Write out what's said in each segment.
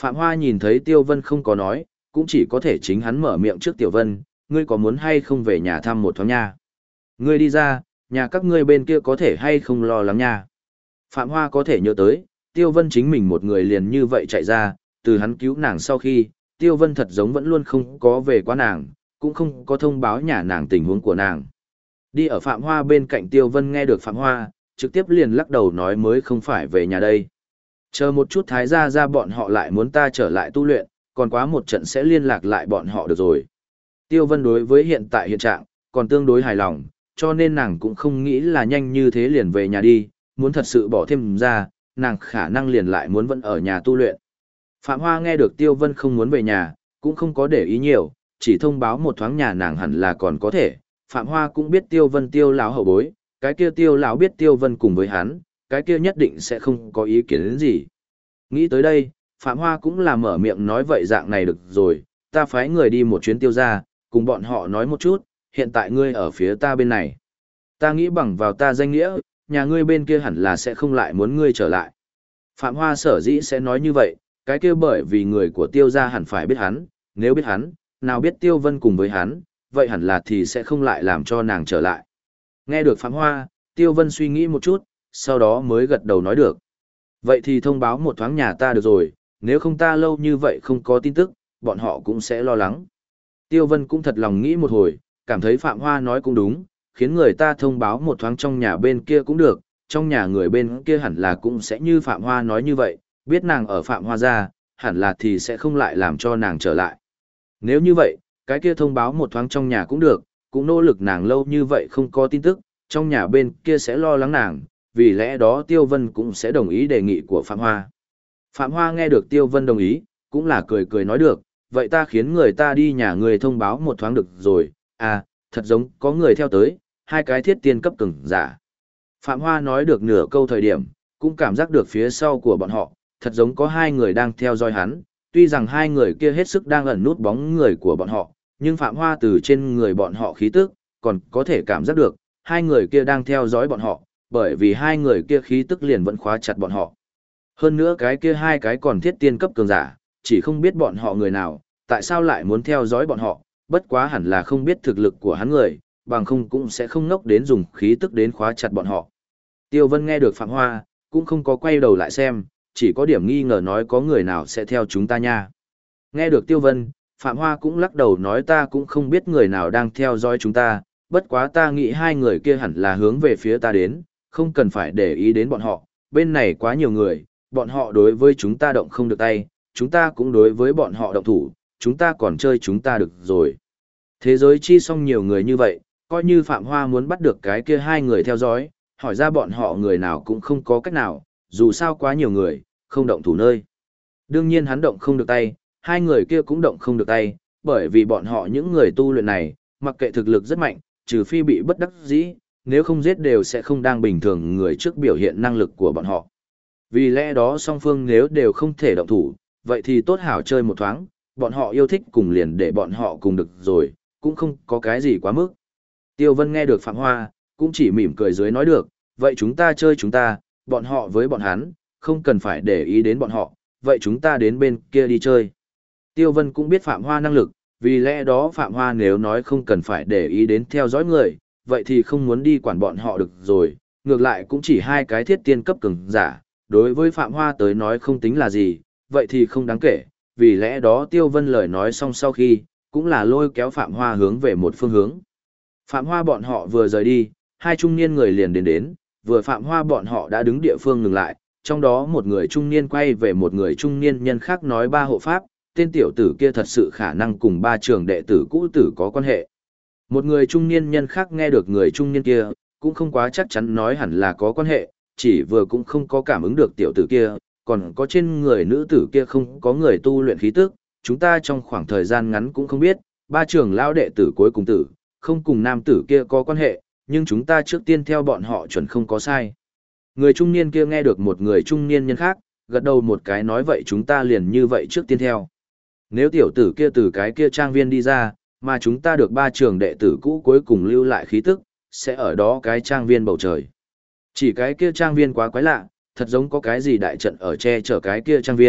Phạm Hoa nhìn thấy Tiêu Vân không có nói, cũng chỉ có thể chính hắn mở miệng trước Tiểu Vân, ngươi có muốn hay không về nhà thăm một thoáng nha? Ngươi đi ra, nhà các ngươi bên kia có thể hay không lo lắng nha? Phạm Hoa có thể nhớ tới, Tiêu Vân chính mình một người liền như vậy chạy ra, từ hắn cứu nàng sau khi, Tiêu Vân thật giống vẫn luôn không có về qua nàng, cũng không có thông báo nhà nàng tình huống của nàng. Đi ở Phạm Hoa bên cạnh Tiêu Vân nghe được Phạm Hoa, trực tiếp liền lắc đầu nói mới không phải về nhà đây. Chờ một chút Thái gia ra bọn họ lại muốn ta trở lại tu luyện, còn quá một trận sẽ liên lạc lại bọn họ được rồi. Tiêu Vân đối với hiện tại hiện trạng, còn tương đối hài lòng, cho nên nàng cũng không nghĩ là nhanh như thế liền về nhà đi, muốn thật sự bỏ thêm ra, nàng khả năng liền lại muốn vẫn ở nhà tu luyện. Phạm Hoa nghe được Tiêu Vân không muốn về nhà, cũng không có để ý nhiều, chỉ thông báo một thoáng nhà nàng hẳn là còn có thể. Phạm Hoa cũng biết Tiêu Vân Tiêu lão hậu bối, cái kia Tiêu lão biết Tiêu Vân cùng với hắn, cái kia nhất định sẽ không có ý kiến đến gì. Nghĩ tới đây, Phạm Hoa cũng là mở miệng nói vậy dạng này được rồi, ta phái người đi một chuyến Tiêu ra, cùng bọn họ nói một chút, hiện tại ngươi ở phía ta bên này. Ta nghĩ bằng vào ta danh nghĩa, nhà ngươi bên kia hẳn là sẽ không lại muốn ngươi trở lại. Phạm Hoa sở dĩ sẽ nói như vậy, cái kia bởi vì người của Tiêu gia hẳn phải biết hắn, nếu biết hắn, nào biết Tiêu Vân cùng với hắn, vậy hẳn là thì sẽ không lại làm cho nàng trở lại. Nghe được Phạm Hoa, Tiêu Vân suy nghĩ một chút, sau đó mới gật đầu nói được. Vậy thì thông báo một thoáng nhà ta được rồi, nếu không ta lâu như vậy không có tin tức, bọn họ cũng sẽ lo lắng. Tiêu Vân cũng thật lòng nghĩ một hồi, cảm thấy Phạm Hoa nói cũng đúng, khiến người ta thông báo một thoáng trong nhà bên kia cũng được, trong nhà người bên kia hẳn là cũng sẽ như Phạm Hoa nói như vậy, biết nàng ở Phạm Hoa ra, hẳn là thì sẽ không lại làm cho nàng trở lại. Nếu như vậy, cái kia thông báo một thoáng trong nhà cũng được, cũng nỗ lực nàng lâu như vậy không có tin tức, trong nhà bên kia sẽ lo lắng nàng, vì lẽ đó Tiêu Vân cũng sẽ đồng ý đề nghị của Phạm Hoa. Phạm Hoa nghe được Tiêu Vân đồng ý, cũng là cười cười nói được, vậy ta khiến người ta đi nhà người thông báo một thoáng được rồi, à, thật giống có người theo tới, hai cái thiết tiên cấp cường giả. Phạm Hoa nói được nửa câu thời điểm, cũng cảm giác được phía sau của bọn họ, thật giống có hai người đang theo dõi hắn, tuy rằng hai người kia hết sức đang ẩn nút bóng người của bọn họ, nhưng Phạm Hoa từ trên người bọn họ khí tức, còn có thể cảm giác được, hai người kia đang theo dõi bọn họ, bởi vì hai người kia khí tức liền vẫn khóa chặt bọn họ. Hơn nữa cái kia hai cái còn thiết tiên cấp cường giả, chỉ không biết bọn họ người nào, tại sao lại muốn theo dõi bọn họ, bất quá hẳn là không biết thực lực của hắn người, bằng không cũng sẽ không ngốc đến dùng khí tức đến khóa chặt bọn họ. Tiêu Vân nghe được Phạm Hoa, cũng không có quay đầu lại xem, chỉ có điểm nghi ngờ nói có người nào sẽ theo chúng ta nha. Nghe được Tiêu Vân, Phạm Hoa cũng lắc đầu nói ta cũng không biết người nào đang theo dõi chúng ta, bất quá ta nghĩ hai người kia hẳn là hướng về phía ta đến, không cần phải để ý đến bọn họ, bên này quá nhiều người, bọn họ đối với chúng ta động không được tay, chúng ta cũng đối với bọn họ động thủ, chúng ta còn chơi chúng ta được rồi. Thế giới chi xong nhiều người như vậy, coi như Phạm Hoa muốn bắt được cái kia hai người theo dõi, hỏi ra bọn họ người nào cũng không có cách nào, dù sao quá nhiều người, không động thủ nơi. Đương nhiên hắn động không được tay, hai người kia cũng động không được tay, bởi vì bọn họ những người tu luyện này, mặc kệ thực lực rất mạnh, trừ phi bị bất đắc dĩ, nếu không giết đều sẽ không đang bình thường người trước biểu hiện năng lực của bọn họ. Vì lẽ đó song phương nếu đều không thể động thủ, vậy thì tốt hảo chơi một thoáng, bọn họ yêu thích cùng liền để bọn họ cùng được rồi, cũng không có cái gì quá mức. Tiêu Vân nghe được Phạm Hoa, cũng chỉ mỉm cười dưới nói được, vậy chúng ta chơi chúng ta, bọn họ với bọn hắn, không cần phải để ý đến bọn họ, vậy chúng ta đến bên kia đi chơi. Tiêu Vân cũng biết Phạm Hoa năng lực, vì lẽ đó Phạm Hoa nếu nói không cần phải để ý đến theo dõi người, vậy thì không muốn đi quản bọn họ được rồi, ngược lại cũng chỉ hai cái thiết tiên cấp cường giả, đối với Phạm Hoa tới nói không tính là gì, vậy thì không đáng kể, vì lẽ đó Tiêu Vân lời nói xong sau khi, cũng là lôi kéo Phạm Hoa hướng về một phương hướng. Phạm Hoa bọn họ vừa rời đi, hai trung niên người liền đến, vừa Phạm Hoa bọn họ đã đứng địa phương ngừng lại, trong đó một người trung niên quay về một người trung niên nhân khác nói ba hộ pháp, tên tiểu tử kia thật sự khả năng cùng ba trường đệ tử cũ tử có quan hệ. Một người trung niên nhân khác nghe được người trung niên kia, cũng không quá chắc chắn nói hẳn là có quan hệ, chỉ vừa cũng không có cảm ứng được tiểu tử kia, còn có trên người nữ tử kia không có người tu luyện khí tức, chúng ta trong khoảng thời gian ngắn cũng không biết, ba trường lao đệ tử cuối cùng tử, không cùng nam tử kia có quan hệ, nhưng chúng ta trước tiên theo bọn họ chuẩn không có sai. Người trung niên kia nghe được một người trung niên nhân khác, gật đầu một cái nói vậy chúng ta liền như vậy trước tiên theo. Nếu tiểu tử kia từ cái kia trang viên đi ra, mà chúng ta được ba trường đệ tử cũ cuối cùng lưu lại khí tức, sẽ ở đó cái trang viên bầu trời. Chỉ cái kia trang viên quá quái lạ, thật giống có cái gì đại trận ở che chở cái kia trang viên,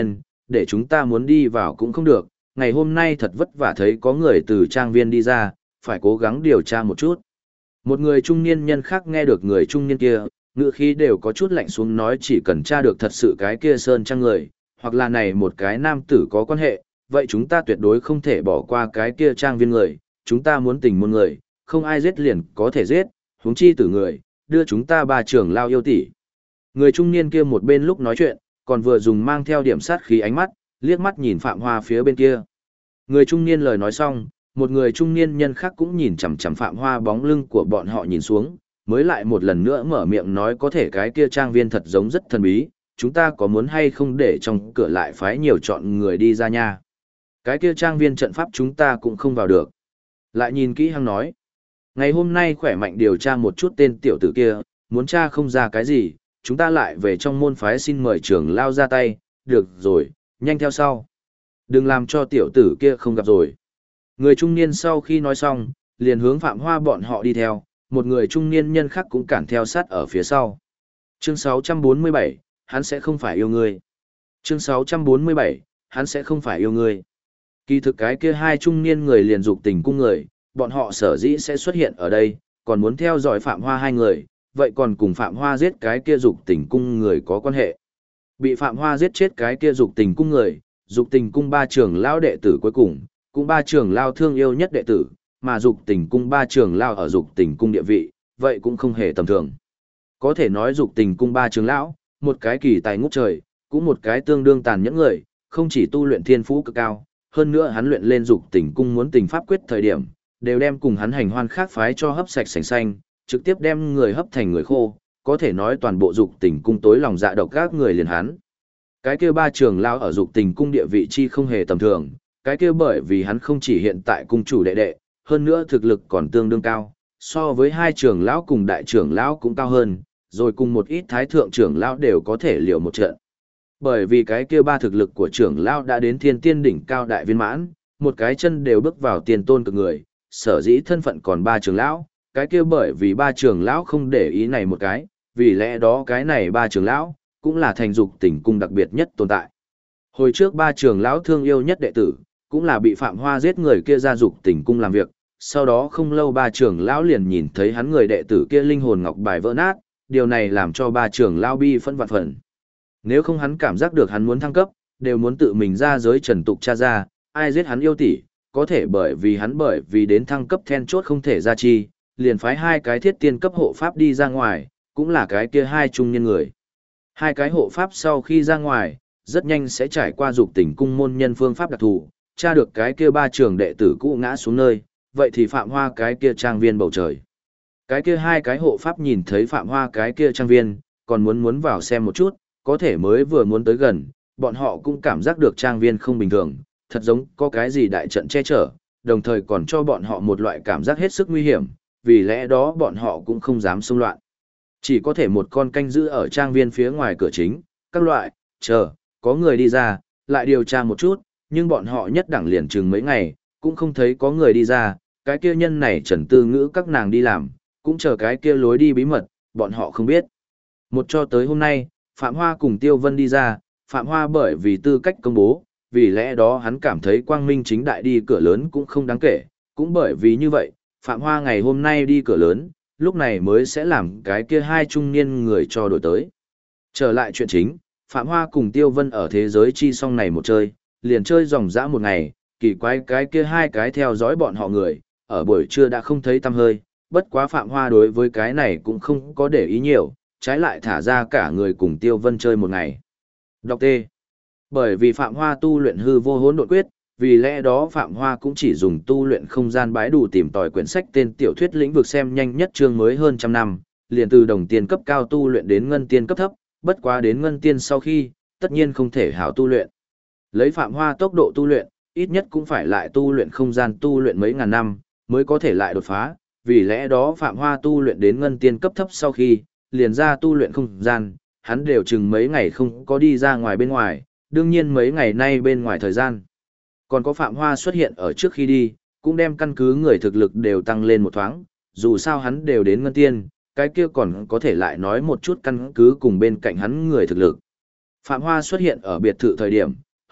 để chúng ta muốn đi vào cũng không được, ngày hôm nay thật vất vả thấy có người từ trang viên đi ra, phải cố gắng điều tra một chút. Một người trung niên nhân khác nghe được người trung niên kia, ngữ khí đều có chút lạnh xuống nói chỉ cần tra được thật sự cái kia sơn trang người, hoặc là này một cái nam tử có quan hệ, vậy chúng ta tuyệt đối không thể bỏ qua cái kia trang viên người, chúng ta muốn tình muôn người, không ai giết liền có thể giết, huống chi tử người, đưa chúng ta ba trưởng lao yêu tỷ. Người trung niên kia một bên lúc nói chuyện, còn vừa dùng mang theo điểm sát khí ánh mắt, liếc mắt nhìn Phạm Hoa phía bên kia. Người trung niên lời nói xong, một người trung niên nhân khác cũng nhìn chằm chằm Phạm Hoa bóng lưng của bọn họ nhìn xuống, mới lại một lần nữa mở miệng nói có thể cái kia trang viên thật giống rất thần bí, chúng ta có muốn hay không để trong cửa lại phái nhiều chọn người đi ra nha. Cái kia trang viên trận pháp chúng ta cũng không vào được. Lại nhìn kỹ hăng nói, ngày hôm nay khỏe mạnh điều tra một chút tên tiểu tử kia, muốn tra không ra cái gì, chúng ta lại về trong môn phái xin mời trưởng lao ra tay, được rồi, nhanh theo sau. Đừng làm cho tiểu tử kia không gặp rồi. Người trung niên sau khi nói xong, liền hướng Phạm Hoa bọn họ đi theo, một người trung niên nhân khác cũng cản theo sát ở phía sau. Chương 647, hắn sẽ không phải yêu ngươi. Chương 647, hắn sẽ không phải yêu ngươi. Kỳ thực cái kia hai trung niên người liền dục tình cung người, bọn họ sở dĩ sẽ xuất hiện ở đây, còn muốn theo dõi Phạm Hoa hai người, vậy còn cùng Phạm Hoa giết cái kia dục tình cung người có quan hệ. Bị Phạm Hoa giết chết cái kia dục tình cung người, dục tình cung ba trưởng lao đệ tử cuối cùng, cũng ba trưởng lao thương yêu nhất đệ tử, mà dục tình cung ba trưởng lao ở dục tình cung địa vị, vậy cũng không hề tầm thường. Có thể nói dục tình cung ba trưởng lão, một cái kỳ tài ngút trời, cũng một cái tương đương tàn nhẫn người, không chỉ tu luyện thiên phú cực cao, hơn nữa hắn luyện lên dục tình cung muốn tình pháp quyết thời điểm, đều đem cùng hắn hành hoan khác phái cho hấp sạch sành xanh, trực tiếp đem người hấp thành người khô, có thể nói toàn bộ dục tình cung tối lòng dạ độc các người liền hắn. Cái kia ba trưởng lão ở dục tình cung địa vị chi không hề tầm thường, cái kia bởi vì hắn không chỉ hiện tại cung chủ đệ đệ, hơn nữa thực lực còn tương đương cao, so với hai trưởng lão cùng đại trưởng lão cũng cao hơn, rồi cùng một ít thái thượng trưởng lão đều có thể liều một trận. Bởi vì cái kia ba thực lực của trưởng lão đã đến thiên tiên đỉnh cao đại viên mãn, một cái chân đều bước vào tiền tôn cực người, sở dĩ thân phận còn ba trưởng lão, cái kia bởi vì ba trưởng lão không để ý này một cái, vì lẽ đó cái này ba trưởng lão cũng là thành dục tình cung đặc biệt nhất tồn tại. Hồi trước ba trưởng lão thương yêu nhất đệ tử, cũng là bị Phạm Hoa giết người kia ra dục tình cung làm việc, sau đó không lâu ba trưởng lão liền nhìn thấy hắn người đệ tử kia linh hồn ngọc bài vỡ nát, điều này làm cho ba trưởng lão bi phân vạn phần. Nếu không hắn cảm giác được hắn muốn thăng cấp, đều muốn tự mình ra giới trần tục tra ra, ai giết hắn yêu tỷ, có thể bởi vì đến thăng cấp then chốt không thể ra chi, liền phái hai cái thiết tiên cấp hộ pháp đi ra ngoài, cũng là cái kia hai trung niên người. Hai cái hộ pháp sau khi ra ngoài, rất nhanh sẽ trải qua dục tình cung môn nhân phương pháp đặc thù, tra được cái kia ba trường đệ tử cũ ngã xuống nơi, vậy thì Phạm Hoa cái kia trang viên bầu trời. Cái kia hai cái hộ pháp nhìn thấy Phạm Hoa cái kia trang viên, còn muốn vào xem một chút, có thể mới vừa muốn tới gần, bọn họ cũng cảm giác được trang viên không bình thường, thật giống có cái gì đại trận che chở, đồng thời còn cho bọn họ một loại cảm giác hết sức nguy hiểm, vì lẽ đó bọn họ cũng không dám xông loạn. Chỉ có thể một con canh giữ ở trang viên phía ngoài cửa chính, các loại, chờ, có người đi ra, lại điều tra một chút, nhưng bọn họ nhất đẳng liền chừng mấy ngày, cũng không thấy có người đi ra, cái kia nhân này Trần Tư Ngữ các nàng đi làm, cũng chờ cái kia lối đi bí mật, bọn họ không biết. Một cho tới hôm nay, Phạm Hoa cùng Tiêu Vân đi ra, Phạm Hoa bởi vì tư cách công bố, vì lẽ đó hắn cảm thấy quang minh chính đại đi cửa lớn cũng không đáng kể, cũng bởi vì như vậy, Phạm Hoa ngày hôm nay đi cửa lớn, lúc này mới sẽ làm cái kia hai trung niên người cho đổi tới. Trở lại chuyện chính, Phạm Hoa cùng Tiêu Vân ở thế giới chi song này một chơi, liền chơi dòng dã một ngày, kỳ quái cái kia hai cái theo dõi bọn họ người, ở buổi trưa đã không thấy tăm hơi, bất quá Phạm Hoa đối với cái này cũng không có để ý nhiều, trái lại thả ra cả người cùng Tiêu Vân chơi một ngày. Đọc T. Bởi vì Phạm Hoa tu luyện hư vô hỗn độn quyết, vì lẽ đó Phạm Hoa cũng chỉ dùng tu luyện không gian bái đủ tìm tòi quyển sách tên tiểu thuyết lĩnh vực xem nhanh nhất chương mới hơn trăm năm, liền từ đồng tiên cấp cao tu luyện đến ngân tiên cấp thấp, bất quá đến ngân tiên sau khi, tất nhiên không thể hảo tu luyện. Lấy Phạm Hoa tốc độ tu luyện, ít nhất cũng phải lại tu luyện không gian tu luyện mấy ngàn năm, mới có thể lại đột phá, vì lẽ đó Phạm Hoa tu luyện đến ngân tiên cấp thấp sau khi, liền ra tu luyện không gian, hắn đều chừng mấy ngày không có đi ra ngoài bên ngoài, đương nhiên mấy ngày nay bên ngoài thời gian. Còn có Phạm Hoa xuất hiện ở trước khi đi, cũng đem căn cứ người thực lực đều tăng lên một thoáng, dù sao hắn đều đến ngân tiên, cái kia còn có thể lại nói một chút căn cứ cùng bên cạnh hắn người thực lực. Phạm Hoa xuất hiện ở biệt thự thời điểm,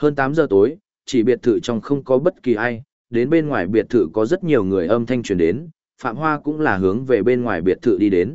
Hơn 8 giờ tối, chỉ biệt thự trong không có bất kỳ ai, đến bên ngoài biệt thự có rất nhiều người âm thanh truyền đến, Phạm Hoa cũng là hướng về bên ngoài biệt thự đi đến.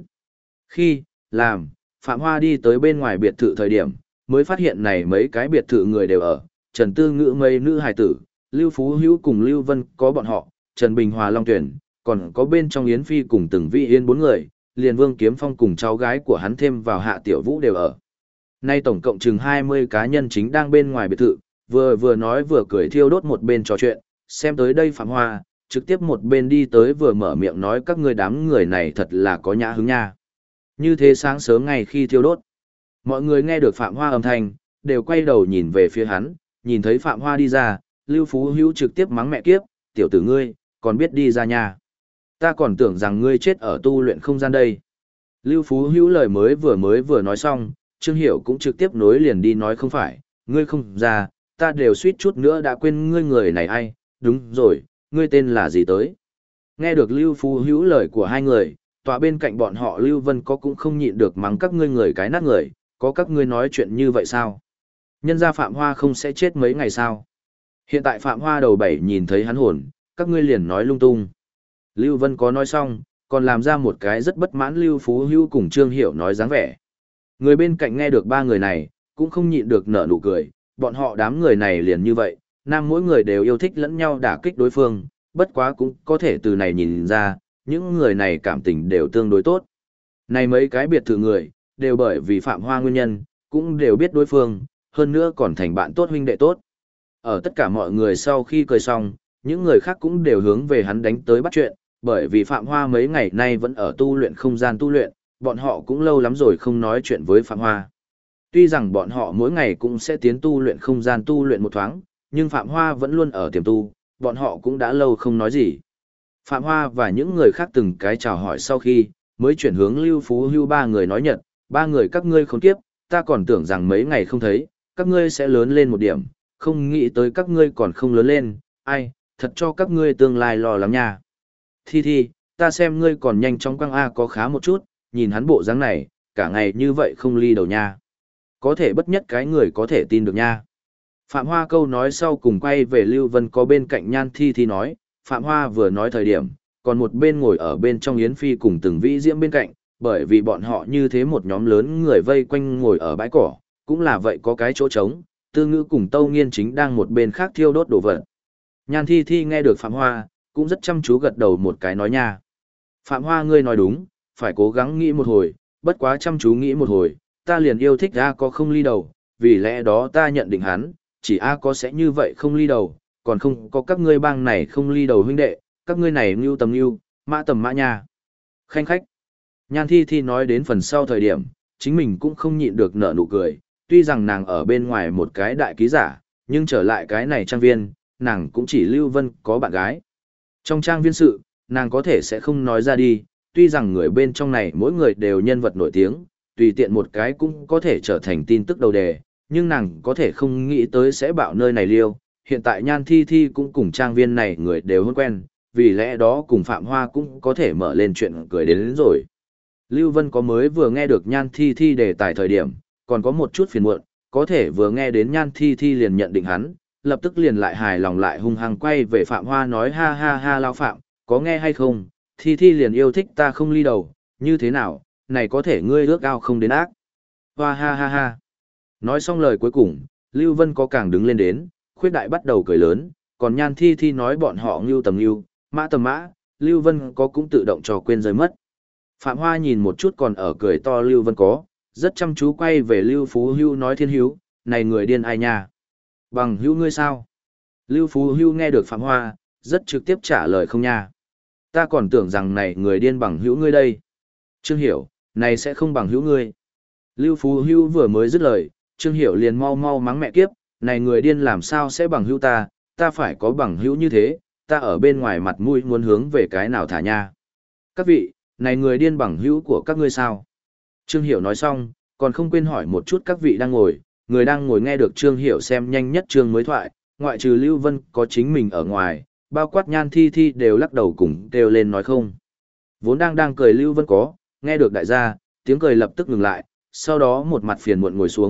Phạm Hoa đi tới bên ngoài biệt thự thời điểm, mới phát hiện này mấy cái biệt thự người đều ở, Trần Tư Ngữ mấy nữ hài tử, Lưu Phú Hữu cùng Lưu Vân có bọn họ, Trần Bình Hòa Long Tuyển, còn có bên trong Yến Phi cùng Từng Vĩ Yên 4 người, liền Vương Kiếm Phong cùng cháu gái của hắn thêm vào Hạ Tiểu Vũ đều ở. Nay tổng cộng chừng 20 cá nhân chính đang bên ngoài biệt thự, vừa nói vừa cười thiêu đốt một bên trò chuyện, xem tới đây Phạm Hoa, trực tiếp một bên đi tới vừa mở miệng nói các ngươi đám người này thật là có nhã hứng nha. Như thế sáng sớm ngày khi thiêu đốt, mọi người nghe được Phạm Hoa âm thanh, đều quay đầu nhìn về phía hắn, nhìn thấy Phạm Hoa đi ra, Lưu Phú Hữu trực tiếp mắng mẹ kiếp, tiểu tử ngươi, còn biết đi ra nhà. Ta còn tưởng rằng ngươi chết ở tu luyện không gian đây. Lưu Phú Hữu lời mới vừa nói xong, Trương Hiểu cũng trực tiếp nối liền đi nói không phải, ngươi không ra, ta đều suýt chút nữa đã quên ngươi người này ai, đúng rồi, ngươi tên là gì tới. Nghe được Lưu Phú Hữu lời của hai người, tòa bên cạnh bọn họ Lưu Vân có cũng không nhịn được mắng các ngươi người cái nát người, có các ngươi nói chuyện như vậy sao? Nhân ra Phạm Hoa không sẽ chết mấy ngày sao? Hiện tại Phạm Hoa đầu bảy nhìn thấy hắn hồn, các ngươi liền nói lung tung. Lưu Vân có nói xong, còn làm ra một cái rất bất mãn Lưu Phú Hữu cùng Trương Hiểu nói dáng vẻ. Người bên cạnh nghe được ba người này, cũng không nhịn được nở nụ cười, bọn họ đám người này liền như vậy, nam mỗi người đều yêu thích lẫn nhau đả kích đối phương, bất quá cũng có thể từ này nhìn ra, những người này cảm tình đều tương đối tốt. Này mấy cái biệt thự người, đều bởi vì Phạm Hoa nguyên nhân, cũng đều biết đối phương, hơn nữa còn thành bạn tốt huynh đệ tốt. Ở tất cả mọi người sau khi cười xong, những người khác cũng đều hướng về hắn đánh tới bắt chuyện, bởi vì Phạm Hoa mấy ngày nay vẫn ở tu luyện không gian tu luyện, bọn họ cũng lâu lắm rồi không nói chuyện với Phạm Hoa. Tuy rằng bọn họ mỗi ngày cũng sẽ tiến tu luyện không gian tu luyện một thoáng, nhưng Phạm Hoa vẫn luôn ở tiềm tu, bọn họ cũng đã lâu không nói gì. Phạm Hoa và những người khác từng cái chào hỏi sau khi, mới chuyển hướng Lưu Phú Hữu ba người nói nhật, ba người các ngươi khốn kiếp, ta còn tưởng rằng mấy ngày không thấy, các ngươi sẽ lớn lên một điểm, không nghĩ tới các ngươi còn không lớn lên, ai, thật cho các ngươi tương lai lo lắng nha. Thi, ta xem ngươi còn nhanh chóng quăng A có khá một chút, nhìn hắn bộ dáng này, cả ngày như vậy không ly đầu nha. Có thể bất nhất cái người có thể tin được nha. Phạm Hoa câu nói sau cùng quay về Lưu Vân có bên cạnh Nhan Thi nói, Phạm Hoa vừa nói thời điểm, còn một bên ngồi ở bên trong Yến Phi cùng Từng Vĩ Diễm bên cạnh, bởi vì bọn họ như thế một nhóm lớn người vây quanh ngồi ở bãi cỏ, cũng là vậy có cái chỗ trống, Tư Ngữ cùng Tâu Nghiên chính đang một bên khác thiêu đốt đồ vật. Nhan Thi nghe được Phạm Hoa, cũng rất chăm chú gật đầu một cái nói nha. Phạm Hoa ngươi nói đúng, phải cố gắng nghĩ một hồi, bất quá chăm chú nghĩ một hồi, ta liền yêu thích A có không ly đầu, vì lẽ đó ta nhận định hắn, chỉ A có sẽ như vậy không ly đầu, còn không có các ngươi bang này không ly đầu huynh đệ, các ngươi này ngưu tầm ngưu, mã tầm mã nha. Khanh khách. Nhan Thi nói đến phần sau thời điểm, chính mình cũng không nhịn được nở nụ cười, tuy rằng nàng ở bên ngoài một cái đại ký giả, nhưng trở lại cái này trang viên, nàng cũng chỉ Lưu Vân có bạn gái. Trong trang viên sự, nàng có thể sẽ không nói ra đi, tuy rằng người bên trong này mỗi người đều nhân vật nổi tiếng, tùy tiện một cái cũng có thể trở thành tin tức đầu đề, nhưng nàng có thể không nghĩ tới sẽ bạo nơi này liêu. Hiện tại Nhan Thi cũng cùng trang viên này người đều hôn quen, vì lẽ đó cùng Phạm Hoa cũng có thể mở lên chuyện cười đến rồi. Lưu Vân có mới vừa nghe được Nhan Thi đề tài thời điểm, còn có một chút phiền muộn, có thể vừa nghe đến Nhan Thi liền nhận định hắn, lập tức liền lại hài lòng lại hung hăng quay về Phạm Hoa nói ha ha ha lao Phạm, có nghe hay không, Thi liền yêu thích ta không ly đầu, như thế nào, này có thể ngươi ước ao không đến ác. Hoa ha ha ha. Nói xong lời cuối cùng, Lưu Vân có càng đứng lên đến, khuyết đại bắt đầu cười lớn, còn Nhan Thi nói bọn họ ngưu tầm ngưu, mã tầm mã, Lưu Vân có cũng tự động trò quên rơi mất. Phạm Hoa nhìn một chút còn ở cười to Lưu Vân có, rất chăm chú quay về Lưu Phú Hữu nói Thiên Hữu, này người điên ai nha? Bằng hữu ngươi sao? Lưu Phú Hữu nghe được Phạm Hoa, rất trực tiếp trả lời không nha. Ta còn tưởng rằng này người điên bằng hữu ngươi đây. Trương Hiểu, này sẽ không bằng hữu ngươi. Lưu Phú Hữu vừa mới dứt lời, Trương Hiểu liền mau mắng mẹ kiếp, này người điên làm sao sẽ bằng hữu ta phải có bằng hữu như thế, ta ở bên ngoài mặt mũi muốn hướng về cái nào thả nha. Các vị, này người điên bằng hữu của các ngươi sao? Trương Hiểu nói xong, còn không quên hỏi một chút các vị đang ngồi, người đang ngồi nghe được Trương Hiểu xem nhanh nhất chương mới thoại, ngoại trừ Lưu Vân có chính mình ở ngoài, bao quát Nhan Thi đều lắc đầu cùng kêu lên nói không. Vốn đang cười Lưu Vân có, nghe được đại gia, tiếng cười lập tức ngừng lại, sau đó một mặt phiền muộn ngồi xuống,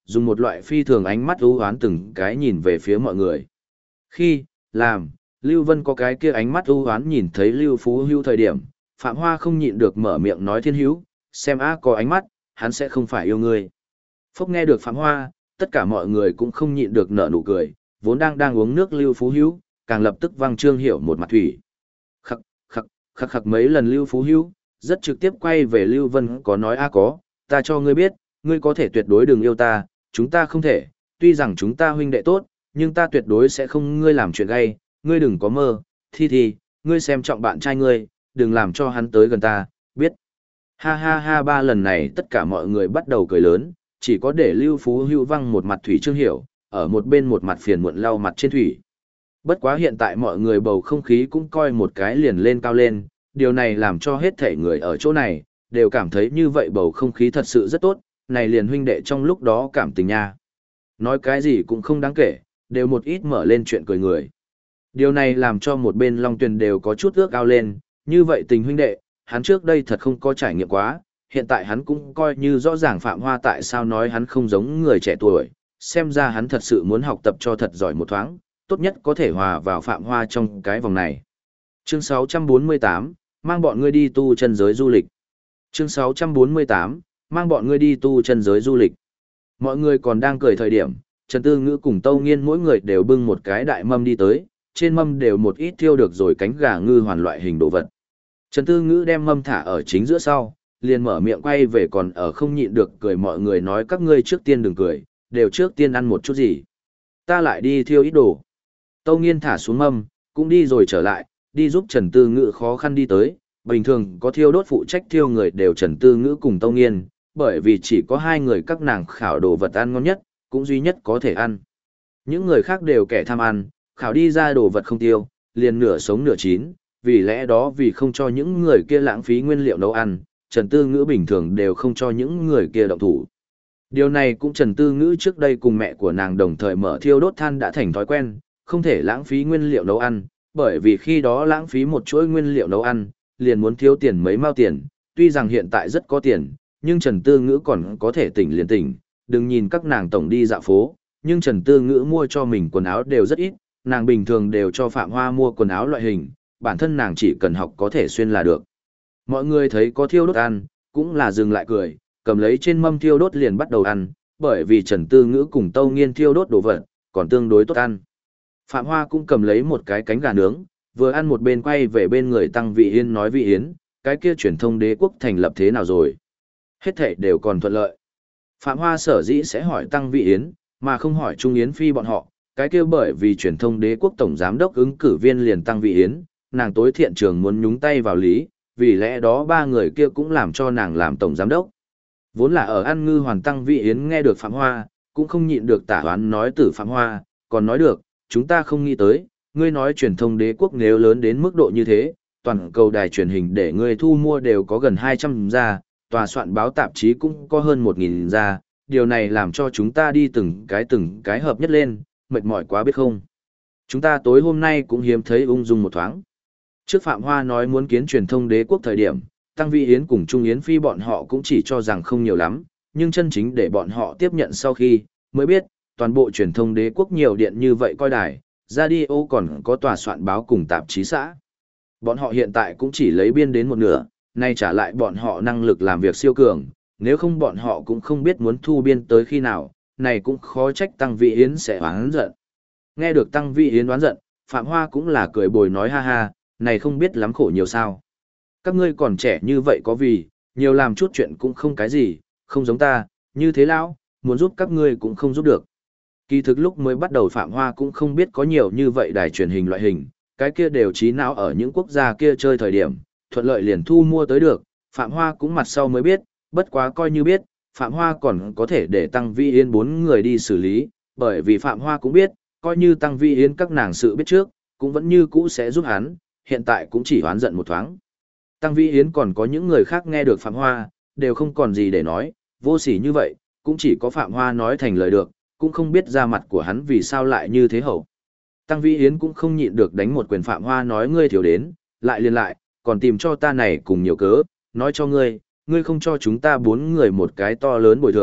dùng một loại phi thường ánh mắt ưu hoán từng cái nhìn về phía mọi người. Khi, làm, Lưu Vân có cái kia ánh mắt ưu hoán nhìn thấy Lưu Phú Hữu thời điểm, Phạm Hoa không nhịn được mở miệng nói Thiên Hữu, xem á có ánh mắt, hắn sẽ không phải yêu ngươi. Phúc nghe được Phạm Hoa, tất cả mọi người cũng không nhịn được nở nụ cười, vốn đang uống nước Lưu Phú Hữu, càng lập tức văng Trương Hiểu một mặt thủy. Khắc, khắc, khắc khắc mấy lần Lưu Phú Hữu, rất trực tiếp quay về Lưu Vân có nói có, ta cho ngươi biết, ngươi có thể tuyệt đối đừng yêu ta, chúng ta không thể, tuy rằng chúng ta huynh đệ tốt, nhưng ta tuyệt đối sẽ không ngươi làm chuyện gay, ngươi đừng có mơ, thi, ngươi xem trọng bạn trai ngươi, đừng làm cho hắn tới gần ta, biết. Ha ha ha ba lần này tất cả mọi người bắt đầu cười lớn, chỉ có để Lưu Phú Hữu văng một mặt thủy Trương Hiểu, ở một bên một mặt phiền muộn lau mặt trên thủy. Bất quá hiện tại mọi người bầu không khí cũng coi một cái liền lên cao lên, điều này làm cho hết thể người ở chỗ này, đều cảm thấy như vậy bầu không khí thật sự rất tốt, này liền huynh đệ trong lúc đó cảm tình nha. Nói cái gì cũng không đáng kể, đều một ít mở lên chuyện cười người. Điều này làm cho một bên Long Tuyền đều có chút ước ao lên, như vậy tình huynh đệ, hắn trước đây thật không có trải nghiệm quá, hiện tại hắn cũng coi như rõ ràng Phạm Hoa tại sao nói hắn không giống người trẻ tuổi, xem ra hắn thật sự muốn học tập cho thật giỏi một thoáng, tốt nhất có thể hòa vào Phạm Hoa trong cái vòng này. Chương 648, mang bọn ngươi đi tu chân giới du lịch. Chương 648, mang bọn ngươi đi tu chân giới du lịch. Mọi người còn đang cười thời điểm, Trần Tư Ngữ cùng Tâu Nghiên mỗi người đều bưng một cái đại mâm đi tới, trên mâm đều một ít thiêu được rồi cánh gà ngư hoàn loại hình đồ vật. Trần Tư Ngữ đem mâm thả ở chính giữa sau, liền mở miệng quay về còn ở không nhịn được cười mọi người nói các ngươi trước tiên đừng cười, đều trước tiên ăn một chút gì. Ta lại đi thiêu ít đồ. Tâu Nghiên thả xuống mâm, cũng đi rồi trở lại, đi giúp Trần Tư Ngữ khó khăn đi tới, bình thường có thiêu đốt phụ trách thiêu người đều Trần Tư Ngữ cùng Tâu Nghiên, bởi vì chỉ có hai người các nàng khảo đồ vật ăn ngon nhất, cũng duy nhất có thể ăn. Những người khác đều kẻ tham ăn, khảo đi ra đồ vật không tiêu, liền nửa sống nửa chín, vì lẽ đó vì không cho những người kia lãng phí nguyên liệu nấu ăn, Trần Tư Ngữ bình thường đều không cho những người kia động thủ. Điều này cũng Trần Tư Ngữ trước đây cùng mẹ của nàng đồng thời mở thiêu đốt than đã thành thói quen, không thể lãng phí nguyên liệu nấu ăn, bởi vì khi đó lãng phí một chuỗi nguyên liệu nấu ăn, liền muốn thiếu tiền mấy mao tiền, tuy rằng hiện tại rất có tiền, nhưng Trần Tư Ngữ còn có thể tỉnh liền tỉnh, đừng nhìn các nàng tổng đi dạo phố, nhưng Trần Tư Ngữ mua cho mình quần áo đều rất ít, nàng bình thường đều cho Phạm Hoa mua quần áo loại hình, bản thân nàng chỉ cần học có thể xuyên là được. Mọi người thấy có thiêu đốt ăn, cũng là dừng lại cười, cầm lấy trên mâm thiêu đốt liền bắt đầu ăn, bởi vì Trần Tư Ngữ cùng Tâu Nghiên thiêu đốt đồ vật, còn tương đối tốt ăn. Phạm Hoa cũng cầm lấy một cái cánh gà nướng, vừa ăn một bên quay về bên người Tăng Vị Yến nói Vị Yến, cái kia truyền thông đế quốc thành lập thế nào rồi? Hết thảy đều còn thuận lợi. Phạm Hoa sở dĩ sẽ hỏi Tăng Vị Yến, mà không hỏi Trung Yến Phi bọn họ, cái kia bởi vì truyền thông đế quốc tổng giám đốc ứng cử viên liền Tăng Vị Yến, nàng tối thiện trường muốn nhúng tay vào lý, vì lẽ đó ba người kia cũng làm cho nàng làm tổng giám đốc. Vốn là ở ăn ngư hoàn Tăng Vị Yến nghe được Phạm Hoa, cũng không nhịn được tả hoán nói từ Phạm Hoa, còn nói được, chúng ta không nghĩ tới, ngươi nói truyền thông đế quốc nếu lớn đến mức độ như thế, toàn cầu đài truyền hình để ngươi thu mua đều có gần 200 gia, tòa soạn báo tạp chí cũng có hơn 1.000 gia, điều này làm cho chúng ta đi từng cái hợp nhất lên, mệt mỏi quá biết không. Chúng ta tối hôm nay cũng hiếm thấy ung dung một thoáng. Trước Phạm Hoa nói muốn kiến truyền thông đế quốc thời điểm, Tăng Vị Yến cùng Trung Yến Phi bọn họ cũng chỉ cho rằng không nhiều lắm, nhưng chân chính để bọn họ tiếp nhận sau khi, mới biết, toàn bộ truyền thông đế quốc nhiều điện như vậy coi đài, radio còn có tòa soạn báo cùng tạp chí xã. Bọn họ hiện tại cũng chỉ lấy biên đến một nửa, nay trả lại bọn họ năng lực làm việc siêu cường, nếu không bọn họ cũng không biết muốn thu biên tới khi nào, này cũng khó trách Tăng Vị Yến sẽ oán giận. Nghe được Tăng Vị Yến oán giận, Phạm Hoa cũng là cười bồi nói ha ha, này không biết lắm khổ nhiều sao. Các ngươi còn trẻ như vậy có vì, nhiều làm chút chuyện cũng không cái gì, không giống ta, như thế lão, muốn giúp các ngươi cũng không giúp được. Kỳ thực lúc mới bắt đầu Phạm Hoa cũng không biết có nhiều như vậy đài truyền hình loại hình, cái kia đều trí não ở những quốc gia kia chơi thời điểm, thuận lợi liền thu mua tới được, Phạm Hoa cũng mặt sau mới biết, bất quá coi như biết, Phạm Hoa còn có thể để Tăng Vi Yên 4 người đi xử lý, bởi vì Phạm Hoa cũng biết, coi như Tăng Vi Yên các nàng sự biết trước, cũng vẫn như cũ sẽ giúp hắn, hiện tại cũng chỉ hoán giận một thoáng. Tăng Vi Yến còn có những người khác nghe được Phạm Hoa, đều không còn gì để nói, vô sỉ như vậy, cũng chỉ có Phạm Hoa nói thành lời được, cũng không biết ra mặt của hắn vì sao lại như thế hậu. Tăng Vi Yến cũng không nhịn được đánh một quyền Phạm Hoa nói ngươi thiếu đến, lại liền lại, còn tìm cho ta này cùng nhiều cớ, nói cho ngươi, ngươi không cho chúng ta 4 người một cái to lớn bồi thường,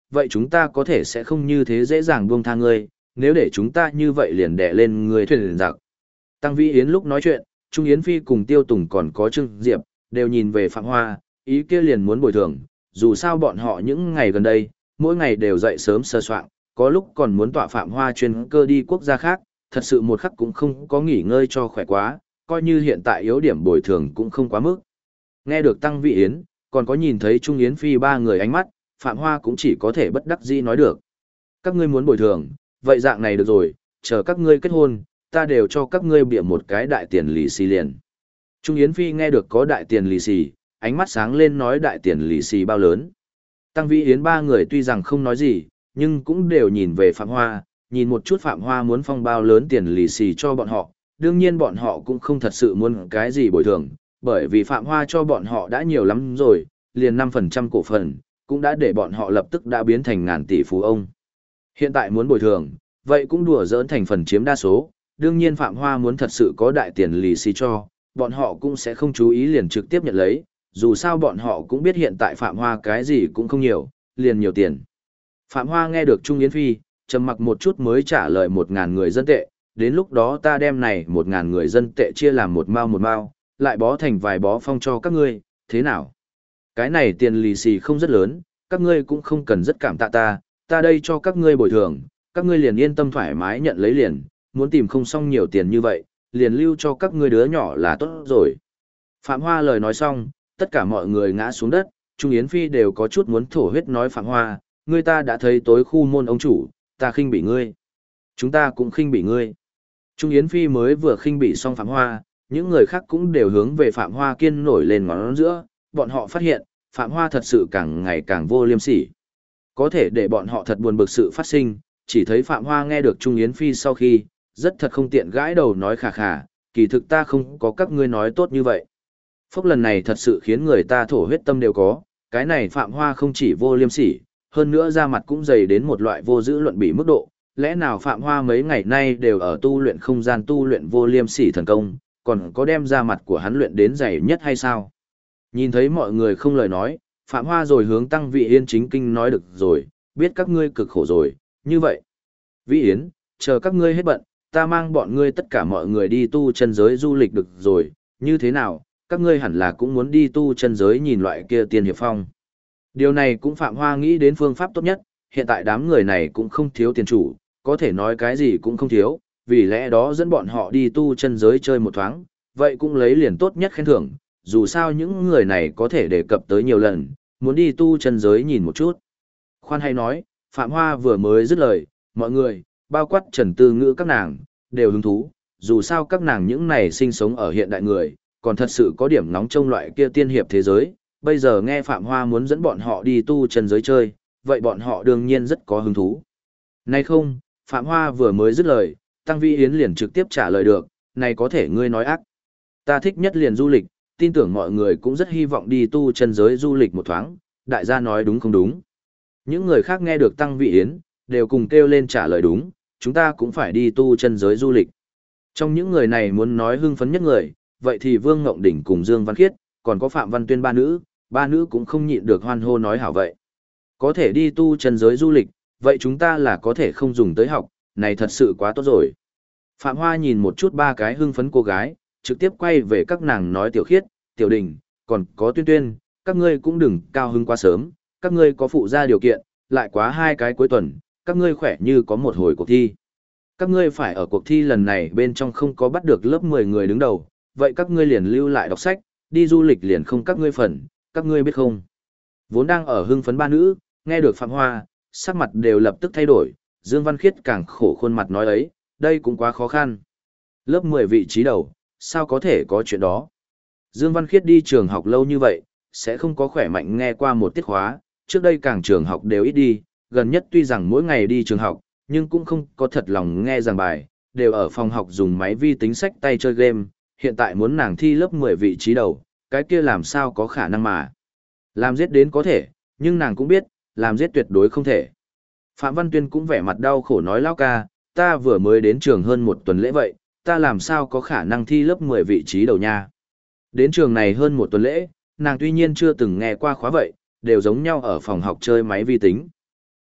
vậy chúng ta có thể sẽ không như thế dễ dàng buông tha ngươi, nếu để chúng ta như vậy liền đè lên ngươi thuyền giặc. Tăng Vĩ Yến lúc nói chuyện, Trung Yến Phi cùng Tiêu Tùng còn có Trương Diệp, đều nhìn về Phạm Hoa, ý kia liền muốn bồi thường, dù sao bọn họ những ngày gần đây, mỗi ngày đều dậy sớm sơ soạn, có lúc còn muốn tọa Phạm Hoa chuyên cơ đi quốc gia khác, thật sự một khắc cũng không có nghỉ ngơi cho khỏe quá, coi như hiện tại yếu điểm bồi thường cũng không quá mức. Nghe được Tăng Vĩ Yến, còn có nhìn thấy Trung Yến Phi ba người ánh mắt, Phạm Hoa cũng chỉ có thể bất đắc dĩ nói được. Các ngươi muốn bồi thường, vậy dạng này được rồi, chờ các ngươi kết hôn, ta đều cho các ngươi bịa một cái đại tiền lì xì liền. Trung Yến Phi nghe được có đại tiền lì xì, ánh mắt sáng lên nói đại tiền lì xì bao lớn. Tăng Vĩ Yến ba người tuy rằng không nói gì, nhưng cũng đều nhìn về Phạm Hoa, nhìn một chút Phạm Hoa muốn phong bao lớn tiền lì xì cho bọn họ, đương nhiên bọn họ cũng không thật sự muốn cái gì bồi thường, bởi vì Phạm Hoa cho bọn họ đã nhiều lắm rồi, liền 5% cổ phần, cũng đã để bọn họ lập tức đã biến thành ngàn tỷ phú ông. Hiện tại muốn bồi thường, vậy cũng đùa giỡn thành phần chiếm đa số, đương nhiên Phạm Hoa muốn thật sự có đại tiền lì xì cho, bọn họ cũng sẽ không chú ý liền trực tiếp nhận lấy, dù sao bọn họ cũng biết hiện tại Phạm Hoa cái gì cũng không nhiều, liền nhiều tiền. Phạm Hoa nghe được Trung Yến Phi, trầm mặc một chút mới trả lời 1.000 người dân tệ, đến lúc đó ta đem này 1.000 người dân tệ chia làm một mao, lại bó thành vài bó phong cho các ngươi, thế nào? Cái này tiền lì xì không rất lớn, các ngươi cũng không cần rất cảm tạ ta đây cho các ngươi bồi thường, các ngươi liền yên tâm thoải mái nhận lấy liền, muốn tìm không xong nhiều tiền như vậy, liền lưu cho các ngươi đứa nhỏ là tốt rồi. Phạm Hoa lời nói xong, tất cả mọi người ngã xuống đất, Trung Yến Phi đều có chút muốn thổ huyết nói Phạm Hoa, ngươi ta đã thấy tối khu môn ông chủ, ta khinh bỉ ngươi. Chúng ta cũng khinh bỉ ngươi. Trung Yến Phi mới vừa khinh bỉ xong Phạm Hoa, những người khác cũng đều hướng về Phạm Hoa kiên nổi lên ngón giữa, bọn họ phát hiện, Phạm Hoa thật sự càng ngày càng vô liêm sỉ. Có thể để bọn họ thật buồn bực sự phát sinh, chỉ thấy Phạm Hoa nghe được Trung Yến Phi sau khi, rất thật không tiện gãi đầu nói khà khà, kỳ thực ta không có các ngươi nói tốt như vậy. Phốc lần này thật sự khiến người ta thổ huyết tâm đều có, cái này Phạm Hoa không chỉ vô liêm sỉ, hơn nữa da mặt cũng dày đến một loại vô giữ luận bị mức độ, lẽ nào Phạm Hoa mấy ngày nay đều ở tu luyện không gian tu luyện vô liêm sỉ thần công, còn có đem da mặt của hắn luyện đến dày nhất hay sao? Nhìn thấy mọi người không lời nói, Phạm Hoa rồi hướng Tăng Vĩ Yến chính kinh nói được rồi, biết các ngươi cực khổ rồi, như vậy. Vĩ Yến, chờ các ngươi hết bận, ta mang bọn ngươi tất cả mọi người đi tu chân giới du lịch được rồi, như thế nào, các ngươi hẳn là cũng muốn đi tu chân giới nhìn loại kia tiên hiệp phong. Điều này cũng Phạm Hoa nghĩ đến phương pháp tốt nhất, hiện tại đám người này cũng không thiếu tiền chủ, có thể nói cái gì cũng không thiếu, vì lẽ đó dẫn bọn họ đi tu chân giới chơi một thoáng, vậy cũng lấy liền tốt nhất khen thưởng, dù sao những người này có thể đề cập tới nhiều lần, muốn đi tu chân giới nhìn một chút. Khoan hay nói, Phạm Hoa vừa mới dứt lời, mọi người, bao quát Trần Tư Ngữ các nàng, đều hứng thú, dù sao các nàng những này sinh sống ở hiện đại người, còn thật sự có điểm nóng trong loại kia tiên hiệp thế giới, bây giờ nghe Phạm Hoa muốn dẫn bọn họ đi tu chân giới chơi, vậy bọn họ đương nhiên rất có hứng thú. Này không, Phạm Hoa vừa mới dứt lời, Tăng Vĩ Yến liền trực tiếp trả lời được, này có thể ngươi nói ác. Ta thích nhất liền du lịch, tin tưởng mọi người cũng rất hy vọng đi tu chân giới du lịch một thoáng, đại gia nói đúng không đúng. Những người khác nghe được Tăng Vĩ Yến, đều cùng kêu lên trả lời đúng, chúng ta cũng phải đi tu chân giới du lịch. Trong những người này muốn nói hưng phấn nhất người, vậy thì Vương Ngộng Đỉnh cùng Dương Văn Khiết, còn có Phạm Văn Tuyên ba nữ cũng không nhịn được hoan hô nói hảo vậy. Có thể đi tu chân giới du lịch, vậy chúng ta là có thể không dùng tới học, này thật sự quá tốt rồi. Phạm Hoa nhìn một chút ba cái hưng phấn cô gái, trực tiếp quay về các nàng nói Tiểu Khiết, Tiểu Đình, còn có Tuyên Tuyên, các ngươi cũng đừng cao hứng quá sớm, các ngươi có phụ ra điều kiện, lại quá 2 cái cuối tuần, các ngươi khỏe như có một hồi cuộc thi. Các ngươi phải ở cuộc thi lần này bên trong không có bắt được lớp 10 người đứng đầu, vậy các ngươi liền lưu lại đọc sách, đi du lịch liền không các ngươi phần, các ngươi biết không? Vốn đang ở hưng phấn ba nữ, nghe được Phạm Hoa, sắc mặt đều lập tức thay đổi, Dương Văn Khiết càng khổ khuôn mặt nói ấy, đây cũng quá khó khăn. Lớp 10 vị trí đầu, sao có thể có chuyện đó? Dương Văn Khiết đi trường học lâu như vậy, sẽ không có khỏe mạnh nghe qua một tiết khóa, trước đây càng trường học đều ít đi, gần nhất tuy rằng mỗi ngày đi trường học, nhưng cũng không có thật lòng nghe giảng bài, đều ở phòng học dùng máy vi tính sách tay chơi game, hiện tại muốn nàng thi lớp 10 vị trí đầu, cái kia làm sao có khả năng mà. Làm giết đến có thể, nhưng nàng cũng biết, làm giết tuyệt đối không thể. Phạm Văn Tuyên cũng vẻ mặt đau khổ nói lão ca, ta vừa mới đến trường hơn 1 tuần lễ vậy, ta làm sao có khả năng thi lớp 10 vị trí đầu nha. Đến trường này hơn 1 tuần lễ, nàng tuy nhiên chưa từng nghe qua khóa vậy, đều giống nhau ở phòng học chơi máy vi tính.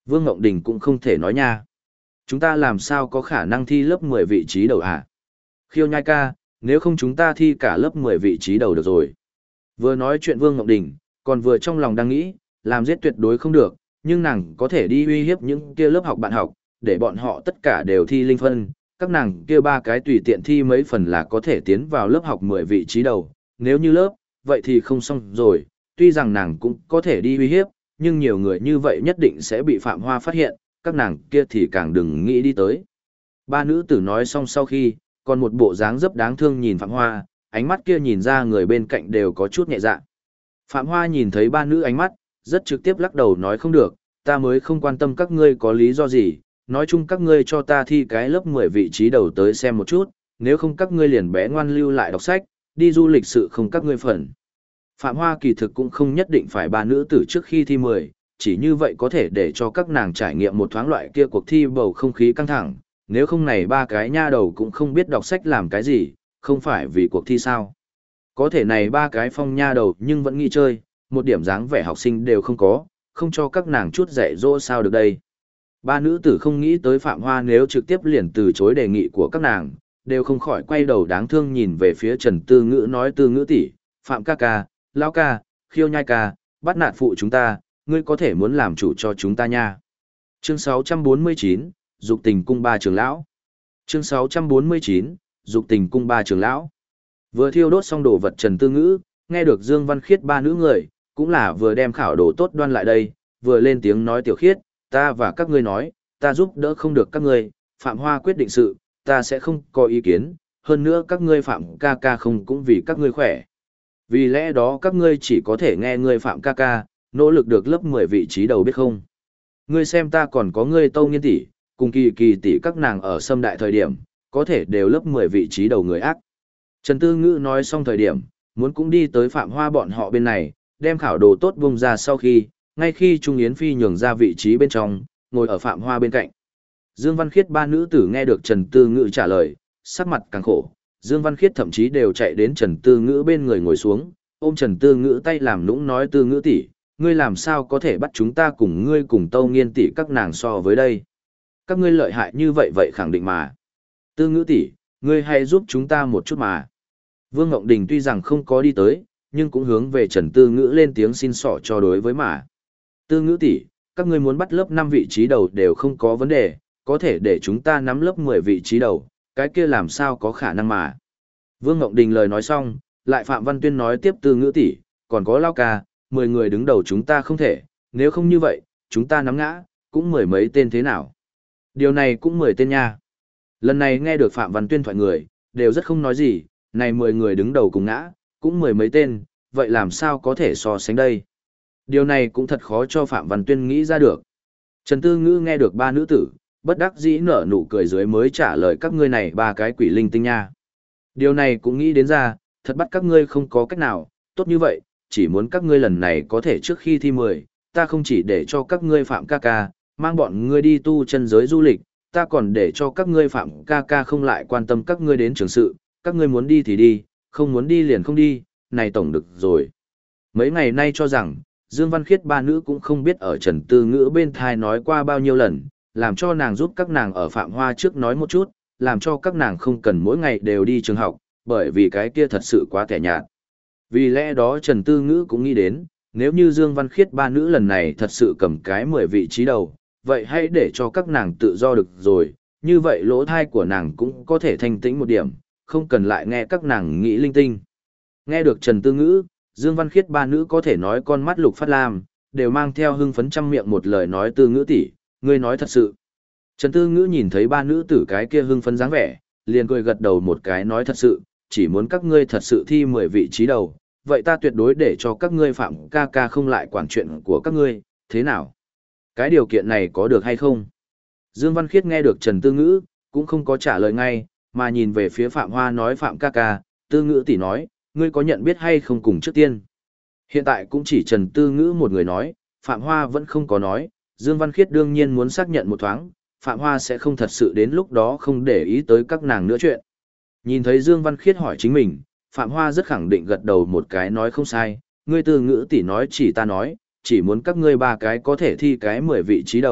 Vương Ngộng Đình cũng không thể nói nha. Chúng ta làm sao có khả năng thi lớp 10 vị trí đầu hả? Khiêu Nhai ca, nếu không chúng ta thi cả lớp 10 vị trí đầu được rồi. Vừa nói chuyện Vương Ngộng Đình, còn vừa trong lòng đang nghĩ, làm giết tuyệt đối không được, nhưng nàng có thể đi uy hiếp những kia lớp học bạn học, để bọn họ tất cả đều thi linh phân, các nàng kia ba cái tùy tiện thi mấy phần là có thể tiến vào lớp học 10 vị trí đầu, nếu như lớp, vậy thì không xong rồi, tuy rằng nàng cũng có thể đi uy hiếp, nhưng nhiều người như vậy nhất định sẽ bị Phạm Hoa phát hiện, các nàng kia thì càng đừng nghĩ đi tới. Ba nữ tử nói xong sau khi, còn một bộ dáng rất đáng thương nhìn Phạm Hoa, ánh mắt kia nhìn ra người bên cạnh đều có chút nhẹ dạ. Phạm Hoa nhìn thấy ba nữ ánh mắt, rất trực tiếp lắc đầu nói không được, ta mới không quan tâm các ngươi có lý do gì, nói chung các ngươi cho ta thi cái lớp 10 vị trí đầu tới xem một chút, nếu không các ngươi liền bé ngoan lưu lại đọc sách, đi du lịch sự không các ngươi phần. Phạm Hoa kỳ thực cũng không nhất định phải ba nữ tử trước khi thi 10, chỉ như vậy có thể để cho các nàng trải nghiệm một thoáng loại kia cuộc thi bầu không khí căng thẳng, nếu không này ba cái nha đầu cũng không biết đọc sách làm cái gì, không phải vì cuộc thi sao. Có thể này ba cái phong nha đầu nhưng vẫn nghĩ chơi, một điểm dáng vẻ học sinh đều không có, không cho các nàng chút dạy dỗ sao được đây. Ba nữ tử không nghĩ tới Phạm Hoa nếu trực tiếp liền từ chối đề nghị của các nàng, đều không khỏi quay đầu đáng thương nhìn về phía Trần Tư Ngữ nói Tư Ngữ tỷ, Phạm ca ca, Lão ca, Khiêu Nhai ca, bắt nạt phụ chúng ta, ngươi có thể muốn làm chủ cho chúng ta nha. Chương 649, Dục tình cung ba trưởng lão. Chương 649, Dục tình cung ba trưởng lão. Vừa thiêu đốt xong đồ vật Trần Tư Ngữ, nghe được Dương Văn Khiết ba nữ người, cũng là vừa đem khảo đồ tốt đoan lại đây, vừa lên tiếng nói Tiểu Khiết, ta và các ngươi nói, ta giúp đỡ không được các ngươi, Phạm Hoa quyết định sự, ta sẽ không có ý kiến, hơn nữa các ngươi Phạm ca ca không cũng vì các ngươi khỏe. Vì lẽ đó các ngươi chỉ có thể nghe ngươi Phạm ca ca, nỗ lực được lớp 10 vị trí đầu biết không. Ngươi xem ta còn có ngươi Tâu Nghiên tỷ, cùng Kỳ Kỳ tỷ các nàng ở Sâm Đại thời điểm, có thể đều lớp 10 vị trí đầu người ác. Trần Tư Ngữ nói xong thời điểm, muốn cũng đi tới Phạm Hoa bọn họ bên này, đem khảo đồ tốt bung ra sau khi, ngay khi Trung Yến Phi nhường ra vị trí bên trong, ngồi ở Phạm Hoa bên cạnh. Dương Văn Khiết ba nữ tử nghe được Trần Tư Ngữ trả lời, sắc mặt càng khổ, Dương Văn Khiết thậm chí đều chạy đến Trần Tư Ngữ bên người ngồi xuống, ôm Trần Tư Ngữ tay làm nũng nói Tư Ngữ tỷ, ngươi làm sao có thể bắt chúng ta cùng ngươi cùng Tâu Nghiên tỷ các nàng so với đây? Các ngươi lợi hại như vậy vậy khẳng định mà. Tư Ngữ tỷ, ngươi hãy giúp chúng ta một chút mà. Vương Ngộng Đình tuy rằng không có đi tới, nhưng cũng hướng về Trần Tư Ngữ lên tiếng xin xỏ cho đối với mà. Tư Ngữ tỷ, các ngươi muốn bắt lớp 5 vị trí đầu đều không có vấn đề, có thể để chúng ta nắm lớp 10 vị trí đầu, cái kia làm sao có khả năng mà. Vương Ngộng Đình lời nói xong, lại Phạm Văn Tuyên nói tiếp Tư Ngữ tỷ, còn có Lao ca, 10 người đứng đầu chúng ta không thể, nếu không như vậy, chúng ta nắm ngã, cũng 10 mấy tên thế nào. Điều này cũng 10 tên nha. Lần này nghe được Phạm Văn Tuyên thoại người, đều rất không nói gì, này 10 người đứng đầu cùng ngã, cũng 10 mấy tên, vậy làm sao có thể so sánh đây. Điều này cũng thật khó cho Phạm Văn Tuyên nghĩ ra được. Trần Tư Ngữ nghe được ba nữ tử, bất đắc dĩ nở nụ cười dưới mới trả lời các ngươi này ba cái quỷ linh tinh nha. Điều này cũng nghĩ đến ra, thật bắt các ngươi không có cách nào, tốt như vậy, chỉ muốn các ngươi lần này có thể trước khi thi 10, ta không chỉ để cho các ngươi Phạm ca ca, mang bọn ngươi đi tu chân giới du lịch, ta còn để cho các ngươi Phạm ca ca không lại quan tâm các ngươi đến trường sự, các ngươi muốn đi thì đi, không muốn đi liền không đi, này tổng được rồi. Mấy ngày nay cho rằng, Dương Văn Khiết ba nữ cũng không biết ở Trần Tư Ngữ bên thai nói qua bao nhiêu lần, làm cho nàng giúp các nàng ở Phạm Hoa trước nói một chút, làm cho các nàng không cần mỗi ngày đều đi trường học, bởi vì cái kia thật sự quá tẻ nhạt. Vì lẽ đó Trần Tư Ngữ cũng nghĩ đến, nếu như Dương Văn Khiết ba nữ lần này thật sự cầm cái 10 vị trí đầu, vậy hãy để cho các nàng tự do được rồi, như vậy lỗ thai của nàng cũng có thể thanh tĩnh một điểm, không cần lại nghe các nàng nghĩ linh tinh. Nghe được Trần Tư Ngữ, Dương Văn Khiết ba nữ có thể nói con mắt lục phát lam, đều mang theo hưng phấn trăm miệng một lời nói Tư Ngữ tỷ, ngươi nói thật sự. Trần Tư Ngữ nhìn thấy ba nữ tử cái kia hưng phấn dáng vẻ, liền cười gật đầu một cái nói thật sự, chỉ muốn các ngươi thật sự thi 10 vị trí đầu, vậy ta tuyệt đối để cho các ngươi Phạm ca ca không lại quản chuyện của các ngươi, thế nào? Cái điều kiện này có được hay không? Dương Văn Khiết nghe được Trần Tư Ngữ, cũng không có trả lời ngay, mà nhìn về phía Phạm Hoa nói Phạm ca ca, Tư Ngữ tỷ nói, ngươi có nhận biết hay không cùng trước tiên? Hiện tại cũng chỉ Trần Tư Ngữ một người nói, Phạm Hoa vẫn không có nói, Dương Văn Khiết đương nhiên muốn xác nhận một thoáng, Phạm Hoa sẽ không thật sự đến lúc đó không để ý tới các nàng nữa chuyện. Nhìn thấy Dương Văn Khiết hỏi chính mình, Phạm Hoa rất khẳng định gật đầu một cái nói không sai, ngươi Tư Ngữ tỷ nói chỉ ta nói, chỉ muốn các ngươi ba cái có thể thi cái 10 vị trí đầu,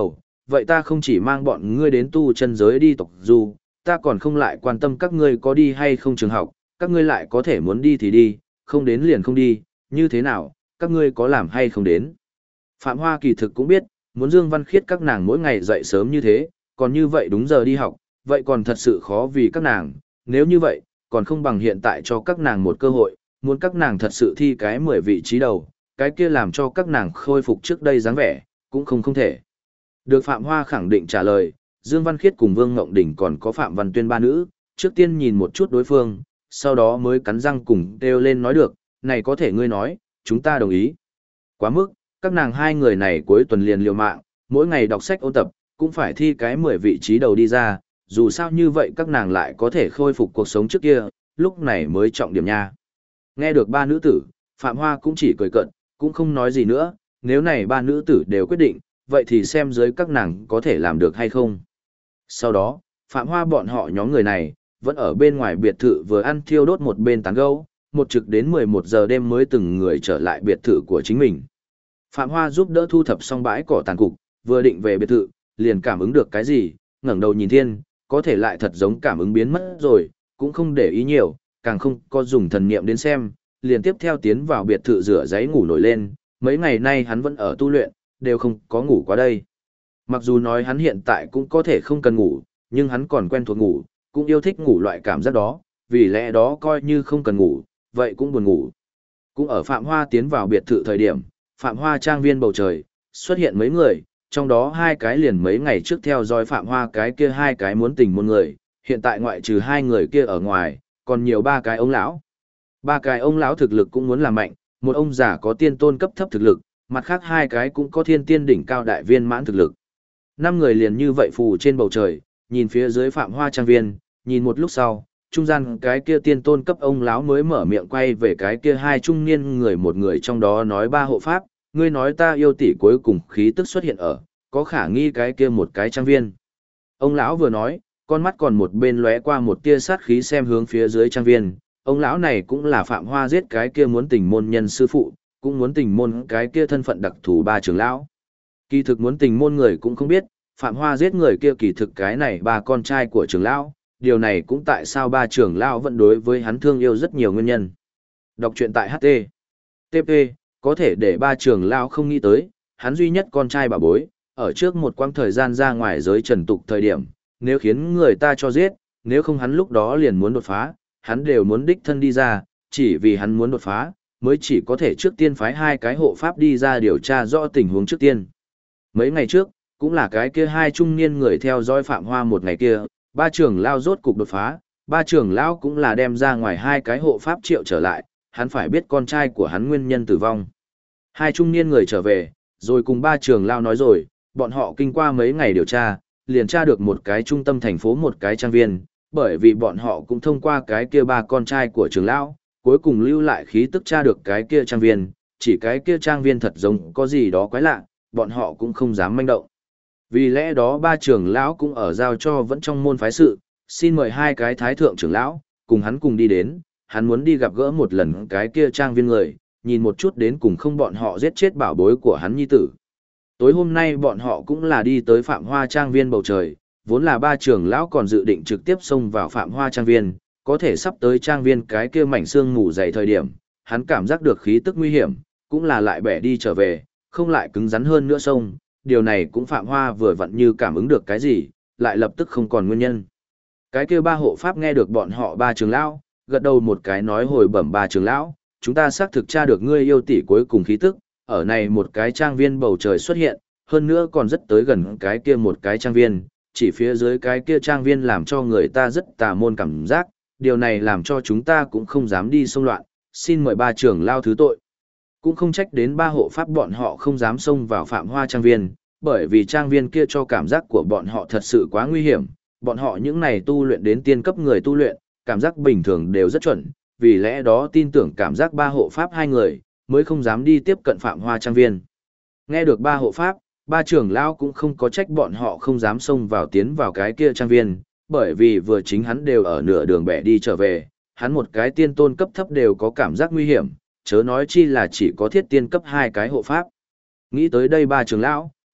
vậy ta không chỉ mang bọn ngươi đến tu chân giới đi tộc du, ta còn không lại quan tâm các ngươi có đi hay không trường học, các ngươi lại có thể muốn đi thì đi, không đến liền không đi, như thế nào, các ngươi có làm hay không đến. Phạm Hoa kỳ thực cũng biết, muốn Dương Văn Khiết các nàng mỗi ngày dậy sớm như thế, còn như vậy đúng giờ đi học, vậy còn thật sự khó vì các nàng, nếu như vậy, còn không bằng hiện tại cho các nàng một cơ hội, muốn các nàng thật sự thi cái 10 vị trí đầu, cái kia làm cho các nàng khôi phục trước đây dáng vẻ, cũng không thể. Được Phạm Hoa khẳng định trả lời, Dương Văn Khiết cùng Vương Ngộng Đình còn có Phạm Văn Tuyên ba nữ, trước tiên nhìn một chút đối phương, sau đó mới cắn răng cùng kêu lên nói được, này có thể ngươi nói, chúng ta đồng ý. Quá mức, các nàng hai người này cuối tuần liền liều mạng, mỗi ngày đọc sách ôn tập, cũng phải thi cái 10 vị trí đầu đi ra, dù sao như vậy các nàng lại có thể khôi phục cuộc sống trước kia, lúc này mới trọng điểm nha. Nghe được ba nữ tử, Phạm Hoa cũng chỉ cười cợt, cũng không nói gì nữa, nếu này ba nữ tử đều quyết định, vậy thì xem dưới các nàng có thể làm được hay không. Sau đó, Phạm Hoa bọn họ nhóm người này, vẫn ở bên ngoài biệt thự vừa ăn thiêu đốt một bên tán gẫu, một trực đến 11 giờ đêm mới từng người trở lại biệt thự của chính mình. Phạm Hoa giúp đỡ thu thập xong bãi cỏ tàn cục, vừa định về biệt thự, liền cảm ứng được cái gì, ngẩng đầu nhìn thiên, có thể lại thật giống cảm ứng biến mất rồi, cũng không để ý nhiều, càng không có dùng thần niệm đến xem, liền tiếp theo tiến vào biệt thự rửa giấy ngủ nổi lên, mấy ngày nay hắn vẫn ở tu luyện, đều không có ngủ qua đây. Mặc dù nói hắn hiện tại cũng có thể không cần ngủ, nhưng hắn còn quen thuộc ngủ, cũng yêu thích ngủ loại cảm giác đó, vì lẽ đó coi như không cần ngủ, vậy cũng buồn ngủ. Cũng ở Phạm Hoa tiến vào biệt thự thời điểm, Phạm Hoa trang viên bầu trời, xuất hiện mấy người, trong đó hai cái liền mấy ngày trước theo dõi Phạm Hoa cái kia hai cái muốn tình một người, hiện tại ngoại trừ hai người kia ở ngoài, còn nhiều ba cái ông lão. Ba cái ông lão thực lực cũng muốn làm mạnh, một ông già có tiên tôn cấp thấp thực lực, mặt khác hai cái cũng có thiên tiên đỉnh cao đại viên mãn thực lực. Năm người liền như vậy phù trên bầu trời, nhìn phía dưới Phạm Hoa trang viên, nhìn một lúc sau, trung gian cái kia tiên tôn cấp ông lão mới mở miệng quay về cái kia hai trung niên người, một người trong đó nói ba hộ pháp, ngươi nói ta yêu tỷ cuối cùng khí tức xuất hiện ở, có khả nghi cái kia một cái trang viên. Ông lão vừa nói, con mắt còn một bên lóe qua một tia sát khí xem hướng phía dưới trang viên, ông lão này cũng là Phạm Hoa giết cái kia muốn tình môn nhân sư phụ, cũng muốn tình môn cái kia thân phận đặc thù ba trưởng lão. Kỳ thực muốn tình môn người cũng không biết, Phạm Hoa giết người kia kỳ thực cái này ba con trai của trưởng lão, điều này cũng tại sao ba trưởng lão vẫn đối với hắn thương yêu rất nhiều nguyên nhân. Đọc truyện tại HT. TP, có thể để ba trưởng lão không nghĩ tới, hắn duy nhất con trai bà bối, ở trước một quãng thời gian ra ngoài giới trần tục thời điểm, nếu khiến người ta cho giết, nếu không hắn lúc đó liền muốn đột phá, hắn đều muốn đích thân đi ra, chỉ vì hắn muốn đột phá, mới chỉ có thể trước tiên phái hai cái hộ pháp đi ra điều tra rõ tình huống trước tiên. Mấy ngày trước, cũng là cái kia hai trung niên người theo dõi Phạm Hoa một ngày kia, ba trưởng lão rốt cục đột phá, ba trưởng lão cũng là đem ra ngoài hai cái hộ pháp triệu trở lại, hắn phải biết con trai của hắn nguyên nhân tử vong. Hai trung niên người trở về, rồi cùng ba trưởng lão nói rồi, bọn họ kinh qua mấy ngày điều tra, liền tra được một cái trung tâm thành phố một cái trang viên, bởi vì bọn họ cũng thông qua cái kia ba con trai của trưởng lão, cuối cùng lưu lại khí tức tra được cái kia trang viên, chỉ cái kia trang viên thật giống có gì đó quái lạ, bọn họ cũng không dám manh động. Vì lẽ đó ba trưởng lão cũng ở giao cho vẫn trong môn phái sự, xin mời hai cái thái thượng trưởng lão, cùng hắn cùng đi đến, hắn muốn đi gặp gỡ một lần cái kia trang viên người, nhìn một chút đến cùng không bọn họ giết chết bảo bối của hắn nhi tử. Tối hôm nay bọn họ cũng là đi tới Phạm Hoa trang viên bầu trời, vốn là ba trưởng lão còn dự định trực tiếp xông vào Phạm Hoa trang viên, có thể sắp tới trang viên cái kia mảnh xương ngủ dày thời điểm, hắn cảm giác được khí tức nguy hiểm, cũng là lại bẻ đi trở về, không lại cứng rắn hơn nữa xông, điều này cũng Phạm Hoa vừa vặn như cảm ứng được cái gì, lại lập tức không còn nguyên nhân. Cái kia ba hộ pháp nghe được bọn họ ba trưởng lão, gật đầu một cái nói hồi bẩm ba trưởng lão, chúng ta xác thực tra được ngươi yêu tỷ cuối cùng khí tức, ở này một cái trang viên bầu trời xuất hiện, hơn nữa còn rất tới gần cái kia một cái trang viên, chỉ phía dưới cái kia trang viên làm cho người ta rất tà môn cảm giác, điều này làm cho chúng ta cũng không dám đi xông loạn, xin mời ba trưởng lao thứ tội. Cũng không trách đến ba hộ pháp bọn họ không dám xông vào Phạm Hoa trang viên, bởi vì trang viên kia cho cảm giác của bọn họ thật sự quá nguy hiểm, bọn họ những này tu luyện đến tiên cấp người tu luyện, cảm giác bình thường đều rất chuẩn, vì lẽ đó tin tưởng cảm giác ba hộ pháp hai người, mới không dám đi tiếp cận Phạm Hoa trang viên. Nghe được ba hộ pháp, ba trưởng lão cũng không có trách bọn họ không dám xông vào tiến vào cái kia trang viên, bởi vì vừa chính hắn đều ở nửa đường bẻ đi trở về, hắn một cái tiên tôn cấp thấp đều có cảm giác nguy hiểm, chớ nói chi là chỉ có thiết tiên cấp hai cái hộ pháp. Nghĩ tới đây ba trưởng lão,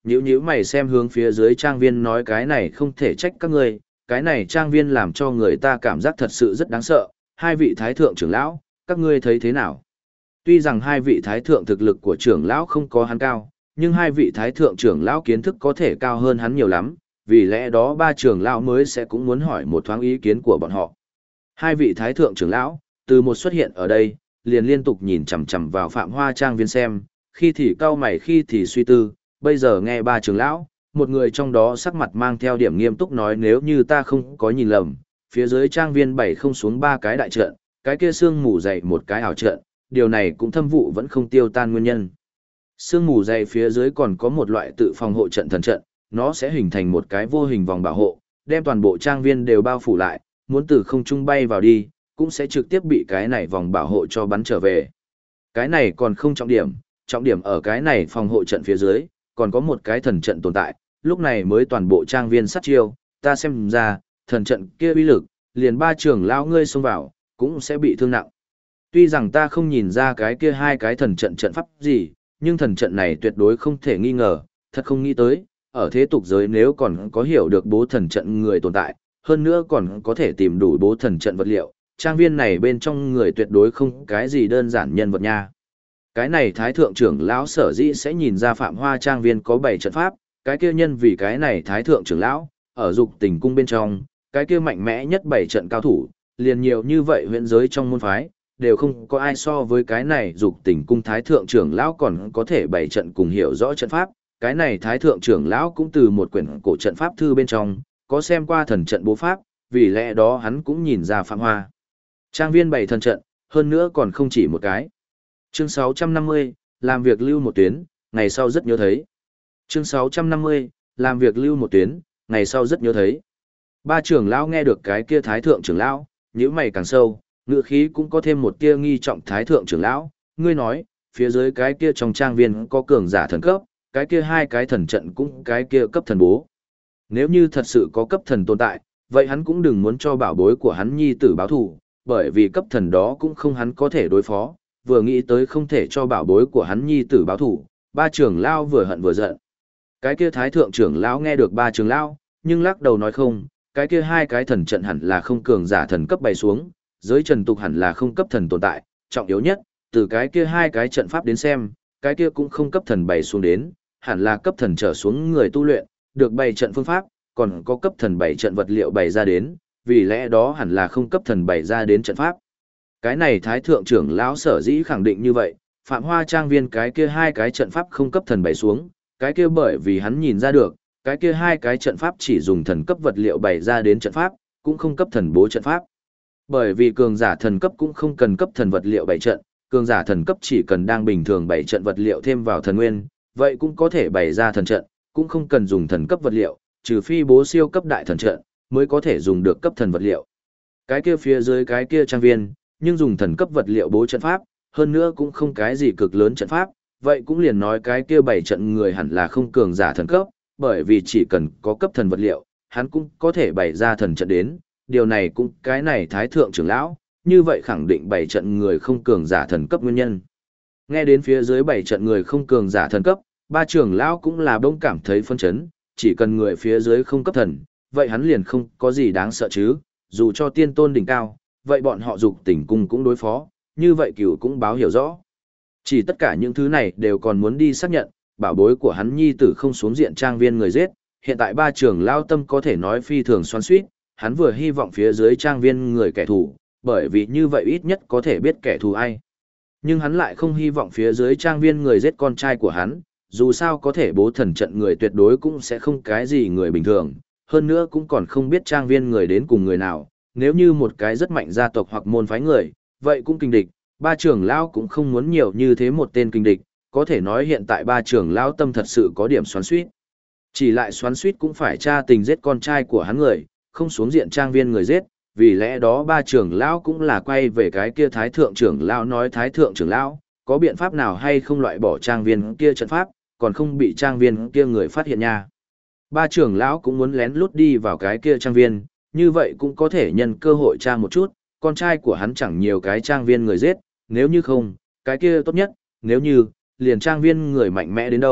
Nhíu nhíu mày xem hướng phía dưới trang viên nói cái này không thể trách các ngươi, cái này trang viên làm cho người ta cảm giác thật sự rất đáng sợ, hai vị thái thượng trưởng lão, các ngươi thấy thế nào? Tuy rằng hai vị thái thượng thực lực của trưởng lão không có hắn cao, nhưng hai vị thái thượng trưởng lão kiến thức có thể cao hơn hắn nhiều lắm, vì lẽ đó ba trưởng lão mới sẽ cũng muốn hỏi một thoáng ý kiến của bọn họ. Hai vị thái thượng trưởng lão, từ một xuất hiện ở đây, liền liên tục nhìn chằm chằm vào Phạm Hoa trang viên xem, khi thì cau mày khi thì suy tư, bây giờ nghe ba trưởng lão, một người trong đó sắc mặt mang theo điểm nghiêm túc nói nếu như ta không có nhìn lầm, phía dưới trang viên bảy không xuống ba cái đại trận, cái kia sương mù dày một cái ảo trận, điều này cũng thâm vụ vẫn không tiêu tan nguyên nhân. Sương mù dày phía dưới còn có một loại tự phòng hộ trận thần trận, nó sẽ hình thành một cái vô hình vòng bảo hộ, đem toàn bộ trang viên đều bao phủ lại, muốn từ không trung bay vào đi, cũng sẽ trực tiếp bị cái này vòng bảo hộ cho bắn trở về. Cái này còn không trọng điểm ở cái này phòng hộ trận phía dưới, còn có một cái thần trận tồn tại, lúc này mới toàn bộ trang viên sát chiêu, ta xem ra, thần trận kia uy lực, liền ba trưởng lão ngươi xông vào, cũng sẽ bị thương nặng. Tuy rằng ta không nhìn ra cái kia hai cái thần trận trận pháp gì, nhưng thần trận này tuyệt đối không thể nghi ngờ, thật không nghĩ tới, ở thế tục giới nếu còn có hiểu được bố thần trận người tồn tại, hơn nữa còn có thể tìm đủ bố thần trận vật liệu, trang viên này bên trong người tuyệt đối không cái gì đơn giản nhân vật nha. Cái này thái thượng trưởng lão sở dĩ sẽ nhìn ra Phạm Hoa trang viên có 7 trận pháp, cái kia nhân vì cái này thái thượng trưởng lão, ở dục tình cung bên trong, cái kia mạnh mẽ nhất 7 trận cao thủ, liền nhiều như vậy huyện giới trong môn phái, đều không có ai so với cái này dục tình cung thái thượng trưởng lão còn có thể 7 trận cùng hiểu rõ trận pháp, cái này thái thượng trưởng lão cũng từ một quyển cổ trận pháp thư bên trong, có xem qua thần trận bố pháp, vì lẽ đó hắn cũng nhìn ra Phạm Hoa. Trang viên 7 thần trận, hơn nữa còn không chỉ một cái. Chương 650, làm việc lưu một tuyến, ngày sau rất nhớ thấy. Chương 650, làm việc lưu một tuyến, ngày sau rất nhớ thấy. Ba trưởng lão nghe được cái kia thái thượng trưởng lão, nhíu mày càng sâu, ngữ khí cũng có thêm một tia nghi trọng thái thượng trưởng lão, ngươi nói, phía dưới cái kia trong trang viên có cường giả thần cấp, cái kia hai cái thần trận cũng cái kia cấp thần bố. Nếu như thật sự có cấp thần tồn tại, vậy hắn cũng đừng muốn cho bảo bối của hắn nhi tử báo thù, bởi vì cấp thần đó cũng không hắn có thể đối phó, vừa nghĩ tới không thể cho bảo bối của hắn nhi tử báo thù, ba trưởng lão vừa hận vừa giận. Cái kia thái thượng trưởng lão nghe được ba trưởng lão, nhưng lắc đầu nói không, cái kia hai cái thần trận hẳn là không cường giả thần cấp bày xuống, giới trần tục hẳn là không cấp thần tồn tại, trọng yếu nhất, từ cái kia hai cái trận pháp đến xem, cái kia cũng không cấp thần bày xuống đến, hẳn là cấp thần trở xuống người tu luyện, được bày trận phương pháp, còn có cấp thần bày trận vật liệu bày ra đến, vì lẽ đó hẳn là không cấp thần bày ra đến trận pháp. Cái này thái thượng trưởng lão sở dĩ khẳng định như vậy, Phạm Hoa trang viên cái kia hai cái trận pháp không cấp thần bày xuống, cái kia bởi vì hắn nhìn ra được, cái kia hai cái trận pháp chỉ dùng thần cấp vật liệu bày ra đến trận pháp, cũng không cấp thần bố trận pháp. Bởi vì cường giả thần cấp cũng không cần cấp thần vật liệu bày trận, cường giả thần cấp chỉ cần đang bình thường bày trận vật liệu thêm vào thần nguyên, vậy cũng có thể bày ra thần trận, cũng không cần dùng thần cấp vật liệu, trừ phi bố siêu cấp đại thần trận, mới có thể dùng được cấp thần vật liệu. Cái kia phía dưới cái kia trang viên, nhưng dùng thần cấp vật liệu bố trận pháp, hơn nữa cũng không cái gì cực lớn trận pháp, vậy cũng liền nói cái kia bày trận người hẳn là không cường giả thần cấp, bởi vì chỉ cần có cấp thần vật liệu, hắn cũng có thể bày ra thần trận đến, điều này cũng cái này thái thượng trưởng lão, như vậy khẳng định bày trận người không cường giả thần cấp nguyên nhân. Nghe đến phía dưới bày trận người không cường giả thần cấp, ba trưởng lão cũng là bỗng cảm thấy phân chấn, chỉ cần người phía dưới không cấp thần, vậy hắn liền không có gì đáng sợ chứ, dù cho tiên tôn đỉnh cao, vậy bọn họ dục tình cung cũng đối phó, như vậy cửu cũng báo hiểu rõ. Chỉ tất cả những thứ này đều còn muốn đi xác nhận, bảo bối của hắn nhi tử không xuống diện trang viên người giết, hiện tại ba trưởng lão tâm có thể nói phi thường xoắn xuýt, hắn vừa hy vọng phía dưới trang viên người kẻ thù, bởi vì như vậy ít nhất có thể biết kẻ thù ai. Nhưng hắn lại không hy vọng phía dưới trang viên người giết con trai của hắn, dù sao có thể bố thần trận người tuyệt đối cũng sẽ không cái gì người bình thường, hơn nữa cũng còn không biết trang viên người đến cùng người nào, nếu như một cái rất mạnh gia tộc hoặc môn phái người, vậy cũng kinh địch, ba trưởng lão cũng không muốn nhiều như thế một tên kinh địch, có thể nói hiện tại ba trưởng lão tâm thật sự có điểm xoắn xuýt. Chỉ lại xoắn xuýt cũng phải tra tình giết con trai của hắn người, không xuống diện trang viên người giết, vì lẽ đó ba trưởng lão cũng là quay về cái kia thái thượng trưởng lão nói thái thượng trưởng lão, có biện pháp nào hay không loại bỏ trang viên kia trận pháp, còn không bị trang viên kia người phát hiện nha. Ba trưởng lão cũng muốn lén lút đi vào cái kia trang viên, như vậy cũng có thể nhân cơ hội tra một chút, con trai của hắn chẳng nhiều cái trang viên người giết, nếu như không, cái kia tốt nhất, nếu như, liền trang viên người mạnh mẽ đến đâu,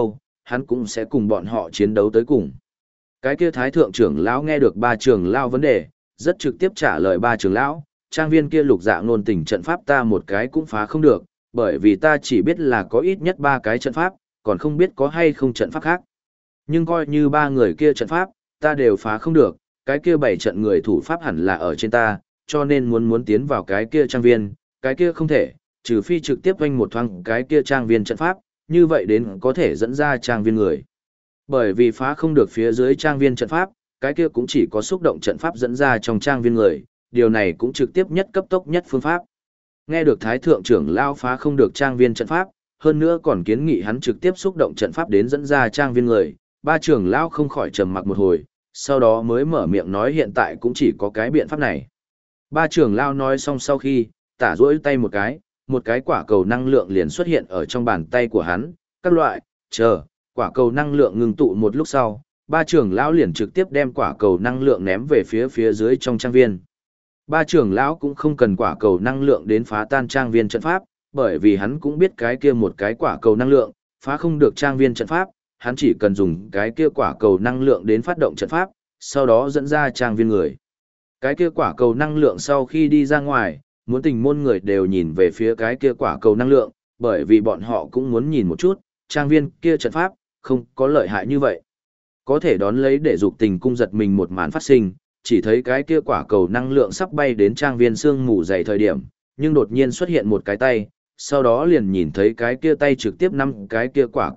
hắn cũng sẽ cùng bọn họ chiến đấu tới cùng. Cái kia thái thượng trưởng lão nghe được ba trưởng lão vấn đề, rất trực tiếp trả lời ba trưởng lão, trang viên kia lục dạ ngôn tình trận pháp ta một cái cũng phá không được, bởi vì ta chỉ biết là có ít nhất 3 cái trận pháp, còn không biết có hay không trận pháp khác. Nhưng coi như 3 người kia trận pháp, ta đều phá không được, cái kia 7 trận người thủ pháp hẳn là ở trên ta, cho nên muốn tiến vào cái kia trang viên, cái kia không thể, trừ phi trực tiếp vanh một thoáng cái kia trang viên trận pháp, như vậy đến có thể dẫn ra trang viên người. Bởi vì phá không được phía dưới trang viên trận pháp, cái kia cũng chỉ có xúc động trận pháp dẫn ra trong trang viên người, điều này cũng trực tiếp nhất cấp tốc nhất phương pháp. Nghe được Thái Thượng trưởng lao phá không được trang viên trận pháp, hơn nữa còn kiến nghị hắn trực tiếp xúc động trận pháp đến dẫn ra trang viên người, ba trưởng lao không khỏi trầm mặc một hồi, sau đó mới mở miệng nói hiện tại cũng chỉ có cái biện pháp này. Ba trưởng lao nói xong sau khi, tả duỗi tay một cái quả cầu năng lượng liền xuất hiện ở trong bàn tay của hắn, các loại, quả cầu năng lượng ngừng tụ một lúc sau, ba trưởng lão liền trực tiếp đem quả cầu năng lượng ném về phía dưới trong trang viên. Ba trưởng lão cũng không cần quả cầu năng lượng đến phá tan trang viên trận pháp, bởi vì hắn cũng biết cái kia một cái quả cầu năng lượng, phá không được trang viên trận pháp, hắn chỉ cần dùng cái kia quả cầu năng lượng đến phát động trận pháp, sau đó dẫn ra trang viên người. Cái kia quả cầu năng lượng sau khi đi ra ngoài, muốn tình môn người đều nhìn về phía cái kia quả cầu năng lượng, bởi vì bọn họ cũng muốn nhìn một chút, trang viên kia trận pháp, không có lợi hại như vậy. Có thể đón lấy để dục tình cung giật mình một màn phát sinh, chỉ thấy cái kia quả cầu năng lượng sắp bay đến trang viên sương mù dày thời điểm, nhưng đột nhiên xuất hiện một cái tay, sau đó liền nhìn thấy cái kia tay trực tiếp nắm cái kia quả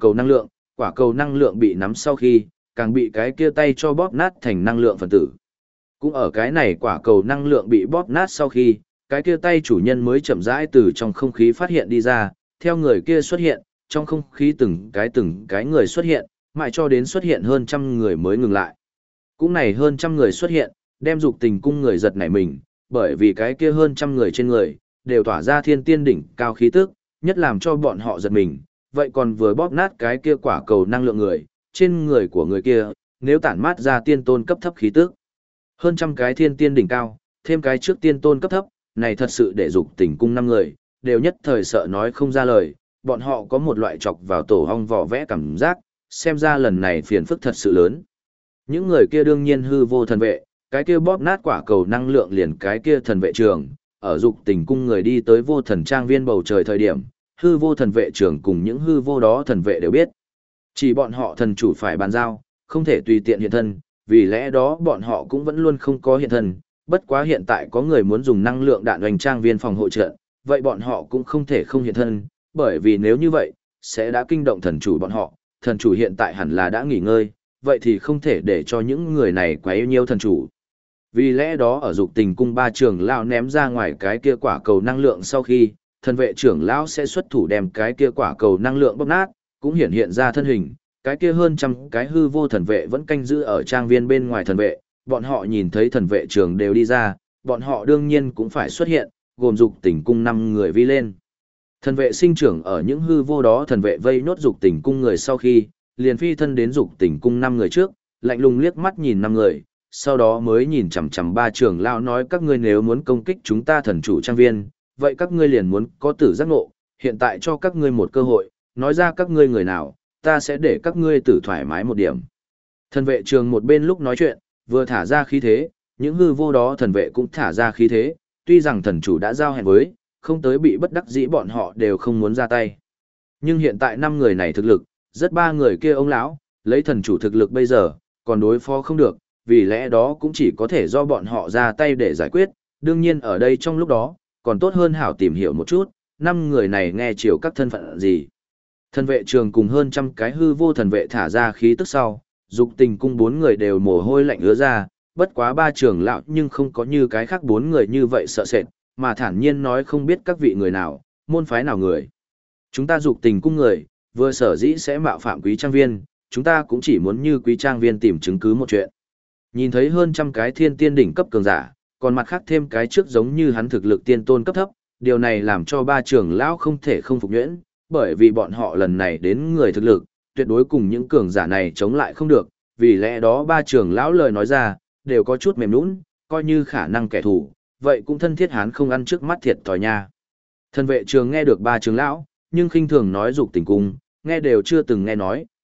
cầu năng lượng bị nắm sau khi, càng bị cái kia tay cho bóp nát thành năng lượng phân tử. Cũng ở cái này quả cầu năng lượng bị bóp nát sau khi, cái kia tay chủ nhân mới chậm rãi từ trong không khí phát hiện đi ra, theo người kia xuất hiện, trong không khí từng cái người xuất hiện, mãi cho đến xuất hiện hơn 100 người mới ngừng lại. Cũng này hơn 100 người xuất hiện, đem dục tình cung người giật nảy mình, bởi vì cái kia hơn 100 người trên người, đều tỏa ra thiên tiên đỉnh cao khí tức, nhất làm cho bọn họ giật mình, vậy còn vừa bóp nát cái kia quả cầu năng lượng người, trên người của người kia, nếu tản mát ra tiên tôn cấp thấp khí tức. Hơn 100 cái thiên tiên đỉnh cao, thêm cái trước tiên tôn cấp thấp, này thật sự để dục tình cung 5 người, đều nhất thời sợ nói không ra lời, bọn họ có một loại chọc vào tổ hong vỏ vẽ cảm giác, xem ra lần này phiền phức thật sự lớn. Những người kia đương nhiên hư vô thần vệ, cái kia bóp nát quả cầu năng lượng liền cái kia thần vệ trường, ở dục tình cung người đi tới vô thần trang viên bầu trời thời điểm, hư vô thần vệ trường cùng những hư vô đó thần vệ đều biết. Chỉ bọn họ thần chủ phải bàn giao, không thể tùy tiện hiện thân, vì lẽ đó bọn họ cũng vẫn luôn không có hiện thân, bất quá hiện tại có người muốn dùng năng lượng đạn oanh trang viên phòng hộ trận, vậy bọn họ cũng không thể không hiện thân, bởi vì nếu như vậy, sẽ đã kinh động thần chủ bọn họ, thần chủ hiện tại hẳn là đã nghỉ ngơi, vậy thì không thể để cho những người này quá yêu nhiều thần chủ. Vì lẽ đó ở dục tình cung ba trưởng lão ném ra ngoài cái kia quả cầu năng lượng sau khi, thần vệ trưởng lão sẽ xuất thủ đem cái kia quả cầu năng lượng bóp nát, cũng hiện ra thân hình, cái kia hơn 100 cái hư vô thần vệ vẫn canh giữ ở trang viên bên ngoài thần vệ, bọn họ nhìn thấy thần vệ trưởng đều đi ra, bọn họ đương nhiên cũng phải xuất hiện, gồm dục tình cung 5 người vi lên. Thần vệ sinh trưởng ở những hư vô đó thần vệ vây nốt dục tình cung người sau khi, liền phi thân đến dục tình cung 5 người trước, lạnh lùng liếc mắt nhìn 5 người, sau đó mới nhìn chằm chằm ba trưởng lão nói các ngươi nếu muốn công kích chúng ta thần chủ trang viên, vậy các ngươi liền muốn có tử giác ngộ, hiện tại cho các ngươi một cơ hội, nói ra các ngươi người nào, ta sẽ để các ngươi tử thoải mái một điểm. Thần vệ trường một bên lúc nói chuyện, vừa thả ra khí thế, những hư vô đó thần vệ cũng thả ra khí thế, tuy rằng thần chủ đã giao hẹn với, không tới bị bất đắc dĩ bọn họ đều không muốn ra tay. Nhưng hiện tại 5 người này thực lực, rất 3 người kia ông lão, lấy thần chủ thực lực bây giờ, còn đối phó không được, vì lẽ đó cũng chỉ có thể do bọn họ ra tay để giải quyết, đương nhiên ở đây trong lúc đó, còn tốt hơn hảo tìm hiểu một chút, 5 người này nghe chiều các thân phận gì. Thần vệ trường cùng hơn 100 cái hư vô thần vệ thả ra khí tức sau, dục tình cung 4 người đều mồ hôi lạnh ứa ra, bất quá 3 trưởng lão nhưng không có như cái khác 4 người như vậy sợ sệt, mà thản nhiên nói không biết các vị người nào, môn phái nào người. Chúng ta dục tình cung người, vừa sở dĩ sẽ mạo phạm quý trang viên, chúng ta cũng chỉ muốn như quý trang viên tìm chứng cứ một chuyện. Nhìn thấy hơn 100 cái thiên tiên đỉnh cấp cường giả, còn mặt khác thêm cái trước giống như hắn thực lực tiên tôn cấp thấp, điều này làm cho 3 trưởng lão không thể không phục nhuyễn, bởi vì bọn họ lần này đến người thực lực, tuyệt đối cùng những cường giả này chống lại không được, vì lẽ đó 3 trưởng lão lời nói ra, đều có chút mềm nũng, coi như khả năng kẻ thù, vậy cũng thân thiết hắn không ăn trước mắt thiệt thòi nha. Thần vệ trường nghe được 3 trưởng lão, nhưng khinh thường nói dục tình cung, nghe đều chưa từng nghe nói,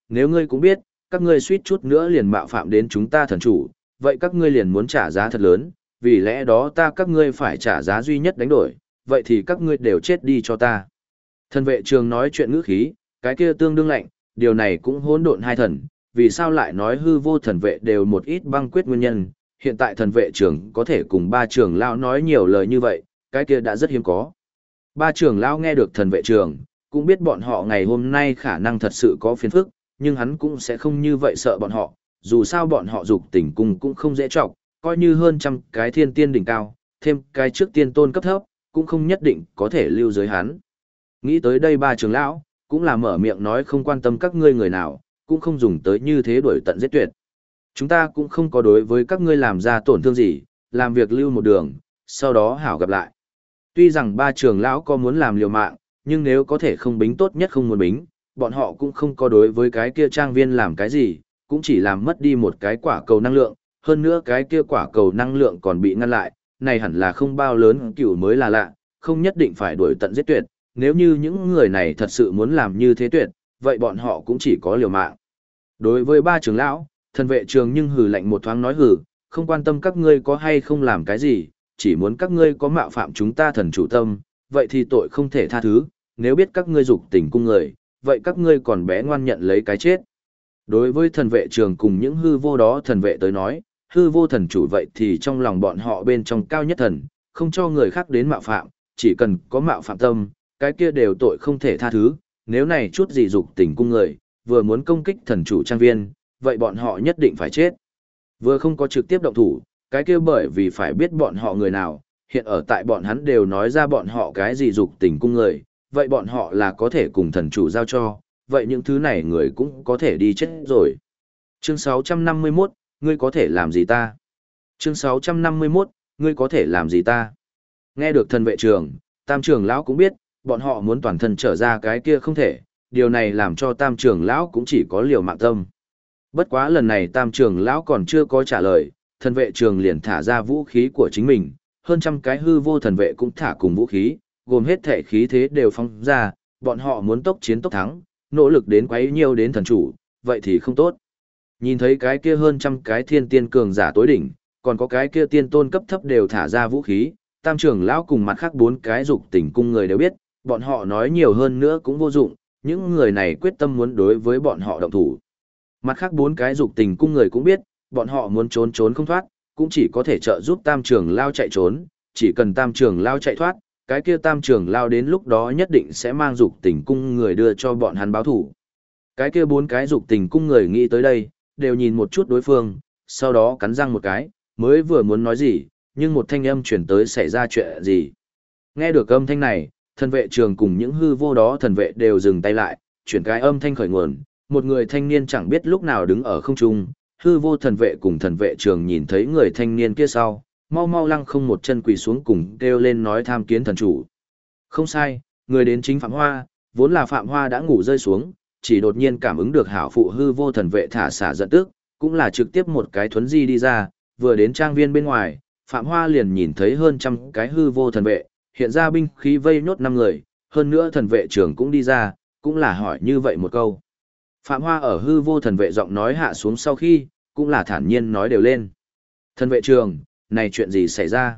nếu ngươi cũng biết, các ngươi suýt chút nữa liền mạo phạm đến chúng ta thần chủ, vậy các ngươi liền muốn trả giá thật lớn, vì lẽ đó các ngươi phải trả giá duy nhất đánh đổi, vậy thì các ngươi đều chết đi cho ta. Thần vệ trường nói chuyện ngữ khí, cái kia tương đương lạnh, điều này cũng hỗn độn hai thần, vì sao lại nói hư vô thần vệ đều một ít băng quyết nguyên nhân, hiện tại thần vệ trường có thể cùng ba trưởng lão nói nhiều lời như vậy, cái kia đã rất hiếm có. Ba trưởng lão nghe được thần vệ trường, cũng biết bọn họ ngày hôm nay khả năng thật sự có phiền phức, nhưng hắn cũng sẽ không như vậy sợ bọn họ, dù sao bọn họ dục tình cung cũng không dễ trọng, coi như hơn trăm cái thiên tiên đỉnh cao, thêm cái trước tiên tôn cấp thấp, cũng không nhất định có thể lưu giới hắn. Nghĩ tới đây ba trưởng lão, cũng là mở miệng nói không quan tâm các ngươi người nào, cũng không dùng tới như thế đuổi tận giết tuyệt. Chúng ta cũng không có đối với các ngươi làm ra tổn thương gì, làm việc lưu một đường, sau đó hảo gặp lại. Tuy rằng ba trưởng lão có muốn làm liều mạng, nhưng nếu có thể không bính tốt nhất không muốn bính, bọn họ cũng không có đối với cái kia trang viên làm cái gì, cũng chỉ làm mất đi một cái quả cầu năng lượng, hơn nữa cái kia quả cầu năng lượng còn bị ngăn lại, này hẳn là không bao lớn cửu mới là lạ, không nhất định phải đuổi tận giết tuyệt, nếu như những người này thật sự muốn làm như thế tuyệt, vậy bọn họ cũng chỉ có liều mạng. Đối với ba trưởng lão, thần vệ trường nhưng hừ lạnh một thoáng nói hừ, không quan tâm các ngươi có hay không làm cái gì, chỉ muốn các ngươi có mạo phạm chúng ta thần chủ tâm, vậy thì tội không thể tha thứ, nếu biết các ngươi dục tình cung người, vậy các ngươi còn bé ngoan nhận lấy cái chết. Đối với thần vệ trường cùng những hư vô đó thần vệ tới nói, hư vô thần chủ vậy thì trong lòng bọn họ bên trong cao nhất thần, không cho người khác đến mạo phạm, chỉ cần có mạo phạm tâm, cái kia đều tội không thể tha thứ, nếu này chút gì dục tình cung người, vừa muốn công kích thần chủ trang viên, vậy bọn họ nhất định phải chết. Vừa không có trực tiếp động thủ, cái kia bởi vì phải biết bọn họ người nào, hiện ở tại bọn hắn đều nói ra bọn họ cái gì dục tình cung người, vậy bọn họ là có thể cùng thần chủ giao cho, vậy những thứ này người cũng có thể đi chết rồi. Chương 651, ngươi có thể làm gì ta? Chương 651, ngươi có thể làm gì ta? Nghe được thần vệ trường, tam trưởng lão cũng biết, bọn họ muốn toàn thân trở ra cái kia không thể, điều này làm cho tam trưởng lão cũng chỉ có liều mạng tâm. Bất quá lần này tam trưởng lão còn chưa có trả lời, thần vệ trường liền thả ra vũ khí của chính mình, hơn trăm cái hư vô thần vệ cũng thả cùng vũ khí, gồm hết thể khí thế đều phóng ra, bọn họ muốn tốc chiến tốc thắng, nỗ lực đến quấy nhiêu đến thần chủ, vậy thì không tốt. Nhìn thấy cái kia hơn trăm cái thiên tiên cường giả tối đỉnh, còn có cái kia tiên tôn cấp thấp đều thả ra vũ khí, tam trưởng lão cùng mặt khác bốn cái dục tình cung người đều biết, bọn họ nói nhiều hơn nữa cũng vô dụng, những người này quyết tâm muốn đối với bọn họ động thủ. Mặt khác bốn cái dục tình cung người cũng biết, bọn họ muốn trốn trốn không thoát, cũng chỉ có thể trợ giúp tam trưởng lao chạy trốn, chỉ cần tam trưởng lao chạy thoát, cái kia tam trưởng lao đến lúc đó nhất định sẽ mang dục tình cung người đưa cho bọn hắn báo thủ. Cái kia bốn cái dục tình cung người nghĩ tới đây, đều nhìn một chút đối phương, sau đó cắn răng một cái, mới vừa muốn nói gì, nhưng một thanh âm chuyển tới xảy ra chuyện gì. Nghe được âm thanh này, thần vệ trường cùng những hư vô đó thần vệ đều dừng tay lại, chuyển cái âm thanh khởi nguồn, một người thanh niên chẳng biết lúc nào đứng ở không trung, hư vô thần vệ cùng thần vệ trường nhìn thấy người thanh niên kia sau, mau mau lăng không một chân quỳ xuống cùng kêu lên nói tham kiến thần chủ. Không sai, người đến chính Phạm Hoa, vốn là Phạm Hoa đã ngủ rơi xuống, chỉ đột nhiên cảm ứng được hảo phụ hư vô thần vệ thả xả giận tức, cũng là trực tiếp một cái thuấn di đi ra, vừa đến trang viên bên ngoài, Phạm Hoa liền nhìn thấy hơn trăm cái hư vô thần vệ, hiện ra binh khí vây nhốt 5 người, hơn nữa thần vệ trưởng cũng đi ra, cũng là hỏi như vậy một câu. Phạm Hoa ở hư vô thần vệ giọng nói hạ xuống sau khi, cũng là thản nhiên nói đều lên. Thần vệ trường, này chuyện gì xảy ra?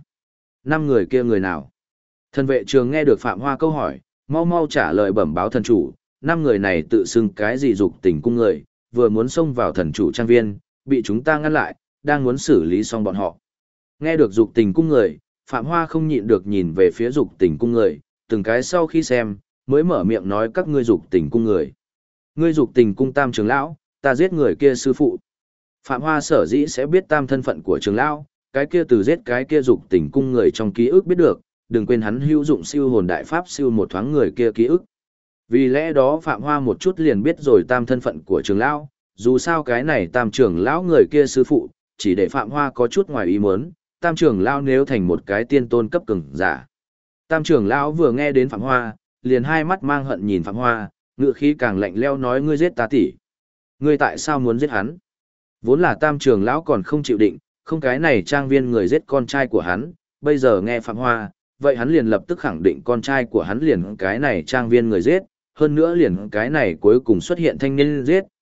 5 người kia người nào? Thần vệ trường nghe được Phạm Hoa câu hỏi, mau mau trả lời bẩm báo thần chủ, 5 người này tự xưng cái gì dục tình cung người, vừa muốn xông vào thần chủ trang viên, bị chúng ta ngăn lại, đang muốn xử lý xong bọn họ. Nghe được dục tình cung người, Phạm Hoa không nhịn được nhìn về phía dục tình cung người, từng cái sau khi xem, mới mở miệng nói các ngươi dục tình cung người. Ngươi dục tình cung tam trưởng lão, ta giết người kia sư phụ. Phạm Hoa sở dĩ sẽ biết tam thân phận của trưởng lão, cái kia từ giết cái kia dục tình cung người trong ký ức biết được, đừng quên hắn hữu dụng siêu hồn đại pháp siêu một thoáng người kia ký ức. Vì lẽ đó Phạm Hoa một chút liền biết rồi tam thân phận của trưởng lão, dù sao cái này tam trưởng lão người kia sư phụ, chỉ để Phạm Hoa có chút ngoài ý muốn, tam trưởng lão nếu thành một cái tiên tôn cấp cường giả. Tam trưởng lão vừa nghe đến Phạm Hoa, liền hai mắt mang hận nhìn Phạm Hoa, ngữ khí càng lạnh lẽo nói ngươi giết ta tỷ. Ngươi tại sao muốn giết hắn? Vốn là tam trưởng lão còn không chịu định, không cái này trang viên người giết con trai của hắn, bây giờ nghe Phạm Hoa, vậy hắn liền lập tức khẳng định con trai của hắn liền cái này trang viên người giết, hơn nữa liền cái này cuối cùng xuất hiện thanh niên giết,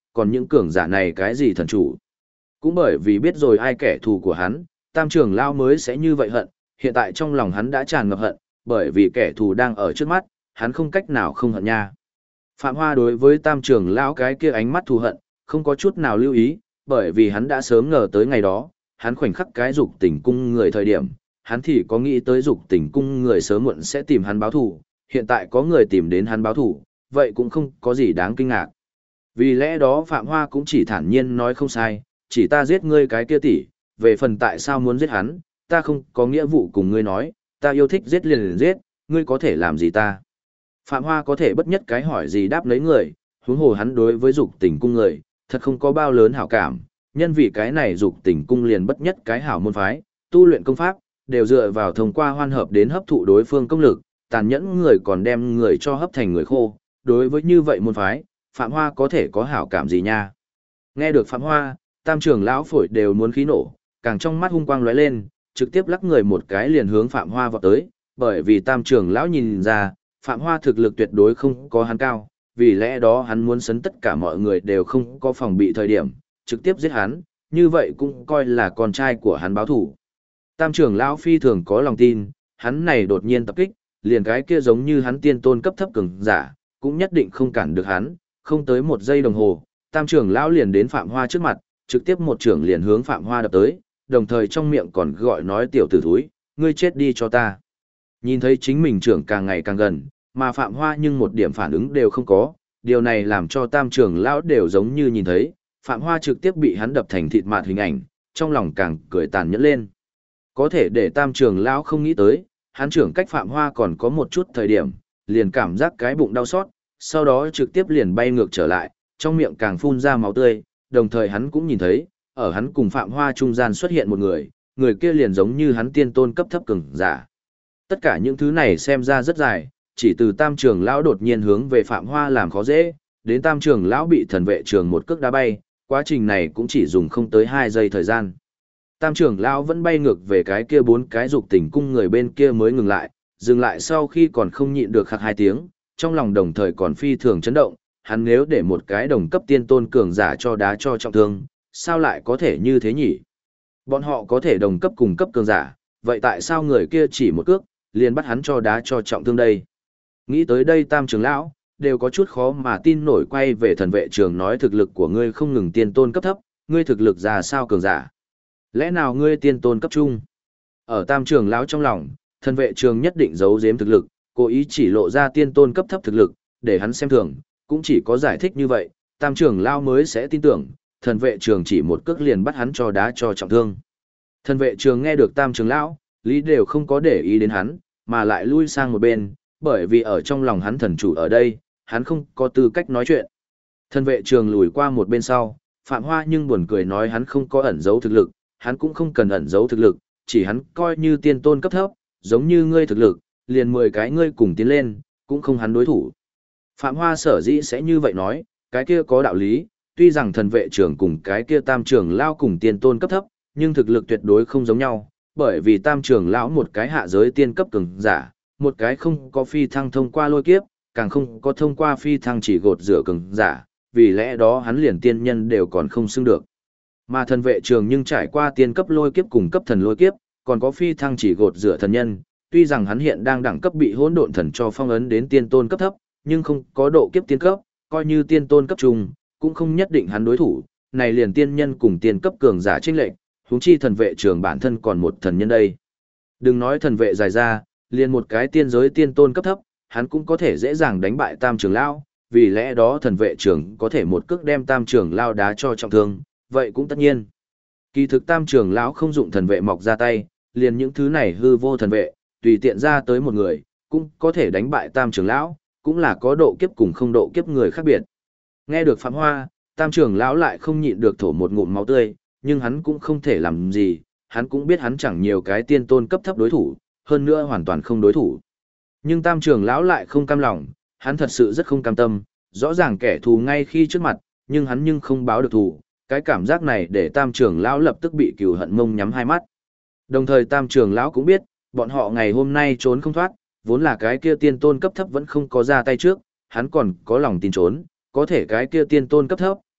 còn những cường giả này cái gì thần chủ. Cũng bởi vì biết rồi ai kẻ thù của hắn, tam trưởng lão mới sẽ như vậy hận, hiện tại trong lòng hắn đã tràn ngập hận, bởi vì kẻ thù đang ở trước mắt, hắn không cách nào không hận nha. Phạm Hoa đối với tam trưởng lão cái kia ánh mắt thù hận, không có chút nào lưu ý, bởi vì hắn đã sớm ngờ tới ngày đó, hắn khoảnh khắc cái dục tình cung người thời điểm, hắn thì có nghĩ tới dục tình cung người sớm muộn sẽ tìm hắn báo thù, hiện tại có người tìm đến hắn báo thù, vậy cũng không có gì đáng kinh ngạc. Vì lẽ đó Phạm Hoa cũng chỉ thản nhiên nói không sai, chỉ ta giết ngươi cái kia tỷ, về phần tại sao muốn giết hắn, ta không có nghĩa vụ cùng ngươi nói, ta yêu thích giết liền giết, ngươi có thể làm gì ta. Phạm Hoa có thể bất nhất cái hỏi gì đáp lấy người, huống hồ hắn đối với dục tình cung người, thật không có bao lớn hảo cảm, nhân vì cái này dục tình cung liền bất nhất cái hảo môn phái, tu luyện công pháp, đều dựa vào thông qua hoan hợp đến hấp thụ đối phương công lực, tàn nhẫn người còn đem người cho hấp thành người khô, đối với như vậy môn phái, Phạm Hoa có thể có hảo cảm gì nha. Nghe được Phạm Hoa, tam trưởng lão phổi đều muốn khí nổ, càng trong mắt hung quang lóe lên, trực tiếp lắc người một cái liền hướng Phạm Hoa vọt tới, bởi vì tam trưởng lão nhìn ra, Phạm Hoa thực lực tuyệt đối không có hắn cao, vì lẽ đó hắn muốn sấn tất cả mọi người đều không có phòng bị thời điểm, trực tiếp giết hắn, như vậy cũng coi là con trai của hắn báo thủ. Tam trưởng lão phi thường có lòng tin, hắn này đột nhiên tập kích, liền cái kia giống như hắn tiên tôn cấp thấp cường giả, cũng nhất định không cản được hắn, không tới một giây đồng hồ, tam trưởng lão liền đến Phạm Hoa trước mặt, trực tiếp một trưởng liền hướng Phạm Hoa đập tới, đồng thời trong miệng còn gọi nói tiểu tử thúi, ngươi chết đi cho ta. Nhìn thấy chính mình trưởng càng ngày càng gần, mà Phạm Hoa nhưng một điểm phản ứng đều không có, điều này làm cho tam trưởng lão đều giống như nhìn thấy, Phạm Hoa trực tiếp bị hắn đập thành thịt mạt hình ảnh, trong lòng càng cười tàn nhẫn lên. Có thể để tam trưởng lão không nghĩ tới, hắn trưởng cách Phạm Hoa còn có một chút thời điểm, liền cảm giác cái bụng đau xót, sau đó trực tiếp liền bay ngược trở lại, trong miệng càng phun ra máu tươi, đồng thời hắn cũng nhìn thấy, ở hắn cùng Phạm Hoa trung gian xuất hiện một người, người kia liền giống như hắn tiên tôn cấp thấp cường giả. Tất cả những thứ này xem ra rất dài, chỉ từ tam trưởng lão đột nhiên hướng về Phạm Hoa làm khó dễ, đến tam trưởng lão bị thần vệ trường một cước đá bay, quá trình này cũng chỉ dùng không tới 2 giây thời gian. Tam trưởng lão vẫn bay ngược về cái kia 4 cái dục tình cung người bên kia mới dừng lại sau khi còn không nhịn được khạc 2 tiếng, trong lòng đồng thời còn phi thường chấn động, hắn nếu để một cái đồng cấp tiên tôn cường giả cho đá cho trọng thương, sao lại có thể như thế nhỉ? Bọn họ có thể đồng cấp cùng cấp cường giả, vậy tại sao người kia chỉ một cước, liền bắt hắn cho đá cho trọng thương đây? Nghĩ tới đây tam trưởng lão, đều có chút khó mà tin nổi quay về thần vệ trường nói thực lực của ngươi không ngừng tiên tôn cấp thấp, ngươi thực lực ra sao cường giả? Lẽ nào ngươi tiên tôn cấp trung? Ở tam trưởng lão trong lòng, thần vệ trường nhất định giấu giếm thực lực, cố ý chỉ lộ ra tiên tôn cấp thấp thực lực, để hắn xem thường, cũng chỉ có giải thích như vậy, tam trưởng lão mới sẽ tin tưởng, thần vệ trường chỉ một cước liền bắt hắn cho đá cho trọng thương. Thần vệ trường nghe được tam trưởng lão, lý đều không có để ý đến hắn, mà lại lui sang một bên, bởi vì ở trong lòng hắn thần chủ ở đây, hắn không có tư cách nói chuyện. Thần vệ trường lùi qua một bên sau, Phạm Hoa nhưng buồn cười nói hắn không có ẩn giấu thực lực, hắn cũng không cần ẩn giấu thực lực, chỉ hắn coi như tiên tôn cấp thấp, giống như ngươi thực lực, liền 10 cái ngươi cùng tiến lên, cũng không hắn đối thủ. Phạm Hoa sở dĩ sẽ như vậy nói, cái kia có đạo lý, tuy rằng thần vệ trưởng cùng cái kia tam trưởng lao cùng tiên tôn cấp thấp, nhưng thực lực tuyệt đối không giống nhau, bởi vì tam trưởng lão một cái hạ giới tiên cấp cường giả, một cái không có phi thăng thông qua lôi kiếp, càng không có thông qua phi thăng chỉ gột rửa cường giả, vì lẽ đó hắn liền tiên nhân đều còn không xưng được. Mà thần vệ trường nhưng trải qua tiên cấp lôi kiếp cùng cấp thần lôi kiếp, còn có phi thăng chỉ gột rửa thần nhân, tuy rằng hắn hiện đang đẳng cấp bị hỗn độn thần cho phong ấn đến tiên tôn cấp thấp, nhưng không có độ kiếp tiên cấp, coi như tiên tôn cấp trung, cũng không nhất định hắn đối thủ, này liền tiên nhân cùng tiên cấp cường giả chênh lệch, huống chi thần vệ trường bản thân còn một thần nhân đây. Đừng nói thần vệ dài ra, liền một cái tiên giới tiên tôn cấp thấp, hắn cũng có thể dễ dàng đánh bại tam trưởng lão, vì lẽ đó thần vệ trưởng có thể một cước đem tam trưởng lão đá cho trọng thương, vậy cũng tất nhiên. Kỳ thực tam trưởng lão không dụng thần vệ mọc ra tay, liền những thứ này hư vô thần vệ, tùy tiện ra tới một người, cũng có thể đánh bại tam trưởng lão, cũng là có độ kiếp cùng không độ kiếp người khác biệt. Nghe được Phạm Hoa, tam trưởng lão lại không nhịn được thổ một ngụm máu tươi, nhưng hắn cũng không thể làm gì, hắn cũng biết hắn chẳng nhiều cái tiên tôn cấp thấp đối thủ, hơn nữa hoàn toàn không đối thủ. Nhưng tam trưởng lão lại không cam lòng, hắn thật sự rất không cam tâm, rõ ràng kẻ thù ngay khi trước mặt, nhưng hắn nhưng không báo được thù, cái cảm giác này để tam trưởng lão lập tức bị cừu hận mông nhắm hai mắt. Đồng thời tam trưởng lão cũng biết, bọn họ ngày hôm nay trốn không thoát, vốn là cái kia tiên tôn cấp thấp vẫn không có ra tay trước, hắn còn có lòng tin trốn, có thể cái kia tiên tôn cấp thấp,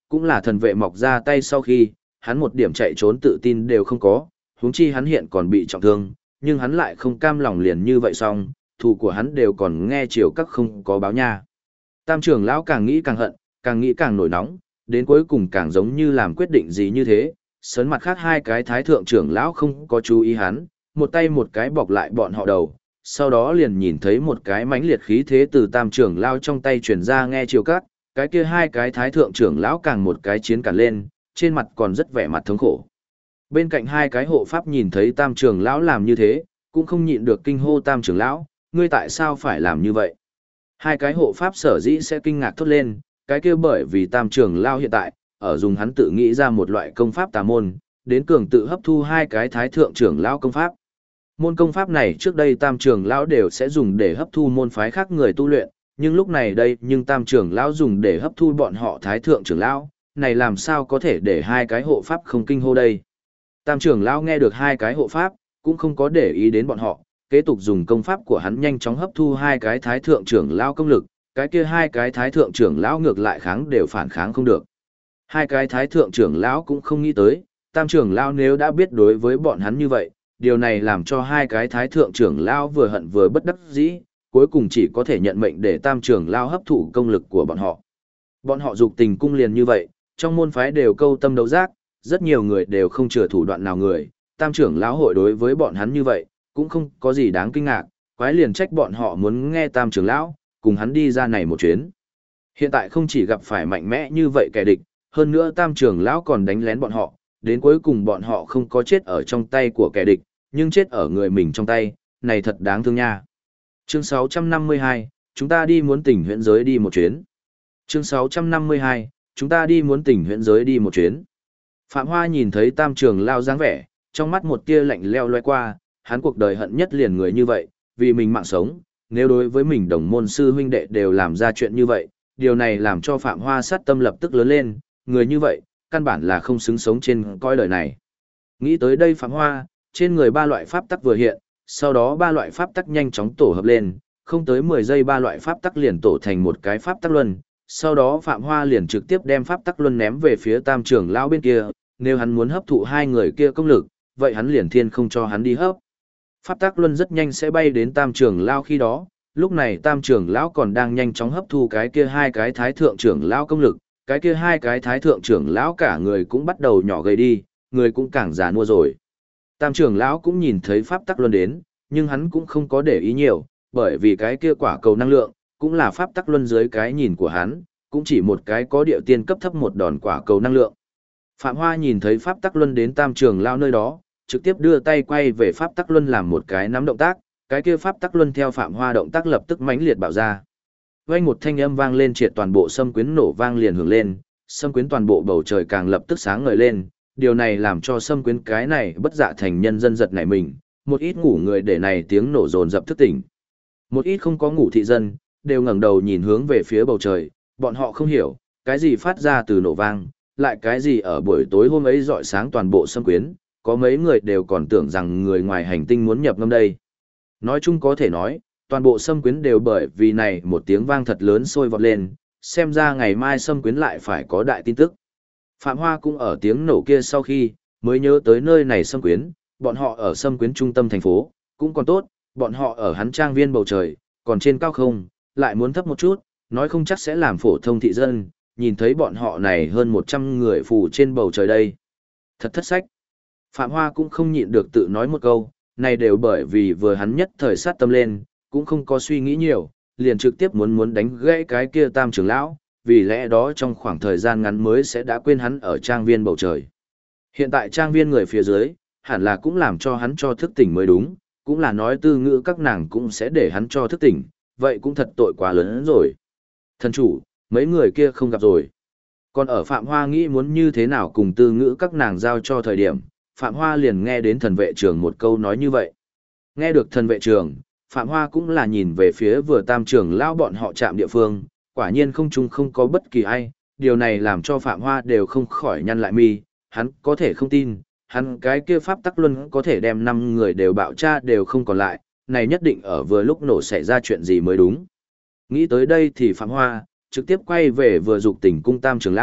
cũng là thần vệ mọc ra tay sau khi, hắn một điểm chạy trốn tự tin đều không có, huống chi hắn hiện còn bị trọng thương, nhưng hắn lại không cam lòng liền như vậy xong, thù của hắn đều còn nghe chiều các không có báo nha. Tam trưởng lão càng nghĩ càng hận, càng nghĩ càng nổi nóng, đến cuối cùng càng giống như làm quyết định gì như thế, sấn mặt khác hai cái thái thượng trưởng lão không có chú ý hắn, một tay một cái bọc lại bọn họ đầu, sau đó liền nhìn thấy một cái mãnh liệt khí thế từ tam trưởng lão trong tay truyền ra nghe chiều các, cái kia hai cái thái thượng trưởng lão càng một cái chiến cản lên, trên mặt còn rất vẻ mặt thống khổ. Bên cạnh hai cái hộ pháp nhìn thấy tam trưởng lão làm như thế, cũng không nhịn được kinh hô tam trưởng lão, ngươi tại sao phải làm như vậy? Hai cái hộ pháp sở dĩ sẽ kinh ngạc thốt lên, cái kia bởi vì tam trưởng lão hiện tại, ở dùng hắn tự nghĩ ra một loại công pháp tà môn, đến cường tự hấp thu hai cái thái thượng trưởng lão công pháp. Môn công pháp này trước đây tam trưởng lão đều sẽ dùng để hấp thu môn phái khác người tu luyện, nhưng lúc này đây nhưng tam trưởng lão dùng để hấp thu bọn họ thái thượng trưởng lão, này làm sao có thể để hai cái hộ pháp không kinh hô đây. Tam trưởng lão nghe được hai cái hộ pháp, cũng không có để ý đến bọn họ, kế tục dùng công pháp của hắn nhanh chóng hấp thu hai cái thái thượng trưởng lão công lực, cái kia hai cái thái thượng trưởng lão ngược lại kháng đều phản kháng không được. Hai cái thái thượng trưởng lão cũng không nghĩ tới, tam trưởng lão nếu đã biết đối với bọn hắn như vậy, điều này làm cho hai cái thái thượng trưởng lão vừa hận vừa bất đắc dĩ, cuối cùng chỉ có thể nhận mệnh để tam trưởng lão hấp thụ công lực của bọn họ. Bọn họ dục tình cung liền như vậy, trong môn phái đều câu tâm đấu giác, rất nhiều người đều không chừa thủ đoạn nào người, tam trưởng lão hội đối với bọn hắn như vậy, cũng không có gì đáng kinh ngạc, quái liền trách bọn họ muốn nghe tam trưởng lão, cùng hắn đi ra này một chuyến. Hiện tại không chỉ gặp phải mạnh mẽ như vậy kẻ địch, hơn nữa tam trưởng lão còn đánh lén bọn họ, đến cuối cùng bọn họ không có chết ở trong tay của kẻ địch, nhưng chết ở người mình trong tay, này thật đáng thương nha. Chương 652, chúng ta đi muốn tỉnh huyện giới đi một chuyến. Chương 652, chúng ta đi muốn tỉnh huyện giới đi một chuyến. Phạm Hoa nhìn thấy tam trưởng lão dáng vẻ, trong mắt một tia lạnh leo loe qua, hắn cuộc đời hận nhất liền người như vậy, vì mình mạng sống, nếu đối với mình đồng môn sư huynh đệ đều làm ra chuyện như vậy, điều này làm cho Phạm Hoa sát tâm lập tức lớn lên, người như vậy, căn bản là không xứng sống trên cõi đời này. Nghĩ tới đây Phạm Hoa, trên người ba loại pháp tắc vừa hiện, sau đó ba loại pháp tắc nhanh chóng tổ hợp lên, không tới 10 giây ba loại pháp tắc liền tổ thành một cái pháp tắc luân, sau đó Phạm Hoa liền trực tiếp đem pháp tắc luân ném về phía tam trưởng lão bên kia, nếu hắn muốn hấp thụ hai người kia công lực, vậy hắn liền thiên không cho hắn đi hấp. Pháp tắc luân rất nhanh sẽ bay đến tam trưởng lão khi đó, lúc này tam trưởng lão còn đang nhanh chóng hấp thu cái kia hai cái thái thượng trưởng lão công lực, cái kia hai cái thái thượng trưởng lão cả người cũng bắt đầu nhỏ gầy đi, người cũng càng già nua rồi. Tam trưởng lão cũng nhìn thấy pháp tắc luân đến, nhưng hắn cũng không có để ý nhiều, bởi vì cái kia quả cầu năng lượng, cũng là pháp tắc luân dưới cái nhìn của hắn, cũng chỉ một cái có điệu tiên cấp thấp một đòn quả cầu năng lượng. Phạm Hoa nhìn thấy pháp tắc luân đến tam trưởng lão nơi đó, trực tiếp đưa tay quay về pháp tắc luân làm một cái nắm động tác, cái kia pháp tắc luân theo Phạm Hoa động tác lập tức mãnh liệt bạo ra. Vang một thanh âm vang lên triệt toàn bộ sâm quyến nổ vang liền hưởng lên, sâm quyến toàn bộ bầu trời càng lập tức sáng ngời lên, điều này làm cho sâm quyến cái này bất dạ thành nhân dân giật nảy mình, một ít ngủ người để này tiếng nổ dồn dập thức tỉnh. Một ít không có ngủ thị dân, đều ngẩng đầu nhìn hướng về phía bầu trời, bọn họ không hiểu, cái gì phát ra từ nổ vang, lại cái gì ở buổi tối hôm ấy rọi sáng toàn bộ sâm quyến, có mấy người đều còn tưởng rằng người ngoài hành tinh muốn nhập ngâm đây. Nói chung có thể nói, toàn bộ sâm quyến đều bởi vì này một tiếng vang thật lớn sôi vọt lên, xem ra ngày mai sâm quyến lại phải có đại tin tức. Phạm Hoa cũng ở tiếng nổ kia sau khi, mới nhớ tới nơi này sâm quyến, bọn họ ở sâm quyến trung tâm thành phố, cũng còn tốt, bọn họ ở hắn trang viên bầu trời, còn trên cao không, lại muốn thấp một chút, nói không chắc sẽ làm phổ thông thị dân, nhìn thấy bọn họ này hơn 100 người phủ trên bầu trời đây. Thật thất sách. Phạm Hoa cũng không nhịn được tự nói một câu, này đều bởi vì vừa hắn nhất thời sát tâm lên, cũng không có suy nghĩ nhiều, liền trực tiếp muốn đánh gãy cái kia tam trưởng lão, vì lẽ đó trong khoảng thời gian ngắn mới sẽ đã quên hắn ở trang viên bầu trời. Hiện tại trang viên người phía dưới, hẳn là cũng làm cho hắn cho thức tỉnh mới đúng, cũng là nói tư ngữ các nàng cũng sẽ để hắn cho thức tỉnh, vậy cũng thật tội quá lớn hơn rồi. Thần chủ, mấy người kia không gặp rồi. Còn ở Phạm Hoa nghĩ muốn như thế nào cùng tư ngữ các nàng giao cho thời điểm, Phạm Hoa liền nghe đến thần vệ trưởng một câu nói như vậy. Nghe được thần vệ trưởng, Phạm Hoa cũng là nhìn về phía vừa tam trưởng lão bọn họ chạm địa phương, quả nhiên không chung không có bất kỳ ai, điều này làm cho Phạm Hoa đều không khỏi nhăn lại mi, hắn có thể không tin, hắn cái kia pháp tắc luân có thể đem 5 người đều bạo tra đều không còn lại, này nhất định ở vừa lúc nổ xảy ra chuyện gì mới đúng. Nghĩ tới đây thì Phạm Hoa, trực tiếp quay về vừa dục tỉnh cung tam trưởng lão,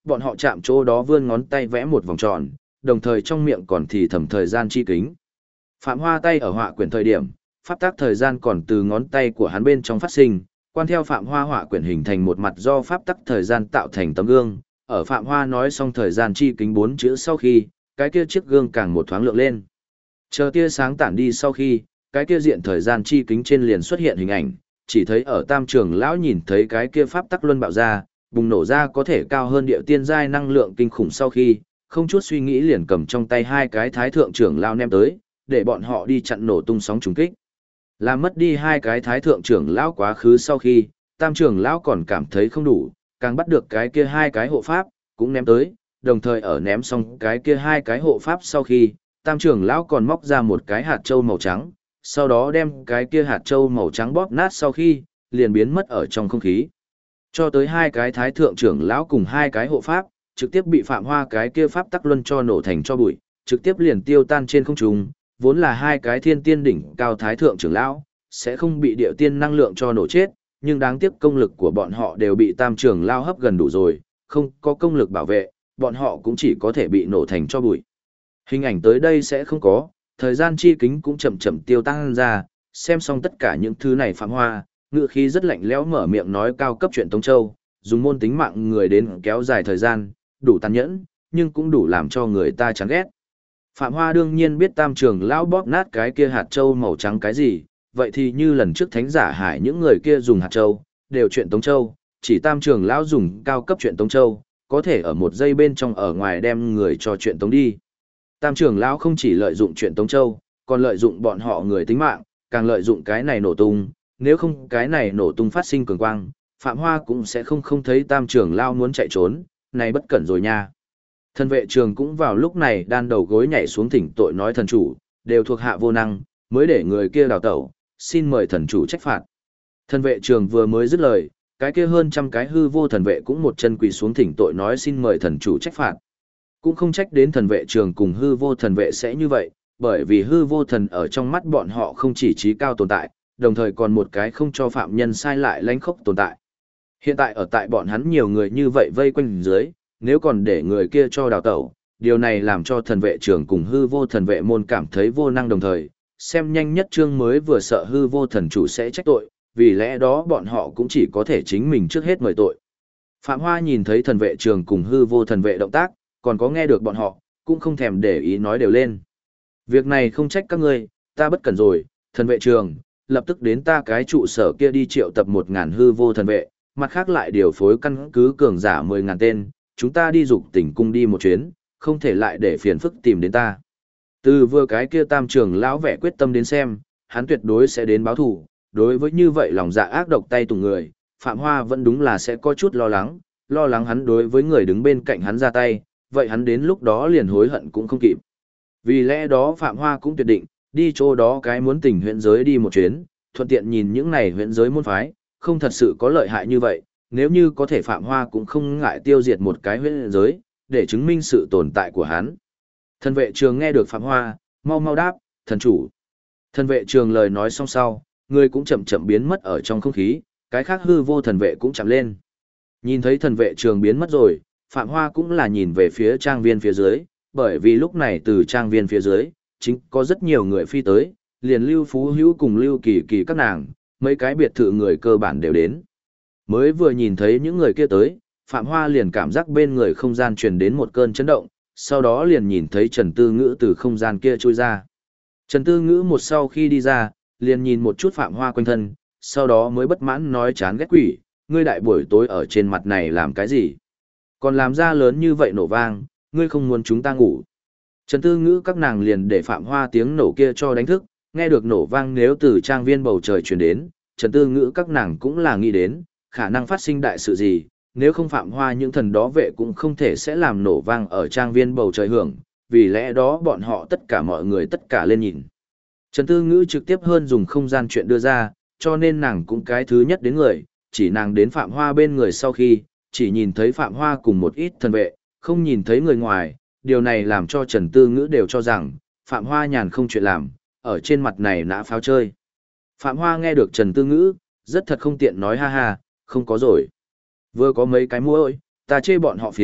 bọn họ chạm chỗ đó vươn ngón tay vẽ một vòng tròn, đồng thời trong miệng còn thì thầm thời gian chi kính. Phạm Hoa tay ở họa quyển thời điểm, pháp tắc thời gian còn từ ngón tay của hắn bên trong phát sinh, quan theo Phạm Hoa họa quyển hình thành một mặt do pháp tắc thời gian tạo thành tấm gương, ở Phạm Hoa nói xong thời gian chi kính 4 chữ sau khi, cái kia chiếc gương càng một thoáng lượng lên. Chờ tia sáng tản đi sau khi, cái kia diện thời gian chi kính trên liền xuất hiện hình ảnh, chỉ thấy ở Tam Trường lão nhìn thấy cái kia pháp tắc luân bạo ra, bùng nổ ra có thể cao hơn điệu tiên giai năng lượng kinh khủng sau khi, không chút suy nghĩ liền cầm trong tay hai cái thái thượng trưởng lão ném tới, để bọn họ đi chặn nổ tung sóng trùng kích. Làm mất đi hai cái thái thượng trưởng lão quá khứ sau khi, Tam Trường lão còn cảm thấy không đủ, càng bắt được cái kia hai cái hộ pháp, cũng ném tới, đồng thời ở ném xong cái kia hai cái hộ pháp sau khi, Tam Trường lão còn móc ra một cái hạt châu màu trắng, sau đó đem cái kia hạt châu màu trắng bóp nát sau khi, liền biến mất ở trong không khí. Cho tới hai cái thái thượng trưởng lão cùng hai cái hộ pháp, trực tiếp bị Phạm Hoa cái kia pháp tắc luân cho nổ thành cho bụi, trực tiếp liền tiêu tan trên không trung, vốn là hai cái thiên tiên đỉnh cao thái thượng trưởng lão, sẽ không bị điệu tiên năng lượng cho nổ chết, nhưng đáng tiếc công lực của bọn họ đều bị Tam trưởng lão hấp gần đủ rồi, không có công lực bảo vệ, bọn họ cũng chỉ có thể bị nổ thành cho bụi. Hình ảnh tới đây sẽ không có, thời gian chi kính cũng chậm chậm tiêu tan ra, xem xong tất cả những thứ này Phạm Hoa, ngữ khí rất lạnh lẽo mở miệng nói cao cấp chuyện Tống Châu, dùng môn tính mạng người đến kéo dài thời gian, đủ tàn nhẫn, nhưng cũng đủ làm cho người ta chán ghét. Phạm Hoa đương nhiên biết Tam Trường lão bóp nát cái kia hạt châu màu trắng cái gì, vậy thì như lần trước Thánh Giả Hải những người kia dùng hạt châu, đều chuyện Tống Châu, chỉ Tam Trường lão dùng cao cấp chuyện Tống Châu, có thể ở một giây bên trong ở ngoài đem người cho chuyện Tống đi. Tam Trường lão không chỉ lợi dụng chuyện Tống Châu, còn lợi dụng bọn họ người tính mạng, càng lợi dụng cái này nổ tung, nếu không cái này nổ tung phát sinh cường quang, Phạm Hoa cũng sẽ không thấy Tam Trường lão muốn chạy trốn, này bất cẩn rồi nha. Thần vệ trường cũng vào lúc này đan đầu gối nhảy xuống thỉnh tội nói thần chủ, đều thuộc hạ vô năng, mới để người kia đào tẩu, xin mời thần chủ trách phạt. Thần vệ trường vừa mới dứt lời, cái kia hơn trăm cái hư vô thần vệ cũng một chân quỳ xuống thỉnh tội nói xin mời thần chủ trách phạt. Cũng không trách đến thần vệ trường cùng hư vô thần vệ sẽ như vậy, bởi vì hư vô thần ở trong mắt bọn họ không chỉ trí cao tồn tại, đồng thời còn một cái không cho phạm nhân sai lại lánh khốc tồn tại. Hiện tại ở tại bọn hắn nhiều người như vậy vây quanh dưới, nếu còn để người kia cho đào tẩu, điều này làm cho thần vệ trưởng cùng hư vô thần vệ môn cảm thấy vô năng đồng thời, xem nhanh nhất chương mới vừa sợ hư vô thần chủ sẽ trách tội, vì lẽ đó bọn họ cũng chỉ có thể chính mình trước hết mời tội. Phạm Hoa nhìn thấy thần vệ trưởng cùng hư vô thần vệ động tác, còn có nghe được bọn họ, cũng không thèm để ý nói đều lên. Việc này không trách các ngươi, ta bất cẩn rồi, thần vệ trưởng, lập tức đến ta cái trụ sở kia đi triệu tập 1000 hư vô thần vệ, mặt khác lại điều phối căn cứ cường giả 10.000 tên, chúng ta đi dục tỉnh cung đi một chuyến, không thể lại để phiền phức tìm đến ta. Từ vừa cái kia Tam Trường lão vẻ quyết tâm đến xem, hắn tuyệt đối sẽ đến báo thù, đối với như vậy lòng dạ ác độc tay tùng người, Phạm Hoa vẫn đúng là sẽ có chút lo lắng hắn đối với người đứng bên cạnh hắn ra tay, vậy hắn đến lúc đó liền hối hận cũng không kịp. Vì lẽ đó Phạm Hoa cũng tuyệt định, đi chỗ đó cái muốn tỉnh huyện giới đi một chuyến, thuận tiện nhìn những này huyện giới môn phái, không thật sự có lợi hại như vậy, nếu như có thể Phạm Hoa cũng không ngại tiêu diệt một cái huyện giới, để chứng minh sự tồn tại của hắn. Thần vệ trường nghe được Phạm Hoa, mau mau đáp, thần chủ. Thần vệ trường lời nói xong sau, người cũng chậm chậm biến mất ở trong không khí, cái khác hư vô thần vệ cũng chậm lên. Nhìn thấy thần vệ trường biến mất rồi, Phạm Hoa cũng là nhìn về phía trang viên phía dưới, bởi vì lúc này từ trang viên phía dưới, chính có rất nhiều người phi tới, liền Lưu Phú Hữu cùng Lưu Kỳ Kỳ các nàng, mấy cái biệt thự người cơ bản đều đến. Mới vừa nhìn thấy những người kia tới, Phạm Hoa liền cảm giác bên người không gian truyền đến một cơn chấn động, sau đó liền nhìn thấy Trần Tư Ngữ từ không gian kia trôi ra. Trần Tư Ngữ một sau khi đi ra, liền nhìn một chút Phạm Hoa quanh thân, sau đó mới bất mãn nói chán ghét quỷ, ngươi đại buổi tối ở trên mặt này làm cái gì? Còn làm ra lớn như vậy nổ vang, ngươi không muốn chúng ta ngủ. Trần Tư Ngữ các nàng liền để Phạm Hoa tiếng nổ kia cho đánh thức, nghe được nổ vang nếu từ trang viên bầu trời truyền đến, Trần Tư Ngữ các nàng cũng là nghĩ đến, khả năng phát sinh đại sự gì, nếu không Phạm Hoa những thần đó vệ cũng không thể sẽ làm nổ vang ở trang viên bầu trời hưởng, vì lẽ đó bọn họ tất cả mọi người tất cả lên nhìn. Trần Tư Ngữ trực tiếp hơn dùng không gian chuyện đưa ra, cho nên nàng cũng cái thứ nhất đến người, chỉ nàng đến Phạm Hoa bên người sau khi, chỉ nhìn thấy Phạm Hoa cùng một ít thần vệ, không nhìn thấy người ngoài, điều này làm cho Trần Tư Ngữ đều cho rằng, Phạm Hoa nhàn không chuyện làm, ở trên mặt này nã pháo chơi. Phạm Hoa nghe được Trần Tư Ngữ, rất thật không tiện nói ha ha, không có rồi. Vừa có mấy cái mũi, ta chê bọn họ phiền,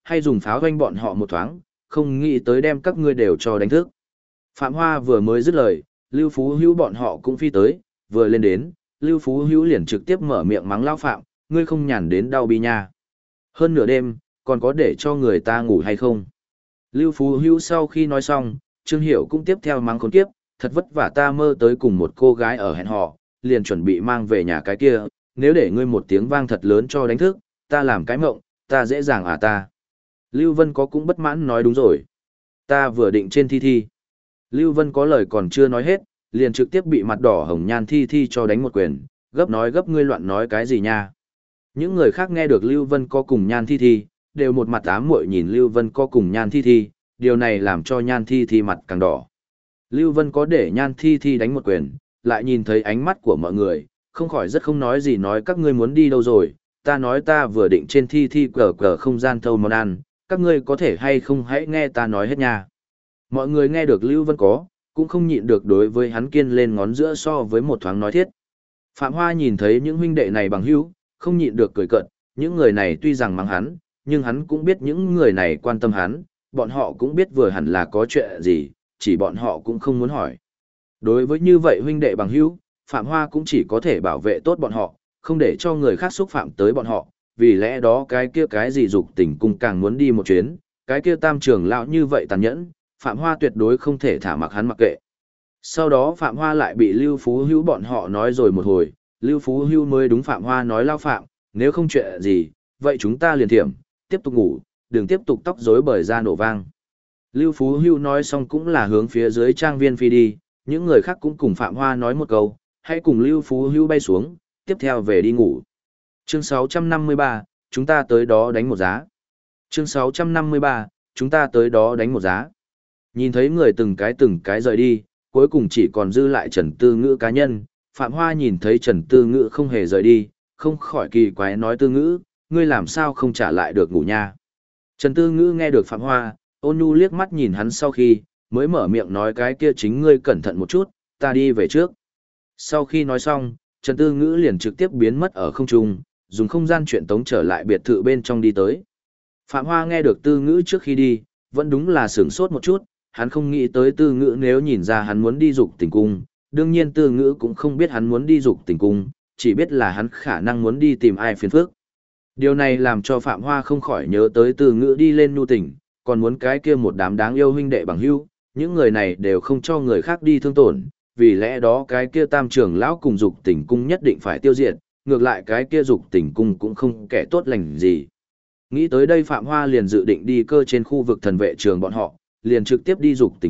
hay dùng pháo doanh bọn họ một thoáng, không nghĩ tới đem các ngươi đều cho đánh thức. Phạm Hoa vừa mới dứt lời, Lưu Phú Hữu bọn họ cũng phi tới, vừa lên đến, Lưu Phú Hữu liền trực tiếp mở miệng mắng Lão Phạm, ngươi không nhàn đến đau bi nha. Hơn nửa đêm, còn có để cho người ta ngủ hay không? Lưu Phú Hữu sau khi nói xong, Trương Hiểu cũng tiếp theo mắng khốn kiếp, thật vất vả ta mơ tới cùng một cô gái ở hẹn hò, liền chuẩn bị mang về nhà cái kia, nếu để ngươi một tiếng vang thật lớn cho đánh thức, ta làm cái mộng, ta dễ dàng à ta. Lưu Vân có cũng bất mãn nói đúng rồi. Ta vừa định trên Thi Thi. Lưu Vân có lời còn chưa nói hết, liền trực tiếp bị mặt đỏ hồng Nhan Thi Thi cho đánh một quyền, gấp nói gấp ngươi loạn nói cái gì nha. Những người khác nghe được Lưu Vân có cùng Nhan Thi Thi, đều một mặt ám muội nhìn Lưu Vân có cùng Nhan Thi Thi, điều này làm cho Nhan Thi Thi mặt càng đỏ. Lưu Vân có để Nhan Thi Thi đánh một quyền, lại nhìn thấy ánh mắt của mọi người, không khỏi rất không nói gì nói các ngươi muốn đi đâu rồi, ta nói ta vừa định trên Thi Thi cờ không gian thâu món ăn, các ngươi có thể hay không hãy nghe ta nói hết nha. Mọi người nghe được Lưu Vân có, cũng không nhịn được đối với hắn kiên lên ngón giữa so với một thoáng nói thiết. Phạm Hoa nhìn thấy những huynh đệ này bằng hữu, không nhịn được cười cợt, những người này tuy rằng mắng hắn, nhưng hắn cũng biết những người này quan tâm hắn, bọn họ cũng biết vừa hẳn là có chuyện gì, chỉ bọn họ cũng không muốn hỏi. Đối với như vậy huynh đệ bằng hữu, Phạm Hoa cũng chỉ có thể bảo vệ tốt bọn họ, không để cho người khác xúc phạm tới bọn họ, vì lẽ đó cái kia cái gì dục tình cung càng muốn đi một chuyến, cái kia tam trưởng lão như vậy tàn nhẫn, Phạm Hoa tuyệt đối không thể thả mặc hắn mặc kệ. Sau đó Phạm Hoa lại bị Lưu Phú Hữu bọn họ nói rồi một hồi, Lưu Phú Hữu mới đúng Phạm Hoa nói lao Phạm, nếu không chuyện gì, vậy chúng ta liền thiểm, tiếp tục ngủ, đừng tiếp tục tóc rối bời ra nổ vang. Lưu Phú Hữu nói xong cũng là hướng phía dưới trang viên phi đi, những người khác cũng cùng Phạm Hoa nói một câu, hãy cùng Lưu Phú Hữu bay xuống, tiếp theo về đi ngủ. Chương 653, chúng ta tới đó đánh một giá. Chương 653, chúng ta tới đó đánh một giá. Nhìn thấy người từng cái rời đi, cuối cùng chỉ còn dư lại Trần Tư Ngữ cá nhân, Phạm Hoa nhìn thấy Trần Tư Ngữ không hề rời đi, không khỏi kỳ quái nói Tư Ngữ, ngươi làm sao không trả lại được ngủ nha. Trần Tư Ngữ nghe được Phạm Hoa, ôn nhu liếc mắt nhìn hắn sau khi, mới mở miệng nói cái kia chính ngươi cẩn thận một chút, ta đi về trước. Sau khi nói xong, Trần Tư Ngữ liền trực tiếp biến mất ở không trung, dùng không gian truyền tống trở lại biệt thự bên trong đi tới. Phạm Hoa nghe được Tư Ngữ trước khi đi, vẫn đúng là sửng sốt một chút, hắn không nghĩ tới Tư Ngữ nếu nhìn ra hắn muốn đi dục tình cung, đương nhiên Tư Ngữ cũng không biết hắn muốn đi dục tình cung, chỉ biết là hắn khả năng muốn đi tìm ai phiền phức. Điều này làm cho Phạm Hoa không khỏi nhớ tới Tư Ngữ đi lên nhu tình, còn muốn cái kia một đám đáng yêu huynh đệ bằng hữu, những người này đều không cho người khác đi thương tổn, vì lẽ đó cái kia tam trưởng lão cùng dục tình cung nhất định phải tiêu diệt, ngược lại cái kia dục tình cung cũng không kẻ tốt lành gì. Nghĩ tới đây Phạm Hoa liền dự định đi cơ trên khu vực thần vệ trường bọn họ, liền trực tiếp đi dục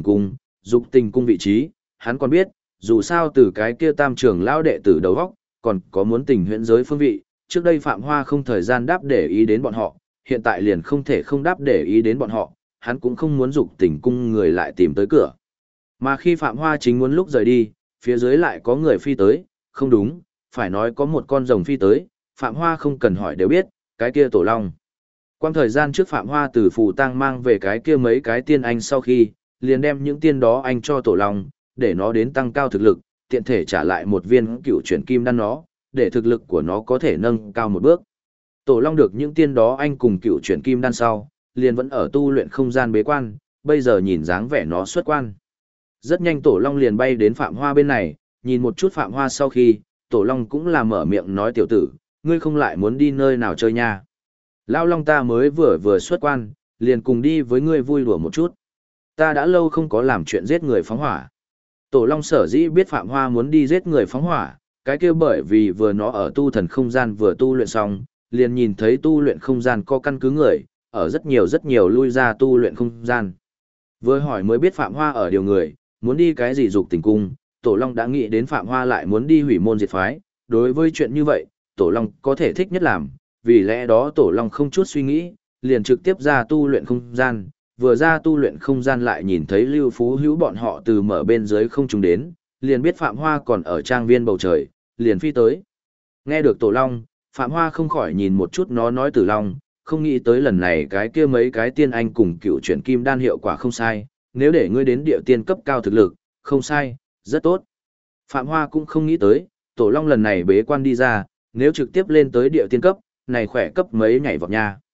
tình cung vị trí, hắn còn biết, dù sao từ cái kia tam trưởng lão đệ tử đầu góc, còn có muốn tình huyễn giới phương vị, trước đây Phạm Hoa không thời gian đáp để ý đến bọn họ, hiện tại liền không thể không đáp để ý đến bọn họ, hắn cũng không muốn dục tình cung người lại tìm tới cửa. Mà khi Phạm Hoa chính muốn lúc rời đi, phía dưới lại có người phi tới, không đúng, phải nói có một con rồng phi tới, Phạm Hoa không cần hỏi đều biết, cái kia Tổ Long. Quang thời gian trước Phạm Hoa từ Phù Tang mang về cái kia mấy cái tiên anh sau khi, liền đem những tiên đó anh cho Tổ Long, để nó đến tăng cao thực lực, tiện thể trả lại một viên cựu chuyển kim đan nó, để thực lực của nó có thể nâng cao một bước. Tổ Long được những tiên đó anh cùng cựu chuyển kim đan sau, liền vẫn ở tu luyện không gian bế quan, bây giờ nhìn dáng vẻ nó xuất quan. Rất nhanh Tổ Long liền bay đến Phạm Hoa bên này, nhìn một chút Phạm Hoa sau khi, Tổ Long cũng là mở miệng nói tiểu tử, ngươi không lại muốn đi nơi nào chơi nha. Lão Long ta mới vừa xuất quan, liền cùng đi với ngươi vui đùa một chút. Ta đã lâu không có làm chuyện giết người phóng hỏa. Tổ Long sở dĩ biết Phạm Hoa muốn đi giết người phóng hỏa, cái kia bởi vì vừa nó ở tu thần không gian vừa tu luyện xong, liền nhìn thấy tu luyện không gian có căn cứ người, ở rất nhiều lui ra tu luyện không gian. Vừa hỏi mới biết Phạm Hoa ở điều người, muốn đi cái gì dục tình cung, Tổ Long đã nghĩ đến Phạm Hoa lại muốn đi hủy môn diệt phái, đối với chuyện như vậy, Tổ Long có thể thích nhất làm, vì lẽ đó Tổ Long không chút suy nghĩ, liền trực tiếp ra tu luyện không gian, vừa ra tu luyện không gian lại nhìn thấy Lưu Phú Hữu bọn họ từ mở bên dưới không trùng đến, liền biết Phạm Hoa còn ở trang viên bầu trời, liền phi tới. Nghe được Tổ Long, Phạm Hoa không khỏi nhìn một chút nó nói Tử Long, không nghĩ tới lần này cái kia mấy cái tiên anh cùng cựu chuyển kim đan hiệu quả không sai, nếu để ngươi đến địa tiên cấp cao thực lực, không sai, rất tốt. Phạm Hoa cũng không nghĩ tới, Tổ Long lần này bế quan đi ra, nếu trực tiếp lên tới địa tiên cấp, này khỏe cấp mấy nhảy vọt nha.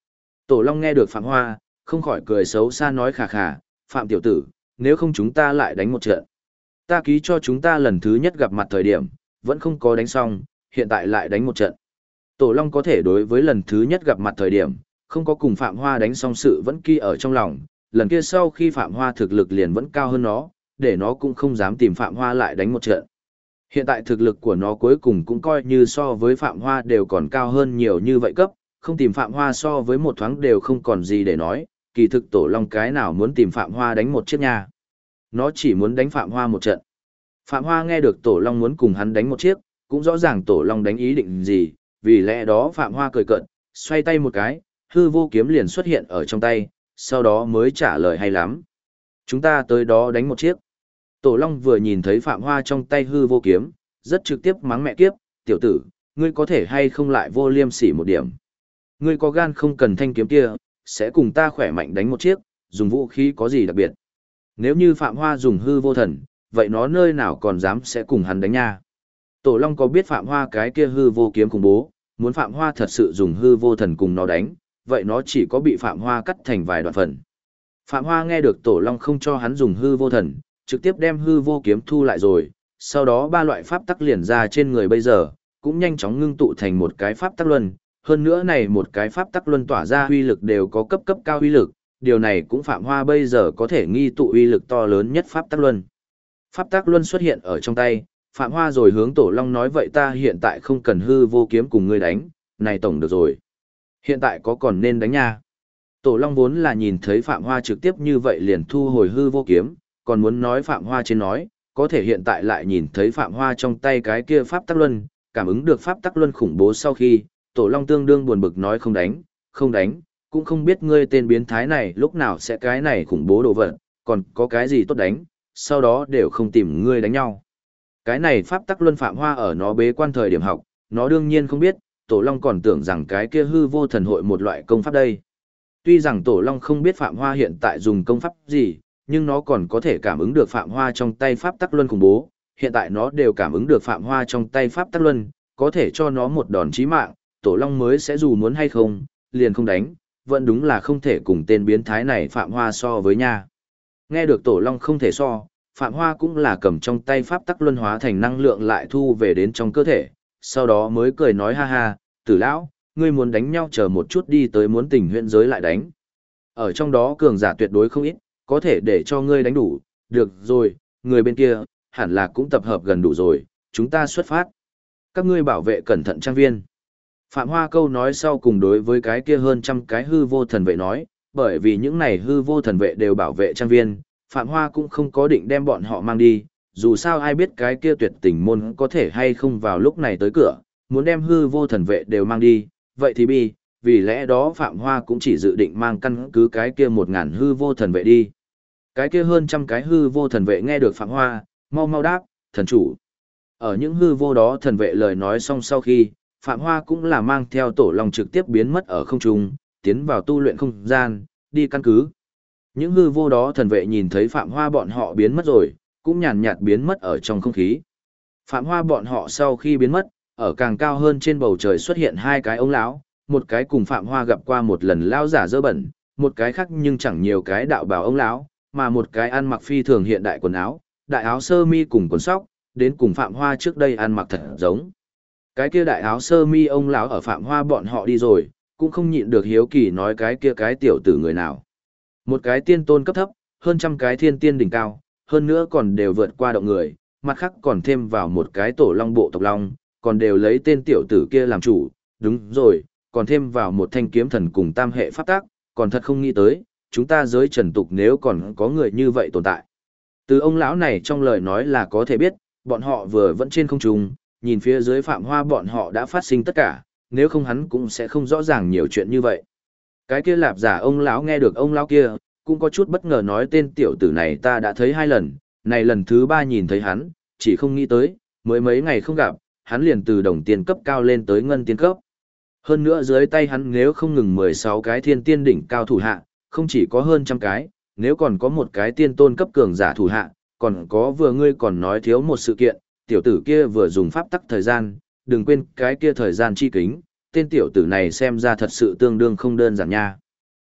Tổ Long nghe được Phạm Hoa, không khỏi cười xấu xa nói khà khà, Phạm tiểu tử, nếu không chúng ta lại đánh một trận. Ta ký cho chúng ta lần thứ nhất gặp mặt thời điểm, vẫn không có đánh xong, hiện tại lại đánh một trận. Tổ Long có thể đối với lần thứ nhất gặp mặt thời điểm, không có cùng Phạm Hoa đánh xong sự vẫn ghi ở trong lòng, lần kia sau khi Phạm Hoa thực lực liền vẫn cao hơn nó, để nó cũng không dám tìm Phạm Hoa lại đánh một trận. Hiện tại thực lực của nó cuối cùng cũng coi như so với Phạm Hoa đều còn cao hơn nhiều như vậy cấp, không tìm Phạm Hoa so với một thoáng đều không còn gì để nói, kỳ thực Tổ Long cái nào muốn tìm Phạm Hoa đánh một chiếc nha. Nó chỉ muốn đánh Phạm Hoa một trận. Phạm Hoa nghe được Tổ Long muốn cùng hắn đánh một chiếc, cũng rõ ràng Tổ Long đánh ý định gì, vì lẽ đó Phạm Hoa cười cợt, xoay tay một cái, hư vô kiếm liền xuất hiện ở trong tay, sau đó mới trả lời hay lắm. Chúng ta tới đó đánh một chiếc. Tổ Long vừa nhìn thấy Phạm Hoa trong tay hư vô kiếm, rất trực tiếp mắng mẹ kiếp, tiểu tử, ngươi có thể hay không lại vô liêm sỉ một điểm. Ngươi có gan không cần thanh kiếm kia, sẽ cùng ta khỏe mạnh đánh một chiếc, dùng vũ khí có gì đặc biệt. Nếu như Phạm Hoa dùng hư vô thần, vậy nó nơi nào còn dám sẽ cùng hắn đánh nha. Tổ Long có biết Phạm Hoa cái kia hư vô kiếm khủng bố, muốn Phạm Hoa thật sự dùng hư vô thần cùng nó đánh, vậy nó chỉ có bị Phạm Hoa cắt thành vài đoạn phần. Phạm Hoa nghe được Tổ Long không cho hắn dùng hư vô thần, trực tiếp đem hư vô kiếm thu lại rồi, sau đó ba loại pháp tắc liền ra trên người bây giờ, cũng nhanh chóng ngưng tụ thành một cái pháp tắc luân, hơn nữa này một cái pháp tắc luân tỏa ra uy lực đều có cấp cấp cao uy lực, điều này cũng Phạm Hoa bây giờ có thể nghi tụ uy lực to lớn nhất pháp tắc luân. Pháp tắc luân xuất hiện ở trong tay, Phạm Hoa rồi hướng Tổ Long nói vậy ta hiện tại không cần hư vô kiếm cùng ngươi đánh, này tổng được rồi. Hiện tại có còn nên đánh nha. Tổ Long vốn là nhìn thấy Phạm Hoa trực tiếp như vậy liền thu hồi hư vô kiếm, còn muốn nói Phạm Hoa trên nói, có thể hiện tại lại nhìn thấy Phạm Hoa trong tay cái kia pháp tắc luân, cảm ứng được pháp tắc luân khủng bố sau khi, Tổ Long tương đương buồn bực nói không đánh, không đánh, cũng không biết ngươi tên biến thái này lúc nào sẽ cái này khủng bố đồ vật, còn có cái gì tốt đánh, sau đó đều không tìm ngươi đánh nhau. Cái này pháp tắc luân Phạm Hoa ở nó bế quan thời điểm học, nó đương nhiên không biết, Tổ Long còn tưởng rằng cái kia hư vô thần hội một loại công pháp đây. Tuy rằng Tổ Long không biết Phạm Hoa hiện tại dùng công pháp gì, nhưng nó còn có thể cảm ứng được Phạm Hoa trong tay pháp tắc luân khủng bố, hiện tại nó đều cảm ứng được Phạm Hoa trong tay pháp tắc luân, có thể cho nó một đòn chí mạng, Tổ Long mới sẽ dù muốn hay không, liền không đánh, vẫn đúng là không thể cùng tên biến thái này Phạm Hoa so với nha. Nghe được Tổ Long không thể so, Phạm Hoa cũng là cầm trong tay pháp tắc luân hóa thành năng lượng lại thu về đến trong cơ thể, sau đó mới cười nói ha ha, Tử lão, ngươi muốn đánh nhau chờ một chút đi tới muốn tình huyện giới lại đánh. Ở trong đó cường giả tuyệt đối không ít, có thể để cho ngươi đánh đủ, được rồi, người bên kia, hẳn là cũng tập hợp gần đủ rồi, chúng ta xuất phát. Các ngươi bảo vệ cẩn thận trang viên. Phạm Hoa câu nói sau cùng đối với cái kia hơn trăm cái hư vô thần vệ nói, bởi vì những này hư vô thần vệ đều bảo vệ trang viên, Phạm Hoa cũng không có định đem bọn họ mang đi, dù sao ai biết cái kia tuyệt tình môn có thể hay không vào lúc này tới cửa, muốn đem hư vô thần vệ đều mang đi, vậy thì vì lẽ đó Phạm Hoa cũng chỉ dự định mang căn cứ cái kia 1000 hư vô thần vệ đi. Cái kia hơn trăm cái hư vô thần vệ nghe được Phạm Hoa, mau mau đáp, thần chủ. Ở những hư vô đó thần vệ lời nói xong sau khi, Phạm Hoa cũng là mang theo Tổ Long trực tiếp biến mất ở không trung, tiến vào tu luyện không gian, đi căn cứ. Những hư vô đó thần vệ nhìn thấy Phạm Hoa bọn họ biến mất rồi, cũng nhàn nhạt biến mất ở trong không khí. Phạm Hoa bọn họ sau khi biến mất, ở càng cao hơn trên bầu trời xuất hiện hai cái ông lão, một cái cùng Phạm Hoa gặp qua một lần lão giả dơ bẩn, một cái khác nhưng chẳng nhiều cái đạo bào ông lão, mà một cái ăn mặc phi thường hiện đại quần áo, đại áo sơ mi cùng quần sóc, đến cùng Phạm Hoa trước đây ăn mặc thật giống. Cái kia đại áo sơ mi ông lão ở Phạm Hoa bọn họ đi rồi, cũng không nhịn được hiếu kỳ nói cái kia cái tiểu tử người nào. Một cái tiên tôn cấp thấp, hơn trăm cái thiên tiên đỉnh cao, hơn nữa còn đều vượt qua động người, mặt khác còn thêm vào một cái tổ long bộ tộc long, còn đều lấy tên tiểu tử kia làm chủ, đúng rồi, còn thêm vào một thanh kiếm thần cùng tam hệ pháp tác, còn thật không nghĩ tới, chúng ta giới trần tục nếu còn có người như vậy tồn tại. Từ ông lão này trong lời nói là có thể biết, bọn họ vừa vẫn trên không trung, nhìn phía dưới Phạm Hoa bọn họ đã phát sinh tất cả, nếu không hắn cũng sẽ không rõ ràng nhiều chuyện như vậy. Cái kia lạp giả ông lão nghe được ông lão kia, cũng có chút bất ngờ nói tên tiểu tử này ta đã thấy 2 lần, này lần thứ 3 nhìn thấy hắn, chỉ không nghĩ tới, mới mấy ngày không gặp, hắn liền từ đồng tiền cấp cao lên tới ngân tiên cấp. Hơn nữa dưới tay hắn nếu không ngừng 16 cái thiên tiên đỉnh cao thủ hạ, không chỉ có hơn trăm cái, nếu còn có một cái tiên tôn cấp cường giả thủ hạ, còn có vừa ngươi còn nói thiếu một sự kiện, tiểu tử kia vừa dùng pháp tắc thời gian, đừng quên cái kia thời gian chi kính, tên tiểu tử này xem ra thật sự tương đương không đơn giản nha.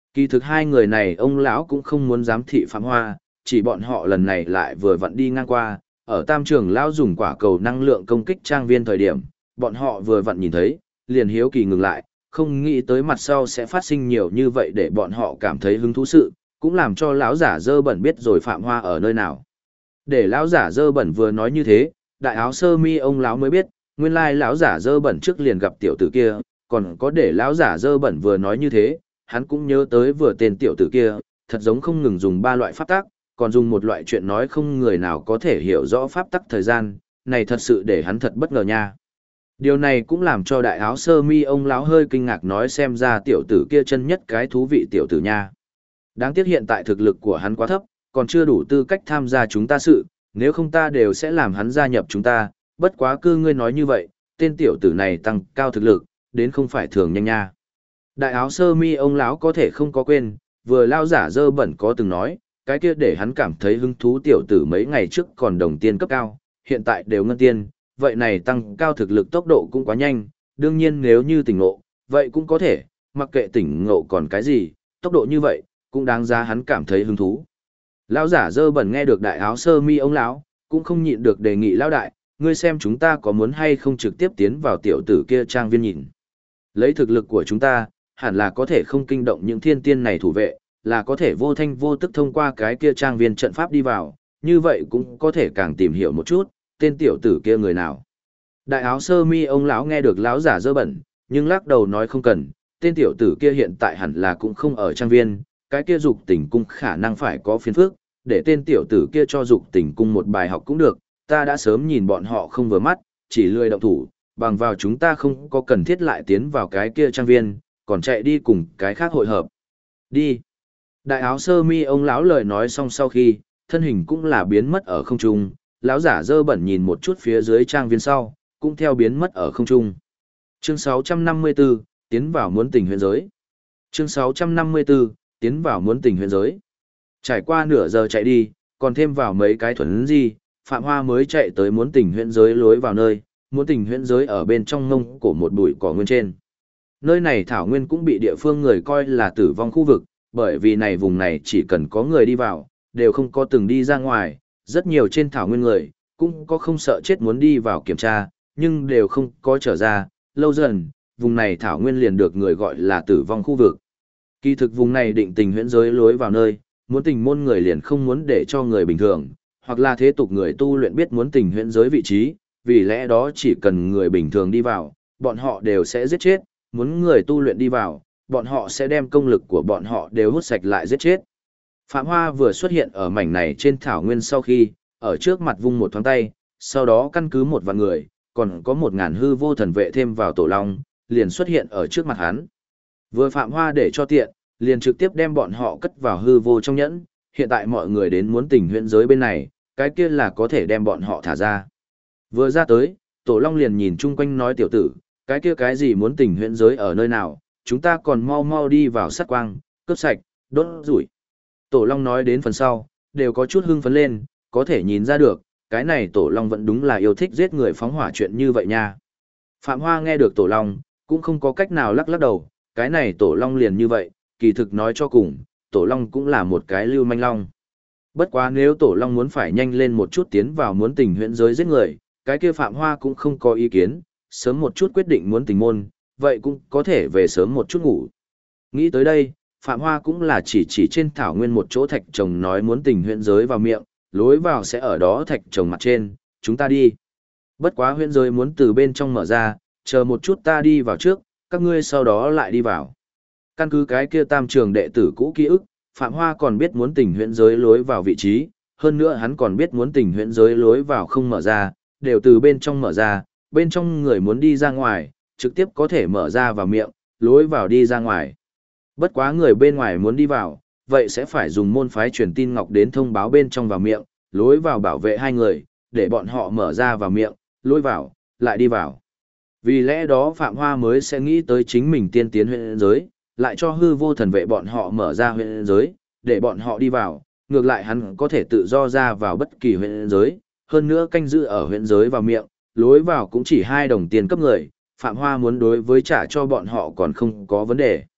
Kỳ thực hai người này ông lão cũng không muốn giám thị Phạm Hoa, chỉ bọn họ lần này lại vừa vặn đi ngang qua, ở Tam Trường lão dùng quả cầu năng lượng công kích trang viên thời điểm, bọn họ vừa vặn nhìn thấy, liền hiếu kỳ ngừng lại, không nghĩ tới mặt sau sẽ phát sinh nhiều như vậy để bọn họ cảm thấy hứng thú sự, cũng làm cho lão giả dơ bẩn biết rồi Phạm Hoa ở nơi nào. Để lão giả dơ bẩn vừa nói như thế, đại áo sơ mi ông lão mới biết, nguyên lai lão giả dơ bẩn trước liền gặp tiểu tử kia, còn có để lão giả dơ bẩn vừa nói như thế, hắn cũng nhớ tới vừa tên tiểu tử kia, thật giống không ngừng dùng ba loại pháp tắc, còn dùng một loại chuyện nói không người nào có thể hiểu rõ pháp tắc thời gian, này thật sự để hắn thật bất ngờ nha. Điều này cũng làm cho đại áo sơ mi ông lão hơi kinh ngạc nói xem ra tiểu tử kia chân nhất cái thú vị tiểu tử nha. Đáng tiếc hiện tại thực lực của hắn quá thấp, còn chưa đủ tư cách tham gia chúng ta sự, nếu không ta đều sẽ làm hắn gia nhập chúng ta, bất quá cứ ngươi nói như vậy, tên tiểu tử này tăng cao thực lực, đến không phải thường nhanh nha. Đại áo sơ mi ông lão có thể không có quên, vừa lao giả dơ bẩn có từng nói, cái kia để hắn cảm thấy hứng thú tiểu tử mấy ngày trước còn đồng tiên cấp cao, hiện tại đều ngân tiên, vậy này tăng cao thực lực tốc độ cũng quá nhanh, đương nhiên nếu như tỉnh ngộ, vậy cũng có thể, mặc kệ tỉnh ngộ còn cái gì, tốc độ như vậy, cũng đáng giá hắn cảm thấy hứng thú. Lão giả dơ bẩn nghe được đại áo sơ mi ông lão, cũng không nhịn được đề nghị lão đại, ngươi xem chúng ta có muốn hay không trực tiếp tiến vào tiểu tử kia trang viên nhìn. Lấy thực lực của chúng ta, hẳn là có thể không kinh động những thiên tiên này thủ vệ, là có thể vô thanh vô tức thông qua cái kia trang viên trận pháp đi vào, như vậy cũng có thể càng tìm hiểu một chút, tên tiểu tử kia người nào. Đại áo sơ mi ông lão nghe được lão giả dơ bẩn, nhưng lắc đầu nói không cần, tên tiểu tử kia hiện tại hẳn là cũng không ở trang viên, cái kia dục tình cung khả năng phải có phiền phức, để tên tiểu tử kia cho dục tình cung một bài học cũng được, ta đã sớm nhìn bọn họ không vừa mắt, chỉ lười động thủ, bằng vào chúng ta không có cần thiết lại tiến vào cái kia trang viên, còn chạy đi cùng cái khác hội hợp. Đi. Đại áo sơ mi ông lão lời nói xong sau khi, thân hình cũng là biến mất ở không trung, lão giả dơ bẩn nhìn một chút phía dưới trang viên sau, cũng theo biến mất ở không trung. Chương 654, tiến vào muốn tình huyện giới. Chương 654, tiến vào muốn tình huyện giới. Trải qua nửa giờ chạy đi, còn thêm vào mấy cái thuần gì, Phạm Hoa mới chạy tới muốn tình huyện giới lối vào nơi, muốn tình huyện giới ở bên trong ngông của một bụi cỏ nguyên trên. Nơi này thảo nguyên cũng bị địa phương người coi là tử vong khu vực, bởi vì này vùng này chỉ cần có người đi vào, đều không có từng đi ra ngoài, rất nhiều trên thảo nguyên người, cũng có không sợ chết muốn đi vào kiểm tra, nhưng đều không có trở ra, lâu dần, vùng này thảo nguyên liền được người gọi là tử vong khu vực. Kỳ thực vùng này định tình huyễn giới lối vào nơi, muốn tình môn người liền không muốn để cho người bình thường, hoặc là thế tục người tu luyện biết muốn tình huyễn giới vị trí, vì lẽ đó chỉ cần người bình thường đi vào, bọn họ đều sẽ giết chết, muốn người tu luyện đi vào, bọn họ sẽ đem công lực của bọn họ đều hút sạch lại giết chết. Phạm Hoa vừa xuất hiện ở mảnh này trên thảo nguyên sau khi, ở trước mặt vung một thoáng tay, sau đó căn cứ một vạn người, còn có 1000 hư vô thần vệ thêm vào tổ long, liền xuất hiện ở trước mặt hắn. Vừa Phạm Hoa để cho tiện, liền trực tiếp đem bọn họ cất vào hư vô trong nhẫn, hiện tại mọi người đến muốn tình huyễn giới bên này, cái kia là có thể đem bọn họ thả ra. Vừa ra tới, tổ long liền nhìn chung quanh nói tiểu tử, cái kia cái gì muốn tình huyễn giới ở nơi nào, chúng ta còn mau mau đi vào sát quang, cướp sạch, đốt rủi. Tổ long nói đến phần sau, đều có chút hưng phấn lên, có thể nhìn ra được, cái này tổ long vẫn đúng là yêu thích giết người phóng hỏa chuyện như vậy nha. Phạm Hoa nghe được tổ long, cũng không có cách nào lắc lắc đầu, cái này tổ long liền như vậy, kỳ thực nói cho cùng, tổ long cũng là một cái lưu manh long. Bất quá nếu tổ long muốn phải nhanh lên một chút tiến vào muốn tình huyễn giới giết người, cái kia Phạm Hoa cũng không có ý kiến, sớm một chút quyết định muốn tình môn, vậy cũng có thể về sớm một chút ngủ. Nghĩ tới đây, Phạm Hoa cũng là chỉ trên thảo nguyên một chỗ thạch trồng nói muốn tình huyễn giới vào miệng, lối vào sẽ ở đó thạch trồng mặt trên, chúng ta đi. Bất quá huyễn giới muốn từ bên trong mở ra, chờ một chút ta đi vào trước, các ngươi sau đó lại đi vào. Căn cứ cái kia tam trường đệ tử cũ ký ức, Phạm Hoa còn biết muốn tình huyễn giới lối vào vị trí, hơn nữa hắn còn biết muốn tình huyễn giới lối vào không mở ra, đều từ bên trong mở ra, bên trong người muốn đi ra ngoài, trực tiếp có thể mở ra vào miệng, lối vào đi ra ngoài. Bất quá người bên ngoài muốn đi vào, vậy sẽ phải dùng môn phái truyền tin ngọc đến thông báo bên trong vào miệng, lối vào bảo vệ hai người, để bọn họ mở ra vào miệng, lối vào, lại đi vào. Vì lẽ đó Phạm Hoa mới sẽ nghĩ tới chính mình tiên tiến huyện giới, lại cho hư vô thần vệ bọn họ mở ra huyện giới, để bọn họ đi vào, ngược lại hắn có thể tự do ra vào bất kỳ huyện giới, hơn nữa canh giữ ở huyện giới vào miệng, lối vào cũng chỉ 2 đồng tiền cấp người, Phạm Hoa muốn đối với trả cho bọn họ còn không có vấn đề.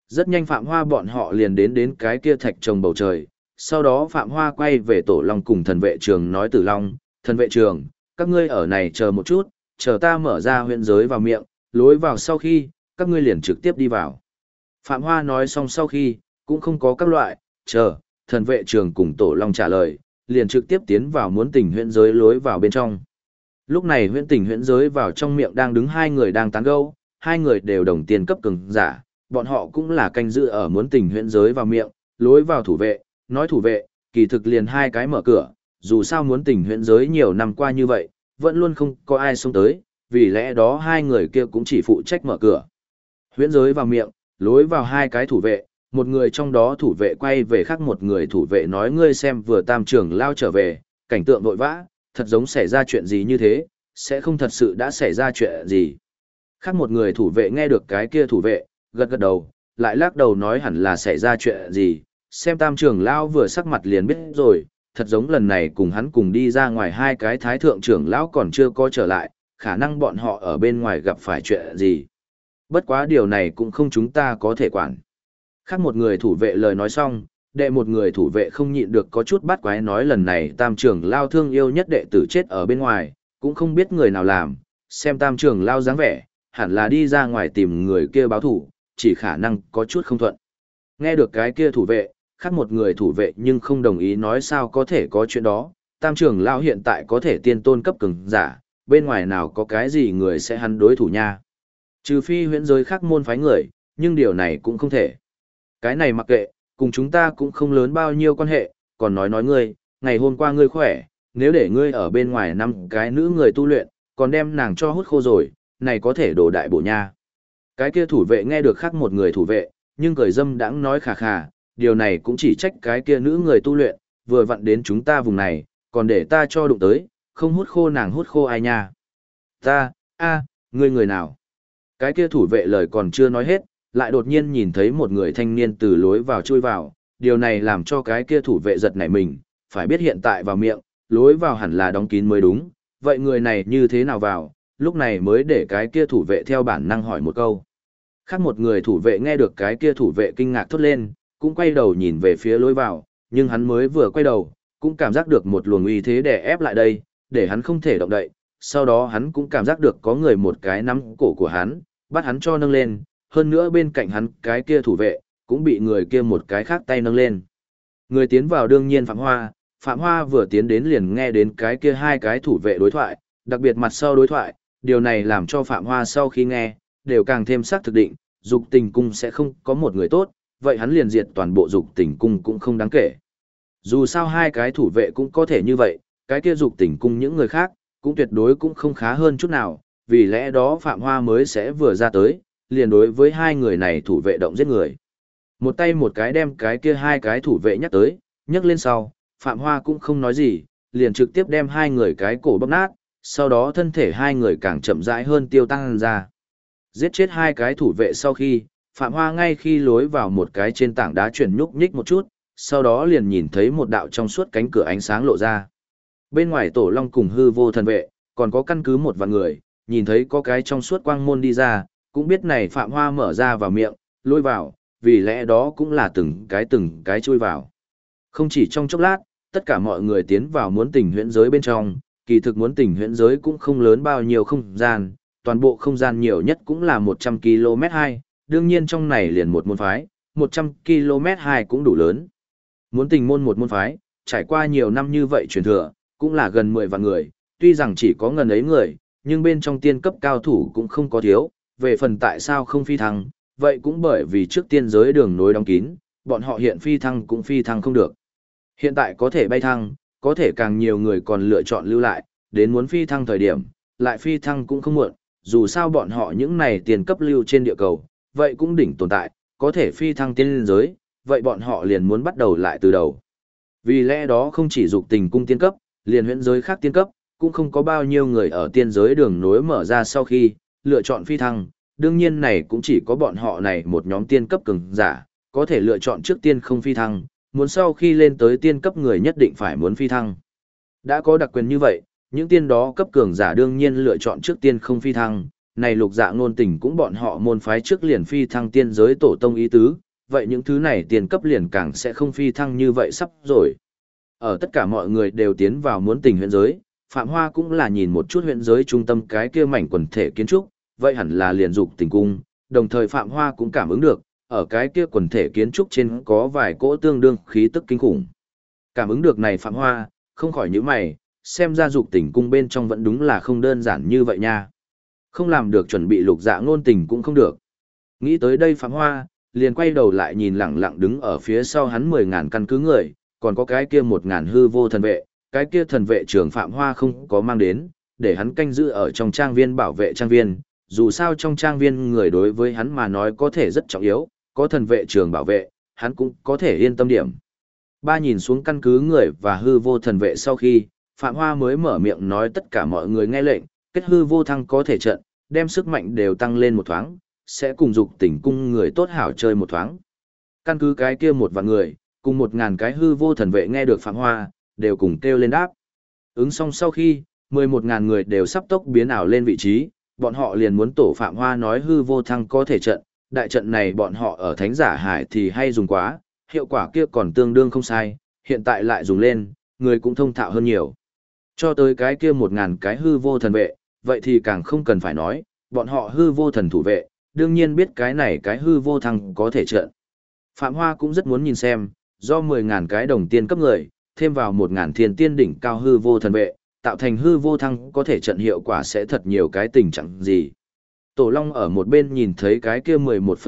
Rất nhanh Phạm Hoa bọn họ liền đến cái kia thạch trồng bầu trời, sau đó Phạm Hoa quay về Tổ Long cùng thần vệ trường nói Tử Long, thần vệ trường, các ngươi ở này chờ một chút, chờ ta mở ra huyễn giới vào miệng, lối vào sau khi, các ngươi liền trực tiếp đi vào. Phạm Hoa nói xong sau khi, cũng không có các loại, chờ, thần vệ trường cùng Tổ Long trả lời, liền trực tiếp tiến vào muốn tình huyễn giới lối vào bên trong. Lúc này huyễn tình huyễn giới vào trong miệng đang đứng hai người đang tán gẫu, hai người đều đồng tiền cấp cường giả, bọn họ cũng là canh giữ ở muốn tình huyễn giới vào miệng, lối vào thủ vệ, nói thủ vệ, kỳ thực liền hai cái mở cửa, dù sao muốn tình huyễn giới nhiều năm qua như vậy, vẫn luôn không có ai xông tới, vì lẽ đó hai người kia cũng chỉ phụ trách mở cửa. Huyễn giới vào miệng, lối vào hai cái thủ vệ, một người trong đó thủ vệ quay về khác một người thủ vệ nói ngươi xem vừa tam trưởng lao trở về, cảnh tượng vội vã, thật giống xảy ra chuyện gì như thế, sẽ không thật sự đã xảy ra chuyện gì. Khác một người thủ vệ nghe được cái kia thủ vệ, gật gật đầu, lại lắc đầu nói hẳn là xảy ra chuyện gì, xem tam trưởng lão vừa sắc mặt liền biết rồi, thật giống lần này cùng hắn cùng đi ra ngoài hai cái thái thượng trưởng lão còn chưa có trở lại, khả năng bọn họ ở bên ngoài gặp phải chuyện gì. Bất quá điều này cũng không chúng ta có thể quản. Khác một người thủ vệ lời nói xong, đệ một người thủ vệ không nhịn được có chút bắt quái nói lần này tam trưởng lao thương yêu nhất đệ tử chết ở bên ngoài, cũng không biết người nào làm, xem tam trưởng lao dáng vẻ, hẳn là đi ra ngoài tìm người kia báo thủ, chỉ khả năng có chút không thuận. Nghe được cái kia thủ vệ, khác một người thủ vệ nhưng không đồng ý nói sao có thể có chuyện đó, tam trưởng lao hiện tại có thể tiên tôn cấp cường giả, bên ngoài nào có cái gì người sẽ hắn đối thủ nha. Trừ phi huyễn giới khác môn phái người, nhưng điều này cũng không thể. Cái này mặc kệ, cùng chúng ta cũng không lớn bao nhiêu quan hệ, còn nói ngươi, ngày hôm qua ngươi khỏe, nếu để ngươi ở bên ngoài năm cái nữ người tu luyện, còn đem nàng cho hút khô rồi, này có thể đổ đại bổ nha. Cái kia thủ vệ nghe được khác một người thủ vệ, nhưng cười dâm đãng nói khà khà, điều này cũng chỉ trách cái kia nữ người tu luyện, vừa vặn đến chúng ta vùng này, còn để ta cho đụng tới, không hút khô nàng hút khô ai nha. Ta, ngươi người nào? Cái kia thủ vệ lời còn chưa nói hết, lại đột nhiên nhìn thấy một người thanh niên từ lối vào chui vào, điều này làm cho cái kia thủ vệ giật nảy mình, phải biết hiện tại vào miệng, lối vào hẳn là đóng kín mới đúng, vậy người này như thế nào vào, lúc này mới để cái kia thủ vệ theo bản năng hỏi một câu. Khác một người thủ vệ nghe được cái kia thủ vệ kinh ngạc thốt lên, cũng quay đầu nhìn về phía lối vào, nhưng hắn mới vừa quay đầu, cũng cảm giác được một luồng uy thế đè ép lại đây, để hắn không thể động đậy, sau đó hắn cũng cảm giác được có người một cái nắm cổ của hắn, bắt hắn cho nâng lên, hơn nữa bên cạnh hắn cái kia thủ vệ, cũng bị người kia một cái khác tay nâng lên. Người tiến vào đương nhiên Phạm Hoa vừa tiến đến liền nghe đến cái kia hai cái thủ vệ đối thoại, đặc biệt mặt sau đối thoại, điều này làm cho Phạm Hoa sau khi nghe, đều càng thêm xác thực định, dục tình cung sẽ không có một người tốt, vậy hắn liền diệt toàn bộ dục tình cung cũng không đáng kể. Dù sao hai cái thủ vệ cũng có thể như vậy, cái kia dục tình cung những người khác, cũng tuyệt đối cũng không khá hơn chút nào, vì lẽ đó Phạm Hoa mới sẽ vừa ra tới, liền đối với hai người này thủ vệ động giết người. Một tay một cái đem cái kia hai cái thủ vệ nhắc tới, nhắc lên sau, Phạm Hoa cũng không nói gì, liền trực tiếp đem hai người cái cổ bóp nát, sau đó thân thể hai người càng chậm rãi hơn tiêu tăng ra. Giết chết hai cái thủ vệ sau khi, Phạm Hoa ngay khi lối vào một cái trên tảng đá chuyển nhúc nhích một chút, sau đó liền nhìn thấy một đạo trong suốt cánh cửa ánh sáng lộ ra. Bên ngoài Tổ Long cùng hư vô thần vệ, còn có căn cứ một vạn người, nhìn thấy có cái trong suốt quang môn đi ra, cũng biết này Phạm Hoa mở ra vào miệng, lôi vào, vì lẽ đó cũng là từng cái chui vào. Không chỉ trong chốc lát, tất cả mọi người tiến vào muốn tình huyễn giới bên trong, kỳ thực muốn tình huyễn giới cũng không lớn bao nhiêu không gian, toàn bộ không gian nhiều nhất cũng là 100 km 2, đương nhiên trong này liền một môn phái, 100 km 2 cũng đủ lớn. Muốn tình môn một môn phái, trải qua nhiều năm như vậy truyền thừa, cũng là gần 10 vạn người, tuy rằng chỉ có ngần ấy người, nhưng bên trong tiên cấp cao thủ cũng không có thiếu, về phần tại sao không phi thăng, vậy cũng bởi vì trước tiên giới đường nối đóng kín, bọn họ hiện phi thăng cũng phi thăng không được. Hiện tại có thể bay thăng, có thể càng nhiều người còn lựa chọn lưu lại, đến muốn phi thăng thời điểm, lại phi thăng cũng không muộn, dù sao bọn họ những này tiền cấp lưu trên địa cầu, vậy cũng đỉnh tồn tại, có thể phi thăng tiên giới, vậy bọn họ liền muốn bắt đầu lại từ đầu. Vì lẽ đó không chỉ dục tình cung tiên cấp, liền huyễn giới khác tiên cấp, cũng không có bao nhiêu người ở tiên giới đường nối mở ra sau khi lựa chọn phi thăng, đương nhiên này cũng chỉ có bọn họ này một nhóm tiên cấp cường giả, có thể lựa chọn trước tiên không phi thăng, muốn sau khi lên tới tiên cấp người nhất định phải muốn phi thăng. Đã có đặc quyền như vậy, những tiên đó cấp cường giả đương nhiên lựa chọn trước tiên không phi thăng, này Lục Dạ Ngôn Tình cũng bọn họ môn phái trước liền phi thăng tiên giới tổ tông ý tứ, vậy những thứ này tiền cấp liền càng sẽ không phi thăng như vậy sắp rồi. Ở tất cả mọi người đều tiến vào muốn tình huyện giới, Phạm Hoa cũng là nhìn một chút huyện giới trung tâm cái kia mảnh quần thể kiến trúc, vậy hẳn là liền dục tình cung, đồng thời Phạm Hoa cũng cảm ứng được, ở cái kia quần thể kiến trúc trên có vài cỗ tương đương khí tức kinh khủng. Cảm ứng được này Phạm Hoa, không khỏi nhíu mày, xem ra dục tình cung bên trong vẫn đúng là không đơn giản như vậy nha. Không làm được chuẩn bị Lục Dạ Ngôn Tình cũng không được. Nghĩ tới đây Phạm Hoa, liền quay đầu lại nhìn lẳng lặng đứng ở phía sau hắn 10.000 căn cứ người, còn có cái kia 1.000 hư vô thần vệ, cái kia thần vệ trưởng Phạm Hoa không có mang đến, để hắn canh giữ ở trong trang viên bảo vệ trang viên, dù sao trong trang viên người đối với hắn mà nói có thể rất trọng yếu, có thần vệ trưởng bảo vệ, hắn cũng có thể yên tâm điểm. Ba nhìn xuống căn cứ người và hư vô thần vệ sau khi, Phạm Hoa mới mở miệng nói tất cả mọi người nghe lệnh, kết hư vô thăng có thể trận, đem sức mạnh đều tăng lên một thoáng, sẽ cùng dục tình cung người tốt hảo chơi một thoáng. Căn cứ cái kia 1.000 người, cùng 1.000 cái hư vô thần vệ nghe được Phạm Hoa, đều cùng kêu lên đáp. Ứng xong sau khi, 11.000 người đều sắp tốc biến ảo lên vị trí, bọn họ liền muốn tổ Phạm Hoa nói hư vô thăng có thể trận, đại trận này bọn họ ở Thánh Giả Hải thì hay dùng quá, hiệu quả kia còn tương đương không sai, hiện tại lại dùng lên, người cũng thông thạo hơn nhiều. Cho tới cái kia 1.000 cái hư vô thần vệ, vậy thì càng không cần phải nói, bọn họ hư vô thần thủ vệ, đương nhiên biết cái này cái hư vô thăng có thể trận. Phạm Hoa cũng rất muốn nhìn xem, do 10.000 cái đồng tiên cấp người, thêm vào 1.000 thiên tiên đỉnh cao hư vô thần vệ, tạo thành hư vô thăng có thể trận hiệu quả sẽ thật nhiều cái tình trạng gì. Tổ Long ở một bên nhìn thấy cái kia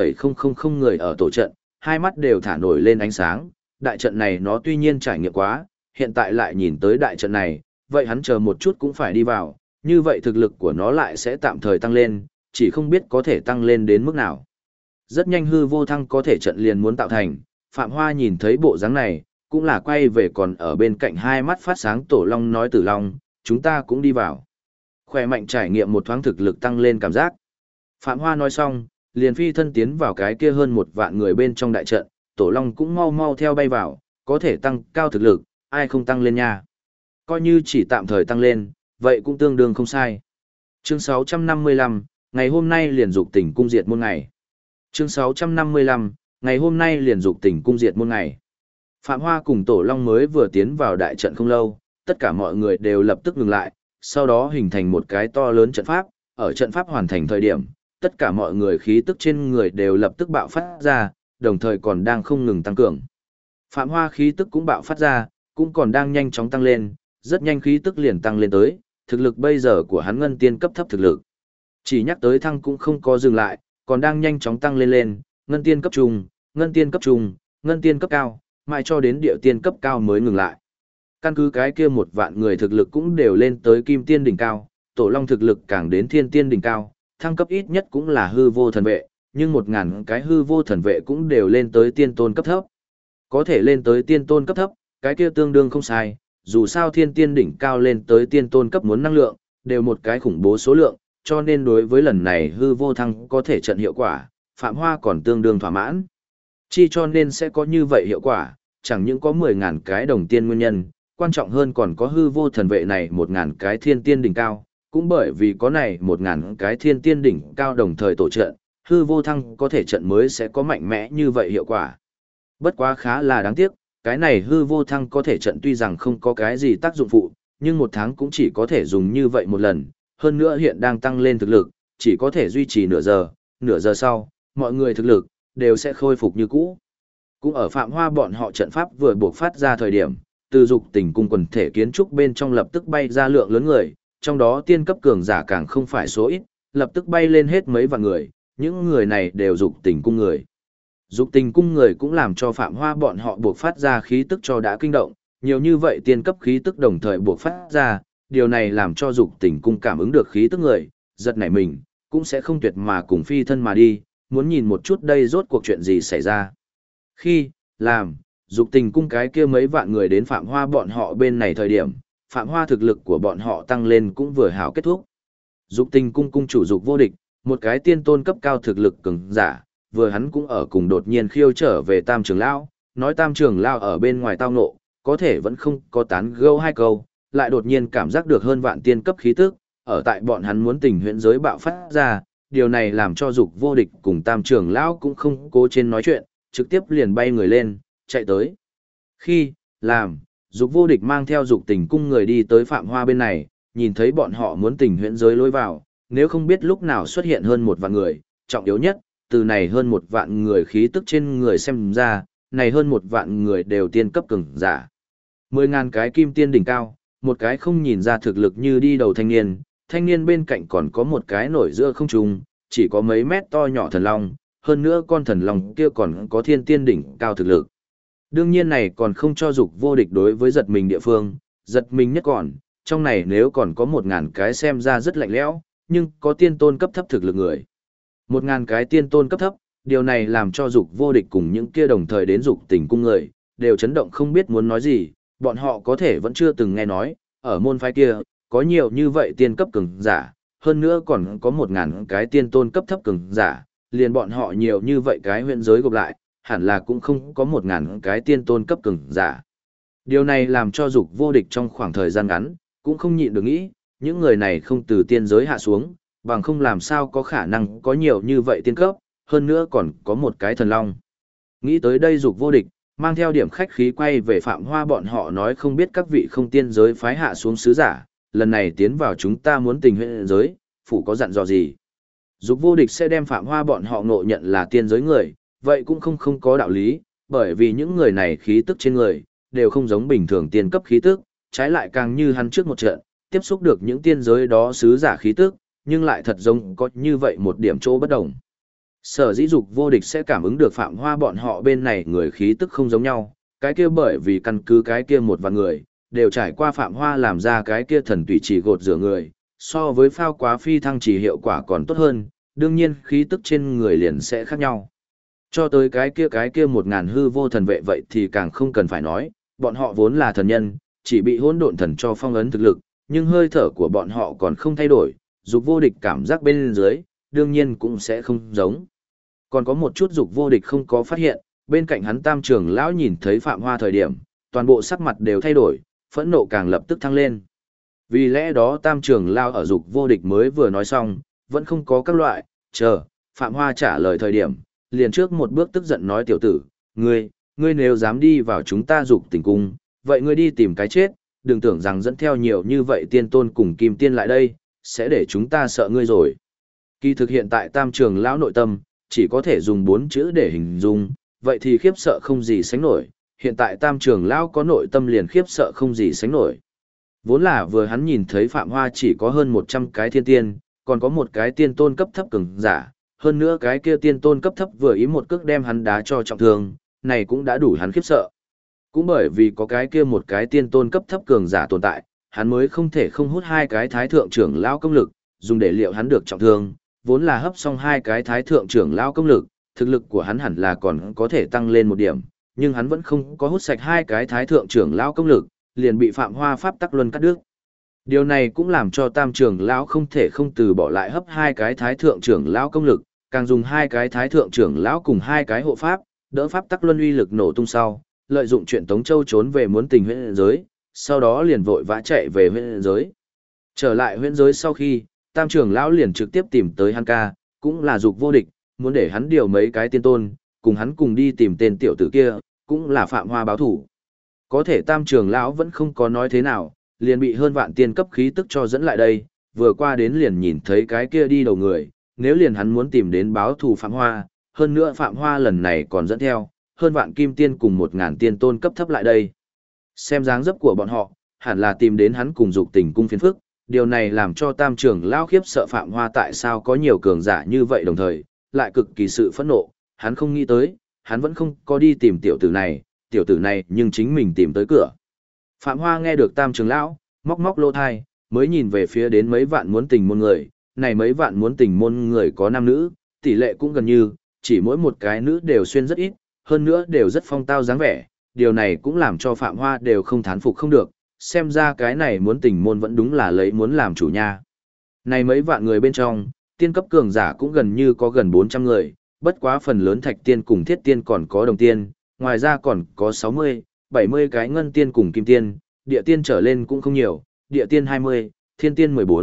11,000 người ở tổ trận, hai mắt đều thả nổi lên ánh sáng, đại trận này nó tuy nhiên trải nghiệm quá, hiện tại lại nhìn tới đại trận này, vậy hắn chờ một chút cũng phải đi vào, như vậy thực lực của nó lại sẽ tạm thời tăng lên, chỉ không biết có thể tăng lên đến mức nào. Rất nhanh hư vô thăng có thể trận liền muốn tạo thành, Phạm Hoa nhìn thấy bộ dáng này, cũng là quay về còn ở bên cạnh hai mắt phát sáng Tổ Long nói Tử Long, chúng ta cũng đi vào. Khỏe mạnh trải nghiệm một thoáng thực lực tăng lên cảm giác. Phạm Hoa nói xong, liền phi thân tiến vào cái kia hơn 1.000 người bên trong đại trận, Tổ Long cũng mau mau theo bay vào, có thể tăng cao thực lực, ai không tăng lên nha. Coi như chỉ tạm thời tăng lên, vậy cũng tương đương không sai. Chương 655, ngày hôm nay liền dục tỉnh cung diệt môn ngày. Chương 655, ngày hôm nay liền dục tỉnh cung diệt môn ngày. Phạm Hoa cùng Tổ Long mới vừa tiến vào đại trận không lâu, tất cả mọi người đều lập tức ngừng lại, sau đó hình thành một cái to lớn trận pháp, ở trận pháp hoàn thành thời điểm, tất cả mọi người khí tức trên người đều lập tức bạo phát ra, đồng thời còn đang không ngừng tăng cường. Phạm Hoa khí tức cũng bạo phát ra, cũng còn đang nhanh chóng tăng lên, rất nhanh khí tức liền tăng lên tới, thực lực bây giờ của hắn ngân tiên cấp thấp thực lực. Chỉ nhắc tới thăng cũng không có dừng lại, còn đang nhanh chóng tăng lên lên, ngân tiên cấp trung, ngân tiên cấp trung, ngân tiên cấp cao, mãi cho đến địa tiên cấp cao mới ngừng lại. Căn cứ cái kia 1.000 người thực lực cũng đều lên tới kim tiên đỉnh cao, Tổ Long thực lực càng đến thiên tiên đỉnh cao, thăng cấp ít nhất cũng là hư vô thần vệ, nhưng 1.000 cái hư vô thần vệ cũng đều lên tới tiên tôn cấp thấp. Có thể lên tới tiên tôn cấp thấp, cái kia tương đương không sai, dù sao thiên tiên đỉnh cao lên tới tiên tôn cấp muốn năng lượng, đều một cái khủng bố số lượng, cho nên đối với lần này hư vô thăng có thể trận hiệu quả, Phạm Hoa còn tương đương thỏa mãn. Chi cho nên sẽ có như vậy hiệu quả, chẳng những có 10.000 cái đồng tiên nguyên nhân, quan trọng hơn còn có hư vô thần vệ này 1.000 cái thiên tiên đỉnh cao, cũng bởi vì có này 1.000 cái thiên tiên đỉnh cao đồng thời tổ trận, hư vô thăng có thể trận mới sẽ có mạnh mẽ như vậy hiệu quả. Bất quá khá là đáng tiếc, cái này hư vô thăng có thể trận tuy rằng không có cái gì tác dụng phụ, nhưng một tháng cũng chỉ có thể dùng như vậy một lần, hơn nữa hiện đang tăng lên thực lực, chỉ có thể duy trì nửa giờ sau, mọi người thực lực đều sẽ khôi phục như cũ. Cũng ở Phạm Hoa bọn họ trận pháp vừa buộc phát ra thời điểm, từ dục tình cung quần thể kiến trúc bên trong lập tức bay ra lượng lớn người, trong đó tiên cấp cường giả càng không phải số ít, lập tức bay lên hết mấy vạn người, những người này đều dục tình cung người. Dục tình cung người cũng làm cho Phạm Hoa bọn họ buộc phát ra khí tức cho đã kinh động, nhiều như vậy tiên cấp khí tức đồng thời buộc phát ra, điều này làm cho dục tình cung cảm ứng được khí tức người, giật nảy mình, cũng sẽ không tuyệt mà cùng phi thân mà đi, muốn nhìn một chút đây rốt cuộc chuyện gì xảy ra. Khi, làm, dục tình cung cái kia mấy vạn người đến Phạm Hoa bọn họ bên này thời điểm, Phạm Hoa thực lực của bọn họ tăng lên cũng vừa hảo kết thúc. Dục tình cung cung chủ dục vô địch, một cái tiên tôn cấp cao thực lực cường giả, vừa hắn cũng ở cùng đột nhiên khiêu trở về Tam Trường Lao, nói Tam Trường Lao ở bên ngoài tao ngộ, có thể vẫn không có tán gẫu hai câu, lại đột nhiên cảm giác được hơn vạn tiên cấp khí tức, ở tại bọn hắn muốn tình huyễn giới bạo phát ra, điều này làm cho Dục Vô Địch cùng Tam trưởng lão cũng không cố trên nói chuyện, trực tiếp liền bay người lên, chạy tới. Khi, làm, Dục Vô Địch mang theo Dục Tình cung người đi tới Phạm Hoa bên này, nhìn thấy bọn họ muốn tình huyễn giới lối vào, nếu không biết lúc nào xuất hiện hơn một vạn người, trọng yếu nhất, từ này hơn một vạn người khí tức trên người xem ra, này hơn một vạn người đều tiên cấp cường giả. 10.000 cái kim tiên đỉnh cao, một cái không nhìn ra thực lực như đi đầu thanh niên bên cạnh còn có một cái nổi giữa không trung, chỉ có mấy mét to nhỏ thần long, hơn nữa con thần long kia còn có thiên tiên đỉnh cao thực lực. Đương nhiên này còn không cho Dục Vô Địch đối với giật mình địa phương, giật mình nhất còn, trong này nếu còn có 1.000 cái xem ra rất lạnh lẽo, nhưng có tiên tôn cấp thấp thực lực người. 1.000 cái tiên tôn cấp thấp, điều này làm cho Dục Vô Địch cùng những kia đồng thời đến Dục Tình cung người, đều chấn động không biết muốn nói gì, bọn họ có thể vẫn chưa từng nghe nói, ở môn phái kia, có nhiều như vậy tiên cấp cường giả, hơn nữa còn có 1.000 cái tiên tôn cấp thấp cường giả, liền bọn họ nhiều như vậy cái huyện giới gộp lại, hẳn là cũng không có 1.000 cái tiên tôn cấp cường giả. Điều này làm cho Dục Vô Địch trong khoảng thời gian ngắn, cũng không nhịn được nghĩ, những người này không từ tiên giới hạ xuống, bằng không làm sao có khả năng có nhiều như vậy tiên cấp, hơn nữa còn có một cái thần long. Nghĩ tới đây Dục Vô Địch, mang theo điểm khách khí quay về Phạm Hoa bọn họ nói không biết các vị không tiên giới phái hạ xuống sứ giả, lần này tiến vào chúng ta muốn tình huyễn giới, phủ có dặn dò gì. Dục Vô Địch sẽ đem Phạm Hoa bọn họ ngộ nhận là tiên giới người, vậy cũng không có đạo lý, bởi vì những người này khí tức trên người, đều không giống bình thường tiên cấp khí tức, trái lại càng như hắn trước một trận, tiếp xúc được những tiên giới đó sứ giả khí tức, nhưng lại thật giống có như vậy một điểm chỗ bất đồng. Sở dĩ Dục Vô Địch sẽ cảm ứng được Phạm Hoa bọn họ bên này người khí tức không giống nhau, cái kia bởi vì căn cứ cái kia một vài người, đều trải qua Phạm Hoa làm ra cái kia thần tùy chỉ gột rửa người, so với phao quá phi thăng chỉ hiệu quả còn tốt hơn, đương nhiên khí tức trên người liền sẽ khác nhau. Cho tới cái kia 1.000 hư vô thần vệ vậy thì càng không cần phải nói, bọn họ vốn là thần nhân, chỉ bị hỗn độn thần cho phong ấn thực lực, nhưng hơi thở của bọn họ còn không thay đổi, Dục Vô Địch cảm giác bên dưới, đương nhiên cũng sẽ không giống. Còn có một chút Dục Vô Địch không có phát hiện, bên cạnh hắn Tam trưởng lão nhìn thấy Phạm Hoa thời điểm, toàn bộ sắc mặt đều thay đổi, phẫn nộ càng lập tức thăng lên. Vì lẽ đó Tam trưởng lão ở Dục Vô Địch mới vừa nói xong, vẫn không có các loại, chờ, Phạm Hoa trả lời thời điểm, liền trước một bước tức giận nói tiểu tử, ngươi nếu dám đi vào chúng ta Dục Tình cung, vậy ngươi đi tìm cái chết, đừng tưởng rằng dẫn theo nhiều như vậy tiên tôn cùng kim tiên lại đây, sẽ để chúng ta sợ ngươi rồi. Kỳ thực hiện tại Tam trưởng lão nội tâm, chỉ có thể dùng 4 chữ để hình dung, vậy thì khiếp sợ không gì sánh nổi, hiện tại Tam trưởng lão có nội tâm liền khiếp sợ không gì sánh nổi. Vốn là vừa hắn nhìn thấy Phạm Hoa chỉ có hơn 100 cái thiên tiên, còn có một cái tiên tôn cấp thấp cường giả, hơn nữa cái kia tiên tôn cấp thấp vừa ý một cước đem hắn đá cho trọng thương, này cũng đã đủ hắn khiếp sợ. Cũng bởi vì có cái kia một cái tiên tôn cấp thấp cường giả tồn tại, hắn mới không thể không hút 2 cái thái thượng trưởng lão công lực, dùng để liệu hắn được trọng thương, vốn là hấp xong 2 cái thái thượng trưởng lão công lực, thực lực của hắn hẳn là còn có thể tăng lên một điểm, nhưng hắn vẫn không có hút sạch 2 cái thái thượng trưởng lão công lực, liền bị Phạm Hoa pháp tắc luân cắt đứt. Điều này cũng làm cho Tam trưởng lão không thể không từ bỏ lại hấp 2 cái thái thượng trưởng lão công lực, càng dùng 2 cái thái thượng trưởng lão cùng 2 cái hộ pháp, đỡ pháp tắc luân uy lực nổ tung sau, lợi dụng chuyện Tống Châu trốn về muốn tình huyễn giới, sau đó liền vội vã chạy về huyễn giới. Trở lại huyễn giới sau khi, Tam trưởng lão liền trực tiếp tìm tới hắn ca, cũng là Dục Vô Địch, muốn để hắn điều mấy cái tiên tôn, cùng hắn cùng đi tìm tên tiểu tử kia, cũng là Phạm Hoa báo thủ. Có thể Tam trưởng lão vẫn không có nói thế nào, liền bị hơn vạn tiên cấp khí tức cho dẫn lại đây, vừa qua đến liền nhìn thấy cái kia đi đầu người, nếu liền hắn muốn tìm đến báo thù Phạm Hoa, hơn nữa Phạm Hoa lần này còn dẫn theo hơn vạn kim tiên cùng 1.000 tiên tôn cấp thấp lại đây. Xem dáng dấp của bọn họ, hẳn là tìm đến hắn cùng Dục Tình cung phiền phức, điều này làm cho Tam trưởng lão khiếp sợ Phạm Hoa tại sao có nhiều cường giả như vậy đồng thời, lại cực kỳ sự phẫn nộ, hắn không nghĩ tới, hắn vẫn không có đi tìm tiểu tử này nhưng chính mình tìm tới cửa. Phạm Hoa nghe được Tam trưởng lão, móc lỗ thai, mới nhìn về phía đến mấy vạn muốn tình môn người, này mấy vạn muốn tình môn người có nam nữ, tỷ lệ cũng gần như, chỉ mỗi một cái nữ đều xuyên rất ít, hơn nữa đều rất phong tao dáng vẻ, điều này cũng làm cho Phạm Hoa đều không thán phục không được, xem ra cái này muốn tình môn vẫn đúng là lấy muốn làm chủ nha. Này mấy vạn người bên trong, tiên cấp cường giả cũng gần như có gần 400 người, bất quá phần lớn thạch tiên cùng thiết tiên còn có đồng tiên, ngoài ra còn có 60, 70 cái ngân tiên cùng kim tiên, địa tiên trở lên cũng không nhiều, địa tiên 20, thiên tiên 14,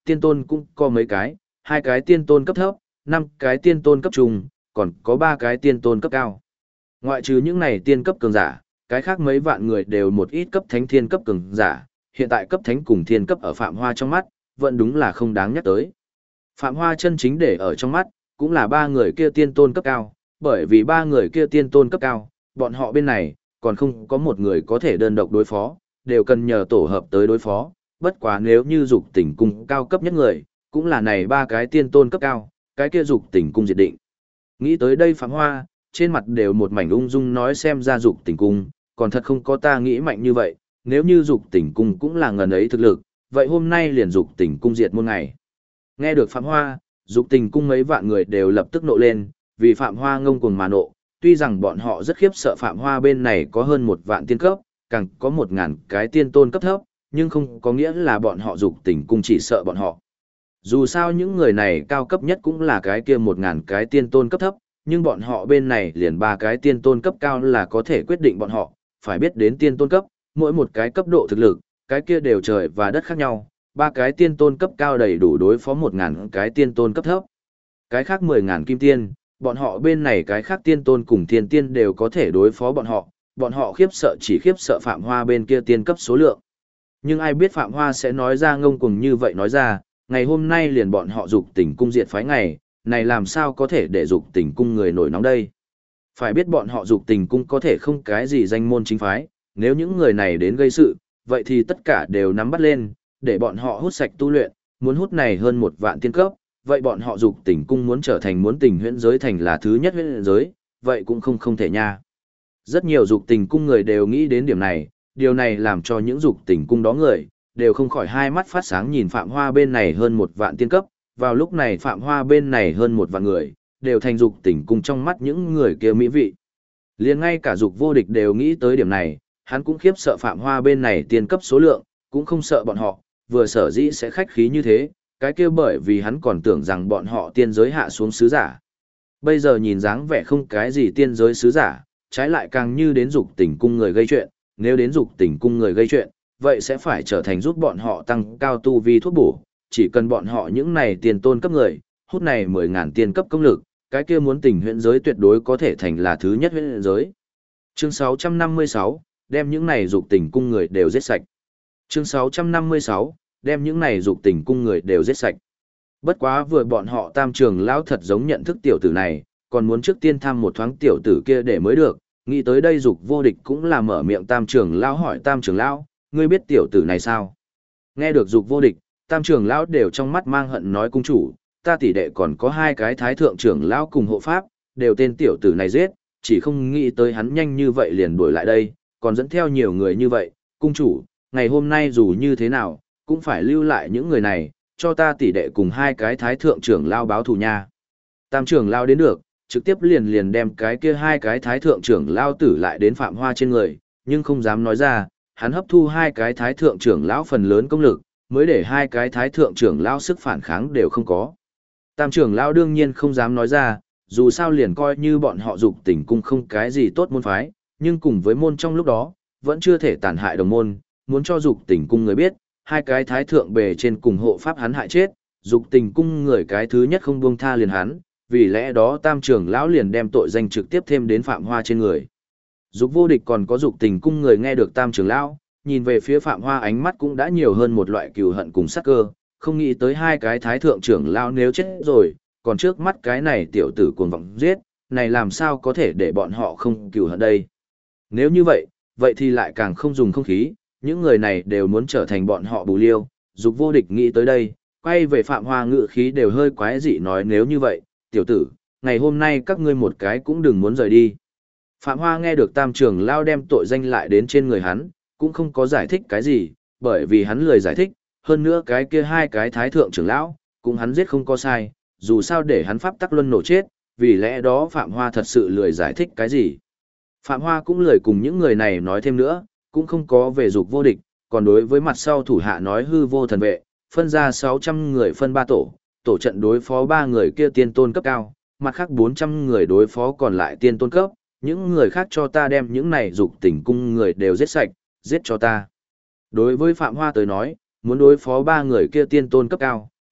tiên tôn cũng có mấy cái, 2 cái tiên tôn cấp thấp, 5 cái tiên tôn cấp trung, còn có 3 cái tiên tôn cấp cao. Ngoại trừ những này tiên cấp cường giả, cái khác mấy vạn người đều một ít cấp thánh thiên cấp cường giả, hiện tại cấp thánh cùng thiên cấp ở Phạm Hoa trong mắt, vẫn đúng là không đáng nhắc tới. Phạm Hoa chân chính để ở trong mắt, cũng là 3 người kia tiên tôn cấp cao, bởi vì 3 người kia tiên tôn cấp cao, bọn họ bên này, còn không có một người có thể đơn độc đối phó, đều cần nhờ tổ hợp tới đối phó, bất quá nếu như dục tỉnh cung cao cấp nhất người, cũng là này 3 cái tiên tôn cấp cao, cái kia dục tỉnh cung diệt định. Nghĩ tới đây Phạm Hoa, trên mặt đều một mảnh ung dung nói xem ra dục tỉnh cung, còn thật không có ta nghĩ mạnh như vậy, nếu như dục tỉnh cung cũng là ngần ấy thực lực, vậy hôm nay liền dục tỉnh cung diệt môn ngày. Nghe được Phạm Hoa, dục tỉnh cung mấy vạn người đều lập tức nộ lên, vì Phạm Hoa ngông cuồng mà nộ, tuy rằng bọn họ rất khiếp sợ Phạm Hoa bên này có hơn 1 vạn tiên cấp, càng có 1000 cái tiên tôn cấp thấp, nhưng không có nghĩa là bọn họ dục tỉnh cung chỉ sợ bọn họ. Dù sao những người này cao cấp nhất cũng là cái kia 1000 cái tiên tôn cấp thấp, nhưng bọn họ bên này liền 3 cái tiên tôn cấp cao là có thể quyết định bọn họ, phải biết đến tiên tôn cấp, mỗi một cái cấp độ thực lực, cái kia đều trời và đất khác nhau, 3 cái tiên tôn cấp cao đầy đủ đối phó 1000 cái tiên tôn cấp thấp. Cái khác 10.000 kim tiên, bọn họ bên này cái khác tiên tôn cùng thiên tiên đều có thể đối phó bọn họ khiếp sợ chỉ khiếp sợ Phạm Hoa bên kia tiên cấp số lượng. Nhưng ai biết Phạm Hoa sẽ nói ra ngông cuồng như vậy nói ra, ngày hôm nay liền bọn họ dục tỉnh cung diệt phái ngày, này làm sao có thể để dục tỉnh cung người nổi nóng đây. Phải biết bọn họ dục tỉnh cung có thể không cái gì danh môn chính phái, nếu những người này đến gây sự, vậy thì tất cả đều nắm bắt lên, để bọn họ hút sạch tu luyện, muốn hút này hơn 1 vạn tiên cấp, vậy bọn họ dục tỉnh cung muốn trở thành muốn tình huyễn giới thành là thứ nhất huyễn giới, vậy cũng không thể nha. Rất nhiều dục tỉnh cung người đều nghĩ đến điểm này, điều này làm cho những dục tỉnh cung đó người, đều không khỏi hai mắt phát sáng nhìn Phạm Hoa bên này hơn 1 vạn tiên cấp, vào lúc này Phạm Hoa bên này hơn 1 vạn người, đều thành dục tỉnh cung trong mắt những người kia mỹ vị. Liền ngay cả dục vô địch đều nghĩ tới điểm này, hắn cũng khiếp sợ Phạm Hoa bên này tiên cấp số lượng, cũng không sợ bọn họ, vừa sở dĩ sẽ khách khí như thế, cái kia bởi vì hắn còn tưởng rằng bọn họ tiên giới hạ xuống sứ giả. Bây giờ nhìn dáng vẻ không cái gì tiên giới sứ giả, trái lại càng như đến dục tỉnh cung người gây chuyện, nếu đến dục tỉnh cung người gây chuyện, vậy sẽ phải trở thành giúp bọn họ tăng cao tu vi thuốc bổ, chỉ cần bọn họ những này tiền tôn cấp người, hút này 10.000 tiền cấp công lực, cái kia muốn tình huyễn giới tuyệt đối có thể thành là thứ nhất huyễn giới. Chương 656, đem những này dục tỉnh cung người đều giết sạch. Chương 656, đem những này dục tỉnh cung người đều giết sạch. Bất quá vừa bọn họ tam trường lão thật giống nhận thức tiểu tử này, còn muốn trước tiên thăm một thoáng tiểu tử kia để mới được, nghĩ tới đây dục vô địch cũng là mở miệng tam trường lão hỏi tam trường lão, ngươi biết tiểu tử này sao? Nghe được dục vô địch, tam trường lão đều trong mắt mang hận nói cung chủ, ta tỷ đệ còn có 2 cái thái thượng trưởng lão cùng hộ pháp, đều tên tiểu tử này giết, chỉ không nghĩ tới hắn nhanh như vậy liền đuổi lại đây, còn dẫn theo nhiều người như vậy, cung chủ, ngày hôm nay dù như thế nào, cũng phải lưu lại những người này, cho ta tỷ đệ cùng 2 cái thái thượng trưởng lão báo thù nha. Tam trưởng lão đến được, trực tiếp liền đem cái kia 2 cái thái thượng trưởng lão tử lại đến Phạm Hoa trên người, nhưng không dám nói ra, hắn hấp thu 2 cái thái thượng trưởng lão phần lớn công lực, mới để 2 cái thái thượng trưởng lão sức phản kháng đều không có. Tam trưởng lão đương nhiên không dám nói ra, dù sao liền coi như bọn họ dục tỉnh cung không cái gì tốt môn phái, nhưng cùng với môn trong lúc đó, vẫn chưa thể tàn hại đồng môn, muốn cho dục tỉnh cung người biết, 2 cái thái thượng bề trên cùng hộ pháp hắn hại chết, dục tỉnh cung người cái thứ nhất không buông tha liền hắn, vì lẽ đó tam trưởng lão liền đem tội danh trực tiếp thêm đến Phạm Hoa trên người. Dục vô địch còn có dục tình cung người nghe được tam trưởng lão, nhìn về phía Phạm Hoa ánh mắt cũng đã nhiều hơn một loại cừu hận cùng sắc cơ, không nghĩ tới 2 cái thái thượng trưởng lão nếu chết rồi, còn trước mắt cái này tiểu tử cuồng vọng giết, này làm sao có thể để bọn họ không cừu hận đây. Nếu như vậy, vậy thì lại càng không dùng không khí, những người này đều muốn trở thành bọn họ bù liêu, dục vô địch nghĩ tới đây, quay về Phạm Hoa ngự khí đều hơi quái dị nói nếu như vậy, tiểu tử, ngày hôm nay các ngươi một cái cũng đừng muốn rời đi. Phạm Hoa nghe được tam trưởng lão đem tội danh lại đến trên người hắn, cũng không có giải thích cái gì, bởi vì hắn lười giải thích, hơn nữa cái kia 2 cái thái thượng trưởng lão, cũng hắn giết không có sai, dù sao để hắn pháp tắc luân nổ chết, vì lẽ đó Phạm Hoa thật sự lười giải thích cái gì. Phạm Hoa cũng lười cùng những người này nói thêm nữa, cũng không có về dục vô địch, còn đối với mặt sau thủ hạ nói hư vô thần vệ, phân ra 600 người phân 3 tổ, tổ trận đối phó 3 người kia tiên tôn cấp cao, mặt khác 400 người đối phó còn lại tiên tôn cấp, những người khác cho ta đem những này dục tỉnh cung người đều giết sạch, giết cho ta. Đối với Phạm Hoa tới nói, muốn đối phó 3 người kia tiên tôn cấp cao,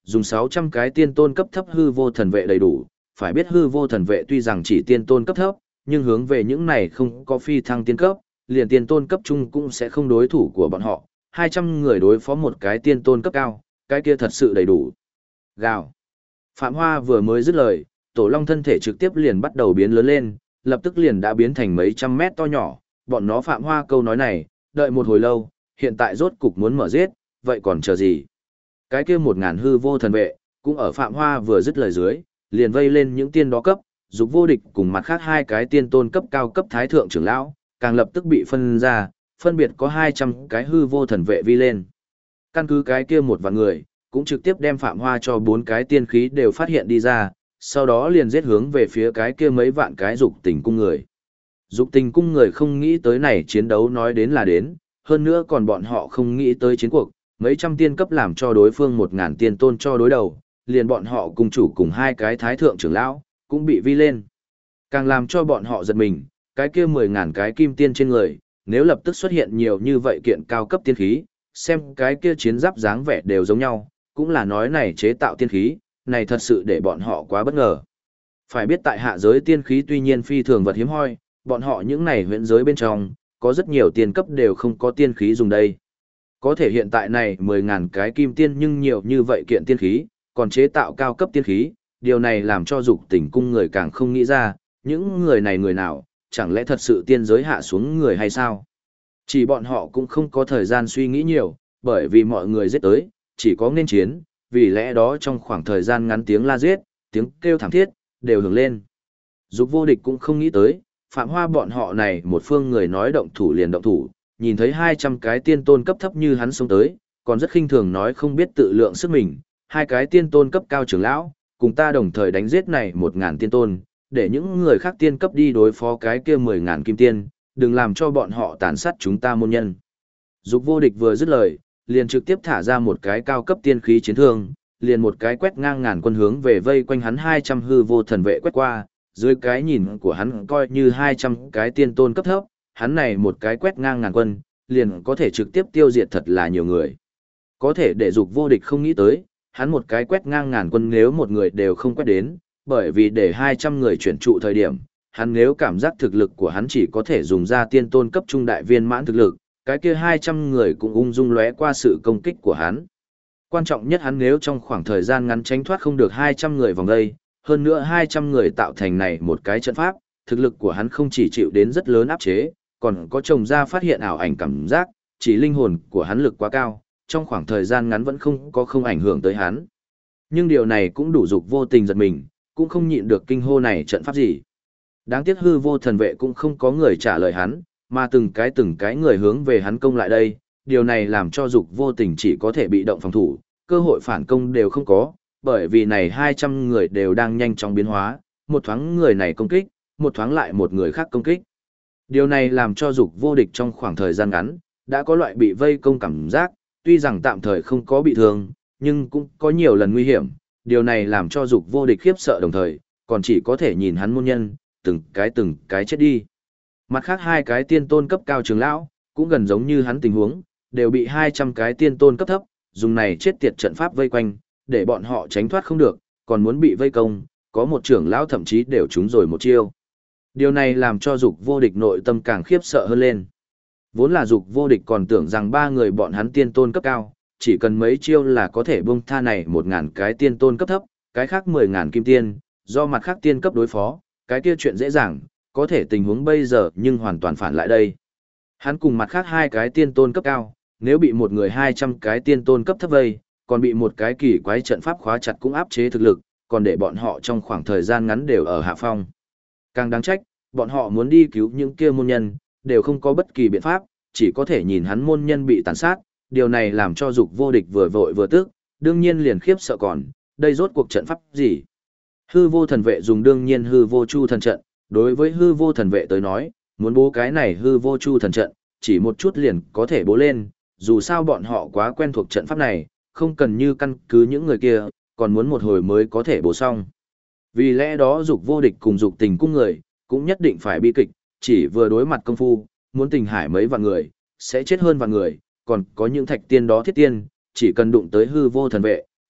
dùng 600 cái tiên tôn cấp thấp hư vô thần vệ đầy đủ, phải biết hư vô thần vệ tuy rằng chỉ tiên tôn cấp thấp, nhưng hướng về những này không có phi thăng tiên cấp, liền tiên tôn cấp trung cũng sẽ không đối thủ của bọn họ, 200 người đối phó một cái tiên tôn cấp cao, cái kia thật sự đầy đủ. Gào. Phạm Hoa vừa mới dứt lời, tổ long thân thể trực tiếp liền bắt đầu biến lớn lên, lập tức liền đã biến thành mấy trăm mét to nhỏ, bọn nó Phạm Hoa câu nói này, đợi một hồi lâu, hiện tại rốt cục muốn mở giết, vậy còn chờ gì? Cái kia 1000 hư vô thần vệ, cũng ở Phạm Hoa vừa dứt lời dưới, liền vây lên những tiên đó cấp, dục vô địch cùng mặt khác hai cái tiên tôn cấp cao cấp thái thượng trưởng lão, càng lập tức bị phân ra, phân biệt có 200 cái hư vô thần vệ vi lên. Căn cứ cái kia một vạn người, cũng trực tiếp đem Phạm Hoa cho 4 cái tiên khí đều phát hiện đi ra, sau đó liền giết hướng về phía cái kia mấy vạn cái dục tình cung người. Dục tình cung người không nghĩ tới này chiến đấu nói đến là đến, hơn nữa còn bọn họ không nghĩ tới chiến cuộc, mấy trăm tiên cấp làm cho đối phương 1000 tiên tôn cho đối đầu, liền bọn họ cùng chủ cùng hai cái thái thượng trưởng lão, cũng bị vi lên. Càng làm cho bọn họ giật mình, cái kia 10.000 cái kim tiên trên người, nếu lập tức xuất hiện nhiều như vậy kiện cao cấp tiên khí, xem cái kia chiến giáp dáng vẻ đều giống nhau, cũng là nói này chế tạo tiên khí, này thật sự để bọn họ quá bất ngờ. Phải biết tại hạ giới tiên khí tuy nhiên phi thường vật hiếm hoi, bọn họ những này huyễn giới bên trong, có rất nhiều tiên cấp đều không có tiên khí dùng đây. Có thể hiện tại này 10.000 cái kim tiên nhưng nhiều như vậy kiện tiên khí, còn chế tạo cao cấp tiên khí, điều này làm cho dục tình cung người càng không nghĩ ra, những người này người nào, chẳng lẽ thật sự tiên giới hạ xuống người hay sao? Chỉ bọn họ cũng không có thời gian suy nghĩ nhiều, bởi vì mọi người giết tới, chỉ có nên chiến, vì lẽ đó trong khoảng thời gian ngắn tiếng la giết, tiếng kêu thảm thiết, đều hưởng lên. Dục vô địch cũng không nghĩ tới, Phạm Hoa bọn họ này một phương người nói động thủ liền động thủ, nhìn thấy 200 cái tiên tôn cấp thấp như hắn sống tới, còn rất khinh thường nói không biết tự lượng sức mình, hai cái tiên tôn cấp cao trưởng lão, cùng ta đồng thời đánh giết này 1000 tiên tôn, để những người khác tiên cấp đi đối phó cái kia 10.000 kim tiên, đừng làm cho bọn họ tàn sát chúng ta môn nhân. Dục vô địch vừa dứt lời, liền trực tiếp thả ra một cái cao cấp tiên khí chiến thương, liền một cái quét ngang ngàn quân hướng về vây quanh hắn 200 hư vô thần vệ quét qua, dưới cái nhìn của hắn coi như 200 cái tiên tôn cấp thấp, hắn này một cái quét ngang ngàn quân, liền có thể trực tiếp tiêu diệt thật là nhiều người. Có thể để dục vô địch không nghĩ tới, hắn một cái quét ngang ngàn quân nếu một người đều không quét đến, bởi vì để 200 người chuyển trụ thời điểm, hắn nếu cảm giác thực lực của hắn chỉ có thể dùng ra tiên tôn cấp trung đại viên mãn thực lực, cái kia 200 người cũng ung dung lóe qua sự công kích của hắn. Quan trọng nhất hắn nếu trong khoảng thời gian ngắn tránh thoát không được 200 người vòng đây, hơn nữa 200 người tạo thành này một cái trận pháp, thực lực của hắn không chỉ chịu đến rất lớn áp chế, còn có trồng ra phát hiện ảo ảnh cảm giác, chỉ linh hồn của hắn lực quá cao, trong khoảng thời gian ngắn vẫn không ảnh hưởng tới hắn. Nhưng điều này cũng đủ dục vô tình giật mình, cũng không nhịn được kinh hô này trận pháp gì. Đáng tiếc hư vô thần vệ cũng không có người trả lời hắn, mà từng cái người hướng về hắn công lại đây, điều này làm cho dục vô tình chỉ có thể bị động phòng thủ, cơ hội phản công đều không có, bởi vì này 200 người đều đang nhanh chóng biến hóa, một thoáng người này công kích, một thoáng lại một người khác công kích. Điều này làm cho dục vô địch trong khoảng thời gian ngắn, đã có loại bị vây công cảm giác, tuy rằng tạm thời không có bị thương, nhưng cũng có nhiều lần nguy hiểm, điều này làm cho dục vô địch khiếp sợ đồng thời, còn chỉ có thể nhìn hắn môn nhân, từng cái chết đi. Mặt khác hai cái tiên tôn cấp cao trường lão, cũng gần giống như hắn tình huống, đều bị 200 cái tiên tôn cấp thấp, dùng này chết tiệt trận pháp vây quanh, để bọn họ tránh thoát không được, còn muốn bị vây công, có một trưởng lão thậm chí đều trúng rồi một chiêu. Điều này làm cho dục vô địch nội tâm càng khiếp sợ hơn lên. Vốn là dục vô địch còn tưởng rằng ba người bọn hắn tiên tôn cấp cao, chỉ cần mấy chiêu là có thể buông tha này 1000 cái tiên tôn cấp thấp, cái khác 10.000 kim tiên, do mặt khác tiên cấp đối phó, cái kia chuyện dễ dàng, có thể tình huống bây giờ nhưng hoàn toàn phản lại đây. Hắn cùng mặt khác hai cái tiên tôn cấp cao, nếu bị một người 200 cái tiên tôn cấp thấp vây, còn bị một cái kỳ quái trận pháp khóa chặt cũng áp chế thực lực, còn để bọn họ trong khoảng thời gian ngắn đều ở hạ phong. Càng đáng trách, bọn họ muốn đi cứu những kia môn nhân, đều không có bất kỳ biện pháp, chỉ có thể nhìn hắn môn nhân bị tàn sát, điều này làm cho dục vô địch vừa vội vừa tức, đương nhiên liền khiếp sợ còn, đây rốt cuộc trận pháp gì? Hư vô thần vệ dùng đương nhiên hư vô chu thần trận, đối với hư vô thần vệ tới nói, muốn bố cái này hư vô chu thần trận, chỉ một chút liền có thể bố lên, dù sao bọn họ quá quen thuộc trận pháp này, không cần như căn cứ những người kia, còn muốn một hồi mới có thể bố xong. Vì lẽ đó dục vô địch cùng dục tình cung người, cũng nhất định phải bi kịch, chỉ vừa đối mặt công phu, muốn tình hải mấy vạn người, sẽ chết hơn vạn người, còn có những thạch tiên đó thiết tiên, chỉ cần đụng tới hư vô thần vệ,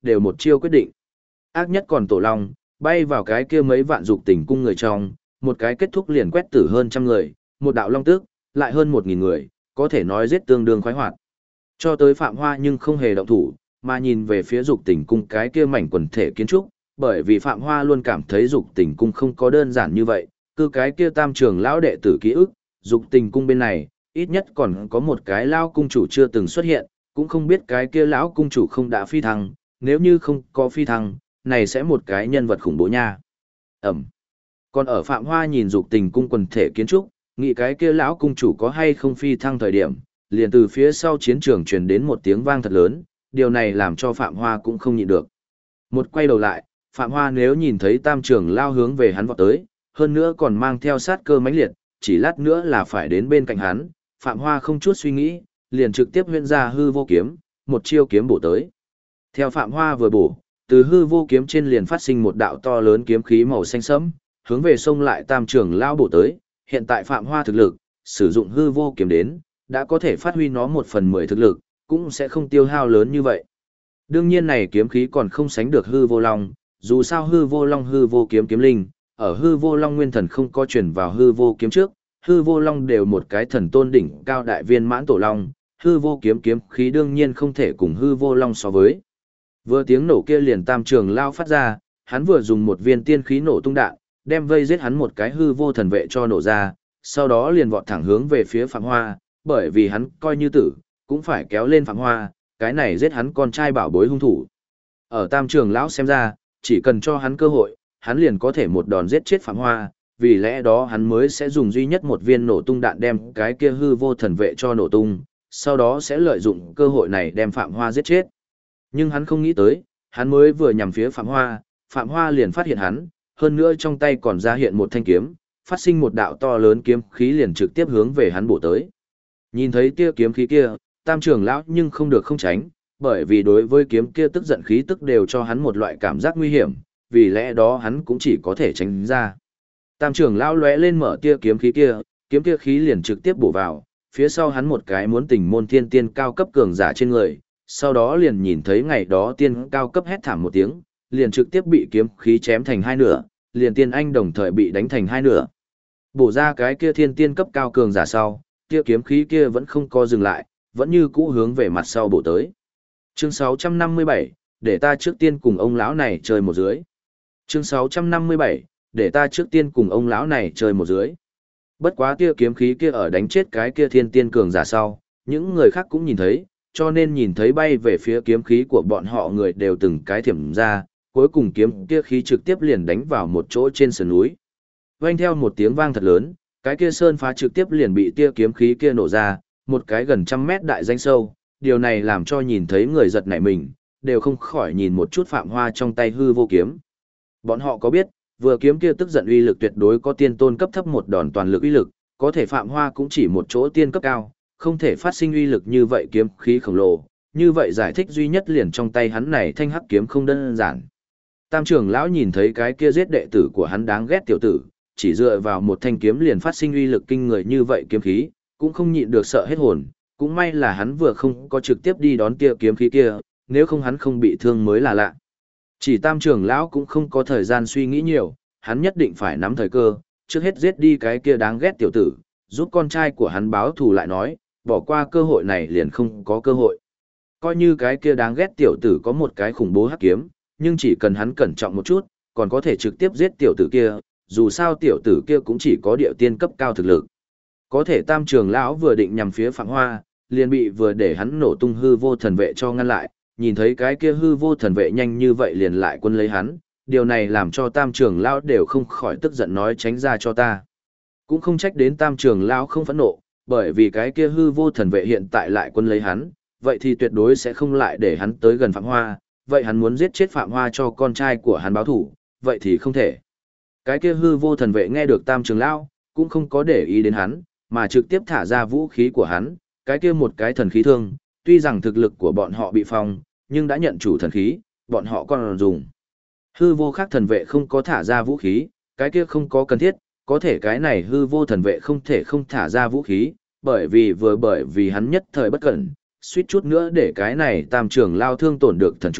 đều một chiêu quyết định. Ác nhất còn Tổ Long, bay vào cái kia mấy vạn dục tình cung người trong, một cái kết thúc liền quét tử hơn trăm người, một đạo long tước, lại hơn 1.000 người, có thể nói giết tương đương khoái hoạt. Cho tới Phạm Hoa nhưng không hề động thủ, mà nhìn về phía dục tình cung cái kia mảnh quần thể kiến trúc, bởi vì Phạm Hoa luôn cảm thấy dục tình cung không có đơn giản như vậy, cứ cái kia tam trường lão đệ tử ký ức, dục tình cung bên này, ít nhất còn có một cái lão cung chủ chưa từng xuất hiện, cũng không biết cái kia lão cung chủ không đã phi thăng, nếu như không có phi thăng, này sẽ một cái nhân vật khủng bố nha. Ẩm. Còn ở Phạm Hoa nhìn dục tình cung quần thể kiến trúc, nghĩ cái kia lão cung chủ có hay không phi thăng thời điểm, liền từ phía sau chiến trường truyền đến một tiếng vang thật lớn, điều này làm cho Phạm Hoa cũng không nhịn được. Một quay đầu lại, Phạm Hoa nếu nhìn thấy tam trưởng lao hướng về hắn vọt tới, hơn nữa còn mang theo sát cơ mãnh liệt, chỉ lát nữa là phải đến bên cạnh hắn, Phạm Hoa không chút suy nghĩ, liền trực tiếp huyễn ra hư vô kiếm, một chiêu kiếm bổ tới. Theo Phạm Hoa vừa bổ, từ hư vô kiếm trên liền phát sinh một đạo to lớn kiếm khí màu xanh sẫm, hướng về sông lại tam trưởng lao bổ tới, hiện tại Phạm Hoa thực lực, sử dụng hư vô kiếm đến, đã có thể phát huy nó 1/10 thực lực, cũng sẽ không tiêu hao lớn như vậy. Đương nhiên này kiếm khí còn không sánh được hư vô long, dù sao hư vô long hư vô kiếm kiếm linh, ở hư vô long nguyên thần không có chuyển vào hư vô kiếm trước, hư vô long đều một cái thần tôn đỉnh cao đại viên mãn tổ long, hư vô kiếm kiếm khí đương nhiên không thể cùng hư vô long so với. Vừa tiếng nổ kia liền tam trường lao phát ra, hắn vừa dùng một viên tiên khí nổ tung đạn, đem vây giết hắn một cái hư vô thần vệ cho nổ ra, sau đó liền vọt thẳng hướng về phía Phạm Hoa, bởi vì hắn coi như tử, cũng phải kéo lên Phạm Hoa, cái này giết hắn con trai bảo bối hung thủ. Ở tam trường lão xem ra, chỉ cần cho hắn cơ hội, hắn liền có thể một đòn giết chết Phạm Hoa, vì lẽ đó hắn mới sẽ dùng duy nhất một viên nổ tung đạn đem cái kia hư vô thần vệ cho nổ tung, sau đó sẽ lợi dụng cơ hội này đem Phạm Hoa giết chết. Nhưng hắn không nghĩ tới, hắn mới vừa nhằm phía Phạm Hoa liền phát hiện hắn, hơn nữa trong tay còn ra hiện một thanh kiếm, phát sinh một đạo to lớn kiếm khí liền trực tiếp hướng về hắn bổ tới. Nhìn thấy tia kiếm khí kia, tam trưởng lão nhưng không được không tránh, bởi vì đối với kiếm kia tức giận khí tức đều cho hắn một loại cảm giác nguy hiểm, vì lẽ đó hắn cũng chỉ có thể tránh ra. Tam trưởng lão lóe lên mở tia kiếm kia khí liền trực tiếp bổ vào, phía sau hắn một cái muốn tình môn thiên tiên cao cấp cường giả trên người, sau đó liền nhìn thấy ngày đó tiên cao cấp hét thảm một tiếng, liền trực tiếp bị kiếm khí chém thành hai nửa, liền tiên anh đồng thời bị đánh thành hai nửa. Bổ ra cái kia thiên tiên cấp cao cường giả sau, kia kiếm khí kia vẫn không co dừng lại, vẫn như cũ hướng về mặt sau bổ tới. Chương 657, để ta trước tiên cùng ông lão này chơi một dưới. Chương 657, để ta trước tiên cùng ông lão này chơi một dưới. Bất quá kia kiếm khí kia ở đánh chết cái kia thiên tiên cường giả sau, những người khác cũng nhìn thấy, cho nên nhìn thấy bay về phía kiếm khí của bọn họ người đều từng cái thiểm ra, cuối cùng kiếm kia khí trực tiếp liền đánh vào một chỗ trên sườn núi. Vang theo một tiếng vang thật lớn, cái kia sơn phá trực tiếp liền bị tia kiếm khí kia nổ ra, một cái gần 100 mét đại danh sâu, điều này làm cho nhìn thấy người giật nảy mình, đều không khỏi nhìn một chút Phạm Hoa trong tay hư vô kiếm. Bọn họ có biết, vừa kiếm kia tức giận uy lực tuyệt đối có tiên tôn cấp thấp một đòn toàn lực uy lực, có thể Phạm Hoa cũng chỉ một chỗ tiên cấp cao, không thể phát sinh uy lực như vậy kiếm khí khổng lồ, như vậy giải thích duy nhất liền trong tay hắn này thanh hắc kiếm không đơn giản. Tam trưởng lão nhìn thấy cái kia giết đệ tử của hắn đáng ghét tiểu tử, chỉ dựa vào một thanh kiếm liền phát sinh uy lực kinh người như vậy kiếm khí, cũng không nhịn được sợ hết hồn, cũng may là hắn vừa không có trực tiếp đi đón tia kiếm khí kia, nếu không hắn không bị thương mới là lạ. Chỉ tam trưởng lão cũng không có thời gian suy nghĩ nhiều, hắn nhất định phải nắm thời cơ, trước hết giết đi cái kia đáng ghét tiểu tử, giúp con trai của hắn báo thù lại nói, bỏ qua cơ hội này liền không có cơ hội. Coi như cái kia đáng ghét tiểu tử có một cái khủng bố hắc kiếm, nhưng chỉ cần hắn cẩn trọng một chút, còn có thể trực tiếp giết tiểu tử kia, dù sao tiểu tử kia cũng chỉ có địa tiên cấp cao thực lực. Có thể tam trường lão vừa định nhằm phía Phạm Hoa, liền bị vừa để hắn nổ tung hư vô thần vệ cho ngăn lại, nhìn thấy cái kia hư vô thần vệ nhanh như vậy liền lại quân lấy hắn, điều này làm cho tam trường lão đều không khỏi tức giận nói tránh ra cho ta. Cũng không trách đến tam trường lão không phẫn nộ, bởi vì cái kia hư vô thần vệ hiện tại lại quân lấy hắn, vậy thì tuyệt đối sẽ không lại để hắn tới gần Phạm Hoa, vậy hắn muốn giết chết Phạm Hoa cho con trai của hắn báo thủ, vậy thì không thể. Cái kia hư vô thần vệ nghe được tam trường lão, cũng không có để ý đến hắn, mà trực tiếp thả ra vũ khí của hắn, cái kia một cái thần khí thương, tuy rằng thực lực của bọn họ bị phong, nhưng đã nhận chủ thần khí, bọn họ còn dùng. Hư vô khác thần vệ không có thả ra vũ khí, cái kia không có cần thiết, có thể cái này hư vô thần vệ không thể không thả ra vũ khí, bởi vì hắn nhất thời bất cẩn, suýt chút nữa để cái này tam trường lao thương tổn được thần chủ,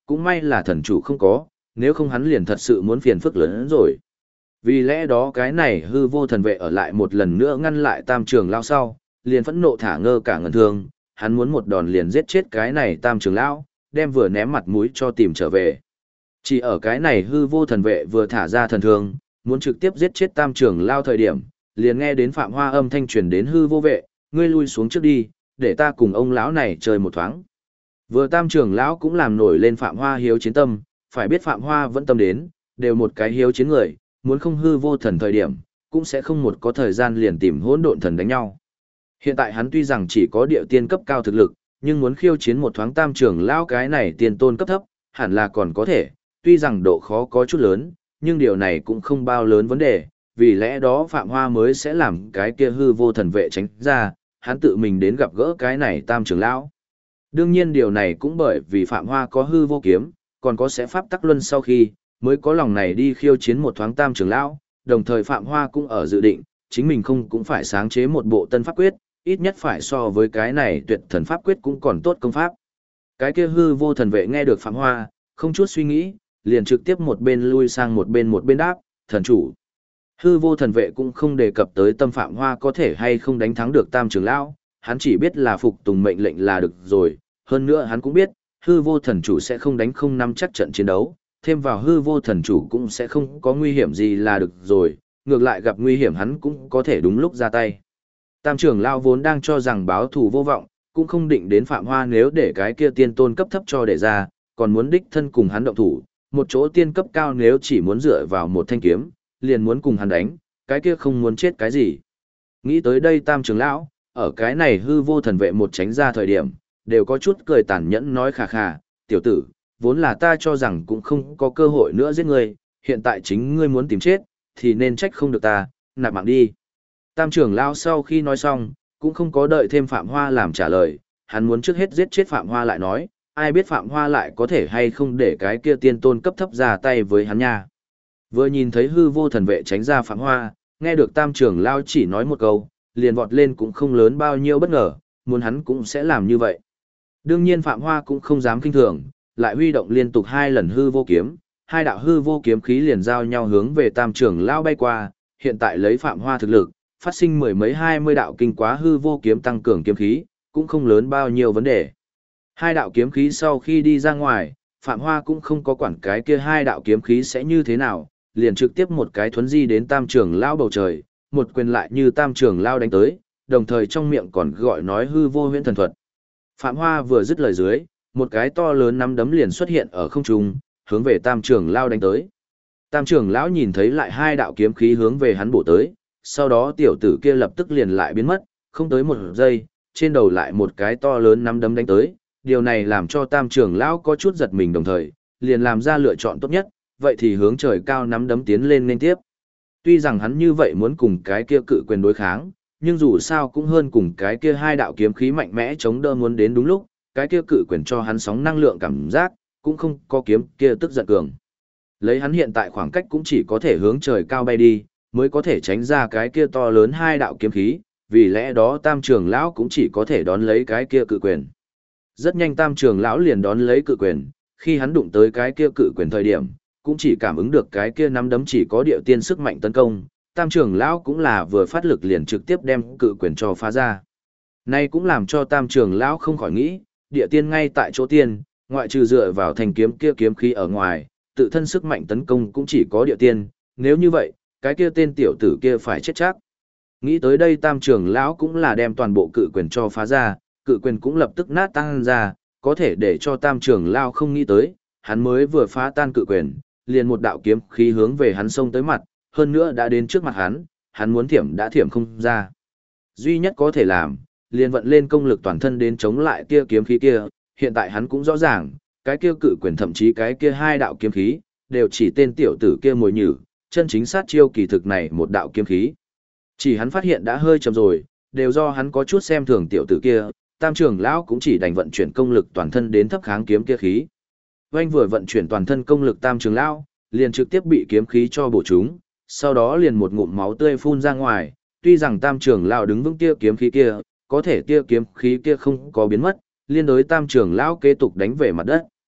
cũng may là thần chủ không có, nếu không hắn liền thật sự muốn phiền phức lớn hơn rồi. Vì lẽ đó cái này hư vô thần vệ ở lại một lần nữa ngăn lại tam trưởng lão sau, liền phẫn nộ thả ngơ cả ngần thương, hắn muốn một đòn liền giết chết cái này tam trưởng lão, đem vừa ném mặt mũi cho tìm trở về. Chỉ ở cái này hư vô thần vệ vừa thả ra thần thương, muốn trực tiếp giết chết tam trưởng lão thời điểm, liền nghe đến Phạm Hoa âm thanh truyền đến hư vô vệ, ngươi lui xuống trước đi, để ta cùng ông lão này chơi một thoáng. Vừa tam trưởng lão cũng làm nổi lên Phạm Hoa hiếu chiến tâm, phải biết Phạm Hoa vẫn tâm đến, đều một cái hiếu chiến người, muốn không hư vô thần thời điểm, cũng sẽ không một có thời gian liền tìm hỗn độn thần đánh nhau. Hiện tại hắn tuy rằng chỉ có địa tiên cấp cao thực lực, nhưng muốn khiêu chiến một thoáng tam trưởng lão cái này tiên tôn cấp thấp, hẳn là còn có thể, tuy rằng độ khó có chút lớn, nhưng điều này cũng không bao lớn vấn đề, vì lẽ đó Phạm Hoa mới sẽ làm cái kia hư vô thần vệ tránh ra, hắn tự mình đến gặp gỡ cái này tam trưởng lão. Đương nhiên điều này cũng bởi vì Phạm Hoa có hư vô kiếm, còn có sẽ pháp tắc luân sau khi, mới có lòng này đi khiêu chiến một thoáng tam trưởng lão, đồng thời Phạm Hoa cũng ở dự định, chính mình không cũng phải sáng chế một bộ tân pháp quyết, ít nhất phải so với cái này tuyệt thần pháp quyết cũng còn tốt công pháp. Cái kia hư vô thần vệ nghe được Phạm Hoa, không chút suy nghĩ, liền trực tiếp một bên lui sang một bên đáp, thần chủ. Hư vô thần vệ cũng không đề cập tới tâm Phạm Hoa có thể hay không đánh thắng được tam trưởng lão, hắn chỉ biết là phục tùng mệnh lệnh là được rồi, hơn nữa hắn cũng biết, hư vô thần chủ sẽ không đánh không nắm chắc trận chiến đấu, thêm vào hư vô thần chủ cũng sẽ không có nguy hiểm gì là được rồi, ngược lại gặp nguy hiểm hắn cũng có thể đúng lúc ra tay. Tam trưởng lão vốn đang cho rằng báo thù vô vọng, cũng không định đến Phạm Hoa nếu để cái kia tiên tôn cấp thấp cho để ra, còn muốn đích thân cùng hắn động thủ, một chỗ tiên cấp cao nếu chỉ muốn dựa vào một thanh kiếm, liền muốn cùng hắn đánh, cái kia không muốn chết cái gì. Nghĩ tới đây tam trưởng lão, ở cái này hư vô thần vệ một tránh ra thời điểm, đều có chút cười tàn nhẫn nói khà khà, tiểu tử, vốn là ta cho rằng cũng không có cơ hội nữa giết ngươi, hiện tại chính ngươi muốn tìm chết, thì nên trách không được ta, nạp mạng đi. Tam trưởng lão sau khi nói xong, cũng không có đợi thêm Phạm Hoa làm trả lời, hắn muốn trước hết giết chết Phạm Hoa lại nói, ai biết Phạm Hoa lại có thể hay không để cái kia tiên tôn cấp thấp ra tay với hắn nha. Vừa nhìn thấy hư vô thần vệ tránh ra Phạm Hoa, nghe được tam trưởng lão chỉ nói một câu, liền vọt lên cũng không lớn bao nhiêu bất ngờ, muốn hắn cũng sẽ làm như vậy. Đương nhiên Phạm Hoa cũng không dám kinh thường, lại huy động liên tục 2 lần hư vô kiếm, 2 đạo hư vô kiếm khí liền giao nhau hướng về tam trưởng lão bay qua, hiện tại lấy Phạm Hoa thực lực, phát sinh mười mấy 20 đạo kinh quá hư vô kiếm tăng cường kiếm khí, cũng không lớn bao nhiêu vấn đề. 2 đạo kiếm khí sau khi đi ra ngoài, Phạm Hoa cũng không có quản cái kia 2 đạo kiếm khí sẽ như thế nào, liền trực tiếp một cái thuấn di đến tam trưởng lão bầu trời, một quyền lại như tam trưởng lão đánh tới, đồng thời trong miệng còn gọi nói hư vô huyễn thần thuật. Phạm Hoa vừa dứt lời dưới, một cái to lớn nắm đấm liền xuất hiện ở không trung, hướng về tam trưởng lão đánh tới. Tam trưởng lão nhìn thấy lại 2 đạo kiếm khí hướng về hắn bổ tới, sau đó tiểu tử kia lập tức liền lại biến mất, không tới một giây, trên đầu lại một cái to lớn nắm đấm đánh tới, điều này làm cho tam trưởng lão có chút giật mình đồng thời, liền làm ra lựa chọn tốt nhất, vậy thì hướng trời cao nắm đấm tiến lên nên tiếp. Tuy rằng hắn như vậy muốn cùng cái kia cự quyền đối kháng, nhưng dù sao cũng hơn cùng cái kia 2 đạo kiếm khí mạnh mẽ chống đỡ muốn đến đúng lúc, cái kia cự quyền cho hắn sóng năng lượng cảm giác, cũng không có kiếm kia tức giận cường. Lấy hắn hiện tại khoảng cách cũng chỉ có thể hướng trời cao bay đi, mới có thể tránh ra cái kia to lớn 2 đạo kiếm khí, vì lẽ đó tam trưởng lão cũng chỉ có thể đón lấy cái kia cự quyền. Rất nhanh tam trưởng lão liền đón lấy cự quyền, khi hắn đụng tới cái kia cự quyền thời điểm, cũng chỉ cảm ứng được cái kia nắm đấm chỉ có địa tiên sức mạnh tấn công, tam trưởng lão cũng là vừa phát lực liền trực tiếp đem cự quyền cho phá ra. Này cũng làm cho tam trưởng lão không khỏi nghĩ, địa tiên ngay tại chỗ tiên, ngoại trừ dựa vào thành kiếm kia kiếm khí ở ngoài, tự thân sức mạnh tấn công cũng chỉ có địa tiên, nếu như vậy, cái kia tên tiểu tử kia phải chết chắc. Nghĩ tới đây tam trưởng lão cũng là đem toàn bộ cự quyền cho phá ra, cự quyền cũng lập tức nát tan ra, có thể để cho tam trưởng lão không nghĩ tới, hắn mới vừa phá tan cự quyền, liền một đạo kiếm khí hướng về hắn xông tới mặt, hơn nữa đã đến trước mặt hắn muốn thiểm đã thiểm không ra. Duy nhất có thể làm, liền vận lên công lực toàn thân đến chống lại kia kiếm khí kia, hiện tại hắn cũng rõ ràng, cái kia cự quyền thậm chí cái kia 2 đạo kiếm khí, đều chỉ tên tiểu tử kia mồi nhử, chân chính sát chiêu kỳ thực này một đạo kiếm khí. Chỉ hắn phát hiện đã hơi chậm rồi, đều do hắn có chút xem thường tiểu tử kia, tam trưởng lão cũng chỉ đành vận chuyển công lực toàn thân đến thấp kháng kiếm kia khí. Oanh vừa vận chuyển toàn thân công lực tam trưởng lão, liền trực tiếp bị kiếm khí cho bổ trúng, sau đó liền một ngụm máu tươi phun ra ngoài, tuy rằng tam trưởng lão đứng vững tia kiếm khí kia, có thể tia kiếm khí kia không có biến mất, liên đối tam trưởng lão kế tục đánh về mặt đất.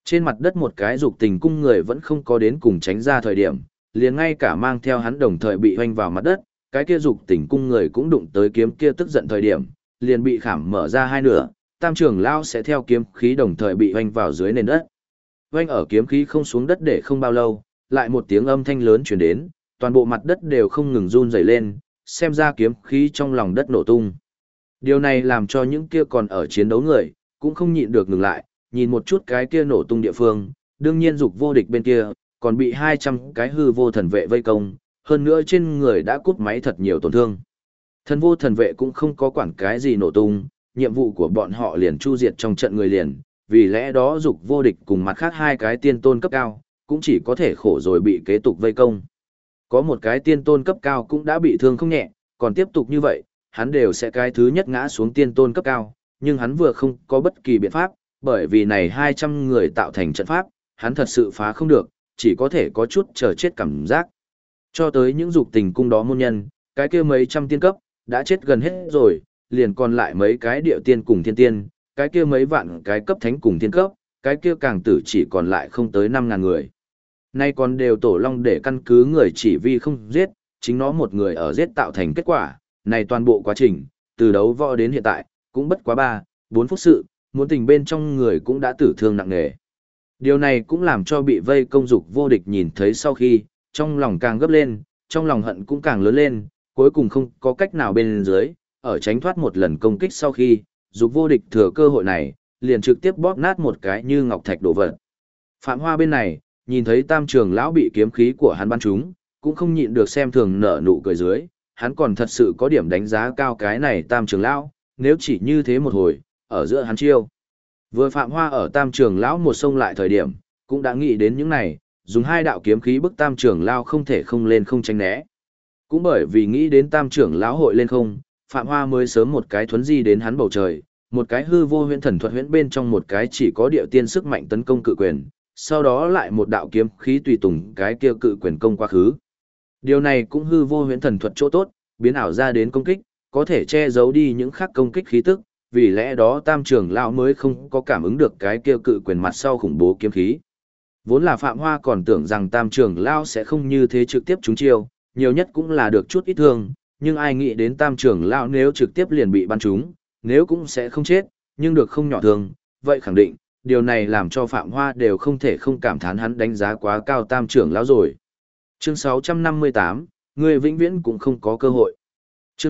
Trên mặt đất một cái dục tình cung người vẫn không có đến cùng tránh ra thời điểm, liền ngay cả mang theo hắn đồng thời bị hoanh vào mặt đất, cái kia dục tình cung người cũng đụng tới kiếm kia tức giận thời điểm, liền bị khảm mở ra hai nửa, tam trưởng lão sẽ theo kiếm khí đồng thời bị hoanh vào dưới nền đất. Hoanh ở kiếm khí không xuống đất để không bao lâu, lại một tiếng âm thanh lớn truyền đến, toàn bộ mặt đất đều không ngừng run rẩy lên, xem ra kiếm khí trong lòng đất nổ tung. Điều này làm cho những kia còn ở chiến đấu người, cũng không nhịn được ngừng lại, nhìn một chút cái kia nổ tung địa phương, đương nhiên dục vô địch bên kia, còn bị 200 cái hư vô thần vệ vây công, hơn nữa trên người đã cút máy thật nhiều tổn thương. Thần vô thần vệ cũng không có quản cái gì nổ tung, nhiệm vụ của bọn họ liền chu diệt trong trận người liền, vì lẽ đó dục vô địch cùng mặt khác hai cái tiên tôn cấp cao, cũng chỉ có thể khổ rồi bị kế tục vây công. Có một cái tiên tôn cấp cao cũng đã bị thương không nhẹ, còn tiếp tục như vậy, hắn đều sẽ cái thứ nhất ngã xuống tiên tôn cấp cao, nhưng hắn vừa không có bất kỳ biện pháp, bởi vì này 200 người tạo thành trận pháp, hắn thật sự phá không được, chỉ có thể có chút chờ chết cảm giác. Cho tới những dục tình cung đó môn nhân, cái kia mấy trăm tiên cấp, đã chết gần hết rồi, liền còn lại mấy cái địa tiên cùng thiên tiên, cái kia mấy vạn cái cấp thánh cùng thiên cấp, cái kia càng tử chỉ còn lại không tới 5.000 người. Nay còn đều tổ long để căn cứ người chỉ vì không giết, chính nó một người ở giết tạo thành kết quả, này toàn bộ quá trình, từ đấu võ đến hiện tại, cũng bất quá 3-4 phút sự, muốn tình bên trong người cũng đã tử thương nặng nề. Điều này cũng làm cho bị vây công dục vô địch nhìn thấy sau khi, trong lòng càng gấp lên, trong lòng hận cũng càng lớn lên, cuối cùng không có cách nào bên dưới, ở tránh thoát một lần công kích sau khi, dục vô địch thừa cơ hội này, liền trực tiếp bóp nát một cái như ngọc thạch đổ vật. Phạm Hoa bên này, nhìn thấy tam trường lão bị kiếm khí của hắn bắn trúng, cũng không nhịn được xem thường nở nụ cười dưới, hắn còn thật sự có điểm đánh giá cao cái này tam trường lão, nếu chỉ như thế một hồi, ở giữa hắn chiêu. Vừa Phạm Hoa ở tam trường lão một sông lại thời điểm, cũng đã nghĩ đến những này, dùng hai đạo kiếm khí bức tam trường lão không thể không lên không tránh né. Cũng bởi vì nghĩ đến tam trưởng lão hội lên không, Phạm Hoa mới sớm một cái thuấn di đến hắn bầu trời, một cái hư vô huyễn thần thuật huyễn bên trong một cái chỉ có điệu tiên sức mạnh tấn công cự quyền, sau đó lại một đạo kiếm khí tùy tùng cái kia cự quyền công quá khứ. Điều này cũng hư vô huyễn thần thuật chỗ tốt, biến ảo ra đến công kích, có thể che giấu đi những khác công kích khí tức, vì lẽ đó tam trưởng lão mới không có cảm ứng được cái kia cự quyền mặt sau khủng bố kiếm khí. Vốn là Phạm Hoa còn tưởng rằng tam trưởng lão sẽ không như thế trực tiếp trúng chiêu, nhiều nhất cũng là được chút ít thương, nhưng ai nghĩ đến tam trưởng lão nếu trực tiếp liền bị bắn trúng, nếu cũng sẽ không chết, nhưng được không nhỏ thương, vậy khẳng định, điều này làm cho Phạm Hoa đều không thể không cảm thán hắn đánh giá quá cao tam trưởng lão rồi. Chương 658, người vĩnh viễn cũng không có cơ hội. Chương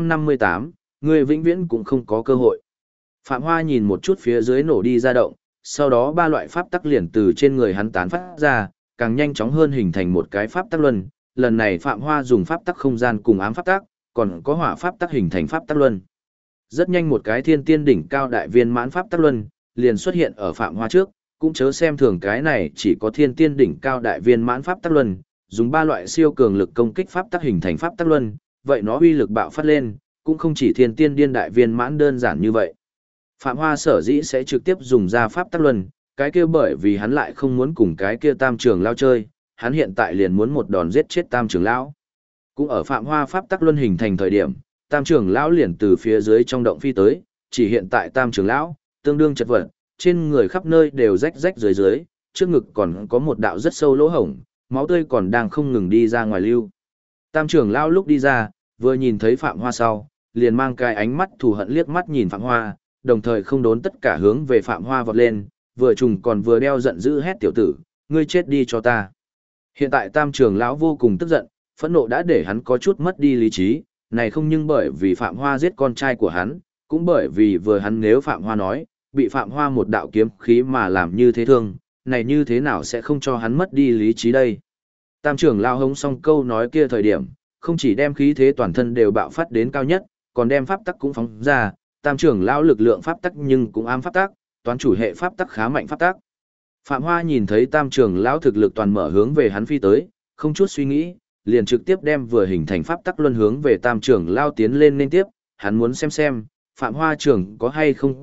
658, người vĩnh viễn cũng không có cơ hội. Phạm Hoa nhìn một chút phía dưới nổ đi ra động, sau đó ba loại pháp tắc liền từ trên người hắn tán phát ra, càng nhanh chóng hơn hình thành một cái pháp tắc luân. Lần này Phạm Hoa dùng pháp tắc không gian cùng ám pháp tắc, còn có hỏa pháp tắc hình thành pháp tắc luân. Rất nhanh một cái thiên tiên đỉnh cao đại viên mãn pháp tắc luân liền xuất hiện ở Phạm Hoa trước, cũng chớ xem thường cái này chỉ có thiên tiên đỉnh cao đại viên mãn pháp tắc luân, dùng ba loại siêu cường lực công kích pháp tắc hình thành pháp tắc luân, vậy nó uy lực bạo phát lên, cũng không chỉ thiên tiên điên đại viên mãn đơn giản như vậy. Phạm Hoa sở dĩ sẽ trực tiếp dùng ra pháp tắc luân, cái kia bởi vì hắn lại không muốn cùng cái kia tam trường lao chơi, hắn hiện tại liền muốn một đòn giết chết tam trường lão. Cũng ở Phạm Hoa pháp tắc luân hình thành thời điểm, tam trường lão liền từ phía dưới trong động phi tới, chỉ hiện tại tam trường lão tương đương chật vật, trên người khắp nơi đều rách rách dưới dưới, trước ngực còn có một đạo rất sâu lỗ hổng, máu tươi còn đang không ngừng đi ra ngoài lưu. Tam trường lão lúc đi ra, vừa nhìn thấy Phạm Hoa sau, liền mang cái ánh mắt thù hận liếc mắt nhìn Phạm Hoa, đồng thời không đốn tất cả hướng về Phạm Hoa vọt lên, vừa trùng còn vừa đeo giận dữ hét tiểu tử, ngươi chết đi cho ta. Hiện tại tam trường lão vô cùng tức giận, phẫn nộ đã để hắn có chút mất đi lý trí, này không nhưng bởi vì Phạm Hoa giết con trai của hắn, cũng bởi vì vừa hắn nếu Phạm Hoa nói, bị Phạm Hoa một đạo kiếm khí mà làm như thế thương, này như thế nào sẽ không cho hắn mất đi lý trí đây. Tam trưởng lão hống xong câu nói kia thời điểm, không chỉ đem khí thế toàn thân đều bạo phát đến cao nhất, còn đem pháp tắc cũng phóng ra, tam trưởng lão lực lượng pháp tắc nhưng cũng ám pháp tắc, toán chủ hệ pháp tắc khá mạnh pháp tắc. Phạm Hoa nhìn thấy tam trưởng lão thực lực toàn mở hướng về hắn phi tới, không chút suy nghĩ, liền trực tiếp đem vừa hình thành pháp tắc luân hướng về tam trưởng lão tiến lên liên tiếp, hắn muốn xem Phạm Hoa trưởng có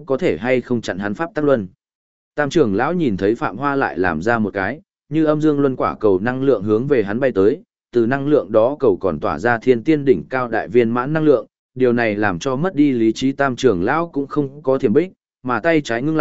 hay không chặn hắn pháp tắc luân. Tam trưởng lão nhìn thấy Phạm Hoa lại làm ra một cái, như âm dương luân quả cầu năng lượng hướng về hắn bay tới, từ năng lượng đó cầu còn tỏa ra thiên tiên đỉnh cao đại viên mãn năng lượng, điều này làm cho mất đi lý trí tam trưởng lão cũng không có thiểm bích, mà tay trái ngưng lại,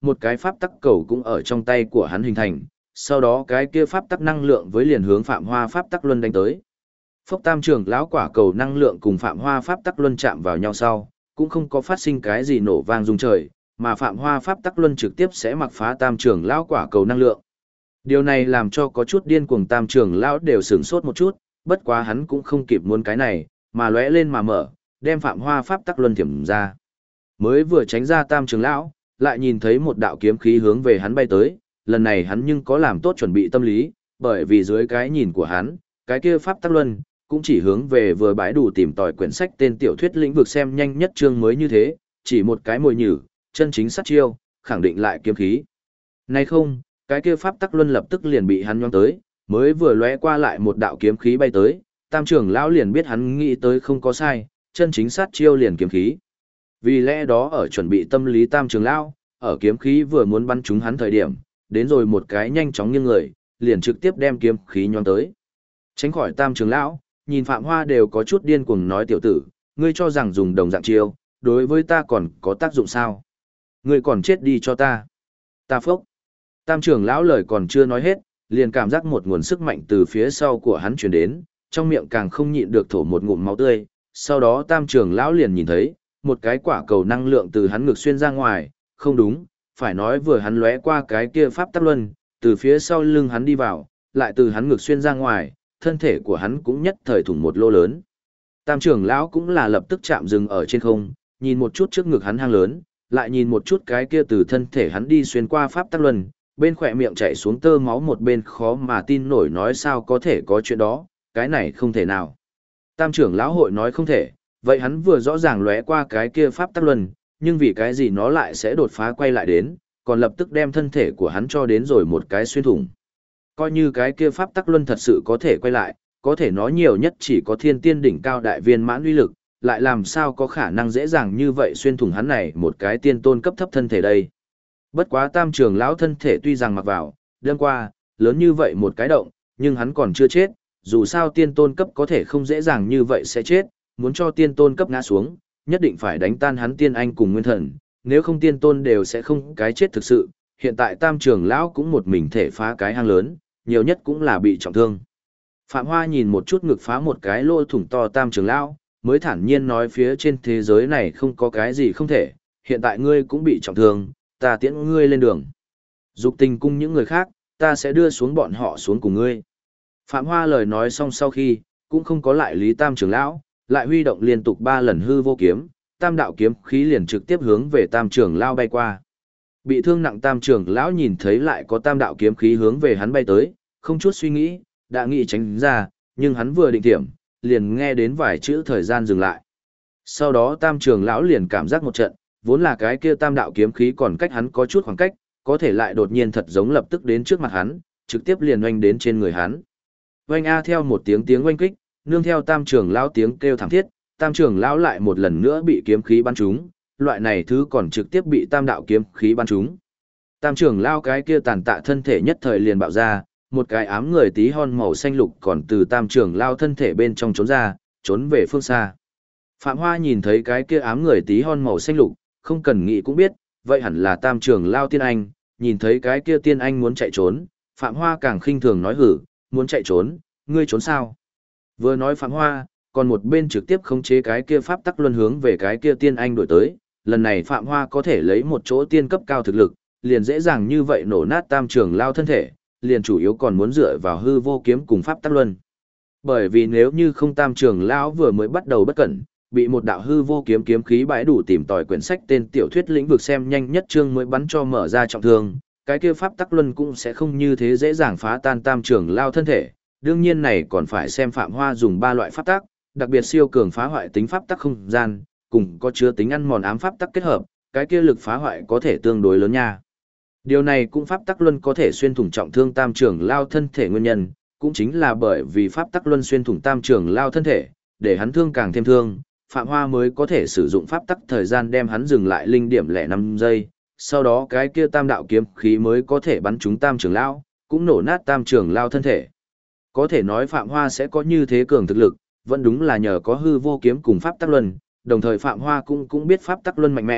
một cái pháp tắc cầu cũng ở trong tay của hắn hình thành, sau đó cái kia pháp tắc năng lượng với liền hướng Phạm Hoa pháp tắc luân đánh tới. Phốc Tam trưởng lão quả cầu năng lượng cùng Phạm Hoa pháp tắc luân chạm vào nhau sau, cũng không có phát sinh cái gì nổ vang rung trời, mà Phạm Hoa pháp tắc luân trực tiếp sẽ mặc phá Tam trưởng lão quả cầu năng lượng. Điều này làm cho có chút điên cuồng Tam trưởng lão đều sửng sốt một chút, bất quá hắn cũng không kịp muốn cái này, mà lóe lên mà mở, đem Phạm Hoa pháp tắc luân thiểm ra. Mới vừa tránh ra Tam trưởng lão, lại nhìn thấy một đạo kiếm khí hướng về hắn bay tới, lần này hắn nhưng có làm tốt chuẩn bị tâm lý, bởi vì dưới cái nhìn của hắn, cái kia pháp tắc luân cũng chỉ hướng về vừa bãi đủ tìm tòi quyển sách tên tiểu thuyết lĩnh vực xem nhanh nhất chương mới như thế, chỉ một cái mồi nhử, chân chính sát chiêu, khẳng định lại kiếm khí. Nay không, cái kia pháp tắc luân lập tức liền bị hắn nhoáng tới, mới vừa lóe qua lại một đạo kiếm khí bay tới, Tam trưởng lão liền biết hắn nghĩ tới không có sai, chân chính sát chiêu liền kiếm khí. Vì lẽ đó ở chuẩn bị tâm lý Tam trưởng lão, ở kiếm khí vừa muốn bắn trúng hắn thời điểm, đến rồi một cái nhanh chóng nghiêng người, liền trực tiếp đem kiếm khí nhoáng tới. Tránh khỏi Tam trưởng lão, nhìn Phạm Hoa đều có chút điên cuồng nói tiểu tử, ngươi cho rằng dùng đồng dạng chiêu, đối với ta còn có tác dụng sao? Ngươi còn chết đi cho ta. Ta phốc. Tam trưởng lão lời còn chưa nói hết, liền cảm giác một nguồn sức mạnh từ phía sau của hắn truyền đến, trong miệng càng không nhịn được thổ một ngụm máu tươi, sau đó Tam trưởng lão liền nhìn thấy, một cái quả cầu năng lượng từ hắn ngực xuyên ra ngoài, không đúng, phải nói vừa hắn lóe qua cái kia pháp tắc luân, từ phía sau lưng hắn đi vào, lại từ hắn ngực xuyên ra ngoài, thân thể của hắn cũng nhất thời thủng một lô lớn. Tam trưởng lão cũng là lập tức chạm dừng ở trên không, nhìn một chút trước ngực hắn hang lớn, lại nhìn một chút cái kia từ thân thể hắn đi xuyên qua pháp tắc luân, bên khỏe miệng chảy xuống tơ máu một bên khó mà tin nổi nói sao có thể có chuyện đó, cái này không thể nào. Tam trưởng lão hội nói không thể, vậy hắn vừa rõ ràng lóe qua cái kia pháp tắc luân, nhưng vì cái gì nó lại sẽ đột phá quay lại đến, còn lập tức đem thân thể của hắn cho đến rồi một cái xuyên thủng. Coi như cái kia pháp tắc luân thật sự có thể quay lại, có thể nói nhiều nhất chỉ có thiên tiên đỉnh cao đại viên mãn uy lực, lại làm sao có khả năng dễ dàng như vậy xuyên thủng hắn này một cái tiên tôn cấp thấp thân thể đây. Bất quá Tam trưởng lão thân thể tuy rằng mặc vào, đêm qua, lớn như vậy một cái động, nhưng hắn còn chưa chết, dù sao tiên tôn cấp có thể không dễ dàng như vậy sẽ chết, muốn cho tiên tôn cấp ngã xuống, nhất định phải đánh tan hắn tiên anh cùng nguyên thần, nếu không tiên tôn đều sẽ không cái chết thực sự, hiện tại Tam trưởng lão cũng một mình thể phá cái hang lớn, nhiều nhất cũng là bị trọng thương. Phạm Hoa nhìn một chút ngực phá một cái lỗ thủng to Tam trưởng lão, mới thản nhiên nói phía trên thế giới này không có cái gì không thể, hiện tại ngươi cũng bị trọng thương, ta tiễn ngươi lên đường. Dục tình cung những người khác, ta sẽ đưa xuống bọn họ xuống cùng ngươi. Phạm Hoa lời nói xong sau khi, cũng không có lại lý Tam trưởng lão, lại huy động liên tục 3 lần hư vô kiếm, tam đạo kiếm khí liền trực tiếp hướng về Tam trưởng lão bay qua. Bị thương nặng Tam trưởng lão nhìn thấy lại có tam đạo kiếm khí hướng về hắn bay tới, không chút suy nghĩ, đã nghĩ tránh ra, nhưng hắn vừa định tiệm, liền nghe đến vài chữ thời gian dừng lại. Sau đó Tam trưởng lão liền cảm giác một trận, vốn là cái kia tam đạo kiếm khí còn cách hắn có chút khoảng cách, có thể lại đột nhiên thật giống lập tức đến trước mặt hắn, trực tiếp liền oanh đến trên người hắn. Oanh a theo một tiếng oanh kích, nương theo Tam trưởng lão tiếng kêu thảm thiết, Tam trưởng lão lại một lần nữa bị kiếm khí bắn trúng, loại này thứ còn trực tiếp bị tam đạo kiếm khí bắn trúng. Tam trưởng lão cái kia tàn tạ thân thể nhất thời liền bạo ra, một cái ám người tí hon màu xanh lục còn từ Tam trưởng lão thân thể bên trong trốn ra, trốn về phương xa. Phạm Hoa nhìn thấy cái kia ám người tí hon màu xanh lục, không cần nghĩ cũng biết, vậy hẳn là Tam trưởng lão tiên anh, nhìn thấy cái kia tiên anh muốn chạy trốn, Phạm Hoa càng khinh thường nói hử, muốn chạy trốn, ngươi trốn sao? Vừa nói Phạm Hoa, còn một bên trực tiếp khống chế cái kia pháp tắc luân hướng về cái kia tiên anh đuổi tới, lần này Phạm Hoa có thể lấy một chỗ tiên cấp cao thực lực, liền dễ dàng như vậy nổ nát Tam trưởng lão thân thể, liền chủ yếu còn muốn dựa vào hư vô kiếm cùng pháp tắc luân. Bởi vì nếu như không Tam trưởng lão vừa mới bắt đầu bất cẩn, bị một đạo hư vô kiếm kiếm khí bãi đủ tìm tòi quyển sách tên tiểu thuyết lĩnh vực xem nhanh nhất chương mới bắn cho mở ra trọng thương, cái kia pháp tắc luân cũng sẽ không như thế dễ dàng phá tan Tam trưởng lão thân thể. Đương nhiên này còn phải xem Phạm Hoa dùng 3 loại pháp tắc, đặc biệt siêu cường phá hoại tính pháp tắc không gian, cùng có chứa tính ăn mòn ám pháp tắc kết hợp, cái kia lực phá hoại có thể tương đối lớn nha. Điều này cũng pháp tắc luân có thể xuyên thủng trọng thương Tam trưởng lão thân thể nguyên nhân, cũng chính là bởi vì pháp tắc luân xuyên thủng Tam trưởng lão thân thể, để hắn thương càng thêm thương, Phạm Hoa mới có thể sử dụng pháp tắc thời gian đem hắn dừng lại linh điểm lẻ 5 giây, sau đó cái kia tam đạo kiếm khí mới có thể bắn trúng Tam trưởng lão, cũng nổ nát Tam trưởng lão thân thể. Có thể nói Phạm Hoa sẽ có như thế cường thực lực, vẫn đúng là nhờ có hư vô kiếm cùng pháp tắc luân, đồng thời Phạm Hoa cũng biết pháp tắc luân mạnh mẽ,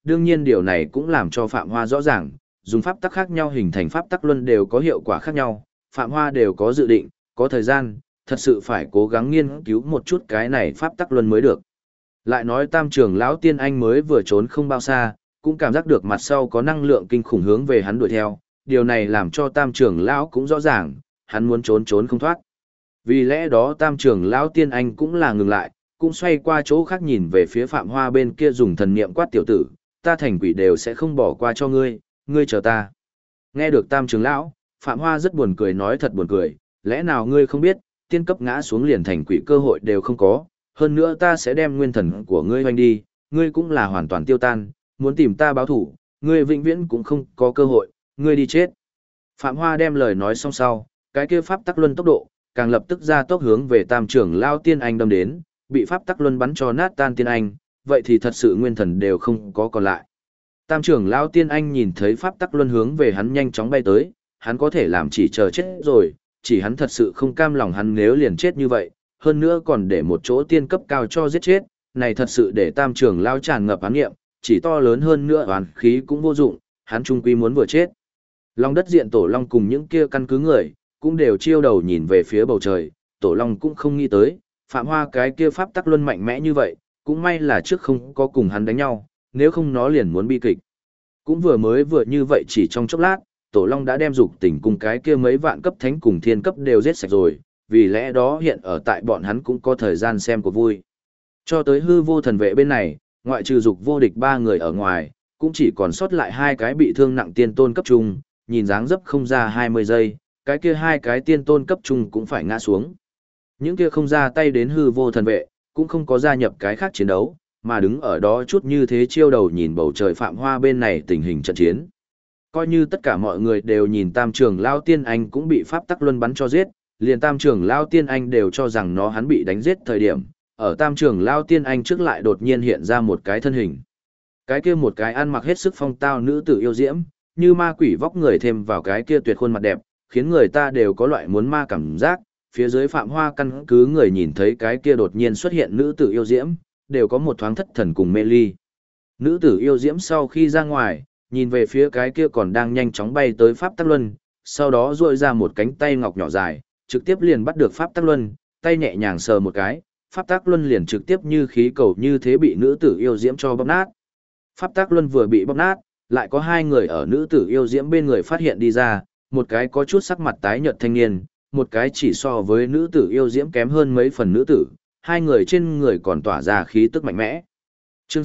đương nhiên điều này cũng làm cho Phạm Hoa rõ ràng, dùng pháp tắc khác nhau hình thành pháp tắc luân đều có hiệu quả khác nhau, Phạm Hoa đều có dự định, có thời gian, thật sự phải cố gắng nghiên cứu một chút cái này pháp tắc luân mới được. Lại nói Tam trưởng lão Tiên Anh mới vừa trốn không bao xa, cũng cảm giác được mặt sau có năng lượng kinh khủng hướng về hắn đuổi theo, điều này làm cho Tam trưởng lão cũng rõ ràng, hắn muốn trốn trốn không thoát. Vì lẽ đó Tam trưởng lão Tiên Anh cũng là ngừng lại, cũng xoay qua chỗ khác nhìn về phía Phạm Hoa bên kia dùng thần niệm quát tiểu tử, ta thành quỷ đều sẽ không bỏ qua cho ngươi, ngươi chờ ta. Nghe được Tam trưởng lão, Phạm Hoa rất buồn cười nói thật buồn cười, lẽ nào ngươi không biết, tiên cấp ngã xuống liền thành quỷ cơ hội đều không có, hơn nữa ta sẽ đem nguyên thần của ngươi hoành đi, ngươi cũng là hoàn toàn tiêu tan, muốn tìm ta báo thủ, ngươi vĩnh viễn cũng không có cơ hội, ngươi đi chết. Phạm Hoa đem lời nói xong sau, cái kia pháp tắc luân tốc độ, càng lập tức ra tốc hướng về Tam trưởng lão Tiên Anh đâm đến, bị pháp tắc luân bắn cho nát tan Tiên Anh, vậy thì thật sự nguyên thần đều không có còn lại. Tam trưởng lão Tiên Anh nhìn thấy pháp tắc luân hướng về hắn nhanh chóng bay tới, hắn có thể làm chỉ chờ chết rồi, chỉ hắn thật sự không cam lòng hắn nếu liền chết như vậy, hơn nữa còn để một chỗ tiên cấp cao cho giết chết, này thật sự để Tam trưởng lão tràn ngập oán niệm, chỉ to lớn hơn nữa oán khí cũng vô dụng, hắn trung quy muốn vừa chết. Long đất diện Tổ Long cùng những kia căn cứ người, cũng đều chiêu đầu nhìn về phía bầu trời, Tổ Long cũng không nghĩ tới, Phạm Hoa cái kia pháp tắc luân mạnh mẽ như vậy, cũng may là trước không có cùng hắn đánh nhau, nếu không nó liền muốn bi kịch. Cũng vừa như vậy chỉ trong chốc lát, Tổ Long đã đem dục tình cùng cái kia mấy vạn cấp thánh cùng thiên cấp đều giết sạch rồi, vì lẽ đó hiện ở tại bọn hắn cũng có thời gian xem của vui. Cho tới hư vô thần vệ bên này, ngoại trừ dục vô địch 3 người ở ngoài, cũng chỉ còn sót lại 2 cái bị thương nặng tiên tôn cấp trung, nhìn dáng dấp không ra 20 giây, cái kia 2 cái tiên tôn cấp trung cũng phải ngã xuống. Những kia không ra tay đến hư vô thần vệ, cũng không có gia nhập cái khác chiến đấu, mà đứng ở đó chút như thế chiêu đầu nhìn bầu trời Phạm Hoa bên này tình hình trận chiến. Coi như tất cả mọi người đều nhìn Tam trưởng lão Tiên Anh cũng bị pháp tắc luân bắn cho giết, liền Tam trưởng lão Tiên Anh đều cho rằng hắn bị đánh giết thời điểm, ở Tam trưởng lão Tiên Anh trước lại đột nhiên hiện ra một cái thân hình. Cái kia một cái ăn mặc hết sức phong tao nữ tử yêu diễm, như ma quỷ vóc người thêm vào cái kia tuyệt khuôn mặt đẹp, khiến người ta đều có loại muốn ma cảm giác. Phía dưới Phạm Hoa căn cứ người nhìn thấy cái kia đột nhiên xuất hiện nữ tử yêu diễm, đều có một thoáng thất thần cùng mê ly. Nữ tử yêu diễm sau khi ra ngoài, nhìn về phía cái kia còn đang nhanh chóng bay tới Pháp Tắc Luân, sau đó duỗi ra một cánh tay ngọc nhỏ dài, trực tiếp liền bắt được Pháp Tắc Luân, tay nhẹ nhàng sờ một cái, Pháp Tắc Luân liền trực tiếp như khí cầu như thế bị nữ tử yêu diễm cho bóp nát. Pháp Tắc Luân vừa bị bóp nát, lại có 2 người ở nữ tử yêu diễm bên người phát hiện đi ra, một cái có chút sắc mặt tái nhợt thanh niên, một cái chỉ so với nữ tử yêu diễm kém hơn mấy phần nữ tử, 2 người trên người còn tỏa ra khí tức mạnh mẽ. Chương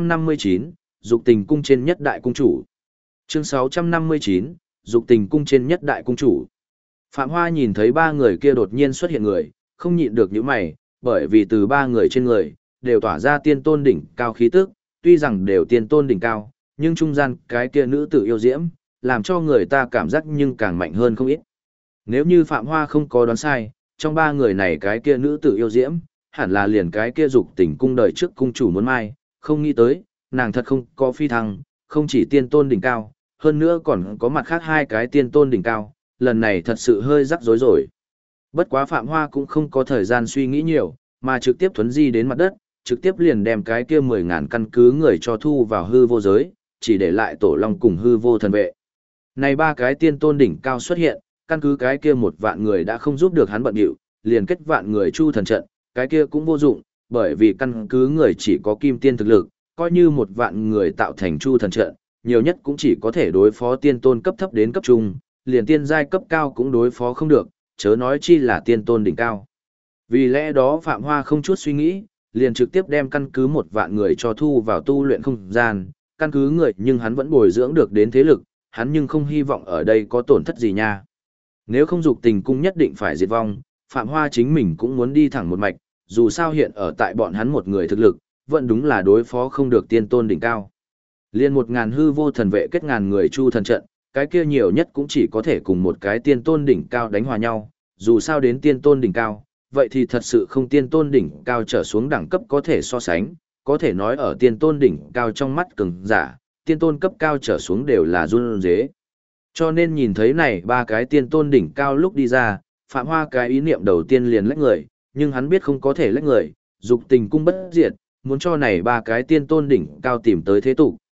659, Dục Tình Cung trên nhất đại cung chủ. Chương 659, Dục Tình Cung trên nhất đại cung chủ. Phạm Hoa nhìn thấy 3 người kia đột nhiên xuất hiện người, không nhịn được những mày, bởi vì từ 3 người trên người, đều tỏa ra tiên tôn đỉnh cao khí tức, tuy rằng đều tiên tôn đỉnh cao, nhưng trung gian cái kia nữ tử yêu diễm, làm cho người ta cảm giác nhưng càng mạnh hơn không ít. Nếu như Phạm Hoa không có đoán sai, trong 3 người này cái kia nữ tử yêu diễm, hẳn là liền cái kia Dục Tình Cung đời trước cung chủ muốn mai, không nghĩ tới, nàng thật không có phi thăng, không chỉ tiên tôn đỉnh cao, hơn nữa còn có mặt khác 2 cái tiên tôn đỉnh cao, lần này thật sự hơi rắc rối rồi. Bất quá Phạm Hoa cũng không có thời gian suy nghĩ nhiều, mà trực tiếp thuấn di đến mặt đất, trực tiếp liền đem cái kia 10.000 căn cứ người cho thu vào hư vô giới, chỉ để lại Tổ Long cùng hư vô thần vệ. Này 3 cái tiên tôn đỉnh cao xuất hiện, căn cứ cái kia 1 vạn người đã không giúp được hắn bận điệu, liền kết vạn người chu thần trận, cái kia cũng vô dụng, bởi vì căn cứ người chỉ có kim tiên thực lực, coi như 1 vạn người tạo thành chu thần trận, nhiều nhất cũng chỉ có thể đối phó tiên tôn cấp thấp đến cấp trung, liền tiên giai cấp cao cũng đối phó không được, chớ nói chi là tiên tôn đỉnh cao. Vì lẽ đó Phạm Hoa không chút suy nghĩ, liền trực tiếp đem căn cứ 1 vạn người cho thu vào tu luyện không gian, căn cứ người nhưng hắn vẫn bồi dưỡng được đến thế lực, hắn nhưng không hy vọng ở đây có tổn thất gì nha. Nếu không Dục Tình Cung nhất định phải diệt vong, Phạm Hoa chính mình cũng muốn đi thẳng một mạch, dù sao hiện ở tại bọn hắn một người thực lực, vẫn đúng là đối phó không được tiên tôn đỉnh cao. Liên 1.000 hư vô thần vệ kết ngàn người chu thần trận, cái kia nhiều nhất cũng chỉ có thể cùng một cái tiên tôn đỉnh cao đánh hòa nhau, dù sao đến tiên tôn đỉnh cao, vậy thì thật sự không tiên tôn đỉnh cao trở xuống đẳng cấp có thể so sánh, có thể nói ở tiên tôn đỉnh cao trong mắt cường giả, tiên tôn cấp cao trở xuống đều là run rế. Cho nên nhìn thấy này 3 cái tiên tôn đỉnh cao lúc đi ra, Phạm Hoa cái ý niệm đầu tiên liền lách người, nhưng hắn biết không có thể lách người, Dục Tình Cung bất diệt, muốn cho này 3 cái tiên tôn đỉnh cao tìm tới thế tục,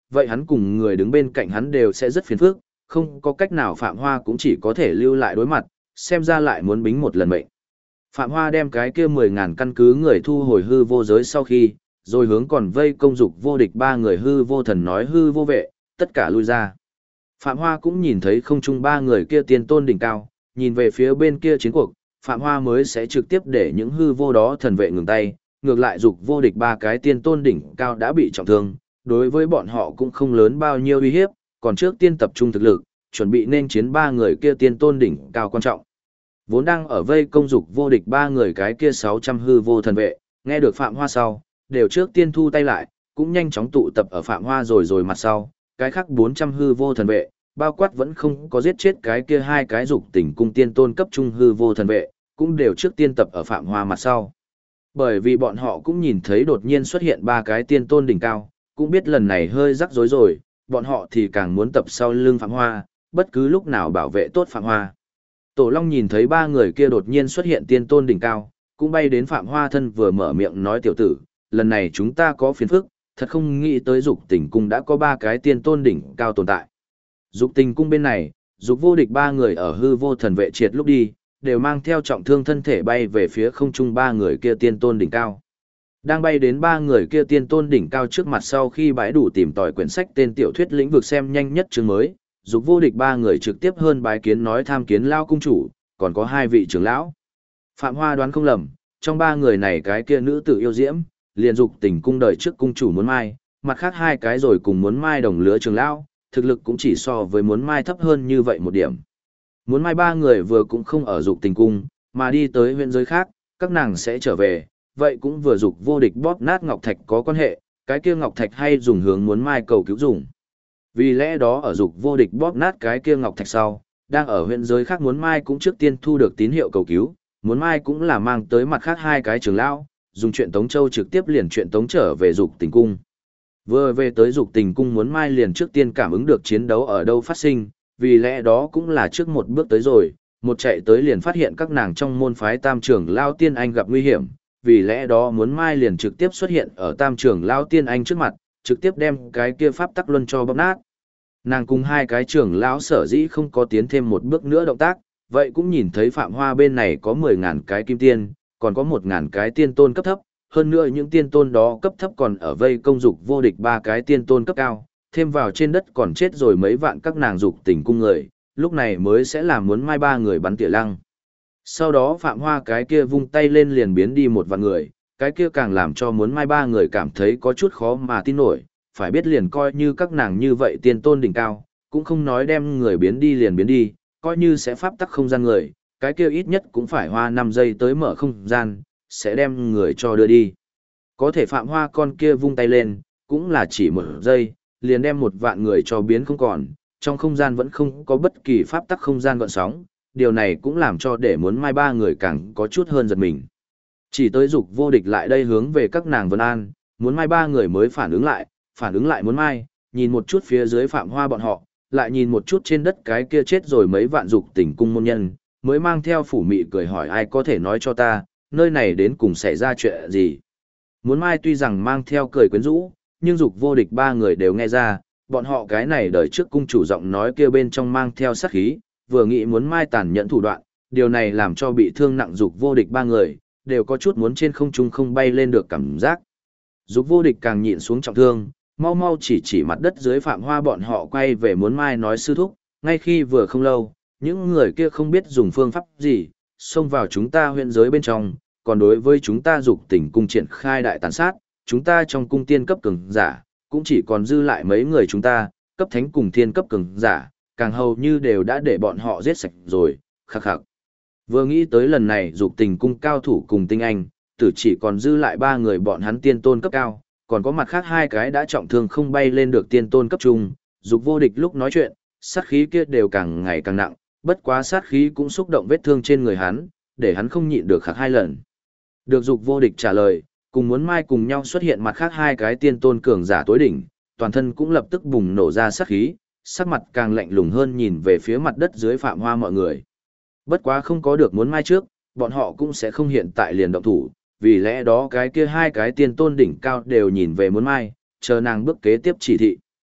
vậy hắn cùng người đứng bên cạnh hắn đều sẽ rất phiền phức, không có cách nào Phạm Hoa cũng chỉ có thể lưu lại đối mặt, xem ra lại muốn bính một lần mệnh. Phạm Hoa đem cái kia 10.000 căn cứ người thu hồi hư vô giới sau khi, rồi hướng còn vây công dục vô địch ba người hư vô thần nói hư vô vệ, tất cả lui ra. Phạm Hoa cũng nhìn thấy không trung ba người kia tiên tôn đỉnh cao, nhìn về phía bên kia chiến cuộc, Phạm Hoa mới sẽ trực tiếp để những hư vô đó thần vệ ngừng tay, ngược lại dục vô địch ba cái tiên tôn đỉnh cao đã bị trọng thương, đối với bọn họ cũng không lớn bao nhiêu uy hiếp, còn trước tiên tập trung thực lực, chuẩn bị nên chiến ba người kia tiên tôn đỉnh cao quan trọng. Vốn đang ở vây công dục vô địch ba người cái kia 600 hư vô thần vệ, nghe được Phạm Hoa sau, đều trước tiên thu tay lại, cũng nhanh chóng tụ tập ở Phạm Hoa rồi mặt sau, cái khác 400 hư vô thần vệ, bao quát vẫn không có giết chết cái kia hai cái dục tỉnh cung tiên tôn cấp trung hư vô thần vệ, cũng đều trước tiên tập ở Phạm Hoa mặt sau. Bởi vì bọn họ cũng nhìn thấy đột nhiên xuất hiện ba cái tiên tôn đỉnh cao, cũng biết lần này hơi rắc rối rồi, bọn họ thì càng muốn tập sau lưng Phạm Hoa, bất cứ lúc nào bảo vệ tốt Phạm Hoa. Tổ Long nhìn thấy ba người kia đột nhiên xuất hiện tiên tôn đỉnh cao, cũng bay đến Phạm Hoa thân vừa mở miệng nói tiểu tử, lần này chúng ta có phiền phức, thật không nghĩ tới dục tình cung đã có ba cái tiên tôn đỉnh cao tồn tại. Dục tình cung bên này, dục vô địch ba người ở hư vô thần vệ triệt lúc đi, đều mang theo trọng thương thân thể bay về phía không trung ba người kia tiên tôn đỉnh cao. Đang bay đến ba người kia tiên tôn đỉnh cao trước mặt sau khi bãi đủ tìm tòi quyển sách tên tiểu thuyết lĩnh vực xem nhanh nhất chương mới, dục vô địch ba người trực tiếp hơn bái kiến nói tham kiến lao cung chủ, còn có hai vị trưởng lão. Phạm Hoa đoán không lầm, trong ba người này cái kia nữ tử yêu diễm, liền dục tình cung đời trước cung chủ muốn mai, mặt khác hai cái rồi cùng muốn mai đồng lứa trưởng lão, thực lực cũng chỉ so với muốn mai thấp hơn như vậy một điểm. Muốn mai ba người vừa cũng không ở dục tình cung, mà đi tới huyện giới khác, các nàng sẽ trở về, vậy cũng vừa dục vô địch bóp nát ngọc thạch có quan hệ, cái kia ngọc thạch hay dùng hướng muốn mai cầu cứu dùng. Vì lẽ đó ở dục vô địch bóp nát cái kia ngọc thạch sau, đang ở huyện giới khác muốn mai cũng trước tiên thu được tín hiệu cầu cứu, muốn mai cũng là mang tới mặt khác hai cái trưởng lão, dùng chuyện Tống Châu trực tiếp liền chuyện Tống trở về dục tình cung. Vừa về tới dục tình cung muốn mai liền trước tiên cảm ứng được chiến đấu ở đâu phát sinh, vì lẽ đó cũng là trước một bước tới rồi, một chạy tới liền phát hiện các nàng trong môn phái tam trưởng lao tiên anh gặp nguy hiểm, vì lẽ đó muốn mai liền trực tiếp xuất hiện ở tam trưởng lao tiên anh trước mặt, trực tiếp đem cái kia pháp tắc luân cho bóp nát. Nàng cùng hai cái trưởng lão sở dĩ không có tiến thêm một bước nữa động tác, vậy cũng nhìn thấy Phạm Hoa bên này có 10.000 cái kim tiên, còn có 1.000 cái tiên tôn cấp thấp, hơn nữa những tiên tôn đó cấp thấp còn ở vây công dục vô địch ba cái tiên tôn cấp cao, thêm vào trên đất còn chết rồi mấy vạn các nàng dục tình cung người, lúc này mới sẽ làm muốn mai ba người bắn tỉa lăng. Sau đó Phạm Hoa cái kia vung tay lên liền biến đi một vạn người, cái kia càng làm cho muốn mai ba người cảm thấy có chút khó mà tin nổi, phải biết liền coi như các nàng như vậy tiên tôn đỉnh cao, cũng không nói đem người biến đi liền biến đi, coi như sẽ pháp tắc không gian người, cái kia ít nhất cũng phải hoa 5 giây tới mở không gian, sẽ đem người cho đưa đi. Có thể Phạm Hoa con kia vung tay lên, cũng là chỉ 1 giây, liền đem một vạn người cho biến không còn, trong không gian vẫn không có bất kỳ pháp tắc không gian gợn sóng, điều này cũng làm cho để muốn mai ba người càng có chút hơn giật mình. Chỉ tới dục vô địch lại đây hướng về các nàng Vân An, muốn mai ba người mới phản ứng lại muốn mai, nhìn một chút phía dưới Phạm Hoa bọn họ, lại nhìn một chút trên đất cái kia chết rồi mấy vạn dục tình cung môn nhân, mới mang theo phủ mị cười hỏi ai có thể nói cho ta, nơi này đến cùng xảy ra chuyện gì. Muốn mai tuy rằng mang theo cười quyến rũ, nhưng dục vô địch ba người đều nghe ra, bọn họ cái này đời trước cung chủ giọng nói kia bên trong mang theo sát khí, vừa nghĩ muốn mai tàn nhẫn thủ đoạn, điều này làm cho bị thương nặng dục vô địch ba người, đều có chút muốn trên không trung không bay lên được cảm giác. Dục vô địch càng nhịn xuống trọng thương, mau mau chỉ mặt đất dưới Phạm Hoa bọn họ quay về muốn mai nói sư thúc, ngay khi vừa không lâu, những người kia không biết dùng phương pháp gì, xông vào chúng ta huyện giới bên trong, còn đối với chúng ta dục tỉnh cung triển khai đại tàn sát, chúng ta trong cung tiên cấp cường giả, cũng chỉ còn dư lại mấy người chúng ta, cấp thánh cùng thiên cấp cường giả, càng hầu như đều đã để bọn họ giết sạch rồi, khắc khắc. Vừa nghĩ tới lần này dục tình cung cao thủ cùng tinh anh, tử chỉ còn dư lại 3 người bọn hắn tiên tôn cấp cao, còn có mặt khác 2 cái đã trọng thương không bay lên được tiên tôn cấp trung, dục vô địch lúc nói chuyện, sát khí kia đều càng ngày càng nặng, bất quá sát khí cũng xúc động vết thương trên người hắn, để hắn không nhịn được khắc 2 lần. Được dục vô địch trả lời, cùng muốn mai cùng nhau xuất hiện mặt khác 2 cái tiên tôn cường giả tối đỉnh, toàn thân cũng lập tức bùng nổ ra sát khí, sắc mặt càng lạnh lùng hơn nhìn về phía mặt đất dưới Phạm Hoa mọi người. Bất quá không có được muốn mai trước, bọn họ cũng sẽ không hiện tại liền động thủ, vì lẽ đó cái kia 2 cái tiên tôn đỉnh cao đều nhìn về muốn mai, chờ nàng bước kế tiếp chỉ thị.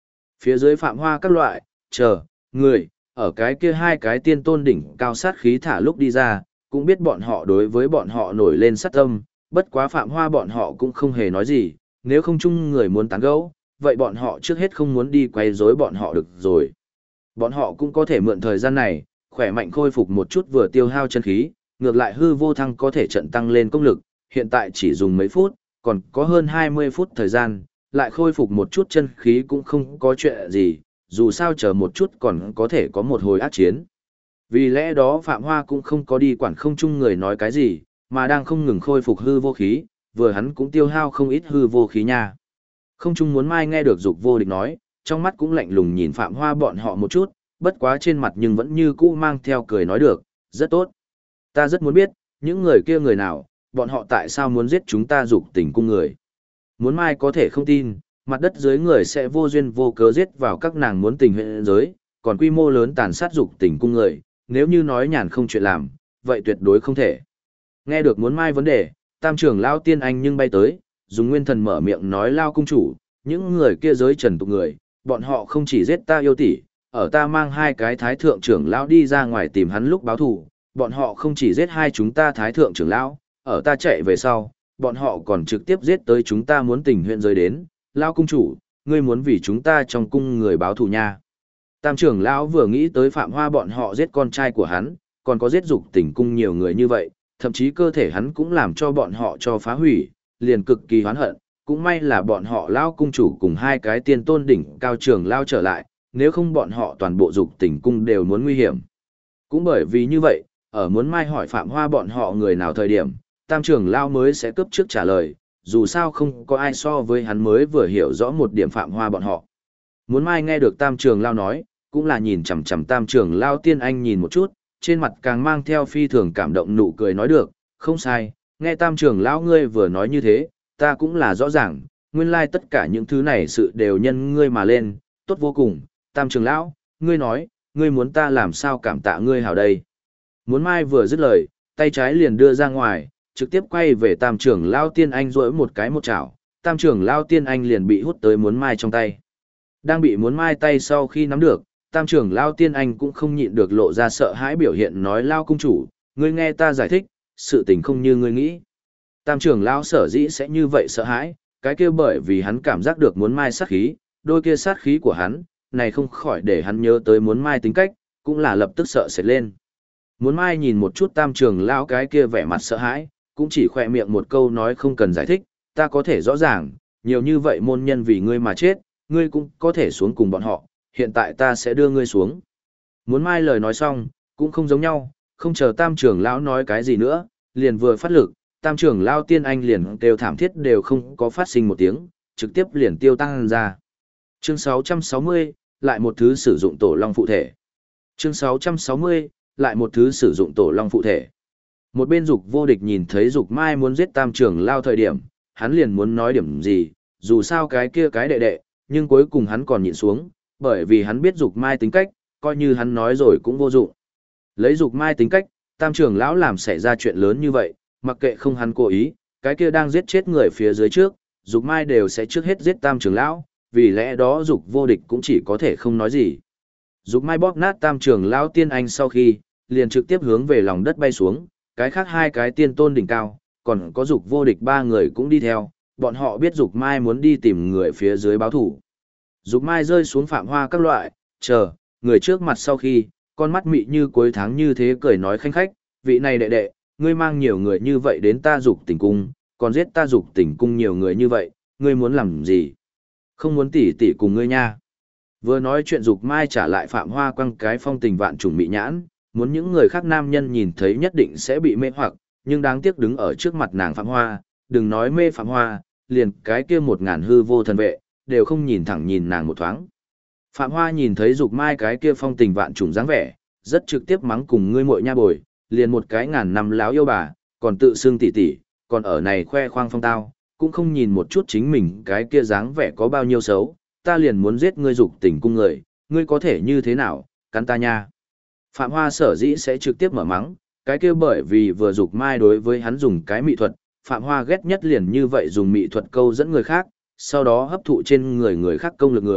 Phía dưới Phạm Hoa các loại, người, ở cái kia hai cái tiên tôn đỉnh cao sát khí thả lúc đi ra, cũng biết bọn họ đối với bọn họ nổi lên sát tâm, bất quá Phạm Hoa bọn họ cũng không hề nói gì, nếu không chung người muốn tán gẫu, vậy bọn họ trước hết không muốn đi quay rối bọn họ được rồi. Bọn họ cũng có thể mượn thời gian này, khỏe mạnh khôi phục một chút vừa tiêu hao chân khí, ngược lại hư vô thăng có thể trận tăng lên công lực, hiện tại chỉ dùng mấy phút, còn có hơn 20 phút thời gian, lại khôi phục một chút chân khí cũng không có chuyện gì, dù sao chờ một chút còn có thể có một hồi ác chiến. Vì lẽ đó Phạm Hoa cũng không có đi quản không chung người nói cái gì, mà đang không ngừng khôi phục hư vô khí, vừa hắn cũng tiêu hao không ít hư vô khí nha. Không chung muốn mai nghe được Dục Vô Địch nói, trong mắt cũng lạnh lùng nhìn Phạm Hoa bọn họ một chút, bất quá trên mặt nhưng vẫn như cũ mang theo cười nói được, rất tốt. Ta rất muốn biết, những người kia người nào, bọn họ tại sao muốn giết chúng ta Dục Tình cung người. Muốn mai có thể không tin, mặt đất dưới người sẽ vô duyên vô cớ giết vào các nàng muốn tình huyện giới, còn quy mô lớn tàn sát Dục Tình cung người, nếu như nói nhàn không chuyện làm, vậy tuyệt đối không thể. Nghe được muốn mai vấn đề, Tam trưởng Lao Tiên Anh nhưng bay tới, dùng nguyên thần mở miệng nói Lao cung chủ, những người kia giới trần tục người, bọn họ không chỉ giết ta yêu tỷ, ở ta mang hai cái thái thượng trưởng lão đi ra ngoài tìm hắn lúc báo thù, bọn họ không chỉ giết hai chúng ta thái thượng trưởng lão, ở ta chạy về sau, bọn họ còn trực tiếp giết tới chúng ta muốn tình huyện giới đến, Lao cung chủ, ngươi muốn vì chúng ta trong cung người báo thù nha. Tam trưởng lão vừa nghĩ tới Phạm Hoa bọn họ giết con trai của hắn, còn có giết Dục Tình cung nhiều người như vậy, thậm chí cơ thể hắn cũng làm cho bọn họ cho phá hủy, liền cực kỳ hoán hận, cũng may là bọn họ Lao cung chủ cùng hai cái tiên tôn đỉnh cao trưởng lao trở lại, nếu không bọn họ toàn bộ Dục Tình cung đều muốn nguy hiểm. Cũng bởi vì như vậy, ở muốn mai hỏi Phạm Hoa bọn họ người nào thời điểm, Tam trưởng lao mới sẽ cấp trước trả lời, dù sao không có ai so với hắn mới vừa hiểu rõ một điểm Phạm Hoa bọn họ. Muốn mai nghe được Tam trưởng lao nói, cũng là nhìn chằm chằm Tam trưởng lao Tiên Anh nhìn một chút, trên mặt càng mang theo phi thường cảm động nụ cười nói được, không sai, nghe Tam trưởng lão ngươi vừa nói như thế, ta cũng là rõ ràng, nguyên lai tất cả những thứ này sự đều nhân ngươi mà lên, tốt vô cùng, Tam trưởng lão, ngươi nói, ngươi muốn ta làm sao cảm tạ ngươi hảo đây. Muốn mai vừa dứt lời, tay trái liền đưa ra ngoài, trực tiếp quay về Tam trưởng lão Tiên Anh rỗi một cái một chảo, Tam trưởng lão Tiên Anh liền bị hút tới muốn mai trong tay. Đang bị muốn mai tay sau khi nắm được, Tam trưởng Lao Tiên Anh cũng không nhịn được lộ ra sợ hãi biểu hiện nói Lao cung chủ, ngươi nghe ta giải thích, sự tình không như ngươi nghĩ. Tam trưởng Lao sở dĩ sẽ như vậy sợ hãi, cái kia bởi vì hắn cảm giác được muốn mai sát khí, đôi kia sát khí của hắn, này không khỏi để hắn nhớ tới muốn mai tính cách, cũng là lập tức sợ sệt lên. Muốn mai nhìn một chút Tam trưởng Lao cái kia vẻ mặt sợ hãi, cũng chỉ khỏe miệng một câu nói không cần giải thích, ta có thể rõ ràng, nhiều như vậy môn nhân vì ngươi mà chết, ngươi cũng có thể xuống cùng bọn họ, hiện tại ta sẽ đưa ngươi xuống. Muốn mai lời nói xong, cũng không giống nhau, không chờ Tam trưởng lão nói cái gì nữa, liền vừa phát lực, Tam trưởng lão Tiên Anh liền kêu thảm thiết đều không có phát sinh một tiếng, trực tiếp liền tiêu tăng ra. Chương 660, lại một thứ sử dụng tổ long phụ thể. Chương 660, lại một thứ sử dụng tổ long phụ thể. Một bên Dục Vô Địch nhìn thấy Dục Mai muốn giết Tam trưởng lão thời điểm, hắn liền muốn nói điểm gì, dù sao cái kia cái đệ đệ, nhưng cuối cùng hắn còn nhịn xuống, bởi vì hắn biết Dục Mai tính cách, coi như hắn nói rồi cũng vô dụng. Lấy Dục Mai tính cách, Tam trưởng lão làm xảy ra chuyện lớn như vậy, mặc kệ không hắn cố ý, cái kia đang giết chết người phía dưới trước, Dục Mai đều sẽ trước hết giết Tam trưởng lão, vì lẽ đó Dục Vô Địch cũng chỉ có thể không nói gì. Dục Mai bóp nát Tam trưởng lão Tiên Anh sau khi, liền trực tiếp hướng về lòng đất bay xuống, cái khác hai cái tiên tôn đỉnh cao, còn có Dục Vô Địch ba người cũng đi theo, bọn họ biết Dục Mai muốn đi tìm người phía dưới báo thủ. Dục Mai rơi xuống Phạm Hoa các loại, người trước mặt sau khi, con mắt mị như cuối tháng như thế cười nói khanh khách, vị này đệ đệ, ngươi mang nhiều người như vậy đến ta Dục Tình cung, còn giết ta Dục Tình cung nhiều người như vậy, ngươi muốn làm gì? Không muốn tỉ tỉ cùng ngươi nha. Vừa nói chuyện Dục Mai trả lại Phạm Hoa quăng cái phong tình vạn trùng mị nhãn, muốn những người khác nam nhân nhìn thấy nhất định sẽ bị mê hoặc, nhưng đáng tiếc đứng ở trước mặt nàng Phạm Hoa, đừng nói mê Phạm Hoa, liền cái kia 1000 hư vô thần vệ, đều không nhìn thẳng nhìn nàng một thoáng. Phạm Hoa nhìn thấy Dục Mai cái kia phong tình vạn trùng dáng vẻ, rất trực tiếp mắng cùng ngươi muội nha bồi, liền một cái 1000 năm láo yêu bà, còn tự xưng tỷ tỷ, còn ở này khoe khoang phong tao, cũng không nhìn một chút chính mình cái kia dáng vẻ có bao nhiêu xấu, ta liền muốn giết ngươi Dục Tình cung người, ngươi có thể như thế nào, cắn ta nha. Phạm Hoa sở dĩ sẽ trực tiếp mở mắng, cái kia bởi vì vừa Dục Mai đối với hắn dùng cái mị thuật, Phạm Hoa ghét nhất liền như vậy dùng mị thuật câu dẫn người khác, sau đó hấp thụ trên người người khác công lực người,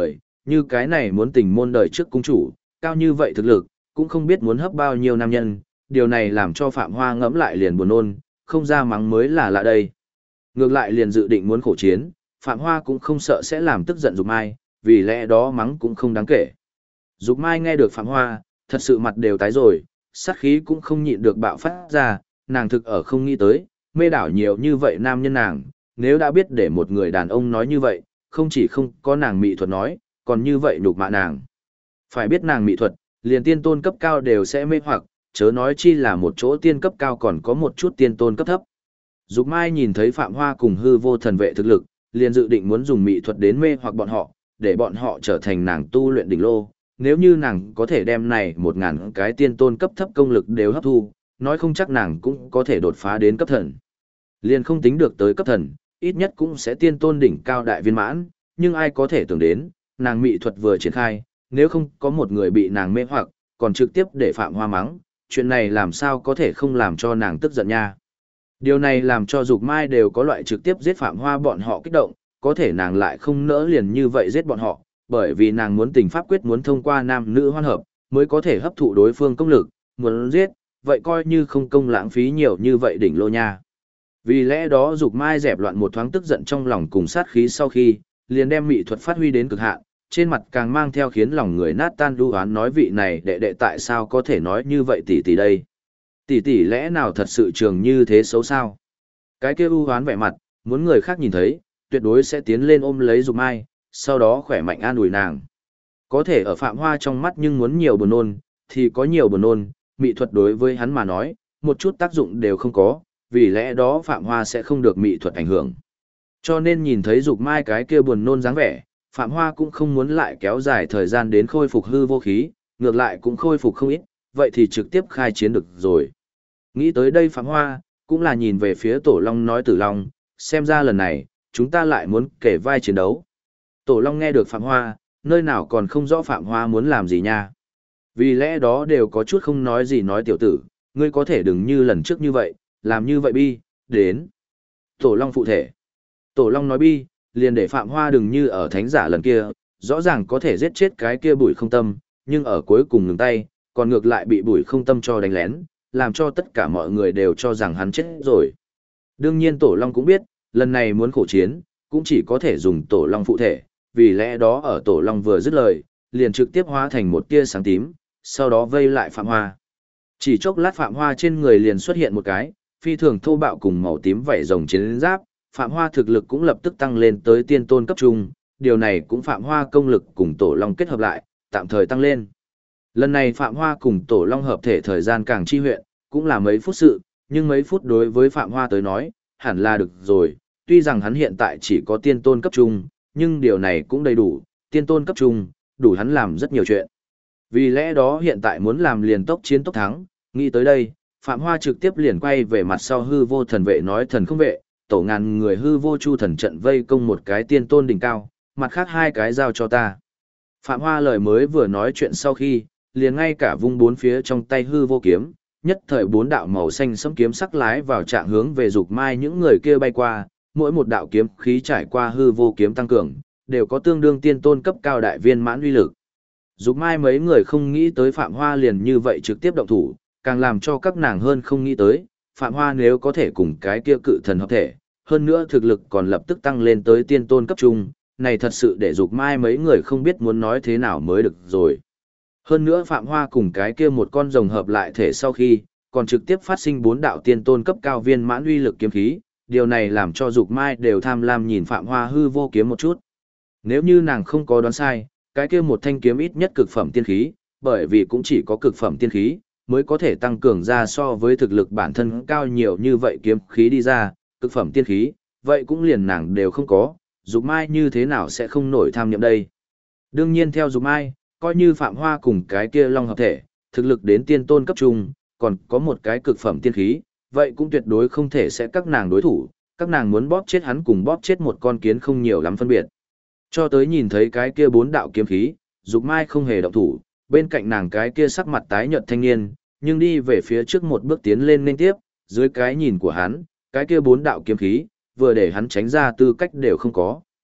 Như cái này muốn tình môn đời trước cung chủ, cao như vậy thực lực, cũng không biết muốn hấp bao nhiêu nam nhân, điều này làm cho Phạm Hoa ngẫm lại liền buồn nôn, không ra mắng mới là lạ đây. Ngược lại liền dự định muốn khổ chiến, Phạm Hoa cũng không sợ sẽ làm tức giận Dục Mai, vì lẽ đó mắng cũng không đáng kể. Dục Mai nghe được Phạm Hoa, thật sự mặt đều tái rồi, sát khí cũng không nhịn được bạo phát ra, nàng thực ở không nghĩ tới, mê đảo nhiều như vậy nam nhân nàng, nếu đã biết để một người đàn ông nói như vậy, không chỉ không có nàng mỹ thuật nói, còn như vậy nhục mạ nàng. Phải biết nàng mỹ thuật, liền tiên tôn cấp cao đều sẽ mê hoặc, chớ nói chi là một chỗ tiên cấp cao còn có một chút tiên tôn cấp thấp. Dục Mai nhìn thấy Phạm Hoa cùng hư vô thần vệ thực lực, liền dự định muốn dùng mỹ thuật đến mê hoặc bọn họ, để bọn họ trở thành nàng tu luyện đỉnh lô. Nếu như nàng có thể đem này 1000 cái tiên tôn cấp thấp công lực đều hấp thu, nói không chắc nàng cũng có thể đột phá đến cấp thần. Liền không tính được tới cấp thần, ít nhất cũng sẽ tiên tôn đỉnh cao đại viên mãn, nhưng ai có thể tưởng đến, nàng mỹ thuật vừa triển khai, nếu không có một người bị nàng mê hoặc, còn trực tiếp để Phạm Hoa mắng, chuyện này làm sao có thể không làm cho nàng tức giận nha. Điều này làm cho Dục Mai đều có loại trực tiếp giết Phạm Hoa bọn họ kích động, có thể nàng lại không nỡ liền như vậy giết bọn họ, bởi vì nàng muốn tình pháp quyết muốn thông qua nam nữ hoan hợp, mới có thể hấp thụ đối phương công lực, muốn giết, vậy coi như không công lãng phí nhiều như vậy đỉnh lô nha. Vì lẽ đó Dục Mai dẹp loạn một thoáng tức giận trong lòng cùng sát khí sau khi, liền đem mỹ thuật phát huy đến cực hạn, trên mặt càng mang theo khiến lòng người nát tan đu oán nói vị này đệ đệ tại sao có thể nói như vậy tỷ tỷ đây. Tỷ tỷ lẽ nào thật sự trường như thế xấu sao? Cái kia u hoán vẻ mặt, muốn người khác nhìn thấy, tuyệt đối sẽ tiến lên ôm lấy Dục Mai, sau đó khỏe mạnh an ủi nàng. Có thể ở Phạm Hoa trong mắt nhưng muốn nhiều buồn nôn, thì có nhiều buồn nôn, mỹ thuật đối với hắn mà nói, một chút tác dụng đều không có, vì lẽ đó Phạm Hoa sẽ không được mỹ thuật ảnh hưởng. Cho nên nhìn thấy Dục Mai cái kia buồn nôn dáng vẻ, Phạm Hoa cũng không muốn lại kéo dài thời gian đến khôi phục hư vô khí, ngược lại cũng khôi phục không ít, vậy thì trực tiếp khai chiến được rồi. Nghĩ tới đây Phạm Hoa, cũng là nhìn về phía Tổ Long nói Tử Long, xem ra lần này, chúng ta lại muốn kể vai chiến đấu. Tổ Long nghe được Phạm Hoa, nơi nào còn không rõ Phạm Hoa muốn làm gì nha. Vì lẽ đó đều có chút không nói gì nói tiểu tử, ngươi có thể đừng như lần trước như vậy, làm như vậy bi, đến. Tổ Long phụ thể. Tổ Long nói bi, liền để Phạm Hoa đừng như ở thánh giả lần kia, rõ ràng có thể giết chết cái kia Bùi Không Tâm, nhưng ở cuối cùng ngừng tay, còn ngược lại bị Bùi Không Tâm cho đánh lén, làm cho tất cả mọi người đều cho rằng hắn chết rồi. Đương nhiên Tổ Long cũng biết, lần này muốn khổ chiến, cũng chỉ có thể dùng Tổ Long phụ thể, vì lẽ đó ở Tổ Long vừa dứt lời, liền trực tiếp hóa thành một tia sáng tím, sau đó vây lại Phạm Hoa. Chỉ chốc lát Phạm Hoa trên người liền xuất hiện một cái, phi thường thô bạo cùng màu tím vảy rồng chiến giáp, Phạm Hoa thực lực cũng lập tức tăng lên tới tiên tôn cấp trung, điều này cũng Phạm Hoa công lực cùng Tổ Long kết hợp lại, tạm thời tăng lên. Lần này Phạm Hoa cùng Tổ Long hợp thể thời gian càng chi huyện, cũng là mấy phút sự, nhưng mấy phút đối với Phạm Hoa tới nói, hẳn là được rồi, tuy rằng hắn hiện tại chỉ có tiên tôn cấp trung, nhưng điều này cũng đầy đủ, tiên tôn cấp trung, đủ hắn làm rất nhiều chuyện. Vì lẽ đó hiện tại muốn làm liền tốc chiến tốc thắng, nghĩ tới đây, Phạm Hoa trực tiếp liền quay về mặt sau hư vô thần vệ nói thần không vệ, tổ ngàn người hư vô chu thần trận vây công một cái tiên tôn đỉnh cao, mặt khác hai cái giao cho ta. Phạm Hoa lời mới vừa nói chuyện sau khi, liền ngay cả vung bốn phía trong tay hư vô kiếm, nhất thời bốn đạo màu xanh sẫm kiếm sắc lái vào trạng hướng về Dục Mai những người kia bay qua, mỗi một đạo kiếm khí trải qua hư vô kiếm tăng cường, đều có tương đương tiên tôn cấp cao đại viên mãn uy lực. Dục Mai mấy người không nghĩ tới Phạm Hoa liền như vậy trực tiếp động thủ, càng làm cho các nàng hơn không nghĩ tới, Phạm Hoa nếu có thể cùng cái kia cự thần hợp thể, hơn nữa thực lực còn lập tức tăng lên tới tiên tôn cấp trung, này thật sự để Dục Mai mấy người không biết muốn nói thế nào mới được rồi. Hơn nữa Phạm Hoa cùng cái kia một con rồng hợp lại thể sau khi, còn trực tiếp phát sinh 4 đạo tiên tôn cấp cao viên mãn uy lực kiếm khí, điều này làm cho Dục Mai đều tham lam nhìn Phạm Hoa hư vô kiếm một chút. Nếu như nàng không có đoán sai, cái kia một thanh kiếm ít nhất cực phẩm tiên khí, bởi vì cũng chỉ có cực phẩm tiên khí, mới có thể tăng cường ra so với thực lực bản thân cao nhiều như vậy kiếm khí đi ra, cực phẩm tiên khí, vậy cũng liền nàng đều không có, Dục Mai như thế nào sẽ không nổi tham niệm đây. Đương nhiên theo Dục Mai, coi như Phạm Hoa cùng cái kia long hợp thể, thực lực đến tiên tôn cấp trung, còn có một cái cực phẩm tiên khí, vậy cũng tuyệt đối không thể sẽ các nàng đối thủ, các nàng muốn bóp chết hắn cùng bóp chết một con kiến không nhiều lắm phân biệt. Cho tới nhìn thấy cái kia 4 đạo kiếm khí, Dục Mai không hề động thủ, bên cạnh nàng cái kia sắc mặt tái nhợt thanh niên, nhưng đi về phía trước một bước tiến lên nên tiếp, dưới cái nhìn của hắn, cái kia 4 đạo kiếm khí, vừa để hắn tránh ra tư cách đều không có.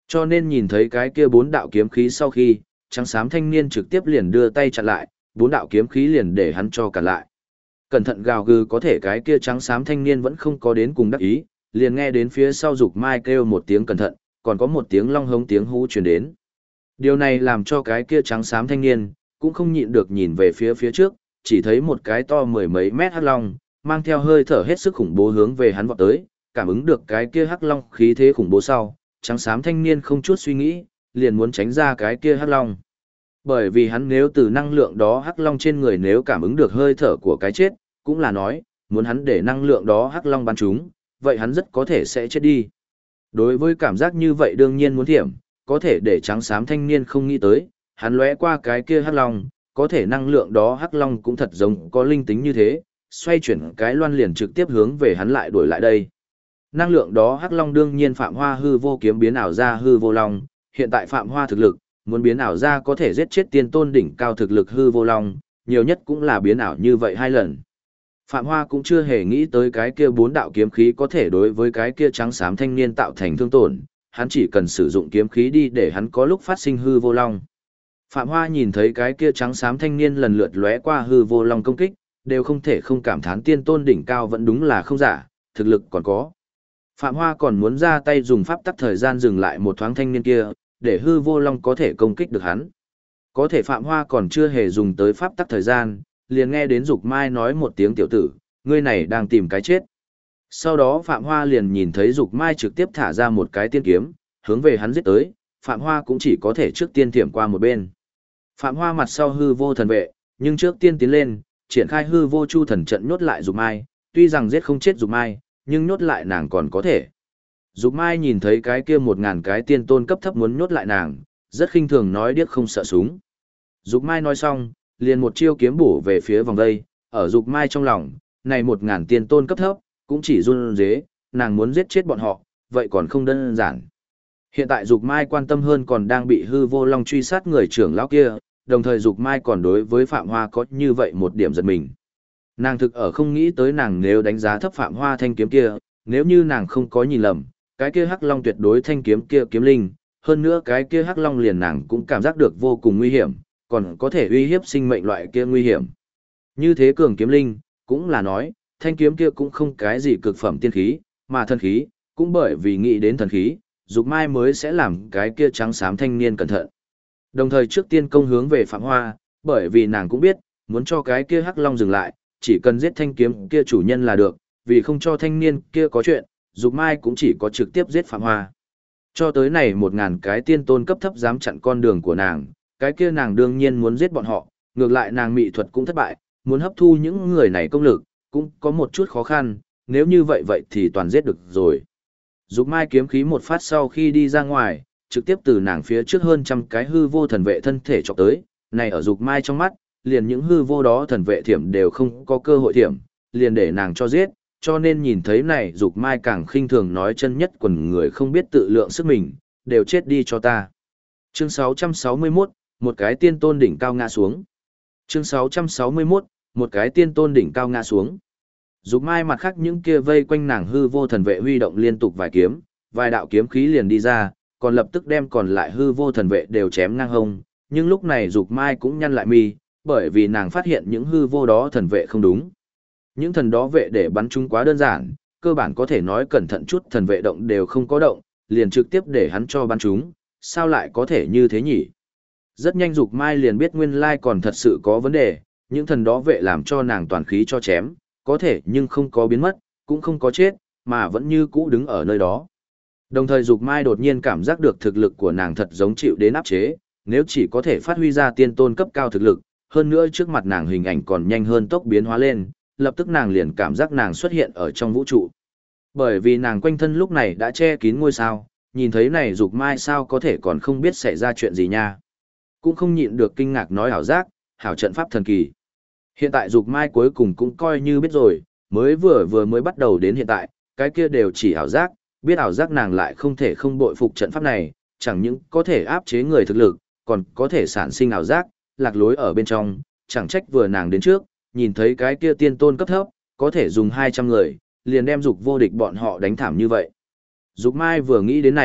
Cho nên nhìn thấy cái kia 4 đạo kiếm khí sau khi, trắng xám thanh niên trực tiếp liền đưa tay chặn lại, 4 đạo kiếm khí liền để hắn cho cản lại. Cẩn thận gào gừ có thể cái kia trắng xám thanh niên vẫn không có đến cùng đắc ý, liền nghe đến phía sau Dục Mai kêu một tiếng cẩn thận, còn có một tiếng long hống tiếng hú truyền đến. Điều này làm cho cái kia trắng xám thanh niên cũng không nhịn được nhìn về phía trước, chỉ thấy một cái to mười mấy mét hắc long, mang theo hơi thở hết sức khủng bố hướng về hắn vọt tới, cảm ứng được cái kia hắc long khí thế khủng bố sau, trắng xám thanh niên không chút suy nghĩ, liền muốn tránh ra cái kia hắc long. Bởi vì hắn nếu từ năng lượng đó hắc long trên người nếu cảm ứng được hơi thở của cái chết, cũng là nói, muốn hắn để năng lượng đó hắc long bắn chúng, vậy hắn rất có thể sẽ chết đi. Đối với cảm giác như vậy đương nhiên muốn thiểm, có thể để trắng xám thanh niên không nghĩ tới, hắn lóe qua cái kia hắc long, có thể năng lượng đó hắc long cũng thật giống có linh tính như thế, xoay chuyển cái loan liền trực tiếp hướng về hắn lại đuổi lại đây. Năng lượng đó hắc long đương nhiên Phạm Hoa hư vô kiếm biến ảo ra hư vô long, hiện tại Phạm Hoa thực lực, muốn biến ảo ra có thể giết chết tiên tôn đỉnh cao thực lực hư vô long, nhiều nhất cũng là biến ảo như vậy 2 lần. Phạm Hoa cũng chưa hề nghĩ tới cái kia 4 đạo kiếm khí có thể đối với cái kia trắng xám thanh niên tạo thành thương tổn, hắn chỉ cần sử dụng kiếm khí đi để hắn có lúc phát sinh hư vô long. Phạm Hoa nhìn thấy cái kia trắng xám thanh niên lần lượt lóe qua hư vô long công kích, đều không thể không cảm thán tiên tôn đỉnh cao vẫn đúng là không giả, thực lực còn có. Phạm Hoa còn muốn ra tay dùng pháp tắc thời gian dừng lại một thoáng thanh niên kia, để hư vô long có thể công kích được hắn. Có thể Phạm Hoa còn chưa hề dùng tới pháp tắc thời gian, liền nghe đến Dục Mai nói một tiếng tiểu tử, ngươi này đang tìm cái chết. Sau đó Phạm Hoa liền nhìn thấy Dục Mai trực tiếp thả ra một cái tiên kiếm, hướng về hắn giết tới, Phạm Hoa cũng chỉ có thể trước tiên thiểm qua một bên. Phạm Hoa mặt sau hư vô thần vệ, nhưng trước tiên tiến lên, triển khai hư vô chu thần trận nhốt lại Dục Mai, tuy rằng giết không chết Dục Mai, nhưng nhốt lại nàng còn có thể. Dục Mai nhìn thấy cái kia 1000 cái tiên tôn cấp thấp muốn nhốt lại nàng, rất khinh thường nói điếc không sợ súng. Dục Mai nói xong, liền một chiêu kiếm bổ về phía vòng đây, ở Dục Mai trong lòng, này 1000 tiên tôn cấp thấp, cũng chỉ run rế, nàng muốn giết chết bọn họ, vậy còn không đơn giản. Hiện tại Dục Mai quan tâm hơn còn đang bị hư vô long truy sát người trưởng lão kia, đồng thời Dục Mai còn đối với Phạm Hoa có như vậy một điểm giật mình. Nàng thực ở không nghĩ tới nàng nếu đánh giá thấp Phạm Hoa thanh kiếm kia, nếu như nàng không có nhìn lầm, cái kia hắc long tuyệt đối thanh kiếm kia kiếm linh, hơn nữa cái kia hắc long liền nàng cũng cảm giác được vô cùng nguy hiểm, còn có thể uy hiếp sinh mệnh loại kia nguy hiểm. Như thế cường kiếm linh, cũng là nói, thanh kiếm kia cũng không cái gì cực phẩm tiên khí, mà thần khí, cũng bởi vì nghĩ đến thần khí, Dục Mai mới sẽ làm cái kia trắng xám thanh niên cẩn thận. Đồng thời trước tiên công hướng về Phạm Hoa, bởi vì nàng cũng biết, muốn cho cái kia hắc long dừng lại, chỉ cần giết thanh kiếm kia chủ nhân là được, vì không cho thanh niên kia có chuyện, Dục Mai cũng chỉ có trực tiếp giết Phạm Hoa. Cho tới này 1000 cái tiên tôn cấp thấp dám chặn con đường của nàng, cái kia nàng đương nhiên muốn giết bọn họ, ngược lại nàng mị thuật cũng thất bại, muốn hấp thu những người này công lực, cũng có một chút khó khăn, nếu như vậy thì toàn giết được rồi. Dục Mai kiếm khí một phát sau khi đi ra ngoài, trực tiếp từ nàng phía trước hơn trăm cái hư vô thần vệ thân thể chọc tới, này ở Dục Mai trong mắt, liền những hư vô đó thần vệ thiểm đều không có cơ hội thiểm, liền để nàng cho giết, cho nên nhìn thấy này Dục Mai càng khinh thường nói chân nhất quần người không biết tự lượng sức mình, đều chết đi cho ta. Chương 661, một cái tiên tôn đỉnh cao ngã xuống. Chương 661, một cái tiên tôn đỉnh cao ngã xuống. Dục Mai mặt khác những kia vây quanh nàng hư vô thần vệ huy động liên tục vài kiếm, vài đạo kiếm khí liền đi ra, còn lập tức đem còn lại hư vô thần vệ đều chém ngang hông, nhưng lúc này Dục Mai cũng nhăn lại mi, bởi vì nàng phát hiện những hư vô đó thần vệ không đúng. Những thần đó vệ để bắn chúng quá đơn giản, cơ bản có thể nói cẩn thận chút thần vệ động đều không có động, liền trực tiếp để hắn cho bắn chúng, sao lại có thể như thế nhỉ? Rất nhanh Dục Mai liền biết nguyên lai còn thật sự có vấn đề, những thần đó vệ làm cho nàng toàn khí cho chém, có thể nhưng không có biến mất, cũng không có chết, mà vẫn như cũ đứng ở nơi đó. Đồng thời Dục Mai đột nhiên cảm giác được thực lực của nàng thật giống chịu đến áp chế, nếu chỉ có thể phát huy ra tiên tôn cấp cao thực lực, hơn nữa trước mặt nàng hình ảnh còn nhanh hơn tốc biến hóa lên, lập tức nàng liền cảm giác nàng xuất hiện ở trong vũ trụ. Bởi vì nàng quanh thân lúc này đã che kín ngôi sao, nhìn thấy này Dục Mai sao có thể còn không biết xảy ra chuyện gì nha. Cũng không nhịn được kinh ngạc nói hảo giác, hảo trận pháp thần kỳ. Hiện tại Dục Mai cuối cùng cũng coi như biết rồi, vừa mới bắt đầu đến hiện tại, cái kia đều chỉ ảo giác, biết ảo giác nàng lại không thể không bội phục trận pháp này, chẳng những có thể áp chế người thực lực, còn có thể sản sinh ảo giác, lạc lối ở bên trong, chẳng trách vừa nàng đến trước, nhìn thấy cái kia tiên tôn cấp thấp, có thể dùng 200 người, liền đem Dục vô địch bọn họ đánh thảm như vậy. Dục Mai vừa nghĩ đến này,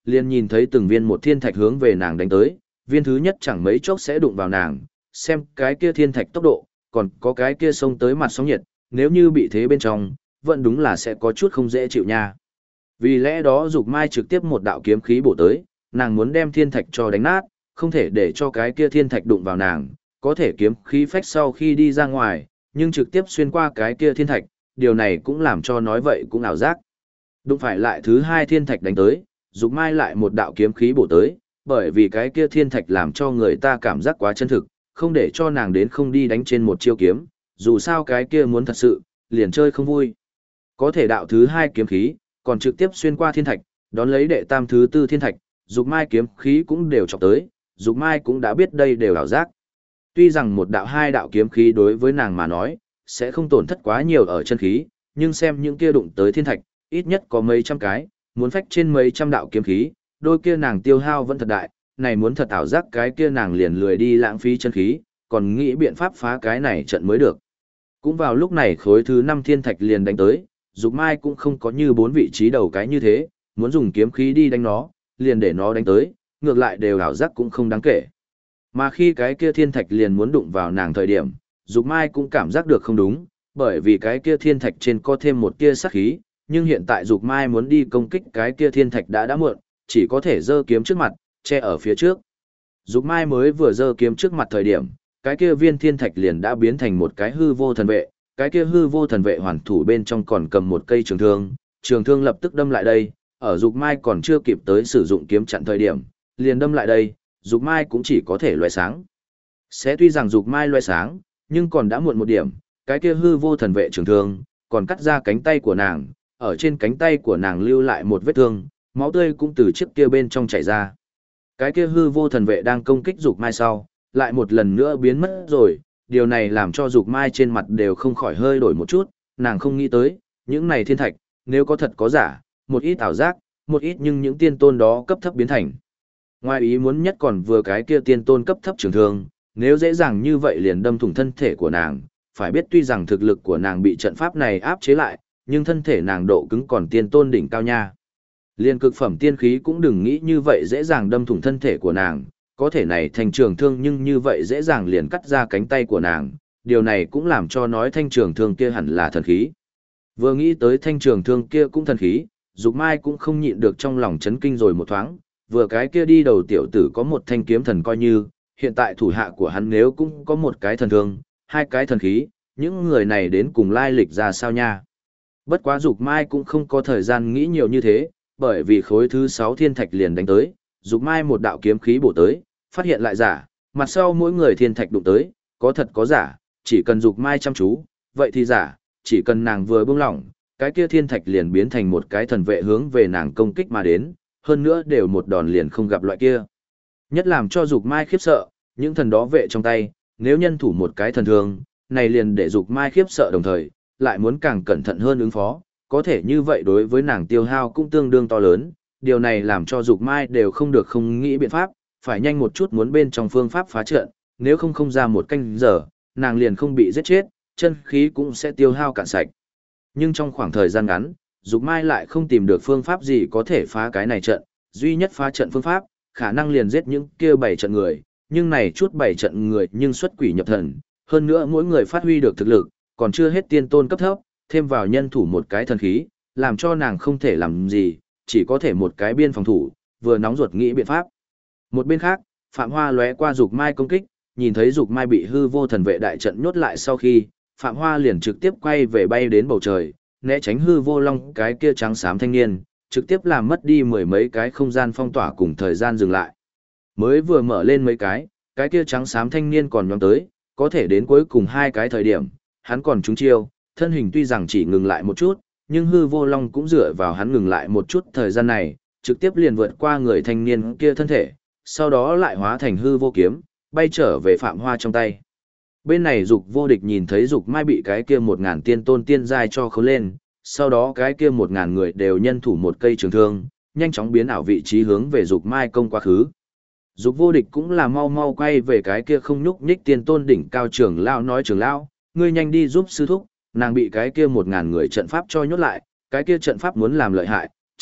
liền nhìn thấy từng viên một thiên thạch hướng về nàng đánh tới, viên thứ nhất chẳng mấy chốc sẽ đụng vào nàng, xem cái kia thiên thạch tốc độ, còn có cái kia xông tới mặt sóng nhiệt, nếu như bị thế bên trong, vẫn đúng là sẽ có chút không dễ chịu nha. Vì lẽ đó Dục Mai trực tiếp một đạo kiếm khí bổ tới, nàng muốn đem thiên thạch cho đánh nát, không thể để cho cái kia thiên thạch đụng vào nàng, có thể kiếm khí phách sau khi đi ra ngoài, nhưng trực tiếp xuyên qua cái kia thiên thạch, điều này cũng làm cho nói vậy cũng ảo giác. Đụng phải lại thứ hai thiên thạch đánh tới, Dục Mai lại một đạo kiếm khí bổ tới, bởi vì cái kia thiên thạch làm cho người ta cảm giác quá chân thực, không để cho nàng đến không đi đánh trên một chiêu kiếm, dù sao cái kia muốn thật sự, liền chơi không vui. Có thể đạo thứ hai kiếm khí, còn trực tiếp xuyên qua thiên thạch, đón lấy đệ tam thứ tư thiên thạch, Dục Mai kiếm khí cũng đều chọc tới, Dục Mai cũng đã biết đây đều ảo giác. Tuy rằng một đạo hai đạo kiếm khí đối với nàng mà nói, sẽ không tổn thất quá nhiều ở chân khí, nhưng xem những kia đụng tới thiên thạch, ít nhất có mấy trăm cái, muốn phách trên mấy trăm đạo kiếm khí, đôi kia nàng tiêu hao vẫn thật đại, này muốn thật ảo giác cái kia nàng liền lười đi lãng phí chân khí, còn nghĩ biện pháp phá cái này trận mới được. Cũng vào lúc này khối thứ 5 thiên thạch liền đánh tới, Dục Mai cũng không có như 4 vị trí đầu cái như thế, muốn dùng kiếm khí đi đánh nó, liền để nó đánh tới, ngược lại đều ảo giác cũng không đáng kể. Mà khi cái kia thiên thạch liền muốn đụng vào nàng thời điểm, Dục Mai cũng cảm giác được không đúng, bởi vì cái kia thiên thạch trên có thêm một tia sát khí, nhưng hiện tại Dục Mai muốn đi công kích cái kia thiên thạch đã muộn, chỉ có thể giơ kiếm trước mặt, che ở phía trước. Dục Mai mới vừa giơ kiếm trước mặt thời điểm, cái kia viên thiên thạch liền đã biến thành một cái hư vô thần vệ, cái kia hư vô thần vệ hoàn thủ bên trong còn cầm một cây trường thương lập tức đâm lại đây, ở Dục Mai còn chưa kịp tới sử dụng kiếm chặn thời điểm, liền đâm lại đây, Dục Mai cũng chỉ có thể loé sáng. Sẽ tuy rằng Dục Mai loé sáng, nhưng còn đã muộn một điểm, cái kia hư vô thần vệ trường thương, còn cắt ra cánh tay của nàng, ở trên cánh tay của nàng lưu lại một vết thương, máu tươi cũng từ chiếc kia bên trong chảy ra. Cái kia hư vô thần vệ đang công kích Dục Mai sau, lại một lần nữa biến mất rồi, điều này làm cho Dục Mai trên mặt đều không khỏi hơi đổi một chút, nàng không nghĩ tới, những này thiên thạch, nếu có thật có giả, một ít ảo giác, một ít nhưng những tiên tôn đó cấp thấp biến thành. Ngoài ý muốn nhất còn vừa cái kia tiên tôn cấp thấp trường thương, nếu dễ dàng như vậy liền đâm thủng thân thể của nàng, phải biết tuy rằng thực lực của nàng bị trận pháp này áp chế lại, nhưng thân thể nàng độ cứng còn tiên tôn đỉnh cao nha. Liên cực phẩm tiên khí cũng đừng nghĩ như vậy dễ dàng đâm thủng thân thể của nàng, có thể này thành trường thương nhưng như vậy dễ dàng liền cắt ra cánh tay của nàng, điều này cũng làm cho nói thanh trường thương kia hẳn là thần khí. Vừa nghĩ tới thanh trường thương kia cũng thần khí, Dục Mai cũng không nhịn được trong lòng chấn kinh rồi một thoáng, vừa cái kia đi đầu tiểu tử có một thanh kiếm thần coi như, hiện tại thủ hạ của hắn nếu cũng có một cái thần thương, hai cái thần khí, những người này đến cùng lai lịch ra sao nha. Bất quá Dục Mai cũng không có thời gian nghĩ nhiều như thế, bởi vì khối thứ 6 thiên thạch liền đánh tới, Dục Mai một đạo kiếm khí bổ tới, phát hiện lại giả, mặt sau mỗi người thiên thạch đụng tới, có thật có giả, chỉ cần Dục Mai chăm chú, vậy thì giả, chỉ cần nàng vừa buông lỏng, cái kia thiên thạch liền biến thành một cái thần vệ hướng về nàng công kích mà đến, hơn nữa đều một đòn liền không gặp loại kia. Nhất làm cho Dục Mai khiếp sợ, những thần đó vệ trong tay, nếu nhân thủ một cái thần thương, này liền để Dục Mai khiếp sợ đồng thời, lại muốn càng cẩn thận hơn ứng phó, có thể như vậy đối với nàng tiêu hao cũng tương đương to lớn, điều này làm cho Dục Mai đều không được không nghĩ biện pháp, phải nhanh một chút muốn bên trong phương pháp phá trận, nếu không ra một canh giờ, nàng liền không bị giết chết, chân khí cũng sẽ tiêu hao cạn sạch. Nhưng trong khoảng thời gian ngắn, Dục Mai lại không tìm được phương pháp gì có thể phá cái này trận, duy nhất phá trận phương pháp, khả năng liền giết những kia 7 trận người, nhưng này chút 7 trận người nhưng xuất quỷ nhập thần, hơn nữa mỗi người phát huy được thực lực, còn chưa hết tiên tôn cấp thấp, thêm vào nhân thủ một cái thần khí, làm cho nàng không thể làm gì, chỉ có thể một cái biên phòng thủ, vừa nóng ruột nghĩ biện pháp. Một bên khác, Phạm Hoa lóe qua Dục Mai công kích, nhìn thấy Dục Mai bị hư vô thần vệ đại trận nhốt lại sau khi, Phạm Hoa liền trực tiếp quay về bay đến bầu trời, né tránh hư vô long cái kia trắng xám thanh niên, trực tiếp làm mất đi mười mấy cái không gian phong tỏa cùng thời gian dừng lại. Mới vừa mở lên mấy cái kia trắng xám thanh niên còn nhóm tới, có thể đến cuối cùng hai cái thời điểm, hắn còn trúng chiêu, thân hình tuy rằng chỉ ngừng lại một chút, nhưng hư vô long cũng dựa vào hắn ngừng lại một chút thời gian này, trực tiếp liền vượt qua người thanh niên kia thân thể, sau đó lại hóa thành hư vô kiếm, bay trở về Phạm Hoa trong tay. Bên này Dục Vô Địch nhìn thấy Dục Mai bị cái kia 1000 tiên tôn tiên giai cho khấu lên, sau đó cái kia 1000 người đều nhân thủ một cây trường thương, nhanh chóng biến ảo vị trí hướng về Dục Mai công quá khứ. Dục Vô Địch cũng là mau mau quay về cái kia không nhúc nhích tiên tôn đỉnh cao trưởng lão nói trưởng lão, ngươi nhanh đi giúp sư thúc, nàng bị cái kia 1000 người trận pháp cho nhốt lại, cái kia trận pháp muốn làm lợi hại,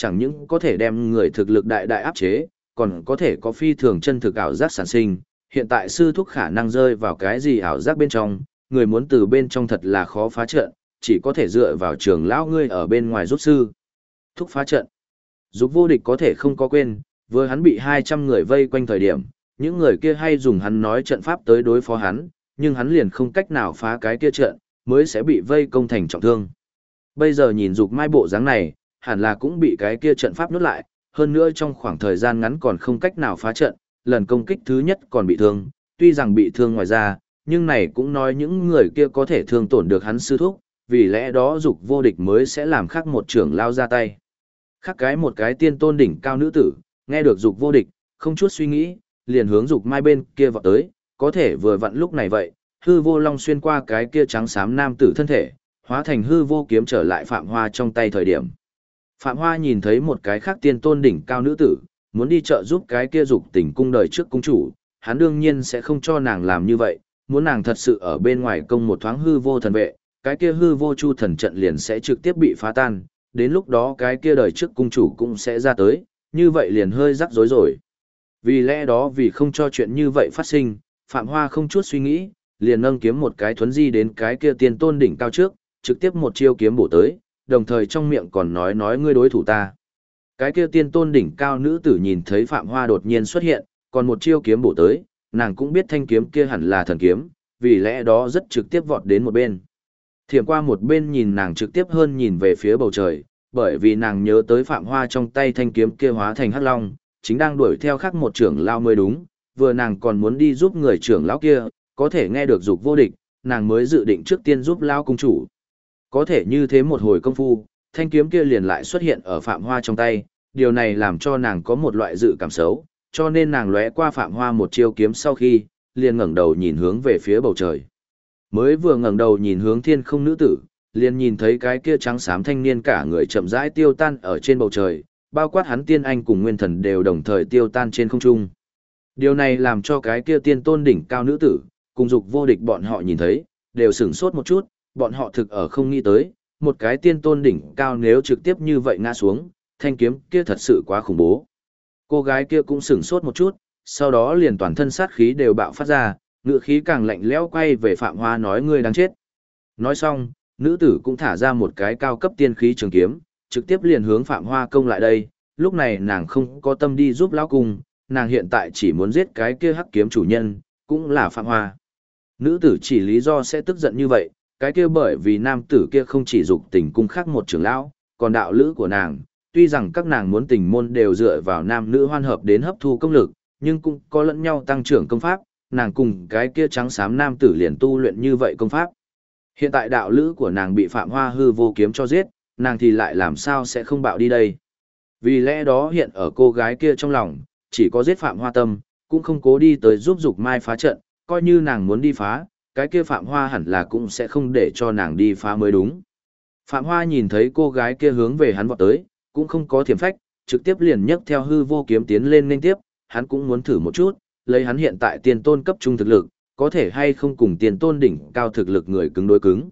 chẳng những có thể đem người thực lực đại đại áp chế, còn có thể có phi thường chân thực ảo giác sản sinh. Hiện tại sư thúc khả năng rơi vào cái gì ảo giác bên trong, người muốn từ bên trong thật là khó phá trận, chỉ có thể dựa vào trường lão ngươi ở bên ngoài giúp sư thúc phá trận. Dục vô địch có thể không có quên, vừa hắn bị 200 người vây quanh thời điểm, những người kia hay dùng hắn nói trận pháp tới đối phó hắn, nhưng hắn liền không cách nào phá cái kia trận, mới sẽ bị vây công thành trọng thương. Bây giờ nhìn Dục Mai bộ dáng này, hẳn là cũng bị cái kia trận pháp nuốt lại, hơn nữa trong khoảng thời gian ngắn còn không cách nào phá trận, lần công kích thứ nhất còn bị thương, tuy rằng bị thương ngoài ra, nhưng này cũng nói những người kia có thể thương tổn được hắn sư thúc, vì lẽ đó Dục vô địch mới sẽ làm khác một trưởng lao ra tay. Khác cái một cái tiên tôn đỉnh cao nữ tử, nghe được Dục vô địch, không chút suy nghĩ, liền hướng Dục Mai bên kia vọt tới, có thể vừa vặn lúc này vậy, hư vô long xuyên qua cái kia trắng xám nam tử thân thể, hóa thành hư vô kiếm trở lại Phạm Hoa trong tay thời điểm. Phạm Hoa nhìn thấy một cái khác tiên tôn đỉnh cao nữ tử, muốn đi chợ giúp cái kia Dục Tình cung đời trước cung chủ, hắn đương nhiên sẽ không cho nàng làm như vậy, muốn nàng thật sự ở bên ngoài công một thoáng hư vô thần vệ, cái kia hư vô chu thần trận liền sẽ trực tiếp bị phá tan, đến lúc đó cái kia đời trước cung chủ cũng sẽ ra tới, như vậy liền hơi rắc rối rồi. Vì lẽ đó vì không cho chuyện như vậy phát sinh, Phạm Hoa không chút suy nghĩ, liền nâng kiếm một cái thuấn di đến cái kia tiên tôn đỉnh cao trước, trực tiếp một chiêu kiếm bổ tới, đồng thời trong miệng còn nói ngươi đối thủ ta. Cái kia tiên tôn đỉnh cao nữ tử nhìn thấy Phạm Hoa đột nhiên xuất hiện, còn một chiêu kiếm bổ tới, nàng cũng biết thanh kiếm kia hẳn là thần kiếm, vì lẽ đó rất trực tiếp vọt đến một bên. Thiểm qua một bên nhìn nàng trực tiếp hơn nhìn về phía bầu trời, bởi vì nàng nhớ tới Phạm Hoa trong tay thanh kiếm kia hóa thành hắc long, chính đang đuổi theo khác một trưởng lão mới đúng, vừa nàng còn muốn đi giúp người trưởng lão kia, có thể nghe được Dục vô địch, nàng mới dự định trước tiên giúp lão cung chủ. Có thể như thế một hồi công phu, thanh kiếm kia liền lại xuất hiện ở Phạm Hoa trong tay, điều này làm cho nàng có một loại dự cảm xấu, cho nên nàng lóe qua Phạm Hoa một chiêu kiếm sau khi, liền ngẩng đầu nhìn hướng về phía bầu trời. Mới vừa ngẩng đầu nhìn hướng thiên không nữ tử, liền nhìn thấy cái kia trắng xám thanh niên cả người chậm rãi tiêu tan ở trên bầu trời, bao quát hắn tiên anh cùng nguyên thần đều đồng thời tiêu tan trên không trung. Điều này làm cho cái kia tiên tôn đỉnh cao nữ tử, cùng Dục vô địch bọn họ nhìn thấy, đều sửng sốt một chút, bọn họ thực ở không nghĩ tới, một cái tiên tôn đỉnh cao nếu trực tiếp như vậy ngã xuống, thanh kiếm kia thật sự quá khủng bố. Cô gái kia cũng sửng sốt một chút, sau đó liền toàn thân sát khí đều bạo phát ra, ngựa khí càng lạnh lẽo quay về Phạm Hoa nói ngươi đáng chết. Nói xong, nữ tử cũng thả ra một cái cao cấp tiên khí trường kiếm, trực tiếp liền hướng Phạm Hoa công lại đây, lúc này nàng không có tâm đi giúp lão cung, nàng hiện tại chỉ muốn giết cái kia hắc kiếm chủ nhân, cũng là Phạm Hoa. Nữ tử chỉ lý do sẽ tức giận như vậy, cái kia bởi vì nam tử kia không chỉ Dục Tình cung khác một trưởng lão, còn đạo lữ của nàng, tuy rằng các nàng muốn tình môn đều dựa vào nam nữ hoan hợp đến hấp thu công lực, nhưng cũng có lẫn nhau tăng trưởng công pháp, nàng cùng cái kia trắng xám nam tử liền tu luyện như vậy công pháp. Hiện tại đạo lữ của nàng bị Phạm Hoa hư vô kiếm cho giết, nàng thì lại làm sao sẽ không bạo đi đây. Vì lẽ đó hiện ở cô gái kia trong lòng, chỉ có giết Phạm Hoa tâm, cũng không cố đi tới giúp Dục Mai phá trận, coi như nàng muốn đi phá, cái kia Phạm Hoa hẳn là cũng sẽ không để cho nàng đi phá mới đúng. Phạm Hoa nhìn thấy cô gái kia hướng về hắn vọt tới, cũng không có thiểm phách, trực tiếp liền nhấc theo hư vô kiếm tiến lên nên tiếp, hắn cũng muốn thử một chút, lấy hắn hiện tại tiền tôn cấp trung thực lực, có thể hay không cùng tiền tôn đỉnh cao thực lực người cứng đối cứng.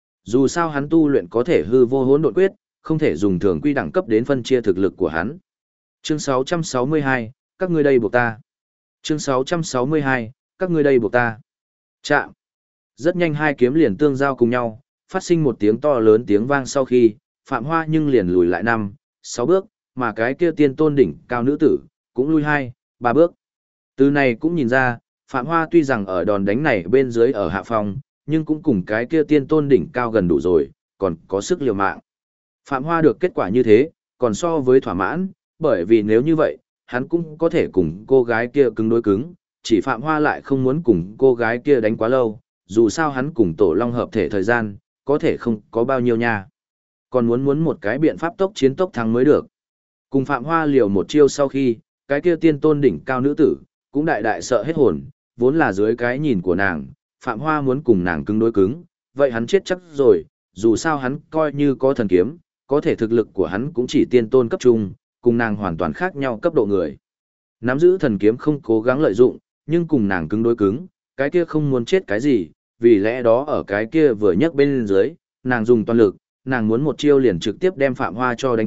Dù sao hắn tu luyện có thể hư vô hỗn độn quyết, không thể dùng thường quy đẳng cấp đến phân chia thực lực của hắn. Chương 662, các ngươi đây buộc ta. Chương 662, các ngươi đây buộc ta. Chạm. Rất nhanh hai kiếm liền tương giao cùng nhau, phát sinh một tiếng to lớn tiếng vang sau khi, Phạm Hoa nhưng liền lùi lại 5, 6 bước, mà cái kia tiên tôn đỉnh cao nữ tử, cũng lui 2, 3 bước. Từ này cũng nhìn ra, Phạm Hoa tuy rằng ở đòn đánh này bên dưới ở hạ phòng, nhưng cũng cùng cái kia tiên tôn đỉnh cao gần đủ rồi, còn có sức liều mạng. Phạm Hoa được kết quả như thế, còn so với thỏa mãn, bởi vì nếu như vậy, hắn cũng có thể cùng cô gái kia cứng đối cứng, chỉ Phạm Hoa lại không muốn cùng cô gái kia đánh quá lâu, dù sao hắn cùng Tổ Long hợp thể thời gian, có thể không có bao nhiêu nha. Còn muốn một cái biện pháp tốc chiến tốc thắng mới được. Cùng Phạm Hoa liều một chiêu sau khi, cái kia tiên tôn đỉnh cao nữ tử, cũng đại đại sợ hết hồn, vốn là dưới cái nhìn của nàng, Phạm Hoa muốn cùng nàng cứng đối cứng, vậy hắn chết chắc rồi, dù sao hắn coi như có thần kiếm, có thể thực lực của hắn cũng chỉ tiên tôn cấp trung, cùng nàng hoàn toàn khác nhau cấp độ người. Nắm giữ thần kiếm không cố gắng lợi dụng, nhưng cùng nàng cứng đối cứng, cái kia không muốn chết cái gì, vì lẽ đó ở cái kia vừa nhấc bên dưới, nàng dùng toàn lực, nàng muốn một chiêu liền trực tiếp đem Phạm Hoa cho đánh chết,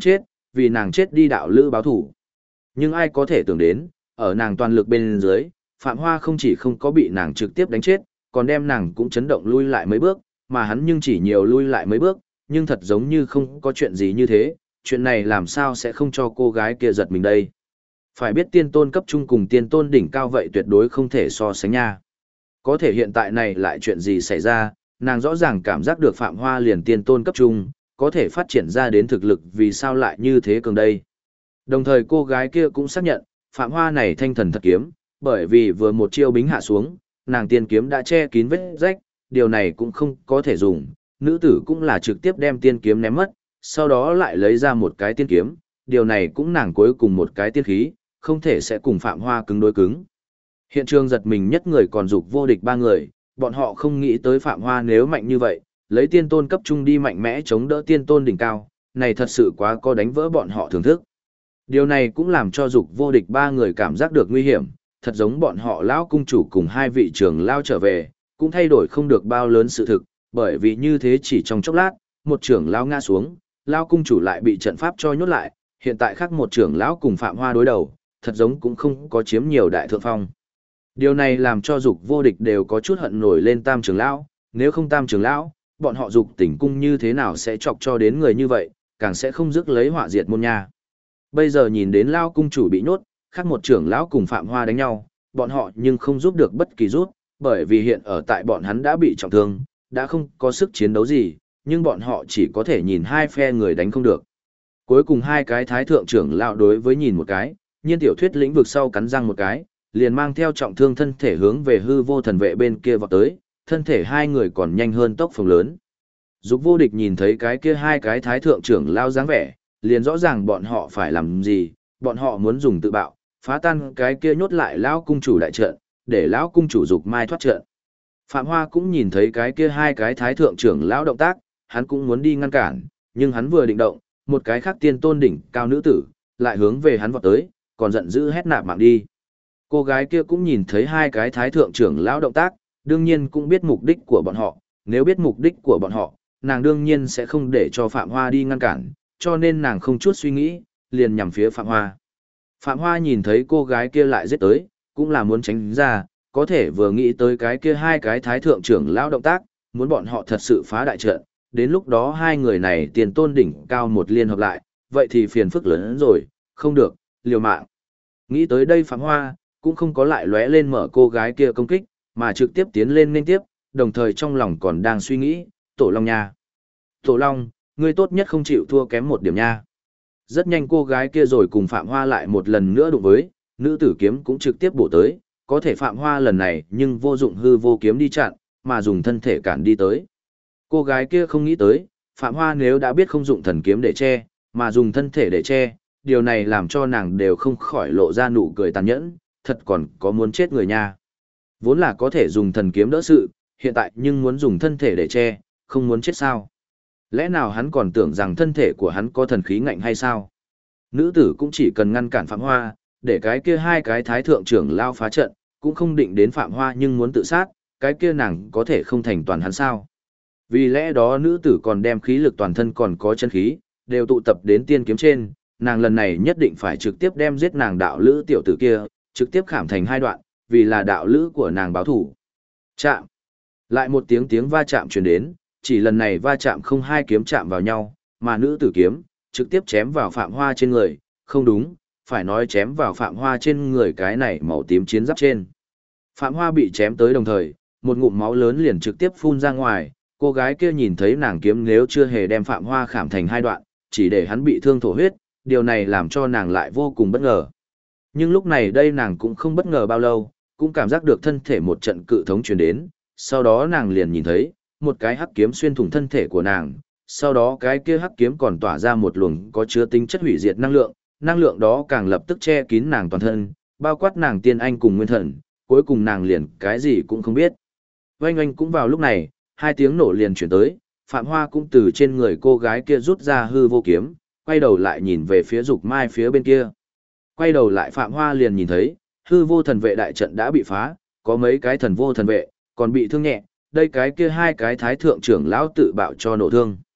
vì nàng chết đi đạo lữ báo thủ. Nhưng ai có thể tưởng đến, ở nàng toàn lực bên dưới, Phạm Hoa không chỉ không có bị nàng trực tiếp đánh chết, còn đem nàng cũng chấn động lui lại mấy bước, mà hắn nhưng chỉ nhiều lui lại mấy bước, nhưng thật giống như không có chuyện gì như thế, chuyện này làm sao sẽ không cho cô gái kia giật mình đây. Phải biết tiên tôn cấp trung cùng tiên tôn đỉnh cao vậy tuyệt đối không thể so sánh nha. Có thể hiện tại này lại chuyện gì xảy ra, nàng rõ ràng cảm giác được Phạm Hoa liền tiên tôn cấp trung, có thể phát triển ra đến thực lực vì sao lại như thế cường đây. Đồng thời cô gái kia cũng xác nhận, Phạm Hoa này thanh thần thật kiếm, bởi vì vừa một chiêu bính hạ xuống, nàng tiên kiếm đã che kín vết rách, điều này cũng không có thể dùng, nữ tử cũng là trực tiếp đem tiên kiếm ném mất, sau đó lại lấy ra một cái tiên kiếm, điều này cũng nàng cuối cùng một cái tiên khí, không thể sẽ cùng Phạm Hoa cứng đối cứng. Hiện trường giật mình nhất người còn dục vô địch ba người, bọn họ không nghĩ tới Phạm Hoa nếu mạnh như vậy, lấy tiên tôn cấp trung đi mạnh mẽ chống đỡ tiên tôn đỉnh cao, này thật sự quá có đánh vỡ bọn họ thưởng thức. Điều này cũng làm cho dục vô địch ba người cảm giác được nguy hiểm, thật giống bọn họ lão cung chủ cùng hai vị trưởng lao trở về, cũng thay đổi không được bao lớn sự thực, bởi vì như thế chỉ trong chốc lát, một trưởng lao ngã xuống, lao cung chủ lại bị trận pháp cho nhốt lại, hiện tại khác một trưởng lão cùng Phạm Hoa đối đầu, thật giống cũng không có chiếm nhiều đại thượng phong. Điều này làm cho dục vô địch đều có chút hận nổi lên tam trưởng lão, nếu không tam trưởng lão, bọn họ dục tỉnh cung như thế nào sẽ chọc cho đến người như vậy, càng sẽ không dứt lấy họa diệt môn nha. Bây giờ nhìn đến lao cung chủ bị nhốt, khác một trưởng lão cùng Phạm Hoa đánh nhau, bọn họ nhưng không giúp được bất kỳ rút, bởi vì hiện ở tại bọn hắn đã bị trọng thương, đã không có sức chiến đấu gì, nhưng bọn họ chỉ có thể nhìn hai phe người đánh không được. Cuối cùng hai cái thái thượng trưởng lão đối với nhìn một cái, nhiên tiểu thuyết lĩnh vực sau cắn răng một cái, liền mang theo trọng thương thân thể hướng về hư vô thần vệ bên kia vọt tới, thân thể hai người còn nhanh hơn tốc phồng lớn. Dục vô địch nhìn thấy cái kia hai cái thái thượng trưởng lão dáng vẻ, liền rõ ràng bọn họ phải làm gì, bọn họ muốn dùng tự bạo, phá tan cái kia nhốt lại lão cung chủ đại trận, để lão cung chủ Dục Mai thoát trận. Phạm Hoa cũng nhìn thấy cái kia hai cái thái thượng trưởng lão động tác, hắn cũng muốn đi ngăn cản, nhưng hắn vừa định động, một cái khác tiên tôn đỉnh cao nữ tử, lại hướng về hắn vọt tới, còn giận dữ hét nạp mạng đi. Cô gái kia cũng nhìn thấy hai cái thái thượng trưởng lão động tác, đương nhiên cũng biết mục đích của bọn họ, nếu biết mục đích của bọn họ, nàng đương nhiên sẽ không để cho Phạm Hoa đi ngăn cản, cho nên nàng không chút suy nghĩ, liền nhằm phía Phạm Hoa. Phạm Hoa nhìn thấy cô gái kia lại giết tới, cũng là muốn tránh ra, có thể vừa nghĩ tới cái kia hai cái thái thượng trưởng lão động tác, muốn bọn họ thật sự phá đại trận, đến lúc đó hai người này tiền tôn đỉnh cao một liên hợp lại, vậy thì phiền phức lớn hơn rồi, không được, liều mạng. Nghĩ tới đây Phạm Hoa, cũng không có lại lóe lên mở cô gái kia công kích, mà trực tiếp tiến lên nên tiếp, đồng thời trong lòng còn đang suy nghĩ, Tổ Long nha. Tổ Long, ngươi tốt nhất không chịu thua kém một điểm nha. Rất nhanh cô gái kia rồi cùng Phạm Hoa lại một lần nữa đụng với, nữ tử kiếm cũng trực tiếp bổ tới, có thể Phạm Hoa lần này nhưng vô dụng hư vô kiếm đi chặn, mà dùng thân thể cản đi tới. Cô gái kia không nghĩ tới, Phạm Hoa nếu đã biết không dụng thần kiếm để che, mà dùng thân thể để che, điều này làm cho nàng đều không khỏi lộ ra nụ cười tàn nhẫn, thật còn có muốn chết người nha. Vốn là có thể dùng thần kiếm đỡ sự, hiện tại nhưng muốn dùng thân thể để che, không muốn chết sao. Lẽ nào hắn còn tưởng rằng thân thể của hắn có thần khí ngạnh hay sao? Nữ tử cũng chỉ cần ngăn cản Phạm Hoa, để cái kia hai cái thái thượng trưởng lao phá trận, cũng không định đến Phạm Hoa nhưng muốn tự sát, cái kia nàng có thể không thành toàn hắn sao? Vì lẽ đó nữ tử còn đem khí lực toàn thân còn có chân khí, đều tụ tập đến tiên kiếm trên, nàng lần này nhất định phải trực tiếp đem giết nàng đạo lữ tiểu tử kia, trực tiếp khảm thành hai đoạn, vì là đạo lữ của nàng báo thủ. Chạm. Lại một tiếng va chạm truyền đến, chỉ lần này va chạm không hai kiếm chạm vào nhau, mà nữ tử kiếm, trực tiếp chém vào Phạm Hoa trên người, không đúng, phải nói chém vào Phạm Hoa trên người cái này màu tím chiến giáp trên. Phạm Hoa bị chém tới đồng thời, một ngụm máu lớn liền trực tiếp phun ra ngoài, cô gái kia nhìn thấy nàng kiếm nếu chưa hề đem Phạm Hoa khảm thành hai đoạn, chỉ để hắn bị thương thổ huyết, điều này làm cho nàng lại vô cùng bất ngờ. Nhưng lúc này đây nàng cũng không bất ngờ bao lâu, cũng cảm giác được thân thể một trận cự thống truyền đến, sau đó nàng liền nhìn thấy, một cái hắc kiếm xuyên thủng thân thể của nàng, sau đó cái kia hắc kiếm còn tỏa ra một luồng có chứa tính chất hủy diệt năng lượng đó càng lập tức che kín nàng toàn thân, bao quát nàng tiên anh cùng nguyên thần, cuối cùng nàng liền cái gì cũng không biết. Oanh oanh cũng vào lúc này, hai tiếng nổ liền chuyển tới, Phạm Hoa cũng từ trên người cô gái kia rút ra hư vô kiếm, quay đầu lại nhìn về phía Dục Mai phía bên kia. Quay đầu lại Phạm Hoa liền nhìn thấy, hư vô thần vệ đại trận đã bị phá, có mấy cái thần vô thần vệ, còn bị thương nhẹ, đây cái kia hai cái thái thượng trưởng lão tự bạo cho nổ thương.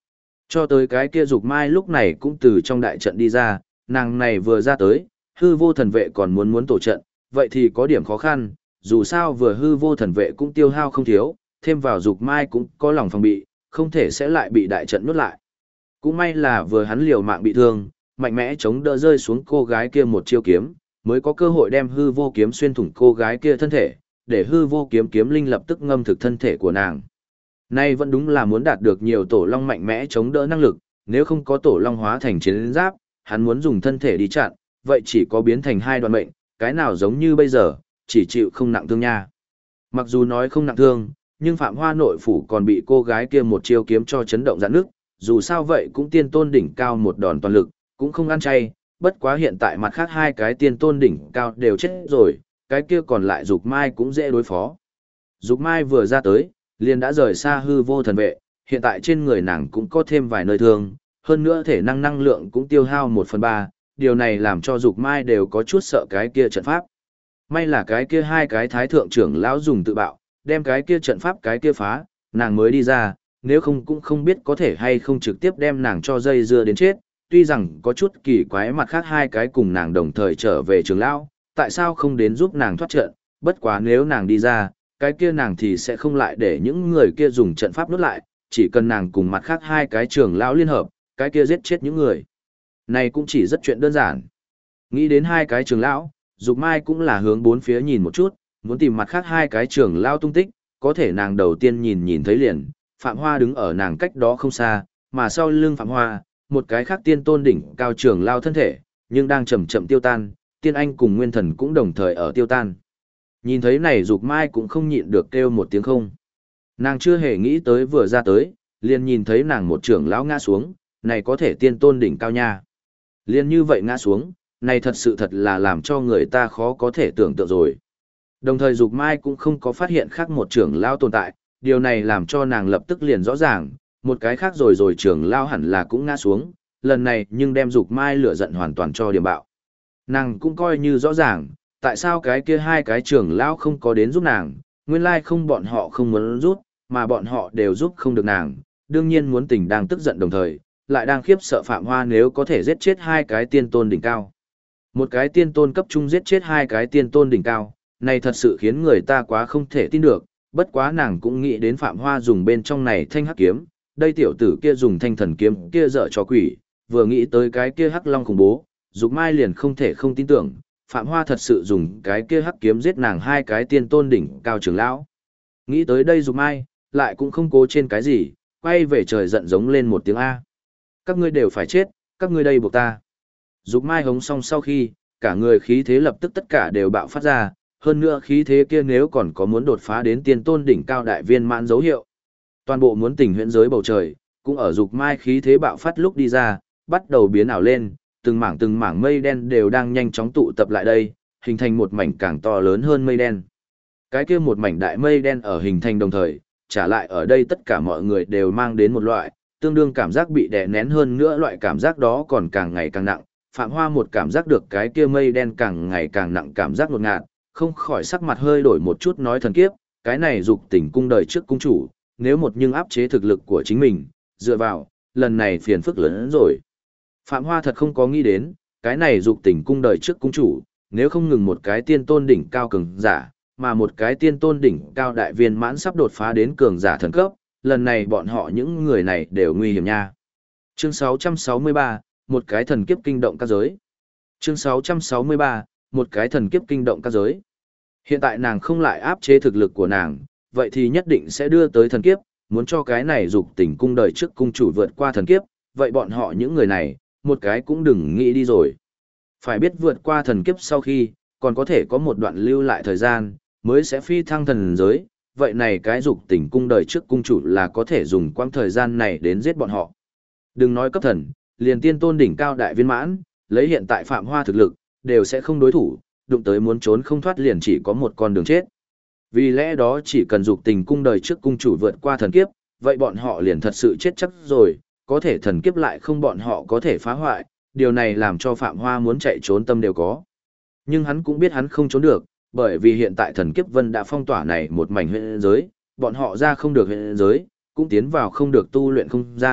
Cho tới cái kia Dục Mai lúc này cũng từ trong đại trận đi ra, nàng này vừa ra tới, hư vô thần vệ còn muốn tổ trận, vậy thì có điểm khó khăn, dù sao vừa hư vô thần vệ cũng tiêu hao không thiếu, thêm vào Dục Mai cũng có lòng phòng bị, không thể sẽ lại bị đại trận nuốt lại. Cũng may là vừa hắn liều mạng bị thương, mạnh mẽ chống đỡ rơi xuống cô gái kia một chiêu kiếm, mới có cơ hội đem hư vô kiếm xuyên thủng cô gái kia thân thể, để hư vô kiếm kiếm linh lập tức ngâm thực thân thể của nàng. Nay vẫn đúng là muốn đạt được nhiều tổ long mạnh mẽ chống đỡ năng lực, nếu không có tổ long hóa thành chiến giáp, hắn muốn dùng thân thể đi chặn, vậy chỉ có biến thành hai đoạn mệnh, cái nào giống như bây giờ, chỉ chịu không nặng thương nha. Mặc dù nói không nặng thương, nhưng Phạm Hoa nội phủ còn bị cô gái kia một chiêu kiếm cho chấn động dạn nước, dù sao vậy cũng tiên tôn đỉnh cao một đòn toàn lực, cũng không ăn chay, bất quá hiện tại mặt khác hai cái tiên tôn đỉnh cao đều chết rồi, cái kia còn lại Dục Mai cũng dễ đối phó. Dục Mai vừa ra tới, liền đã rời xa hư vô thần vệ, hiện tại trên người nàng cũng có thêm vài nơi thương, hơn nữa thể năng năng lượng cũng tiêu hao 1/3, điều này làm cho Dục Mai đều có chút sợ cái kia trận pháp. May là cái kia hai cái thái thượng trưởng lão dùng tự bạo, đem cái kia trận pháp cái kia phá, nàng mới đi ra, nếu không cũng không biết có thể hay không trực tiếp đem nàng cho dây dưa đến chết, tuy rằng có chút kỳ quái mặt khác hai cái cùng nàng đồng thời trở về trưởng lão, tại sao không đến giúp nàng thoát trận, bất quá nếu nàng đi ra, cái kia nàng thì sẽ không lại để những người kia dùng trận pháp nuốt lại, chỉ cần nàng cùng mặt khác hai cái trưởng lão liên hợp, cái kia giết chết những người. Này cũng chỉ rất chuyện đơn giản. Nghĩ đến hai cái trưởng lão, Dục Mai cũng là hướng bốn phía nhìn một chút, muốn tìm mặt khác hai cái trưởng lão tung tích, có thể nàng đầu tiên nhìn thấy liền, Phạm Hoa đứng ở nàng cách đó không xa, mà sau lưng Phạm Hoa, một cái khác tiên tôn đỉnh cao trưởng lão thân thể, nhưng đang chậm chậm tiêu tan, tiên anh cùng nguyên thần cũng đồng thời ở tiêu tan. Nhìn thấy này Dục Mai cũng không nhịn được kêu một tiếng không. Nàng chưa hề nghĩ tới vừa ra tới, liền nhìn thấy nàng một trưởng lão ngã xuống, này có thể tiên tôn đỉnh cao nha. Liền như vậy ngã xuống, này thật là làm cho người ta khó có thể tưởng tượng rồi. Đồng thời Dục Mai cũng không có phát hiện khác một trưởng lão tồn tại, điều này làm cho nàng lập tức liền rõ ràng, một cái khác rồi trưởng lão hẳn là cũng ngã xuống, lần này nhưng đem Dục Mai lửa giận hoàn toàn cho điểm bạo. Nàng cũng coi như rõ ràng, tại sao cái kia hai cái trưởng lão không có đến giúp nàng, nguyên lai không bọn họ không muốn giúp, mà bọn họ đều giúp không được nàng, đương nhiên muốn tình đang tức giận đồng thời, lại đang khiếp sợ Phạm Hoa nếu có thể giết chết hai cái tiên tôn đỉnh cao. Một cái tiên tôn cấp trung giết chết hai cái tiên tôn đỉnh cao, này thật sự khiến người ta quá không thể tin được, bất quá nàng cũng nghĩ đến Phạm Hoa dùng bên trong này thanh hắc kiếm, đây tiểu tử kia dùng thanh thần kiếm kia dở cho quỷ, vừa nghĩ tới cái kia hắc long khủng bố, Dục Mai liền không thể không tin tưởng, Phạm Hoa thật sự dùng cái kia hắc kiếm giết nàng hai cái tiên tôn đỉnh cao trưởng lão. Nghĩ tới đây Dục Mai, lại cũng không cố trên cái gì, quay về trời giận giống lên một tiếng A. Các ngươi đều phải chết, các ngươi đây buộc ta. Dục Mai hống xong sau khi, cả người khí thế lập tức tất cả đều bạo phát ra, hơn nữa khí thế kia nếu còn có muốn đột phá đến tiên tôn đỉnh cao đại viên mãn dấu hiệu. Toàn bộ muốn tình huyễn giới bầu trời, cũng ở Dục Mai khí thế bạo phát lúc đi ra, bắt đầu biến ảo lên, từng mảng mây đen đều đang nhanh chóng tụ tập lại đây, hình thành một mảnh càng to lớn hơn mây đen. Cái kia một mảnh đại mây đen ở hình thành đồng thời, trả lại ở đây tất cả mọi người đều mang đến một loại, tương đương cảm giác bị đè nén hơn nữa loại cảm giác đó còn càng ngày càng nặng. Phạm Hoa một cảm giác được cái kia mây đen càng ngày càng nặng cảm giác ngột ngạt, không khỏi sắc mặt hơi đổi một chút nói thần kiếp, cái này dục tỉnh cung đời trước cung chủ, nếu một nhưng áp chế thực lực của chính mình, dựa vào, lần này phiền phức lớn hơn rồi. Phạm Hoa thật không có nghĩ đến, cái này dục tỉnh cung đời trước cung chủ, nếu không ngừng một cái tiên tôn đỉnh cao cường giả, mà một cái tiên tôn đỉnh cao đại viên mãn sắp đột phá đến cường giả thần cấp, lần này bọn họ những người này đều nguy hiểm nha. Chương 663, một cái thần kiếp kinh động các giới. Chương 663, một cái thần kiếp kinh động các giới. Hiện tại nàng không lại áp chế thực lực của nàng, vậy thì nhất định sẽ đưa tới thần kiếp, muốn cho cái này dục tỉnh cung đời trước cung chủ vượt qua thần kiếp, vậy bọn họ những người này, một cái cũng đừng nghĩ đi rồi. Phải biết vượt qua thần kiếp sau khi, còn có thể có một đoạn lưu lại thời gian, mới sẽ phi thăng thần giới, vậy này cái dục tỉnh cung đời trước cung chủ là có thể dùng quãng thời gian này đến giết bọn họ. Đừng nói cấp thần, liền tiên tôn đỉnh cao đại viên mãn, lấy hiện tại Phạm Hoa thực lực, đều sẽ không đối thủ, đụng tới muốn trốn không thoát liền chỉ có một con đường chết. Vì lẽ đó chỉ cần dục tình cung đời trước cung chủ vượt qua thần kiếp, vậy bọn họ liền thật sự chết chắc rồi, có thể thần kiếp lại không bọn họ có thể phá hoại, điều này làm cho Phạm Hoa muốn chạy trốn tâm đều có. Nhưng hắn cũng biết hắn không trốn được, bởi vì hiện tại thần kiếp vân đã phong tỏa này một mảnh huyện giới, bọn họ ra không được huyện giới, cũng tiến vào không được tu luyện không gian,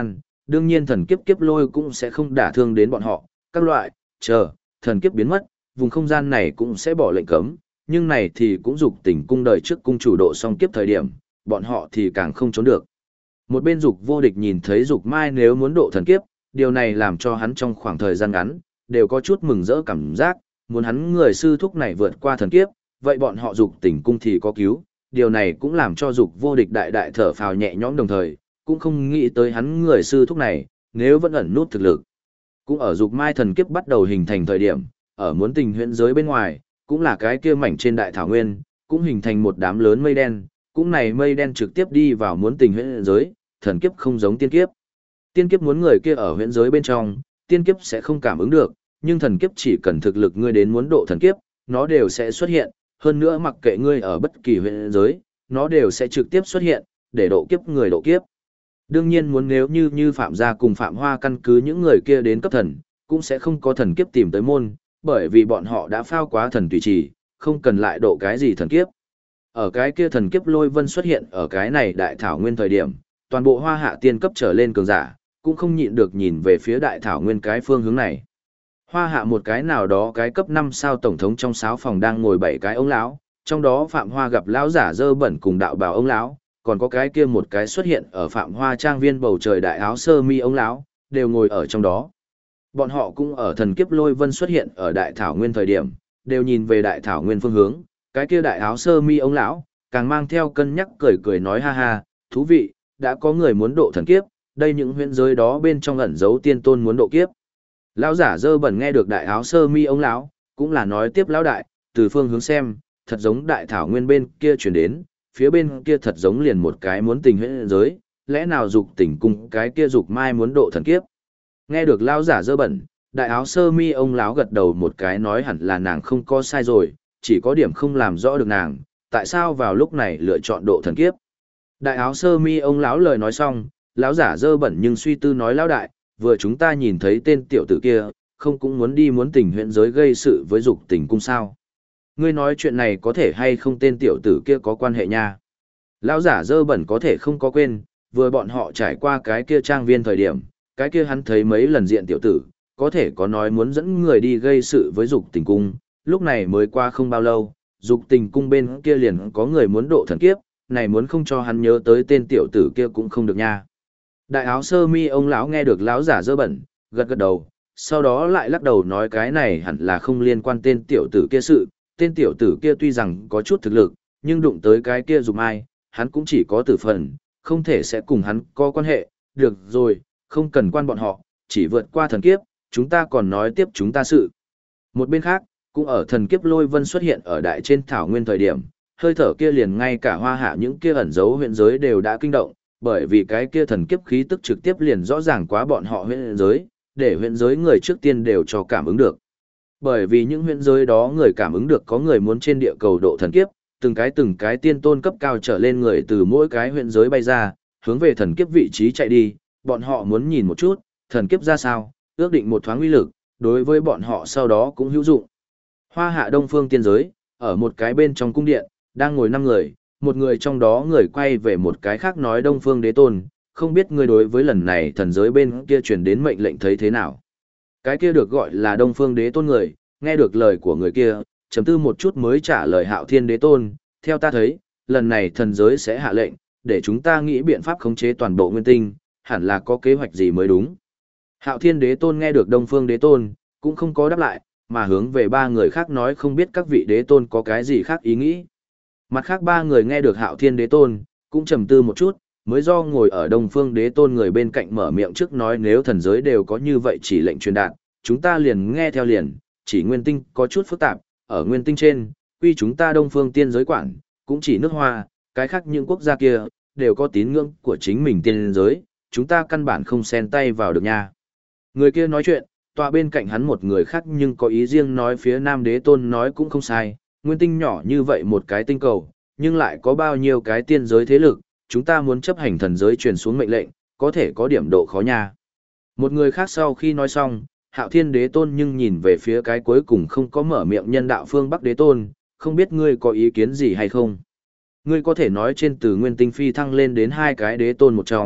đương nhiên thần kiếp kiếp lôi cũng sẽ không đả thương đến bọn họ, các loại, thần kiếp biến mất, vùng không gian này cũng sẽ bỏ lệnh cấm, nhưng này thì cũng dục tình cung đời trước cung chủ độ xong kiếp thời điểm, bọn họ thì càng không trốn được. Một bên dục vô địch nhìn thấy dục mai nếu muốn độ thần kiếp, điều này làm cho hắn trong khoảng thời gian ngắn, đều có chút mừng rỡ cảm giác, muốn hắn người sư thúc này vượt qua thần kiếp, vậy bọn họ dục tình cung thì có cứu, điều này cũng làm cho dục vô địch đại đại thở phào nhẹ nhõm đồng thời, cũng không nghĩ tới hắn người sư thúc này, nếu vẫn ẩn nút thực lực. Cũng ở dục mai thần kiếp bắt đầu hình thành thời điểm, ở muốn tình huyễn giới bên ngoài, cũng là cái kia mảnh trên đại thảo nguyên, cũng hình thành một đám lớn mây đen, cũng này mây đen trực tiếp đi vào muốn tình huyễn giới, thần kiếp không giống tiên kiếp. Tiên kiếp muốn người kia ở huyễn giới bên trong, tiên kiếp sẽ không cảm ứng được, nhưng thần kiếp chỉ cần thực lực ngươi đến muốn độ thần kiếp, nó đều sẽ xuất hiện, hơn nữa mặc kệ ngươi ở bất kỳ huyễn giới, nó đều sẽ trực tiếp xuất hiện, để độ kiếp người độ kiếp. Đương nhiên muốn nếu như Phạm gia cùng Phạm Hoa căn cứ những người kia đến cấp thần, cũng sẽ không có thần kiếp tìm tới môn, bởi vì bọn họ đã phao quá thần tùy trì, không cần lại độ cái gì thần kiếp. Ở cái kia thần kiếp lôi vân xuất hiện ở cái này đại thảo nguyên thời điểm, toàn bộ Hoa Hạ tiên cấp trở lên cường giả, cũng không nhịn được nhìn về phía đại thảo nguyên cái phương hướng này. Hoa Hạ một cái nào đó cái cấp 5 sao tổng thống trong sáo phòng đang ngồi 7 cái ông lão, trong đó Phạm Hoa gặp lão giả dơ bẩn cùng đạo bào ông lão, còn có cái kia một cái xuất hiện ở Phạm Hoa trang viên bầu trời đại áo sơ mi ông lão, đều ngồi ở trong đó. Bọn họ cũng ở thần kiếp lôi vân xuất hiện ở đại thảo nguyên thời điểm, đều nhìn về đại thảo nguyên phương hướng, cái kia đại áo sơ mi ông lão, càng mang theo cân nhắc cười cười nói ha ha, thú vị, đã có người muốn độ thần kiếp, đây những huyễn giới đó bên trong ẩn giấu tiên tôn muốn độ kiếp. Lão giả dơ bẩn nghe được đại áo sơ mi ông lão, cũng là nói tiếp lão đại, từ phương hướng xem, thật giống đại thảo nguyên bên kia chuyển đến, phía bên kia thật giống liền một cái muốn tình huyễn giới, lẽ nào dục tình cùng cái kia dục mai muốn độ thần kiếp. Nghe được lão giả dơ bẩn, đại áo sơ mi ông lão gật đầu một cái nói hẳn là nàng không có sai rồi, chỉ có điểm không làm rõ được nàng, tại sao vào lúc này lựa chọn độ thần kiếp. Đại áo sơ mi ông lão lời nói xong, lão giả dơ bẩn nhưng suy tư nói lão đại, vừa chúng ta nhìn thấy tên tiểu tử kia, không cũng muốn đi muốn tình huyễn giới gây sự với dục tình cung sao. Ngươi nói chuyện này có thể hay không tên tiểu tử kia có quan hệ nha. Lão giả dơ bẩn có thể không có quên, vừa bọn họ trải qua cái kia trang viên thời điểm, cái kia hắn thấy mấy lần diện tiểu tử, có thể có nói muốn dẫn người đi gây sự với dục tình cung, lúc này mới qua không bao lâu, dục tình cung bên kia liền có người muốn độ thần kiếp, này muốn không cho hắn nhớ tới tên tiểu tử kia cũng không được nha. Đại áo sơ mi ông lão nghe được lão giả dơ bẩn, gật gật đầu, sau đó lại lắc đầu nói cái này hẳn là không liên quan tên tiểu tử kia sự, tên tiểu tử kia tuy rằng có chút thực lực, nhưng đụng tới cái kia dùng ai, hắn cũng chỉ có tử phần, không thể sẽ cùng hắn có quan hệ, được rồi, không cần quan bọn họ, chỉ vượt qua thần kiếp, chúng ta còn nói tiếp chúng ta sự. Một bên khác, cũng ở thần kiếp lôi vân xuất hiện ở đại trên thảo nguyên thời điểm, hơi thở kia liền ngay cả Hoa Hạ những kia ẩn giấu huyện giới đều đã kinh động, bởi vì cái kia thần kiếp khí tức trực tiếp liền rõ ràng quá bọn họ huyện giới, để huyện giới người trước tiên đều cho cảm ứng được. Bởi vì những huyện giới đó người cảm ứng được có người muốn trên địa cầu độ thần kiếp, từng cái tiên tôn cấp cao trở lên người từ mỗi cái huyện giới bay ra, hướng về thần kiếp vị trí chạy đi, bọn họ muốn nhìn một chút, thần kiếp ra sao, ước định một thoáng uy lực, đối với bọn họ sau đó cũng hữu dụng. Hoa Hạ Đông Phương tiên giới, ở một cái bên trong cung điện, đang ngồi 5 người, một người trong đó người quay về một cái khác nói Đông Phương Đế Tôn, không biết người đối với lần này thần giới bên kia truyền đến mệnh lệnh thấy thế nào. Cái kia được gọi là Đông Phương Đế Tôn người, nghe được lời của người kia, chấm tư một chút mới trả lời Hạo Thiên Đế Tôn, theo ta thấy, lần này thần giới sẽ hạ lệnh, để chúng ta nghĩ biện pháp khống chế toàn bộ nguyên tinh, hẳn là có kế hoạch gì mới đúng. Hạo Thiên Đế Tôn nghe được Đông Phương Đế Tôn, cũng không có đáp lại, mà hướng về 3 người khác nói không biết các vị đế tôn có cái gì khác ý nghĩ. Mặt khác 3 người nghe được Hạo Thiên Đế Tôn, cũng trầm tư một chút, mới do ngồi ở Đông Phương Đế Tôn người bên cạnh mở miệng trước nói nếu thần giới đều có như vậy chỉ lệnh truyền đạt, chúng ta liền nghe theo liền, chỉ nguyên tinh có chút phức tạp, ở nguyên tinh trên, quy chúng ta Đông Phương tiên giới quản, cũng chỉ nước Hoa, cái khác những quốc gia kia, đều có tín ngưỡng của chính mình tiên giới, chúng ta căn bản không xen tay vào được nha. Người kia nói chuyện, tọa bên cạnh hắn một người khác nhưng có ý riêng nói phía Nam Đế Tôn nói cũng không sai, nguyên tinh nhỏ như vậy một cái tinh cầu, nhưng lại có bao nhiêu cái tiên giới thế lực, chúng ta muốn chấp hành thần giới truyền xuống mệnh lệnh, có thể có điểm độ khó nha. Một người khác sau khi nói xong, Hạo Thiên Đế Tôn nhưng nhìn về phía cái cuối cùng không có mở miệng nhân đạo phương Bắc Đế Tôn, không biết ngươi có ý kiến gì hay không. Ngươi có thể nói trên từ nguyên tinh phi thăng lên đến 2 cái đế tôn một trong,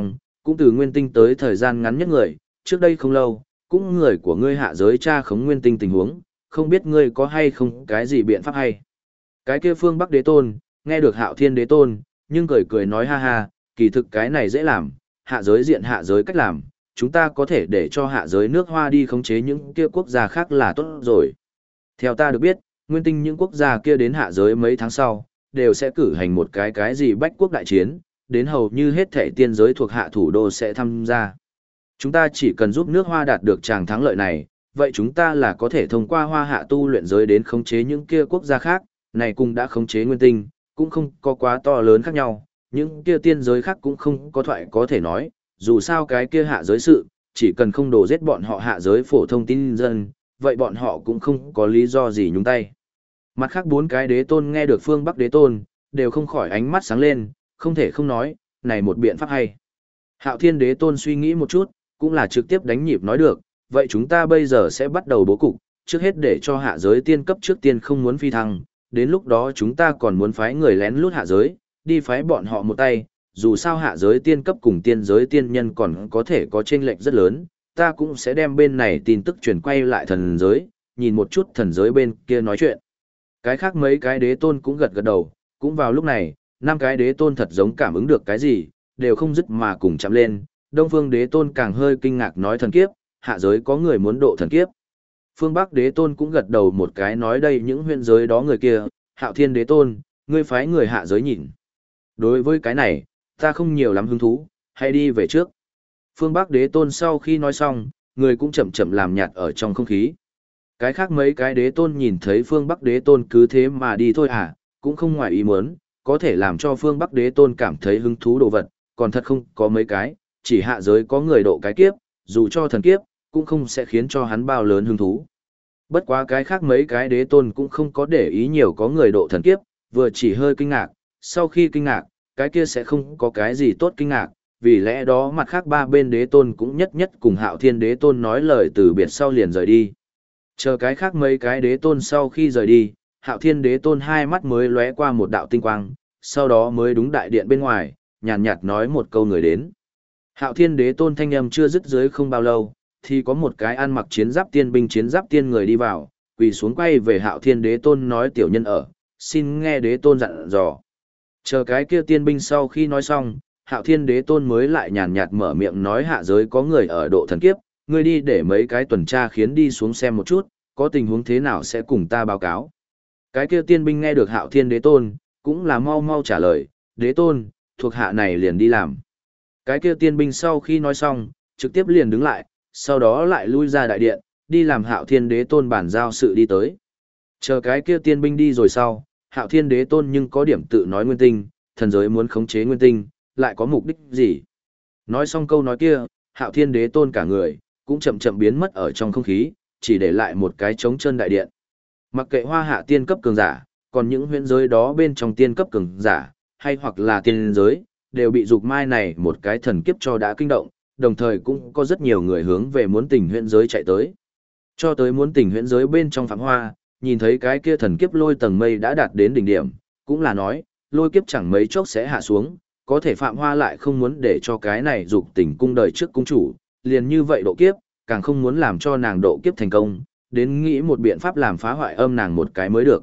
cũng từ nguyên tinh tới thời gian ngắn nhất người, trước đây không lâu, cũng người của ngươi hạ giới tra khống nguyên tinh tình huống, không biết ngươi có hay không cái gì biện pháp hay. Cái kia phương Bắc đế tôn, nghe được Hạo Thiên đế tôn, nhưng cười cười nói ha ha, kỳ thực cái này dễ làm, hạ giới diện hạ giới cách làm, chúng ta có thể để cho hạ giới nước Hoa đi khống chế những kia quốc gia khác là tốt rồi. Theo ta được biết, nguyên tinh những quốc gia kia đến hạ giới mấy tháng sau, đều sẽ cử hành một cái gì bách quốc đại chiến, đến hầu như hết thể tiên giới thuộc hạ thủ đô sẽ tham gia. Chúng ta chỉ cần giúp nước Hoa đạt được tràng thắng lợi này, vậy chúng ta là có thể thông qua Hoa hạ tu luyện giới đến khống chế những kia quốc gia khác, này cũng đã khống chế nguyên tinh, cũng không có quá to lớn khác nhau, những kia tiên giới khác cũng không có thoại có thể nói, dù sao cái kia hạ giới sự, chỉ cần không đổ giết bọn họ hạ giới phổ thông tin dân, vậy bọn họ cũng không có lý do gì nhúng tay. Mặt khác bốn cái đế tôn nghe được phương Bắc đế tôn, đều không khỏi ánh mắt sáng lên, không thể không nói, này một biện pháp hay. Hạo Thiên đế tôn suy nghĩ một chút, cũng là trực tiếp đánh nhịp nói được, vậy chúng ta bây giờ sẽ bắt đầu bố cục, trước hết để cho hạ giới tiên cấp trước tiên không muốn phi thăng, đến lúc đó chúng ta còn muốn phái người lén lút hạ giới, đi phái bọn họ một tay, dù sao hạ giới tiên cấp cùng tiên giới tiên nhân còn có thể có chênh lệch rất lớn, ta cũng sẽ đem bên này tin tức truyền quay lại thần giới, nhìn một chút thần giới bên kia nói chuyện. Cái khác mấy cái đế tôn cũng gật gật đầu, cũng vào lúc này, năm cái đế tôn thật giống cảm ứng được cái gì, đều không dứt mà cùng chạm lên, Đông Phương đế tôn càng hơi kinh ngạc nói thần kiếp, hạ giới có người muốn độ thần kiếp. Phương Bắc đế tôn cũng gật đầu một cái nói đây những huyện giới đó người kia, Hạo Thiên đế tôn, ngươi phái người hạ giới nhìn. Đối với cái này, ta không nhiều lắm hứng thú, hãy đi về trước. Phương Bắc đế tôn sau khi nói xong, người cũng chậm chậm làm nhạt ở trong không khí. Cái khác mấy cái đế tôn nhìn thấy phương Bắc đế tôn cứ thế mà đi thôi à, cũng không ngoài ý muốn, có thể làm cho phương Bắc đế tôn cảm thấy hứng thú đồ vật, còn thật không có mấy cái, chỉ hạ giới có người độ cái kiếp, dù cho thần kiếp, cũng không sẽ khiến cho hắn bao lớn hứng thú. Bất quá cái khác mấy cái đế tôn cũng không có để ý nhiều có người độ thần kiếp, vừa chỉ hơi kinh ngạc, sau khi kinh ngạc, cái kia sẽ không có cái gì tốt kinh ngạc, vì lẽ đó mặt khác ba bên đế tôn cũng nhất nhất cùng Hạo Thiên đế tôn nói lời từ biệt sau liền rời đi. Chờ cái khác mấy cái đế tôn sau khi rời đi, Hạo Thiên đế tôn hai mắt mới lóe qua một đạo tinh quang, sau đó mới đúng đại điện bên ngoài, nhàn nhạt nói một câu người đến. Hạo Thiên đế tôn thanh âm chưa dứt dưới không bao lâu, thì có một cái ăn mặc chiến giáp tiên binh chiến giáp tiên người đi vào, quỳ xuống quay về Hạo Thiên đế tôn nói tiểu nhân ở, xin nghe đế tôn dặn dò. Chờ cái kia tiên binh sau khi nói xong, Hạo Thiên đế tôn mới lại nhàn nhạt mở miệng nói hạ giới có người ở độ thần kiếp, ngươi đi để mấy cái tuần tra khiến đi xuống xem một chút, có tình huống thế nào sẽ cùng ta báo cáo. Cái kia tiên binh nghe được Hạo Thiên đế tôn, cũng là mau mau trả lời, đế tôn, thuộc hạ này liền đi làm. Cái kia tiên binh sau khi nói xong, trực tiếp liền đứng lại, sau đó lại lui ra đại điện, đi làm Hạo Thiên đế tôn bản giao sự đi tới. Chờ cái kia tiên binh đi rồi sau, Hạo Thiên đế tôn nhưng có điểm tự nói nguyên tinh, thần giới muốn khống chế nguyên tinh, lại có mục đích gì? Nói xong câu nói kia, Hạo Thiên đế tôn cả người, cũng chậm chậm biến mất ở trong không khí, chỉ để lại một cái trống chân đại điện. Mặc kệ Hoa hạ tiên cấp cường giả, còn những huyện giới đó bên trong tiên cấp cường giả, hay hoặc là tiên giới, đều bị dục mai này một cái thần kiếp cho đã kinh động, đồng thời cũng có rất nhiều người hướng về muốn tình huyện giới chạy tới. Cho tới muốn tình huyện giới bên trong Phạm Hoa, nhìn thấy cái kia thần kiếp lôi tầng mây đã đạt đến đỉnh điểm, cũng là nói, lôi kiếp chẳng mấy chốc sẽ hạ xuống, có thể Phạm Hoa lại không muốn để cho cái này dục tình cung đời trước cung chủ, liền như vậy độ kiếp, càng không muốn làm cho nàng độ kiếp thành công, đến nghĩ một biện pháp làm phá hoại âm nàng một cái mới được.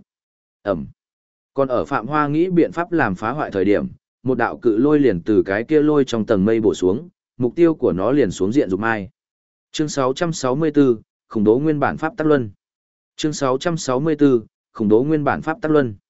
Còn ở Phạm Hoa nghĩ biện pháp làm phá hoại thời điểm, một đạo cự lôi liền từ cái kia lôi trong tầng mây bổ xuống, mục tiêu của nó liền xuống diện dục mai. Chương 664, khủng bố nguyên bản pháp tắc luân. Chương 664, khủng bố nguyên bản pháp tắc luân.